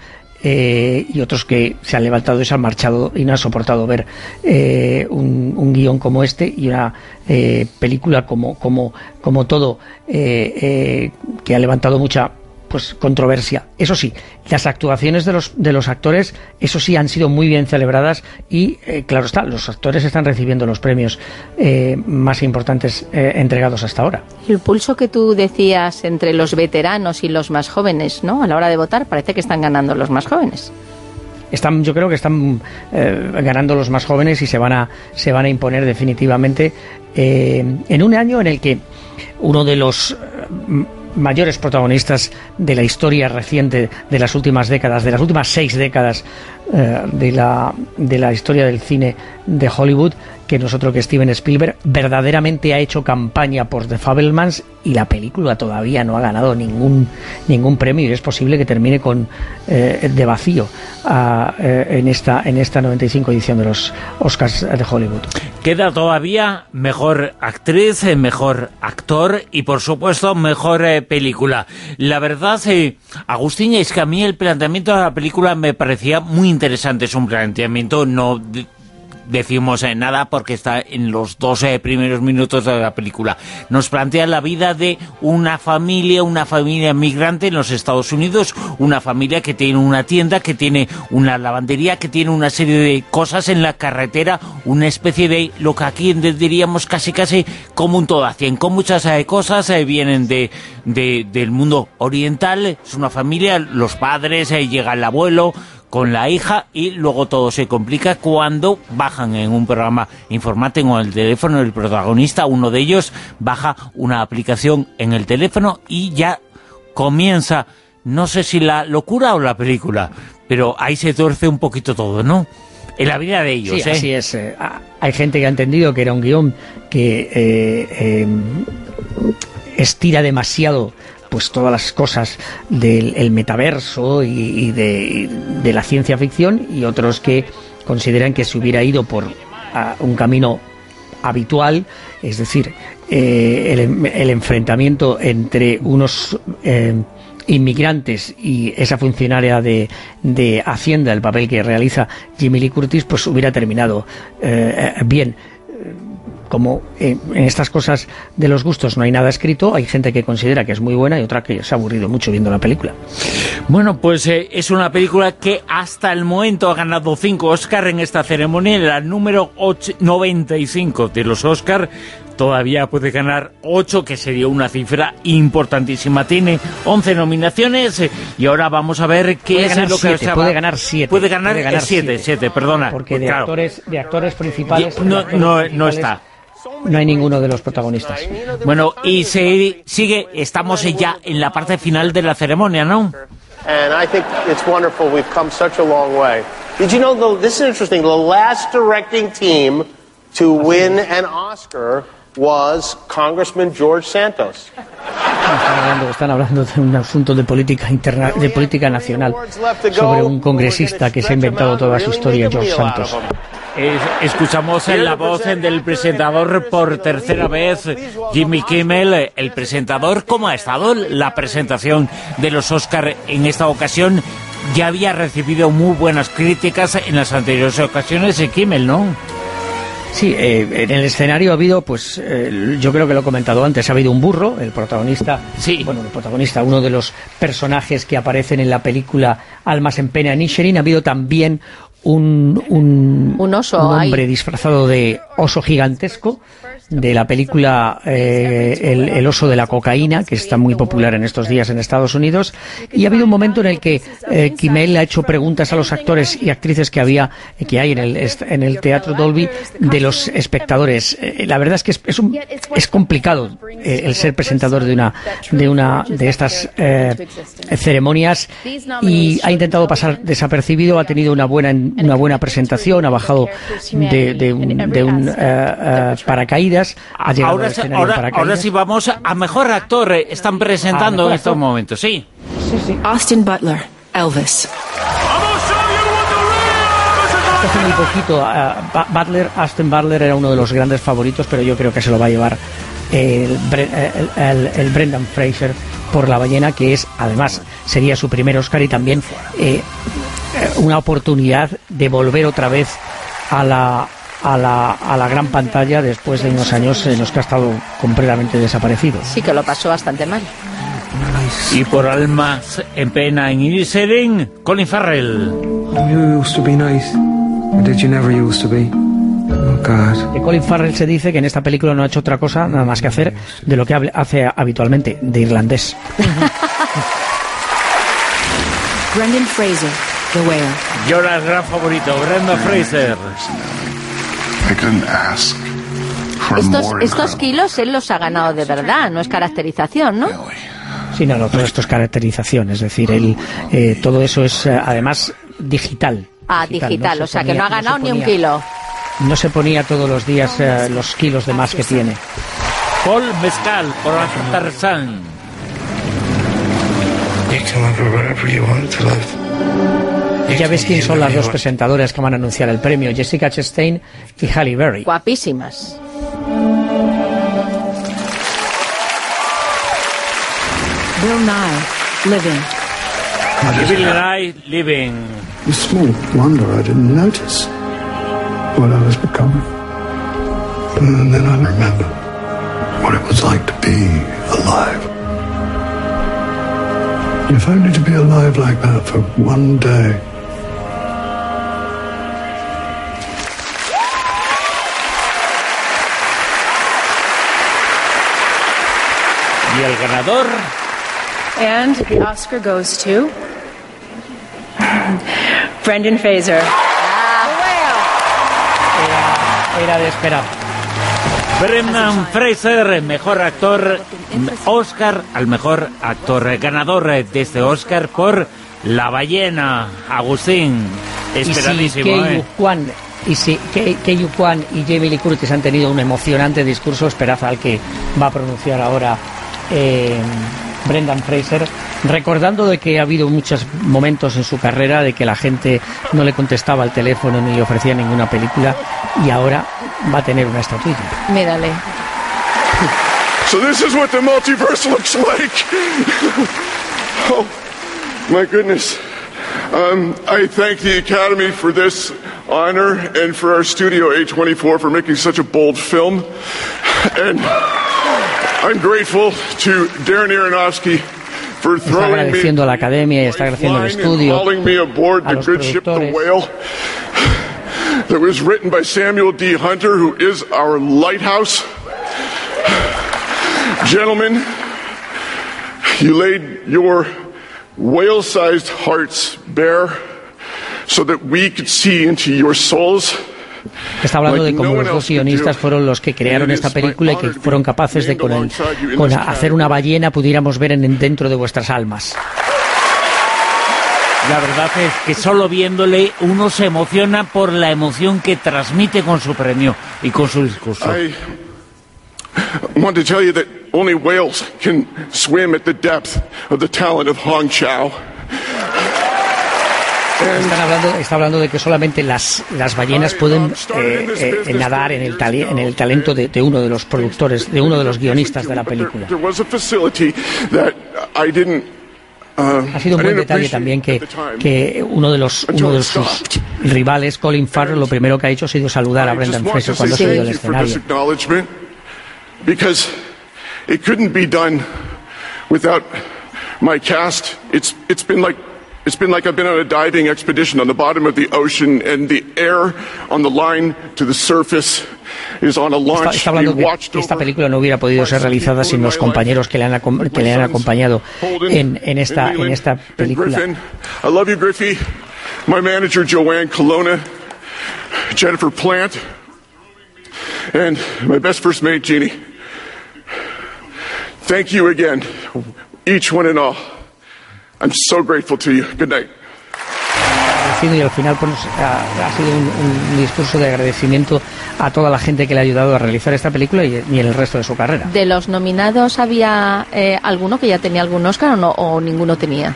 [SPEAKER 6] Eh, y otros que se han levantado y se han marchado y no han soportado ver eh, un, un guión como este y una eh, película como, como, como todo eh, eh, que ha levantado mucha pues controversia. Eso sí, las actuaciones de los de los actores, eso sí, han sido muy bien celebradas y, eh, claro está, los actores están recibiendo los premios eh, más importantes eh, entregados hasta ahora.
[SPEAKER 5] El pulso que tú decías entre los veteranos y los más jóvenes, ¿no? A la hora de votar, parece que están ganando los más jóvenes.
[SPEAKER 6] Están, yo creo que están eh, ganando los más jóvenes y se van a se van a imponer definitivamente eh, en un año en el que uno de los eh, mayores protagonistas de la historia reciente de las últimas décadas, de las últimas seis décadas eh, de la de la historia del cine de Hollywood, que no es otro que Steven Spielberg, verdaderamente ha hecho campaña por The Fabelmans y la película todavía no ha ganado ningún ningún premio y es posible que termine con eh, de vacío a, eh, en esta en esta noventa y cinco edición de los Oscars de Hollywood.
[SPEAKER 2] Queda todavía mejor actriz, mejor actor y por supuesto mejor eh, película. La verdad, eh, Agustín, es que a mí el planteamiento de la película me parecía muy interesante. Es un planteamiento no de, decimos eh, nada porque está en los doce primeros minutos de la película. Nos plantea la vida de una familia, una familia migrante en los Estados Unidos, una familia que tiene una tienda, que tiene una lavandería, que tiene una serie de cosas en la carretera, una especie de lo que aquí diríamos casi casi como un todo a cien, con muchas eh, cosas eh, vienen de, de del mundo oriental. Es una familia, los padres, eh, llega el abuelo con la hija y luego todo se complica cuando bajan en un programa informático en el teléfono. El protagonista, uno de ellos, baja una aplicación en el teléfono y ya comienza, no sé si la locura o la película, pero ahí se tuerce un poquito todo, ¿no? En la vida de ellos,
[SPEAKER 6] sí,
[SPEAKER 2] ¿eh?
[SPEAKER 6] Así es. Eh, hay gente que ha entendido que era un guión que eh, eh, estira demasiado pues todas las cosas del el metaverso y, y de, de la ciencia ficción, y otros que consideran que se hubiera ido por uh, un camino habitual, es decir, eh, el, el enfrentamiento entre unos eh, inmigrantes y esa funcionaria de, de Hacienda, el papel que realiza Jamie Lee Curtis, pues hubiera terminado eh, bien. Como en estas cosas de los gustos no hay nada escrito, hay gente que considera que es muy buena y otra que se ha aburrido mucho viendo la película.
[SPEAKER 2] Bueno, pues eh, es una película que hasta el momento ha ganado cinco Oscar en esta ceremonia, la número noventa y cinco de los Oscar. todavía puede ganar ocho, que sería una cifra importantísima. Tiene once nominaciones eh, y ahora vamos a ver qué
[SPEAKER 6] puede
[SPEAKER 2] es
[SPEAKER 6] ganar
[SPEAKER 2] lo que
[SPEAKER 6] siete,
[SPEAKER 2] se va...
[SPEAKER 6] puede ganar siete.
[SPEAKER 2] Puede ganar,
[SPEAKER 6] puede ganar
[SPEAKER 2] siete,
[SPEAKER 6] siete,
[SPEAKER 2] siete, perdona.
[SPEAKER 6] Porque de,
[SPEAKER 2] claro.
[SPEAKER 6] actores, de actores principales...
[SPEAKER 2] No,
[SPEAKER 6] actores
[SPEAKER 2] no,
[SPEAKER 6] principales
[SPEAKER 2] no está.
[SPEAKER 6] No hay ninguno de los protagonistas.
[SPEAKER 2] Bueno, y se sigue, estamos ya en la parte final de la ceremonia, ¿no?
[SPEAKER 8] And I think it's wonderful we've come such a long way. Did you know, though, this is interesting, the last directing team to win an Oscar was Congressman George Santos.
[SPEAKER 6] Están hablando, están hablando de un asunto de política interna, de política nacional, sobre un congresista que se ha inventado toda su historia, George Santos.
[SPEAKER 2] Escuchamos en la voz del presentador por tercera vez, Jimmy Kimmel. El presentador, ¿cómo ha estado la presentación de los Oscar en esta ocasión? Ya había recibido muy buenas críticas en las anteriores ocasiones de Kimmel, ¿no?
[SPEAKER 6] Sí, eh, en el escenario ha habido, pues, eh, yo creo que lo he comentado antes, ha habido un burro, el protagonista,
[SPEAKER 2] sí.
[SPEAKER 6] bueno, el protagonista, uno de los personajes que aparecen en la película Almas en pena en Inisherin. Ha habido también un, un,
[SPEAKER 5] un oso,
[SPEAKER 6] un hombre
[SPEAKER 5] ahí.
[SPEAKER 6] disfrazado de oso gigantesco, de la película eh, el, el oso de la cocaína, que está muy popular en estos días en Estados Unidos. Y ha habido un momento en el que eh, Kimmel ha hecho preguntas a los actores y actrices que había que hay en el, en el Teatro Dolby de los espectadores. Eh, la verdad es que es, es, un, es complicado eh, el ser presentador de una de una de estas eh, ceremonias, y ha intentado pasar desapercibido. Ha tenido una buena una buena presentación, ha bajado de, de un, de un uh, uh, paracaídas. Ha llegado
[SPEAKER 2] ahora,
[SPEAKER 6] al escenario
[SPEAKER 2] ahora,
[SPEAKER 6] en paracaídas.
[SPEAKER 2] ahora sí vamos a mejor actor. Eh, están presentando en estos momentos, sí.
[SPEAKER 6] Sí, sí.
[SPEAKER 10] Austin Butler, Elvis.
[SPEAKER 6] Hace muy poquito, uh, Butler, Austin Butler era uno de los grandes favoritos, pero yo creo que se lo va a llevar el, el, el, el Brendan Fraser por La ballena, que es, además, sería su primer Oscar y también eh, una oportunidad de volver otra vez a la a la, a la gran pantalla después de unos años en los que ha estado completamente desaparecido.
[SPEAKER 5] Sí, que lo pasó bastante mal.
[SPEAKER 2] Y por Almas en pena en Inisherin, Colin Farrell.
[SPEAKER 9] You used to be nice, but did you never used to be? Oh, God.
[SPEAKER 6] De Colin Farrell se dice que en esta película no ha hecho otra cosa nada más que hacer de lo que hace habitualmente, de irlandés.
[SPEAKER 10] Brendan Fraser, The Whale.
[SPEAKER 2] Yo era el gran favorito, Brendan Fraser.
[SPEAKER 23] I couldn't ask for
[SPEAKER 5] Estos,
[SPEAKER 23] more
[SPEAKER 5] estos kilos él los ha ganado de verdad, no es caracterización, ¿no?
[SPEAKER 6] Sí, no, no, todo esto es caracterización, es decir, él, eh, todo eso es eh, además digital.
[SPEAKER 5] Ah, digital, digital
[SPEAKER 6] no
[SPEAKER 5] o sea
[SPEAKER 6] ponía,
[SPEAKER 5] que no ha ganado
[SPEAKER 6] no
[SPEAKER 5] ni
[SPEAKER 6] ponía,
[SPEAKER 5] un kilo.
[SPEAKER 6] No se ponía todos los días eh, los kilos de más que tiene.
[SPEAKER 2] Paul Mescal, por Tarzán.
[SPEAKER 6] Ya ves quién son las dos presentadoras que van a anunciar el premio, Jessica Chastain y Halle Berry.
[SPEAKER 5] Guapísimas.
[SPEAKER 10] Bill Nye, Living.
[SPEAKER 2] Bill Nye, Living.
[SPEAKER 23] It's small wonder I didn't notice what I was becoming. And then I remember what it was like to be alive. If only to be alive like that for one day.
[SPEAKER 2] Y el ganador.
[SPEAKER 20] And the Oscar goes to Brendan Fraser.
[SPEAKER 6] Era, era de esperar.
[SPEAKER 2] Brendan Fraser, mejor actor, Oscar al mejor actor, ganador de este Oscar por La ballena. Agustín, esperadísimo.
[SPEAKER 6] Y si
[SPEAKER 2] ¿eh?
[SPEAKER 6] Kwan, y si Ke-Huy Quan y Jamie Lee Curtis han tenido un emocionante discurso, esperad al que va a pronunciar ahora eh, Brendan Fraser, recordando de que ha habido muchos momentos en su carrera de que la gente no le contestaba al teléfono ni le ofrecía ninguna película, y ahora va a tener una estatuilla.
[SPEAKER 5] Mírale.
[SPEAKER 23] So this is what the multiverse looks like. Oh, my goodness. Um, I thank the Academy for this honor and for our studio A twenty-four for making such a bold film. And I'm grateful to Darren Aronofsky for
[SPEAKER 6] Está
[SPEAKER 23] throwing me
[SPEAKER 6] agradeciendo a la academia y está agradeciendo al estudio,
[SPEAKER 23] calling me aboard
[SPEAKER 6] a
[SPEAKER 23] the
[SPEAKER 6] los
[SPEAKER 23] good ship The
[SPEAKER 6] productores.
[SPEAKER 23] Whale that was written by Samuel D. Hunter, who is our lighthouse. Gentlemen, you laid your whale-sized hearts bare so that we could see into your souls.
[SPEAKER 6] Está hablando de cómo los dos guionistas fueron los que crearon esta película y que fueron capaces de con, el, con hacer una ballena pudiéramos ver en, dentro de vuestras almas.
[SPEAKER 2] La verdad es que solo viéndole uno se emociona por la emoción que transmite con su premio y con su discurso.
[SPEAKER 23] I want to tell you that only whales can swim at the depth of the talent of Hong Chau.
[SPEAKER 6] Están hablando, está hablando de que solamente las, las ballenas pueden eh, eh, nadar en el, tali, en el talento de, de uno de los productores, de uno de los guionistas de la película. Ha sido un buen detalle también que, que uno de los uno de sus rivales, Colin Farrell, lo primero que ha hecho ha sido saludar a Brendan Fraser cuando ha subido al escenario.
[SPEAKER 23] Because it couldn't be done without my cast. It's it's been like It's been like I've been on a diving expedition on the bottom of the ocean, and the air on the line to the surface is on a launch.
[SPEAKER 6] Está, está hablando que esta película no hubiera podido ser realizada sin los compañeros que le han, que le han acompañado en, en, esta, en esta película.
[SPEAKER 23] Griffin, I love you, Griffey. My manager, Joanne Colonna, Jennifer Plant, and my best first mate, Jeannie. Thank you again, each one and all. I'm so grateful to you. Good night.
[SPEAKER 6] Y al final pues, ha, ha sido un, un discurso de agradecimiento a toda la gente que le ha ayudado a realizar esta película y, y en el resto de su carrera.
[SPEAKER 5] ¿De los nominados había eh, alguno que ya tenía algún Oscar o, no, o ninguno tenía?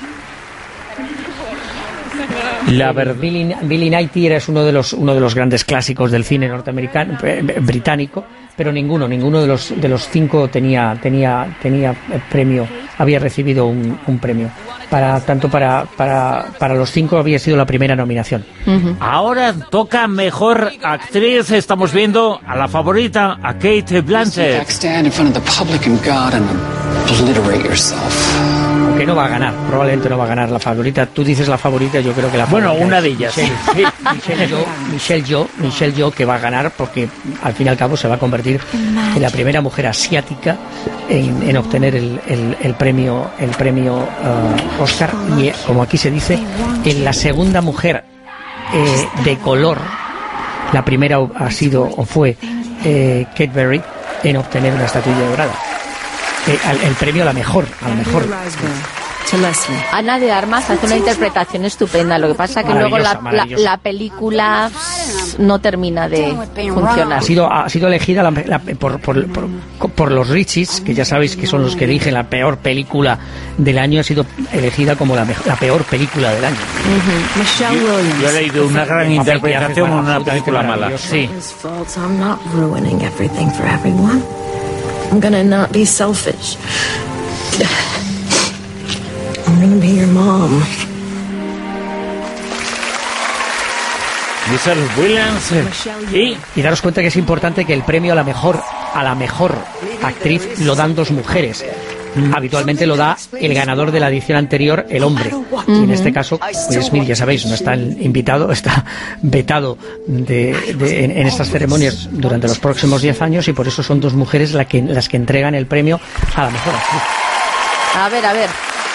[SPEAKER 6] La verdad, Billy, Billy Knighty es uno de los uno de los grandes clásicos del cine norteamericano eh, británico, pero ninguno ninguno de los de los cinco tenía tenía tenía premio, había recibido un, un premio. Para tanto para para para los cinco había sido la primera nominación.
[SPEAKER 2] Uh-huh. Ahora toca mejor actriz. Estamos viendo a la favorita, a Cate Blanchett.
[SPEAKER 6] Aunque no va a ganar, probablemente no va a ganar la favorita. Tú dices la favorita, yo creo que la favorita.
[SPEAKER 2] Bueno, una de ellas.
[SPEAKER 6] Michelle, sí. Michelle Yeoh, Michelle Yeoh, Michelle Yeoh, que va a ganar porque al fin y al cabo se va a convertir en la primera mujer asiática en, en obtener el, el, el premio el premio uh, Oscar y, como aquí se dice, en la segunda mujer eh, de color. La primera ha sido o fue eh, Kate Berry en obtener una estatuilla dorada. Eh, el, el premio a la mejor, a la mejor.
[SPEAKER 5] Ana de Armas hace una interpretación estupenda, lo que pasa que luego la, la, la película no termina de funcionar.
[SPEAKER 6] Ha sido, ha sido elegida la, la, por, por, por, por los Richies, que ya sabéis que son los que eligen la peor película del año, ha sido elegida como la, la peor película del año.
[SPEAKER 2] Uh-huh. Michelle Williams. Yo he leído una gran interpretación en una película mala. Sí.
[SPEAKER 7] I'm gonna not be selfish. I'm gonna be your mom.
[SPEAKER 2] Michelle Williams y,
[SPEAKER 6] y daros cuenta que es importante que el premio a la mejor a la mejor actriz lo dan dos mujeres. Habitualmente lo da el ganador de la edición anterior, el hombre. Y en este caso, Will Smith, ya sabéis, no está invitado, está vetado de, de, en, en estas ceremonias durante los próximos diez años y por eso son dos mujeres la que, las que entregan el premio a la mejor actriz.
[SPEAKER 5] A ver, a ver.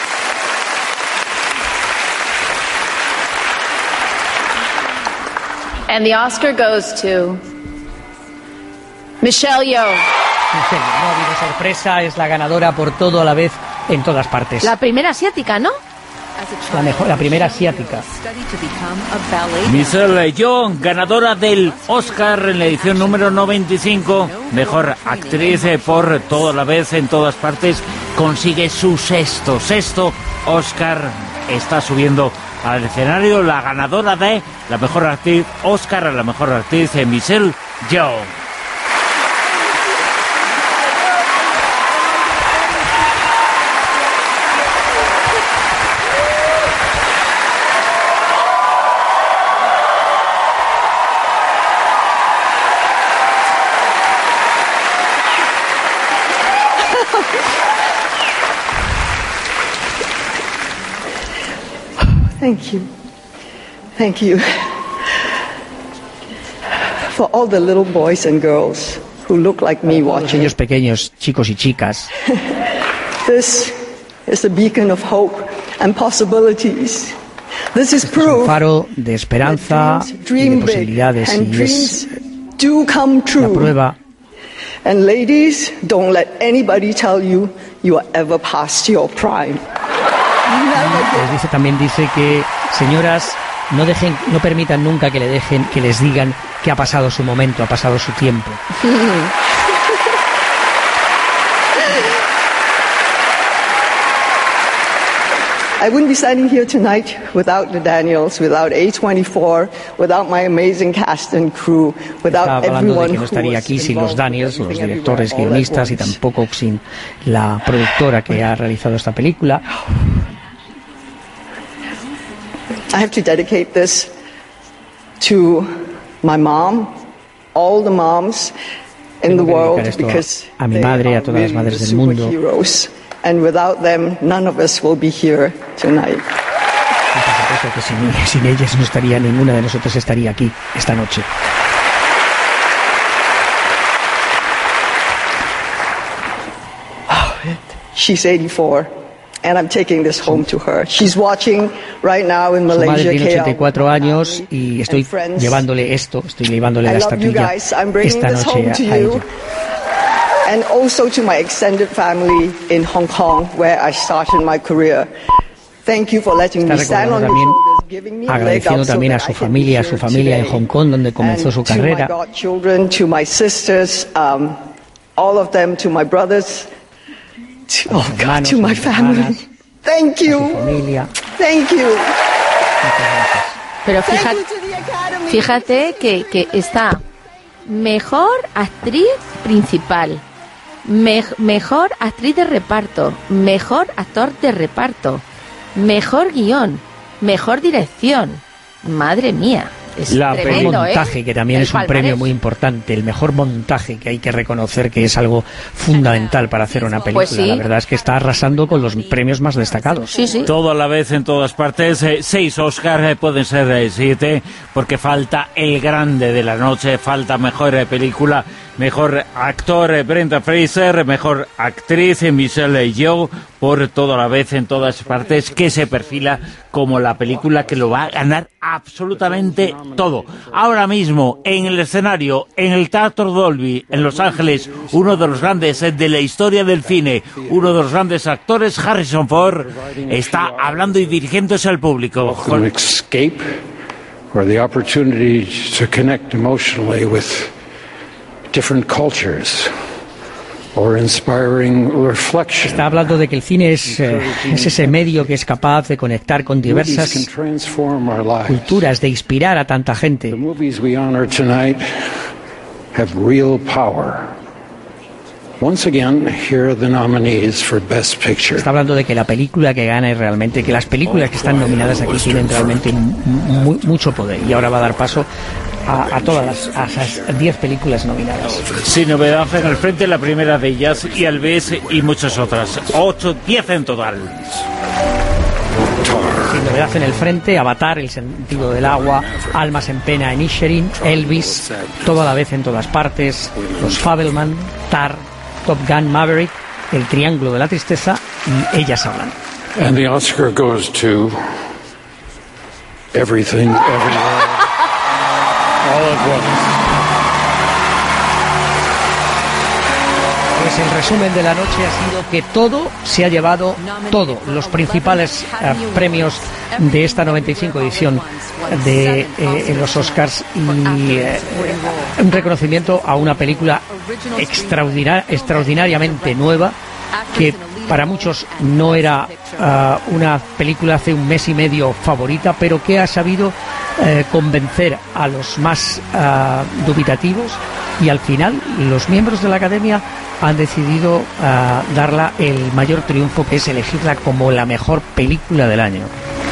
[SPEAKER 20] And the Oscar goes to Michelle Yeoh.
[SPEAKER 6] No ha habido sorpresa, es la ganadora por todo a la vez en todas partes.
[SPEAKER 5] La primera asiática, ¿no?
[SPEAKER 6] La, mejor, la primera asiática.
[SPEAKER 2] Michelle Yeoh, ganadora del Oscar en la edición número noventa y cinco, mejor actriz por todo a la vez en todas partes, consigue su sexto, sexto Oscar. Está subiendo al escenario la ganadora de la mejor actriz, Oscar a la mejor actriz, Michelle Yeoh.
[SPEAKER 11] Thank you. Thank you for all the little boys and girls who look like me watching.
[SPEAKER 6] Niños pequeños, chicos y chicas.
[SPEAKER 11] This is a beacon of hope and possibilities. This is proof.
[SPEAKER 6] Es un faro de esperanza y de posibilidades y es
[SPEAKER 11] do come true.
[SPEAKER 6] la prueba.
[SPEAKER 11] And ladies, don't let anybody tell you you are ever past your prime.
[SPEAKER 6] Les dice, también dice que, señoras, no dejen, no permitan nunca que le dejen, que les digan que ha pasado su momento, ha pasado su tiempo.
[SPEAKER 11] I wouldn't be standing here tonight without the Daniels, without A veinticuatro, without my amazing cast and crew, without
[SPEAKER 6] Estaba hablando de
[SPEAKER 11] everyone
[SPEAKER 6] que no estaría aquí sin los Daniels, los directores, guionistas, y tampoco sin la productora que ha realizado esta película.
[SPEAKER 11] I have to dedicate this to my mom, all the moms in the world, because
[SPEAKER 6] a mi madre, a todas las madres del mundo.
[SPEAKER 11] And without them, none of us will be here tonight.
[SPEAKER 6] Y por supuesto que sin, sin ellas no estaría, ninguna de nosotros estaría aquí esta noche.
[SPEAKER 11] Oh, she's eighty-four, and I'm taking this home to her. She's watching right now in Malaysia.
[SPEAKER 6] Su madre tiene ochenta y cuatro años y estoy llevándole esto, estoy llevándole la estatuilla esta noche a ella.
[SPEAKER 11] And also to my extended family in Hong Kong, where I started my career. Thank you for letting me stand on your shoulders, giving me a leg up so
[SPEAKER 6] también a su familia, a su familia en Hong Kong, donde comenzó su carrera.
[SPEAKER 11] To my godchildren, to my sisters, um, all of them, to my brothers, to, oh God, to my family. Thank you. Thank you.
[SPEAKER 5] Pero fíjate, fíjate que, que está mejor actriz principal. Me, mejor actriz de reparto, mejor actor de reparto, mejor guión, mejor dirección. Madre mía, es
[SPEAKER 6] la
[SPEAKER 5] tremendo,
[SPEAKER 6] montaje,
[SPEAKER 5] ¿eh?
[SPEAKER 6] que también
[SPEAKER 5] El
[SPEAKER 6] es un
[SPEAKER 5] palmarés.
[SPEAKER 6] premio muy importante, el mejor montaje, que hay que reconocer que es algo fundamental para hacer una película.
[SPEAKER 5] Pues sí.
[SPEAKER 6] La verdad es que está arrasando con los premios más destacados.
[SPEAKER 5] Sí, sí.
[SPEAKER 2] Todo a la vez en todas partes. Eh, seis Oscar, eh, pueden ser eh, siete, porque falta el grande de la noche, falta mejor eh, película, mejor actor eh, Brendan Fraser, mejor actriz eh, Michelle Yeoh, por todo a la vez en todas partes, que se perfila como la película que lo va a ganar absolutamente todo. Ahora mismo, en el escenario, en el Teatro Dolby, en Los Ángeles, uno de los grandes eh, de la historia del cine, uno de los grandes actores, Harrison Ford, está hablando y dirigiéndose al público.
[SPEAKER 13] An escape or the opportunity to connect emotionally with different cultures.
[SPEAKER 6] Está hablando de que el cine es, eh, es ese medio que es capaz de conectar con diversas culturas, de inspirar a tanta gente. Está hablando de que la película que gana es realmente, que las películas que están nominadas aquí tienen realmente mu mucho poder. Y ahora va a dar paso A, a todas las a esas diez películas nominadas.
[SPEAKER 2] Sin novedad en el frente, la primera de ellas, y al B S y muchas otras. Ocho, diez en total.
[SPEAKER 6] Sin novedad en el frente, Avatar, El sentido del agua, Almas en pena en Inisherin, Elvis, Todo a la vez en todas partes, Los Fabelman, Tar, Top Gun Maverick, El triángulo de la tristeza y Ellas hablan.
[SPEAKER 13] And the Oscar goes to Everything, Everywhere.
[SPEAKER 6] Pues el resumen de la noche ha sido que todo se ha llevado, todo, los principales eh, premios de esta noventa y cinco edición de eh, los Oscars, y eh, un reconocimiento a una película extraordinar, extraordinariamente nueva, que para muchos no era uh, una película hace un mes y medio favorita, pero que ha sabido eh, convencer a los más uh, dubitativos, y al final los miembros de la Academia han decidido uh, darla el mayor triunfo, que es elegirla como la mejor película del año.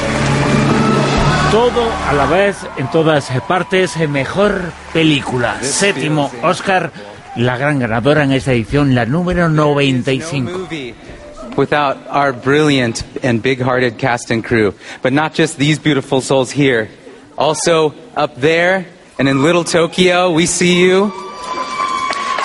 [SPEAKER 2] Todo a la vez, en todas partes, mejor película. Séptimo Oscar, la gran ganadora en esta edición, la número noventa y cinco.
[SPEAKER 15] Without our brilliant and big-hearted cast and crew. But not just these beautiful souls here. Also up there and in Little Tokyo, we see you.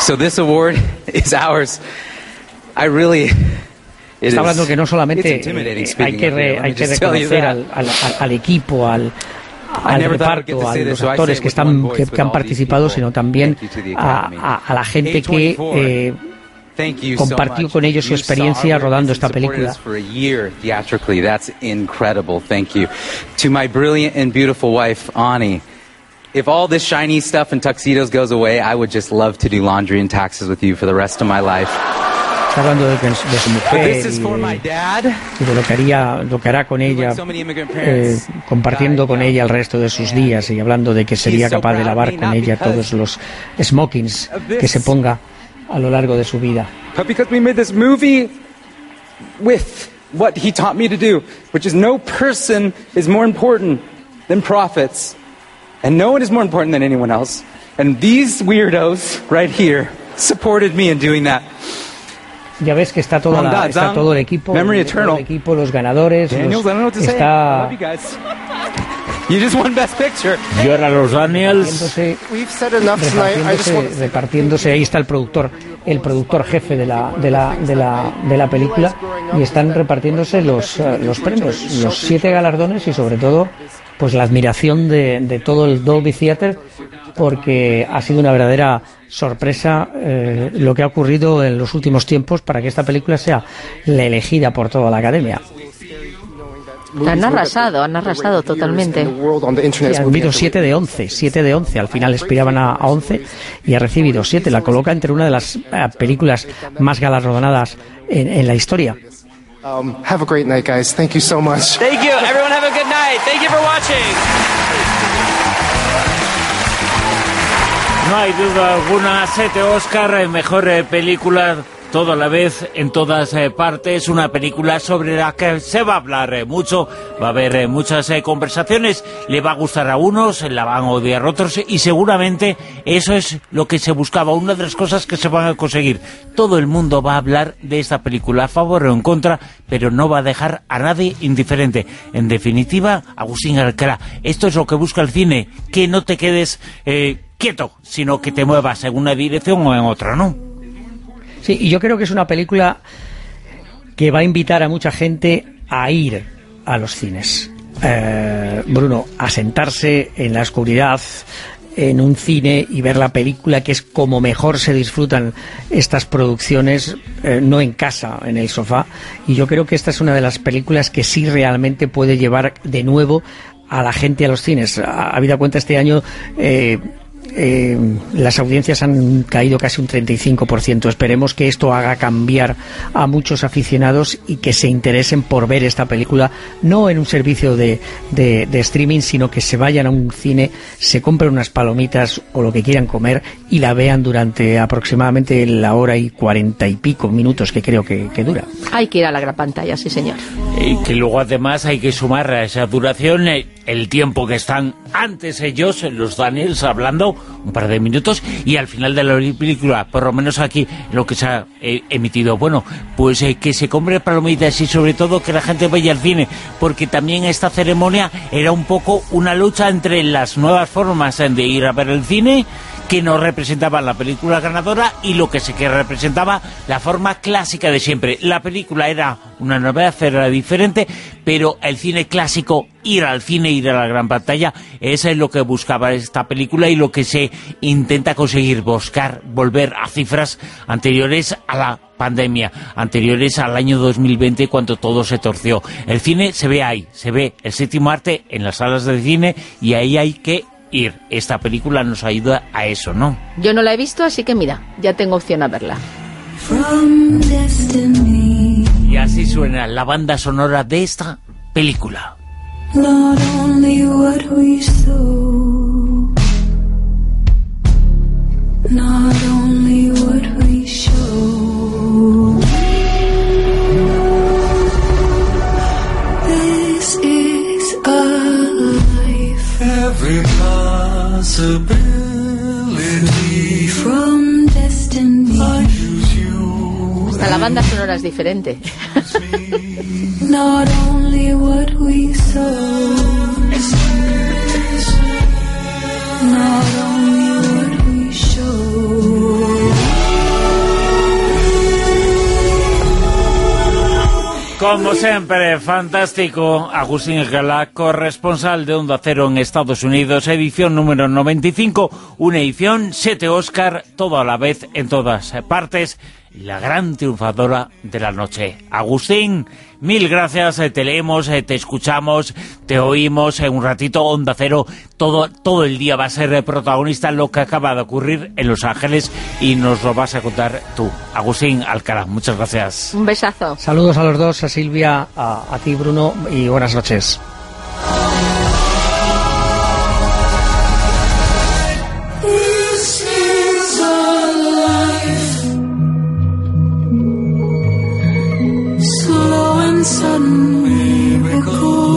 [SPEAKER 15] So this award is ours. I really...
[SPEAKER 6] Está hablando que no solamente eh, hay que, re, hay que reconocer al, al, al equipo, al, al reparto, a los actores que, están, que, que han participado, sino también a, a, a la gente que eh, compartió con ellos su experiencia rodando esta película.
[SPEAKER 15] That's incredible. Thank you. To my brilliant and beautiful wife, Ani. If all this shiny stuff and tuxedos goes away, I would just love to do laundry and taxes with you for the rest of my life.
[SPEAKER 6] Está hablando de, de su mujer y, y de lo que haría, lo que hará con ella, eh, compartiendo con ella el resto de sus días y hablando de que sería capaz de lavar con ella todos los smokings que se ponga a lo largo de su vida.
[SPEAKER 15] But because we made this movie with what he taught me to do, which is no person is more important than prophets, and no one is more important than anyone else. And these weirdos right here supported me in doing that.
[SPEAKER 6] Ya ves que está, toda la, está todo el equipo, el, todo el equipo, los ganadores, Daniels, los, está...
[SPEAKER 15] You just won Best Picture.
[SPEAKER 2] Y ahora los Daniels
[SPEAKER 6] repartiéndose, repartiéndose, ahí está el productor, el productor jefe de la, de la, de la, de la película, y están repartiéndose los, los premios, los siete galardones y sobre todo pues la admiración de, de todo el Dolby Theatre, porque ha sido una verdadera sorpresa eh, lo que ha ocurrido en los últimos tiempos para que esta película sea la elegida por toda la Academia.
[SPEAKER 5] Han arrasado, han arrasado totalmente.
[SPEAKER 6] Sí, ha recibido siete de once, siete de once, al final aspiraban a, a once y ha recibido siete, la coloca entre una de las uh, películas más galardonadas en, en la historia.
[SPEAKER 22] Um, have a great night, guys. Thank you so much.
[SPEAKER 21] Thank you. Everyone have a good night. Thank you for watching.
[SPEAKER 2] No hay duda alguna, siete Oscar, mejor eh, película, todo a la vez, en todas eh, partes, una película sobre la que se va a hablar eh, mucho, va a haber eh, muchas eh, conversaciones, le va a gustar a unos, la van a odiar a otros, y seguramente eso es lo que se buscaba, una de las cosas que se van a conseguir. Todo el mundo va a hablar de esta película, a favor o en contra, pero no va a dejar a nadie indiferente. En definitiva, Agustín Alcalá, esto es lo que busca el cine, que no te quedes... Eh, quieto, sino que te muevas en una dirección o en otra, ¿no?
[SPEAKER 6] Sí, y yo creo que es una película que va a invitar a mucha gente a ir a los cines. Eh, Bruno, a sentarse en la oscuridad en un cine y ver la película, que es como mejor se disfrutan estas producciones, eh, no en casa, en el sofá. Y yo creo que esta es una de las películas que sí realmente puede llevar de nuevo a la gente a los cines. Habida cuenta, este año... Eh, Eh, las audiencias han caído casi un treinta y cinco por ciento. Esperemos que esto haga cambiar a muchos aficionados y que se interesen por ver esta película, no en un servicio de, de, de streaming, sino que se vayan a un cine, se compren unas palomitas o lo que quieran comer y la vean durante aproximadamente la hora y cuarenta y pico minutos que creo que, que dura.
[SPEAKER 5] Hay que ir a la gran pantalla, sí señor.
[SPEAKER 2] Y que luego además hay que sumar a esa duración eh, el tiempo que están antes ellos, los Daniels, hablando un par de minutos, y al final de la película, por lo menos aquí lo que se ha eh, emitido, bueno, pues eh, que se compre palomitas y sobre todo que la gente vaya al cine, porque también esta ceremonia era un poco una lucha entre las nuevas formas de ir a ver el cine, que no representaban la película ganadora, y lo que se que representaba la forma clásica de siempre. La película era una novedad, era diferente, pero el cine clásico, ir al cine, ir a la gran pantalla, eso es lo que buscaba esta película y lo que se intenta conseguir, buscar volver a cifras anteriores a la pandemia, anteriores al año dos mil veinte, cuando todo se torció. El cine se ve ahí, se ve el séptimo arte en las salas de cine, y ahí hay que ir. Esta película nos ayuda a eso, ¿no?
[SPEAKER 5] Yo no la he visto, así que mira, ya tengo opción a verla.
[SPEAKER 2] Y así suena la banda sonora de esta película.
[SPEAKER 16] Not only what we sow, not only what we show. This is a life. Every possibility from destiny.
[SPEAKER 5] Hasta la banda sonora es diferente.
[SPEAKER 16] Not only what we sow, not only what we show.
[SPEAKER 2] Como siempre, fantástico. Agustín Escalá, corresponsal de Onda Cero en Estados Unidos, edición número noventa y cinco, una edición, siete Oscar, todo a la vez, en todas partes, la gran triunfadora de la noche. Agustín, mil gracias, te leemos, te escuchamos, te oímos en un ratito. Onda Cero, todo, todo el día va a ser protagonista lo que acaba de ocurrir en Los Ángeles y nos lo vas a contar tú. Agustín Alcalá, muchas gracias.
[SPEAKER 5] Un besazo.
[SPEAKER 6] Saludos a los dos, a Silvia, a, a ti, Bruno, y buenas noches.
[SPEAKER 16] Sudden miracles,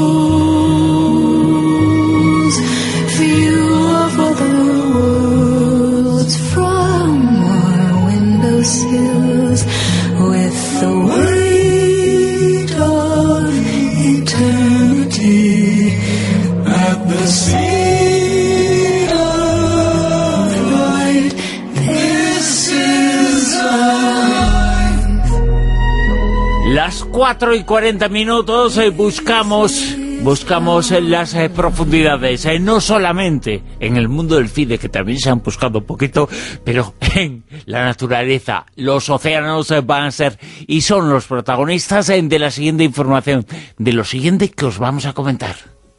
[SPEAKER 16] view of other worlds from our windowsills, with the weight of eternity at the speed of light. This is our
[SPEAKER 2] Las cuatro y cuarenta minutos, eh, buscamos buscamos en las eh, profundidades, eh, no solamente en el mundo del FIDE, que también se han buscado un poquito, pero en la naturaleza. Los océanos eh, van a ser y son los protagonistas eh, de la siguiente información, de lo siguiente que os vamos a comentar.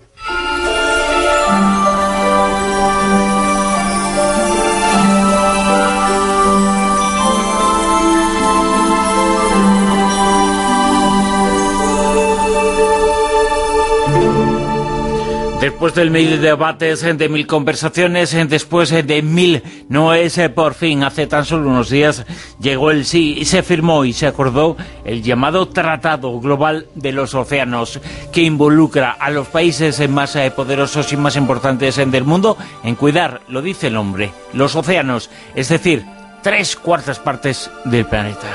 [SPEAKER 2] Después del mil debates, de mil conversaciones, después de mil noes, por fin, hace tan solo unos días, llegó el sí y se firmó y se acordó el llamado Tratado Global de los Océanos, que involucra a los países más poderosos y más importantes del mundo en cuidar, lo dice el hombre, los océanos, es decir, tres cuartas partes del planeta.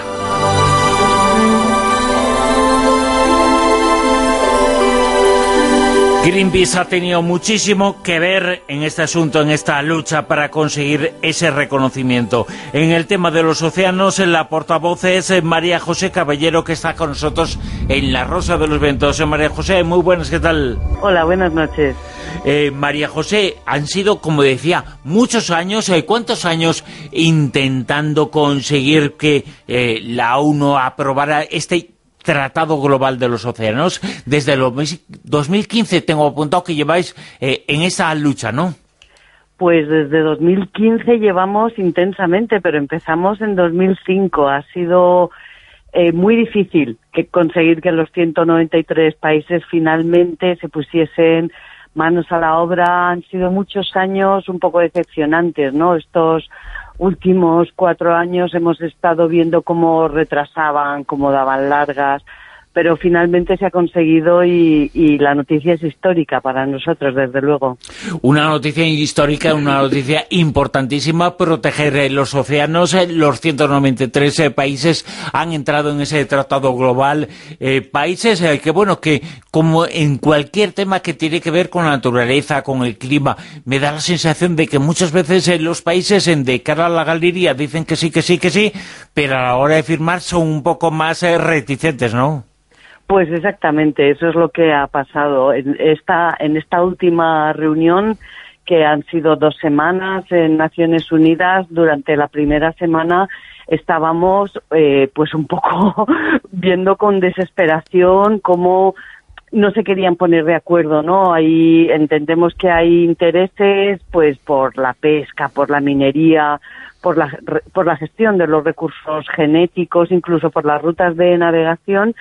[SPEAKER 2] Greenpeace ha tenido muchísimo que ver en este asunto, en esta lucha para conseguir ese reconocimiento. En el tema de los océanos, la portavoz es María José Caballero, que está con nosotros en La Rosa de los Vientos. María José, muy buenas, ¿qué tal?
[SPEAKER 14] Hola, buenas noches.
[SPEAKER 2] Eh, María José, han sido, como decía, muchos años, eh, ¿cuántos años intentando conseguir que eh, la ONU aprobara este Tratado Global de los Océanos? Desde el dos mil quince tengo apuntado que lleváis eh, en esa lucha, ¿no?
[SPEAKER 14] Pues desde dos mil quince llevamos intensamente, pero empezamos en dos mil cinco. Ha sido eh, muy difícil que conseguir que los ciento noventa y tres países finalmente se pusiesen manos a la obra. Han sido muchos años un poco decepcionantes, ¿no? Estos últimos cuatro años hemos estado viendo cómo retrasaban, cómo daban largas, pero finalmente se ha conseguido y, y la noticia es histórica para nosotros, desde luego.
[SPEAKER 2] Una noticia histórica, una noticia importantísima, proteger los océanos. Los ciento noventa y tres países han entrado en ese tratado global, eh, países eh, que, bueno, que como en cualquier tema que tiene que ver con la naturaleza, con el clima, me da la sensación de que muchas veces eh, los países en de cara a la galería dicen que sí, que sí, que sí, pero a la hora de firmar son un poco más eh, reticentes, ¿no?
[SPEAKER 14] Pues exactamente, eso es lo que ha pasado. En esta, en esta última reunión, que han sido dos semanas en Naciones Unidas, durante la primera semana estábamos eh, pues un poco viendo con desesperación cómo no se querían poner de acuerdo, ¿no? Ahí entendemos que hay intereses pues por la pesca, por la minería, por la, por la gestión de los recursos genéticos, incluso por las rutas de navegación.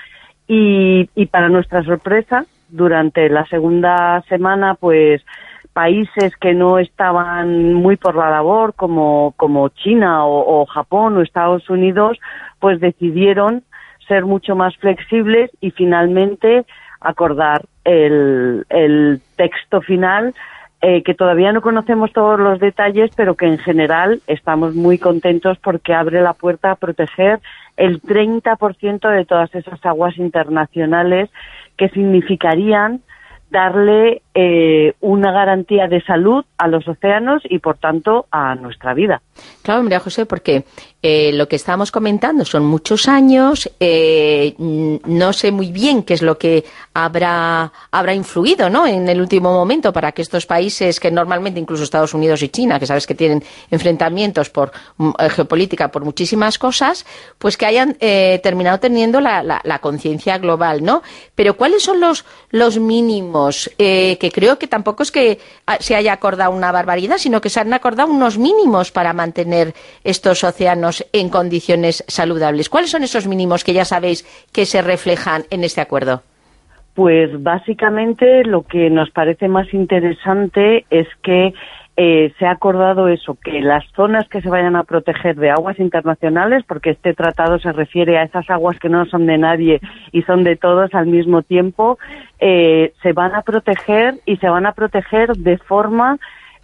[SPEAKER 14] Y, y para nuestra sorpresa, durante la segunda semana, pues países que no estaban muy por la labor, como, como China o, o Japón o Estados Unidos, pues decidieron ser mucho más flexibles y finalmente acordar el, el texto final, eh, que todavía no conocemos todos los detalles, pero que en general estamos muy contentos porque abre la puerta a proteger el treinta por ciento de todas esas aguas internacionales, que significarían darle eh, una garantía de salud a los océanos y, por tanto, a nuestra vida.
[SPEAKER 5] Claro, María José, porque eh, lo que estábamos comentando son muchos años, eh, no sé muy bien qué es lo que habrá habrá influido, ¿no?, en el último momento para que estos países, que normalmente incluso Estados Unidos y China, que sabes que tienen enfrentamientos por eh, geopolítica, por muchísimas cosas, pues que hayan eh, terminado teniendo la, la, la conciencia global, ¿no? Pero ¿cuáles son los, los mínimos? Eh, que creo que tampoco es que se haya acordado una barbaridad, sino que se han acordado unos mínimos para mantener estos océanos en condiciones saludables. ¿Cuáles son esos mínimos que ya sabéis que se reflejan en este acuerdo?
[SPEAKER 14] Pues básicamente lo que nos parece más interesante es que eh, se ha acordado eso, que las zonas que se vayan a proteger de aguas internacionales, porque este tratado se refiere a esas aguas que no son de nadie y son de todos al mismo tiempo, eh, se van a proteger y se van a proteger de forma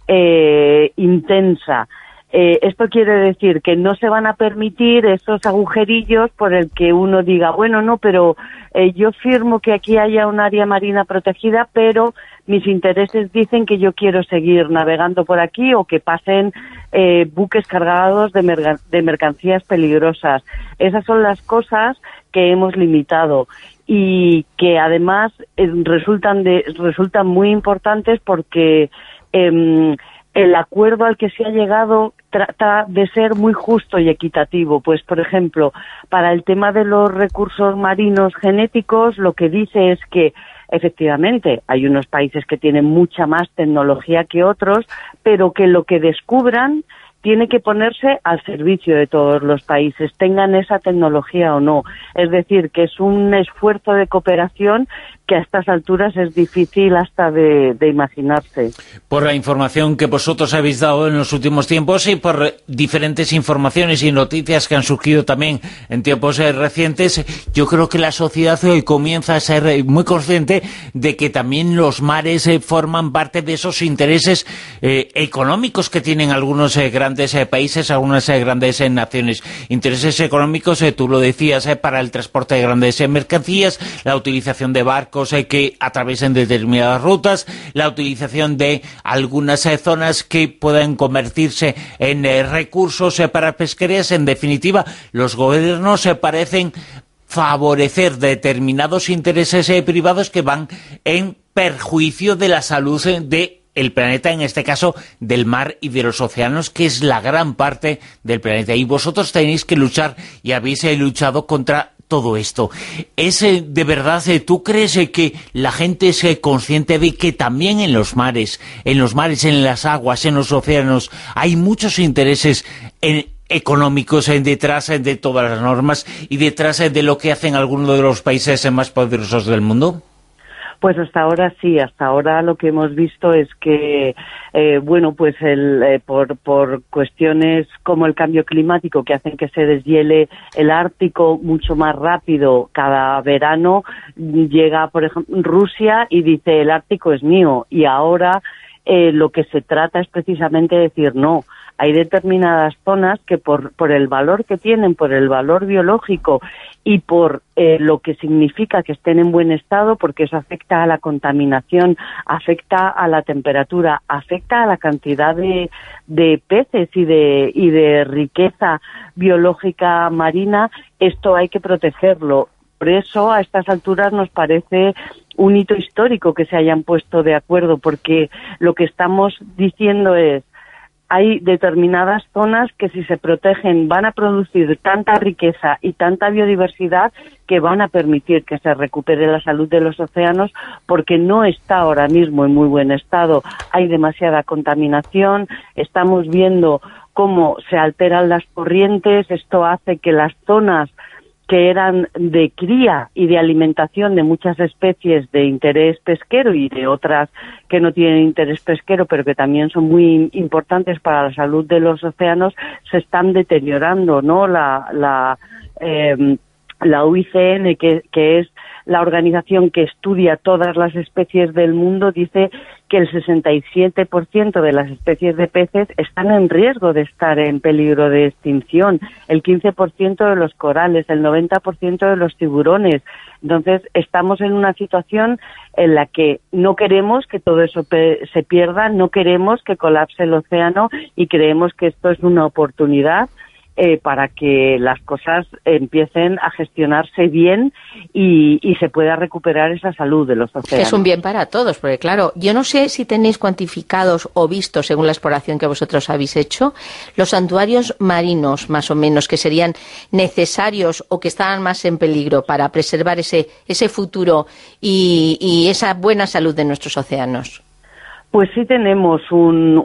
[SPEAKER 14] eh, intensa. Eh, esto quiere decir que no se van a permitir esos agujerillos por el que uno diga, bueno, no, pero eh, yo firmo que aquí haya un área marina protegida, pero mis intereses dicen que yo quiero seguir navegando por aquí, o que pasen eh, buques cargados de, merga- de mercancías peligrosas. Esas son las cosas que hemos limitado y que además eh, resultan de, resultan muy importantes porque eh, el acuerdo al que se ha llegado trata de ser muy justo y equitativo. Pues, por ejemplo, para el tema de los recursos marinos genéticos, lo que dice es que, efectivamente, hay unos países que tienen mucha más tecnología que otros, pero que lo que descubran tiene que ponerse al servicio de todos los países, tengan esa tecnología o no. Es decir, que es un esfuerzo de cooperación que a estas alturas es difícil hasta de, de imaginarse.
[SPEAKER 2] Por la información que vosotros habéis dado en los últimos tiempos y por diferentes informaciones y noticias que han surgido también en tiempos eh, recientes, yo creo que la sociedad hoy comienza a ser eh, muy consciente de que también los mares eh, forman parte de esos intereses eh, económicos que tienen algunos eh, grandes eh, países, algunas eh, grandes eh, naciones. Intereses económicos, eh, tú lo decías, eh, para el transporte de grandes eh, mercancías, la utilización de barcos que atraviesen determinadas rutas, la utilización de algunas eh, zonas que puedan convertirse en eh, recursos eh, para pesquerías. En definitiva, los gobiernos se eh, parecen favorecer determinados intereses eh, privados que van en perjuicio de la salud eh, de el planeta, en este caso del mar y de los océanos, que es la gran parte del planeta. Y vosotros tenéis que luchar, y habéis eh, luchado contra todo esto. ¿Es eh, de verdad, eh, tú crees eh, que la gente es eh, consciente de que también en los mares, en los mares, en las aguas, en los océanos, hay muchos intereses en, económicos eh, detrás eh, de todas las normas y detrás eh, de lo que hacen algunos de los países eh, más poderosos del mundo?
[SPEAKER 14] Pues hasta ahora sí, hasta ahora lo que hemos visto es que, eh, bueno, pues el, eh, por, por cuestiones como el cambio climático, que hacen que se deshiele el Ártico mucho más rápido cada verano, llega, por ejemplo, Rusia y dice el Ártico es mío, y ahora eh, lo que se trata es precisamente decir no. Hay determinadas zonas que por, por el valor que tienen, por el valor biológico y por eh, lo que significa que estén en buen estado, porque eso afecta a la contaminación, afecta a la temperatura, afecta a la cantidad de, de peces y de, y de riqueza biológica marina, esto hay que protegerlo. Por eso, a estas alturas nos parece un hito histórico que se hayan puesto de acuerdo, porque lo que estamos diciendo es hay determinadas zonas que si se protegen van a producir tanta riqueza y tanta biodiversidad que van a permitir que se recupere la salud de los océanos, porque no está ahora mismo en muy buen estado. Hay demasiada contaminación, estamos viendo cómo se alteran las corrientes, esto hace que las zonas que eran de cría y de alimentación de muchas especies de interés pesquero y de otras que no tienen interés pesquero, pero que también son muy importantes para la salud de los océanos, se están deteriorando, ¿no? La, la, eh, la U I C N, que, que es la organización que estudia todas las especies del mundo, dice que el sesenta y siete por ciento de las especies de peces están en riesgo de estar en peligro de extinción, el quince por ciento de los corales, el noventa por ciento de los tiburones. Entonces, estamos en una situación en la que no queremos que todo eso se pierda, no queremos que colapse el océano y creemos que esto es una oportunidad Eh, para que las cosas empiecen a gestionarse bien y, y se pueda recuperar esa salud de los océanos.
[SPEAKER 5] Es un bien para todos, porque claro, yo no sé si tenéis cuantificados o vistos, según la exploración que vosotros habéis hecho, los santuarios marinos, más o menos, que serían necesarios o que estaban más en peligro para preservar ese, ese futuro y, y esa buena salud de nuestros océanos.
[SPEAKER 14] Pues sí tenemos un,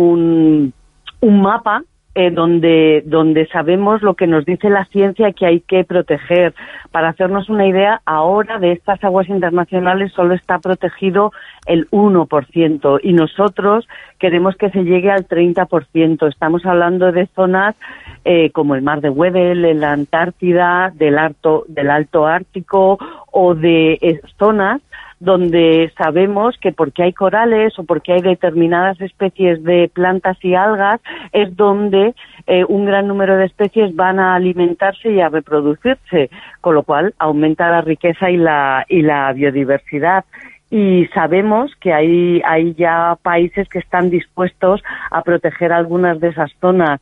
[SPEAKER 14] un, un mapa Eh, donde donde sabemos lo que nos dice la ciencia que hay que proteger. Para hacernos una idea, ahora de estas aguas internacionales solo está protegido el uno por ciento y nosotros queremos que se llegue al treinta por ciento. Estamos hablando de zonas eh, como el mar de Weddell, en la Antártida, del Alto, del Alto Ártico o de eh, zonas donde sabemos que porque hay corales o porque hay determinadas especies de plantas y algas es donde eh, un gran número de especies van a alimentarse y a reproducirse, con lo cual aumenta la riqueza y la, y la biodiversidad. Y sabemos que hay, hay ya países que están dispuestos a proteger algunas de esas zonas.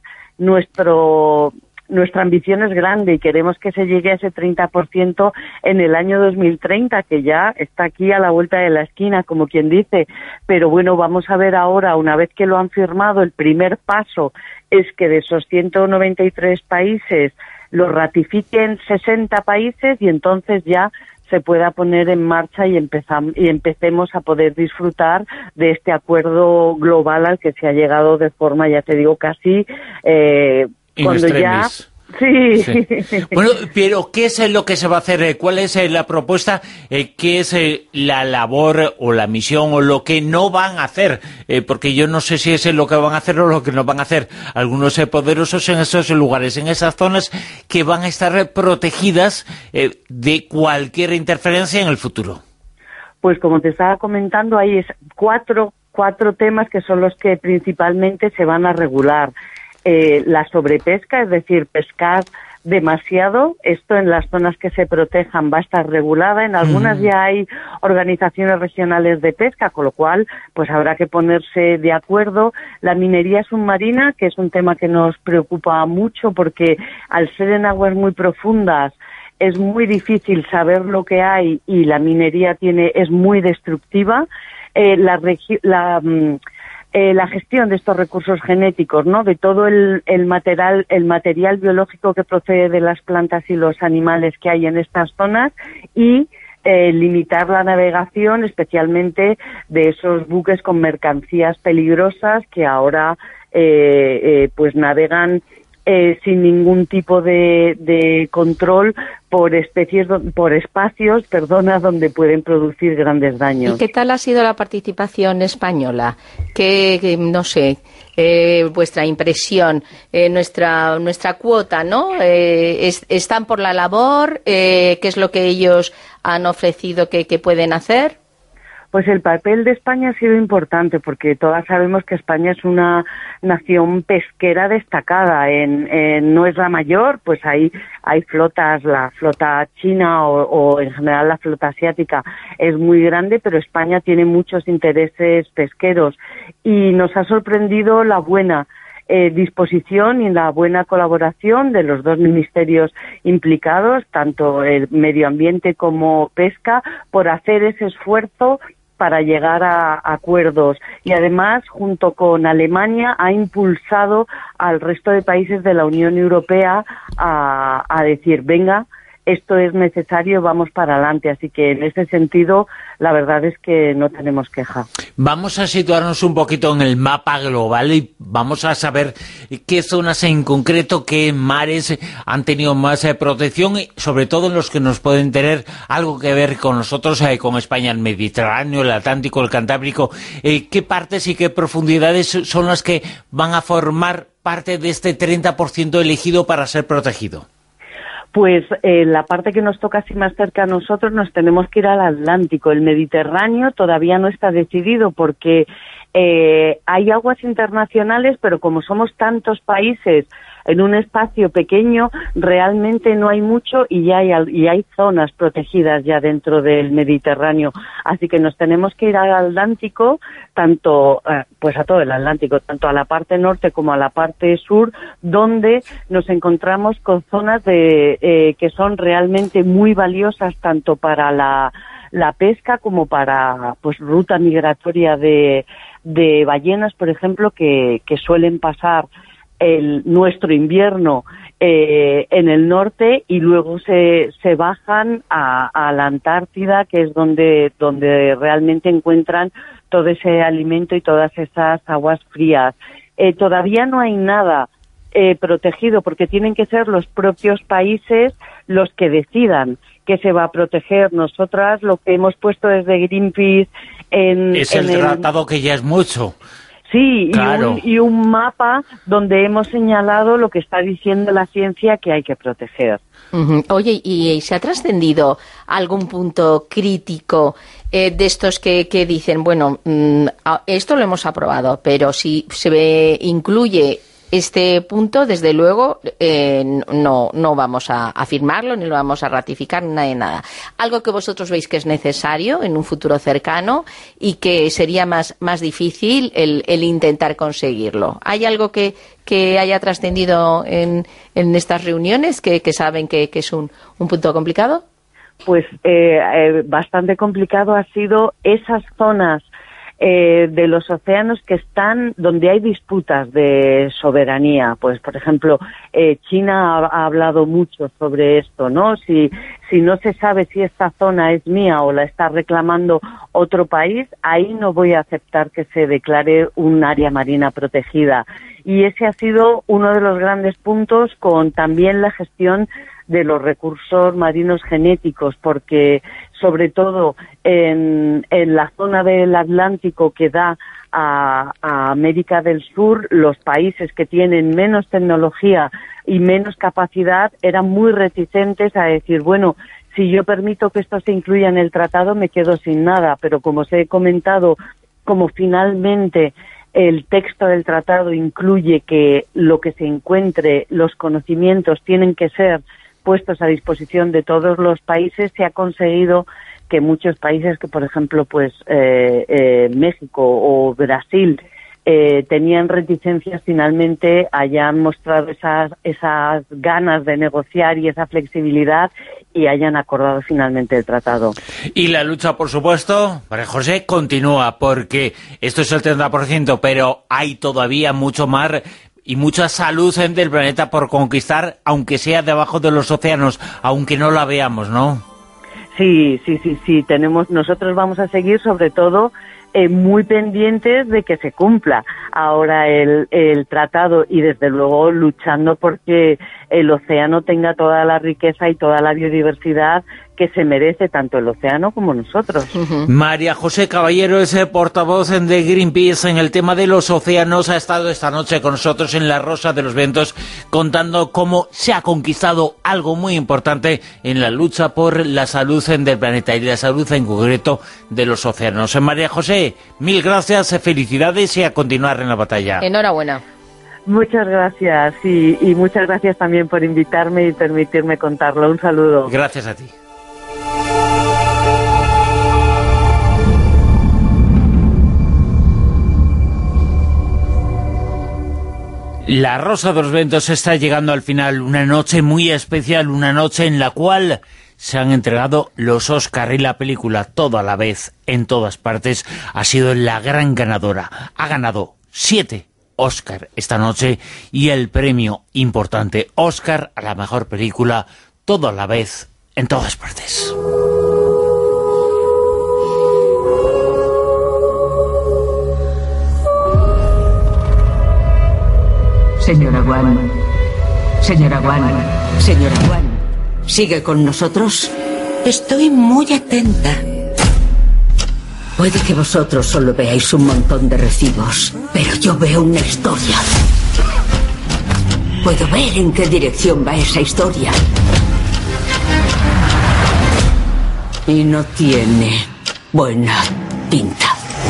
[SPEAKER 14] Nuestro... Nuestra ambición es grande y queremos que se llegue a ese treinta por ciento en el año dos mil treinta, que ya está aquí a la vuelta de la esquina, como quien dice. Pero bueno, vamos a ver ahora, una vez que lo han firmado, el primer paso es que de esos ciento noventa y tres países lo ratifiquen sesenta países y entonces ya se pueda poner en marcha y, empezam- y empecemos a poder disfrutar de este acuerdo global al que se ha llegado de forma, ya te digo, casi... Eh, cuando ya Sí.
[SPEAKER 2] sí. Bueno, pero ¿qué es lo que se va a hacer? ¿Cuál es la propuesta? ¿Qué es la labor o la misión o lo que no van a hacer? Eh, porque yo no sé si es lo que van a hacer o lo que no van a hacer. Algunos eh, poderosos en esos lugares, en esas zonas que van a estar protegidas eh, de cualquier interferencia en el futuro.
[SPEAKER 14] Pues como te estaba comentando, hay es cuatro, cuatro temas que son los que principalmente se van a regular. Eh, la sobrepesca, es decir, pescar demasiado, esto en las zonas que se protejan va a estar regulada, en algunas mm. ya hay organizaciones regionales de pesca, con lo cual pues habrá que ponerse de acuerdo. La minería submarina, que es un tema que nos preocupa mucho porque al ser en aguas muy profundas es muy difícil saber lo que hay y la minería tiene es muy destructiva. Eh, la, regi- la mm, Eh, la gestión de estos recursos genéticos, ¿no? De todo el, el material, el material biológico que procede de las plantas y los animales que hay en estas zonas y eh, limitar la navegación, especialmente de esos buques con mercancías peligrosas que ahora eh, eh, pues navegan eh, sin ningún tipo de, de control por especies, por espacios, perdona, donde pueden producir grandes daños.
[SPEAKER 5] ¿Y qué tal ha sido la participación española? ¿Qué, qué no sé, eh, vuestra impresión, eh, nuestra nuestra cuota, ¿no? Eh, es, ¿Están por la labor? Eh, ¿Qué es lo que ellos han ofrecido que, que pueden hacer?
[SPEAKER 14] Pues el papel de España ha sido importante porque todas sabemos que España es una nación pesquera destacada. En, en no es la mayor, pues hay hay flotas, la flota china o, o en general la flota asiática es muy grande, pero España tiene muchos intereses pesqueros y nos ha sorprendido la buena Eh, disposición y la buena colaboración de los dos ministerios implicados, tanto el medio ambiente como pesca, por hacer ese esfuerzo para llegar a, a acuerdos. Y además, junto con Alemania, ha impulsado al resto de países de la Unión Europea a, a decir, venga, esto es necesario, vamos para adelante. Así que en ese sentido, la verdad es que no tenemos queja.
[SPEAKER 2] Vamos a situarnos un poquito en el mapa global y vamos a saber qué zonas en concreto, qué mares han tenido más eh, protección y sobre todo en los que nos pueden tener algo que ver con nosotros, eh, con España, el Mediterráneo, el Atlántico, el Cantábrico. Eh, ¿Qué partes y qué profundidades son las que van a formar parte de este treinta por ciento elegido para ser protegido?
[SPEAKER 14] Pues eh, la parte que nos toca así más cerca a nosotros, nos tenemos que ir al Atlántico. El Mediterráneo todavía no está decidido porque eh, hay aguas internacionales, pero como somos tantos países en un espacio pequeño, realmente no hay mucho y ya hay, y hay zonas protegidas ya dentro del Mediterráneo. Así que nos tenemos que ir al Atlántico, tanto, eh, pues a todo el Atlántico, tanto a la parte norte como a la parte sur, donde nos encontramos con zonas de, eh, que son realmente muy valiosas tanto para la, la pesca como para, pues, ruta migratoria de, de ballenas, por ejemplo, que, que suelen pasar el, nuestro invierno eh, en el norte y luego se, se bajan a, a la Antártida, que es donde, donde realmente encuentran todo ese alimento y todas esas aguas frías. Eh, todavía no hay nada eh, protegido porque tienen que ser los propios países los que decidan qué se va a proteger. Nosotras lo que hemos puesto desde Greenpeace en...
[SPEAKER 2] Es
[SPEAKER 14] en
[SPEAKER 2] el tratado el... que ya es mucho.
[SPEAKER 14] Sí,
[SPEAKER 2] claro.
[SPEAKER 14] y, un, y un mapa donde hemos señalado lo que está diciendo la ciencia que hay que proteger.
[SPEAKER 5] Uh-huh. Oye, ¿y se ha trascendido algún punto crítico eh, de estos que, que dicen, bueno, mmm, esto lo hemos aprobado, pero si se ve, incluye este punto, desde luego, eh, no, no vamos a, a firmarlo, ni lo vamos a ratificar, nada de nada? Algo que vosotros veis que es necesario en un futuro cercano y que sería más, más difícil el, el intentar conseguirlo. ¿Hay algo que, que haya trascendido en, en estas reuniones que, que saben que, que es un, un punto complicado?
[SPEAKER 14] Pues eh, eh, bastante complicado ha sido esas zonas Eh, de los océanos que están donde hay disputas de soberanía. Pues, por ejemplo, eh, China ha, ha hablado mucho sobre esto, ¿no? Si, si no se sabe si esta zona es mía o la está reclamando otro país, ahí no voy a aceptar que se declare un área marina protegida. Y ese ha sido uno de los grandes puntos, con también la gestión de los recursos marinos genéticos, porque sobre todo en, en la zona del Atlántico que da a, a América del Sur, los países que tienen menos tecnología y menos capacidad eran muy reticentes a decir, bueno, si yo permito que esto se incluya en el tratado me quedo sin nada, pero como os he comentado, como finalmente el texto del tratado incluye que lo que se encuentre, los conocimientos tienen que ser puestos a disposición de todos los países, se ha conseguido que muchos países, que por ejemplo pues eh, eh, México o Brasil eh, tenían reticencias, finalmente hayan mostrado esas, esas ganas de negociar y esa flexibilidad y hayan acordado finalmente el tratado.
[SPEAKER 2] Y la lucha, por supuesto, María José, continúa, porque esto es el treinta por ciento, pero hay todavía mucho mar y mucha salud del planeta por conquistar, aunque sea debajo de los océanos, aunque no la veamos, ¿no?
[SPEAKER 14] Sí, sí, sí, sí. Tenemos, nosotros vamos a seguir, sobre todo, eh, muy pendientes de que se cumpla ahora el, el tratado y, desde luego, luchando porque el océano tenga toda la riqueza y toda la biodiversidad que se merece tanto el océano como nosotros.
[SPEAKER 2] Uh-huh. María José Caballero es el portavoz de Greenpeace en el tema de los océanos. Ha estado esta noche con nosotros en La Rosa de los Vientos contando cómo se ha conquistado algo muy importante en la lucha por la salud del planeta y la salud en concreto de los océanos. María José, mil gracias, felicidades y a continuar en la batalla.
[SPEAKER 5] Enhorabuena.
[SPEAKER 14] Muchas gracias y, y muchas gracias también por invitarme y permitirme contarlo. Un saludo.
[SPEAKER 2] Gracias a ti. La Rosa de los Vientos está llegando al final, una noche muy especial, una noche en la cual se han entregado los Oscar y la película toda a la vez, en todas partes. Ha sido la gran ganadora, ha ganado siete Oscar esta noche y el premio importante Oscar a la mejor película, todo a la vez, en todas partes.
[SPEAKER 12] Señora Wan, señora Wan, señora Wan, ¿sigue con nosotros?
[SPEAKER 17] Estoy muy atenta.
[SPEAKER 12] Puede que vosotros solo veáis un montón de recibos, pero yo veo una historia. Puedo ver en qué dirección va esa historia. Y no tiene buena pinta.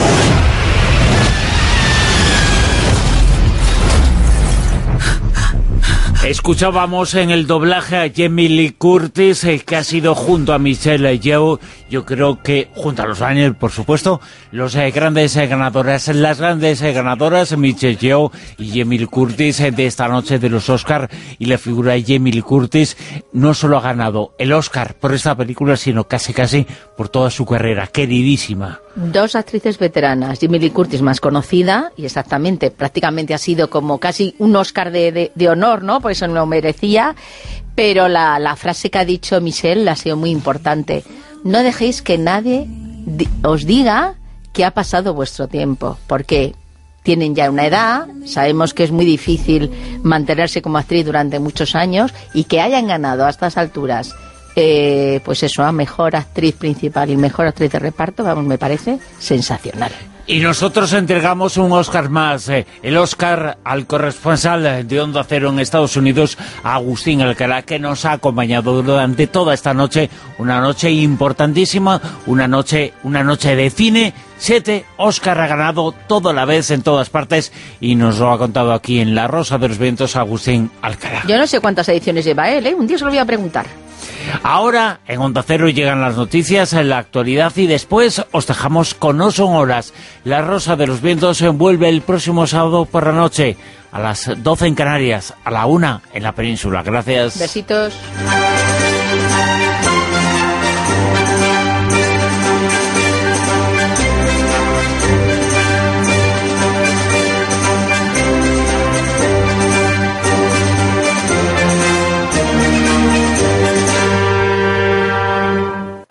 [SPEAKER 2] Escuchábamos en el doblaje a Jamie Lee Curtis, eh, que ha sido junto a Michelle Yeoh, yo creo que junto a los Daniel, por supuesto, los eh, grandes eh, ganadoras, las grandes eh, ganadoras, Michelle Yeoh y Jamie Lee Curtis, eh, de esta noche de los Oscar. Y la figura de Jamie Lee Curtis no solo ha ganado el Oscar por esta película, sino casi casi por toda su carrera, queridísima.
[SPEAKER 5] Dos actrices veteranas, Jamie Lee Curtis más conocida, y exactamente, prácticamente ha sido como casi un Oscar de, de, de honor, ¿no? Por eso no lo merecía, pero la, la frase que ha dicho Michelle ha sido muy importante. No dejéis que nadie di- os diga que ha pasado vuestro tiempo, porque tienen ya una edad, sabemos que es muy difícil mantenerse como actriz durante muchos años, y que hayan ganado a estas alturas Eh, pues eso, a mejor actriz principal y mejor actriz de reparto, vamos, me parece sensacional.
[SPEAKER 2] Y nosotros entregamos un Oscar más, eh, el Oscar al corresponsal de Onda Cero en Estados Unidos, Agustín Alcalá, que nos ha acompañado durante toda esta noche, una noche importantísima, una noche, una noche de cine. Siete Oscar ha ganado todo a la vez en todas partes, y nos lo ha contado aquí en La Rosa de los Vientos Agustín Alcalá.
[SPEAKER 5] Yo no sé cuántas ediciones lleva él, ¿eh? Un día se lo voy a preguntar.
[SPEAKER 2] Ahora en Onda Cero llegan las noticias, en la actualidad, y después os dejamos con No Son Horas. La Rosa de los Vientos se envuelve el próximo sábado por la noche, a las doce en Canarias, a la una en la península. Gracias.
[SPEAKER 5] Besitos.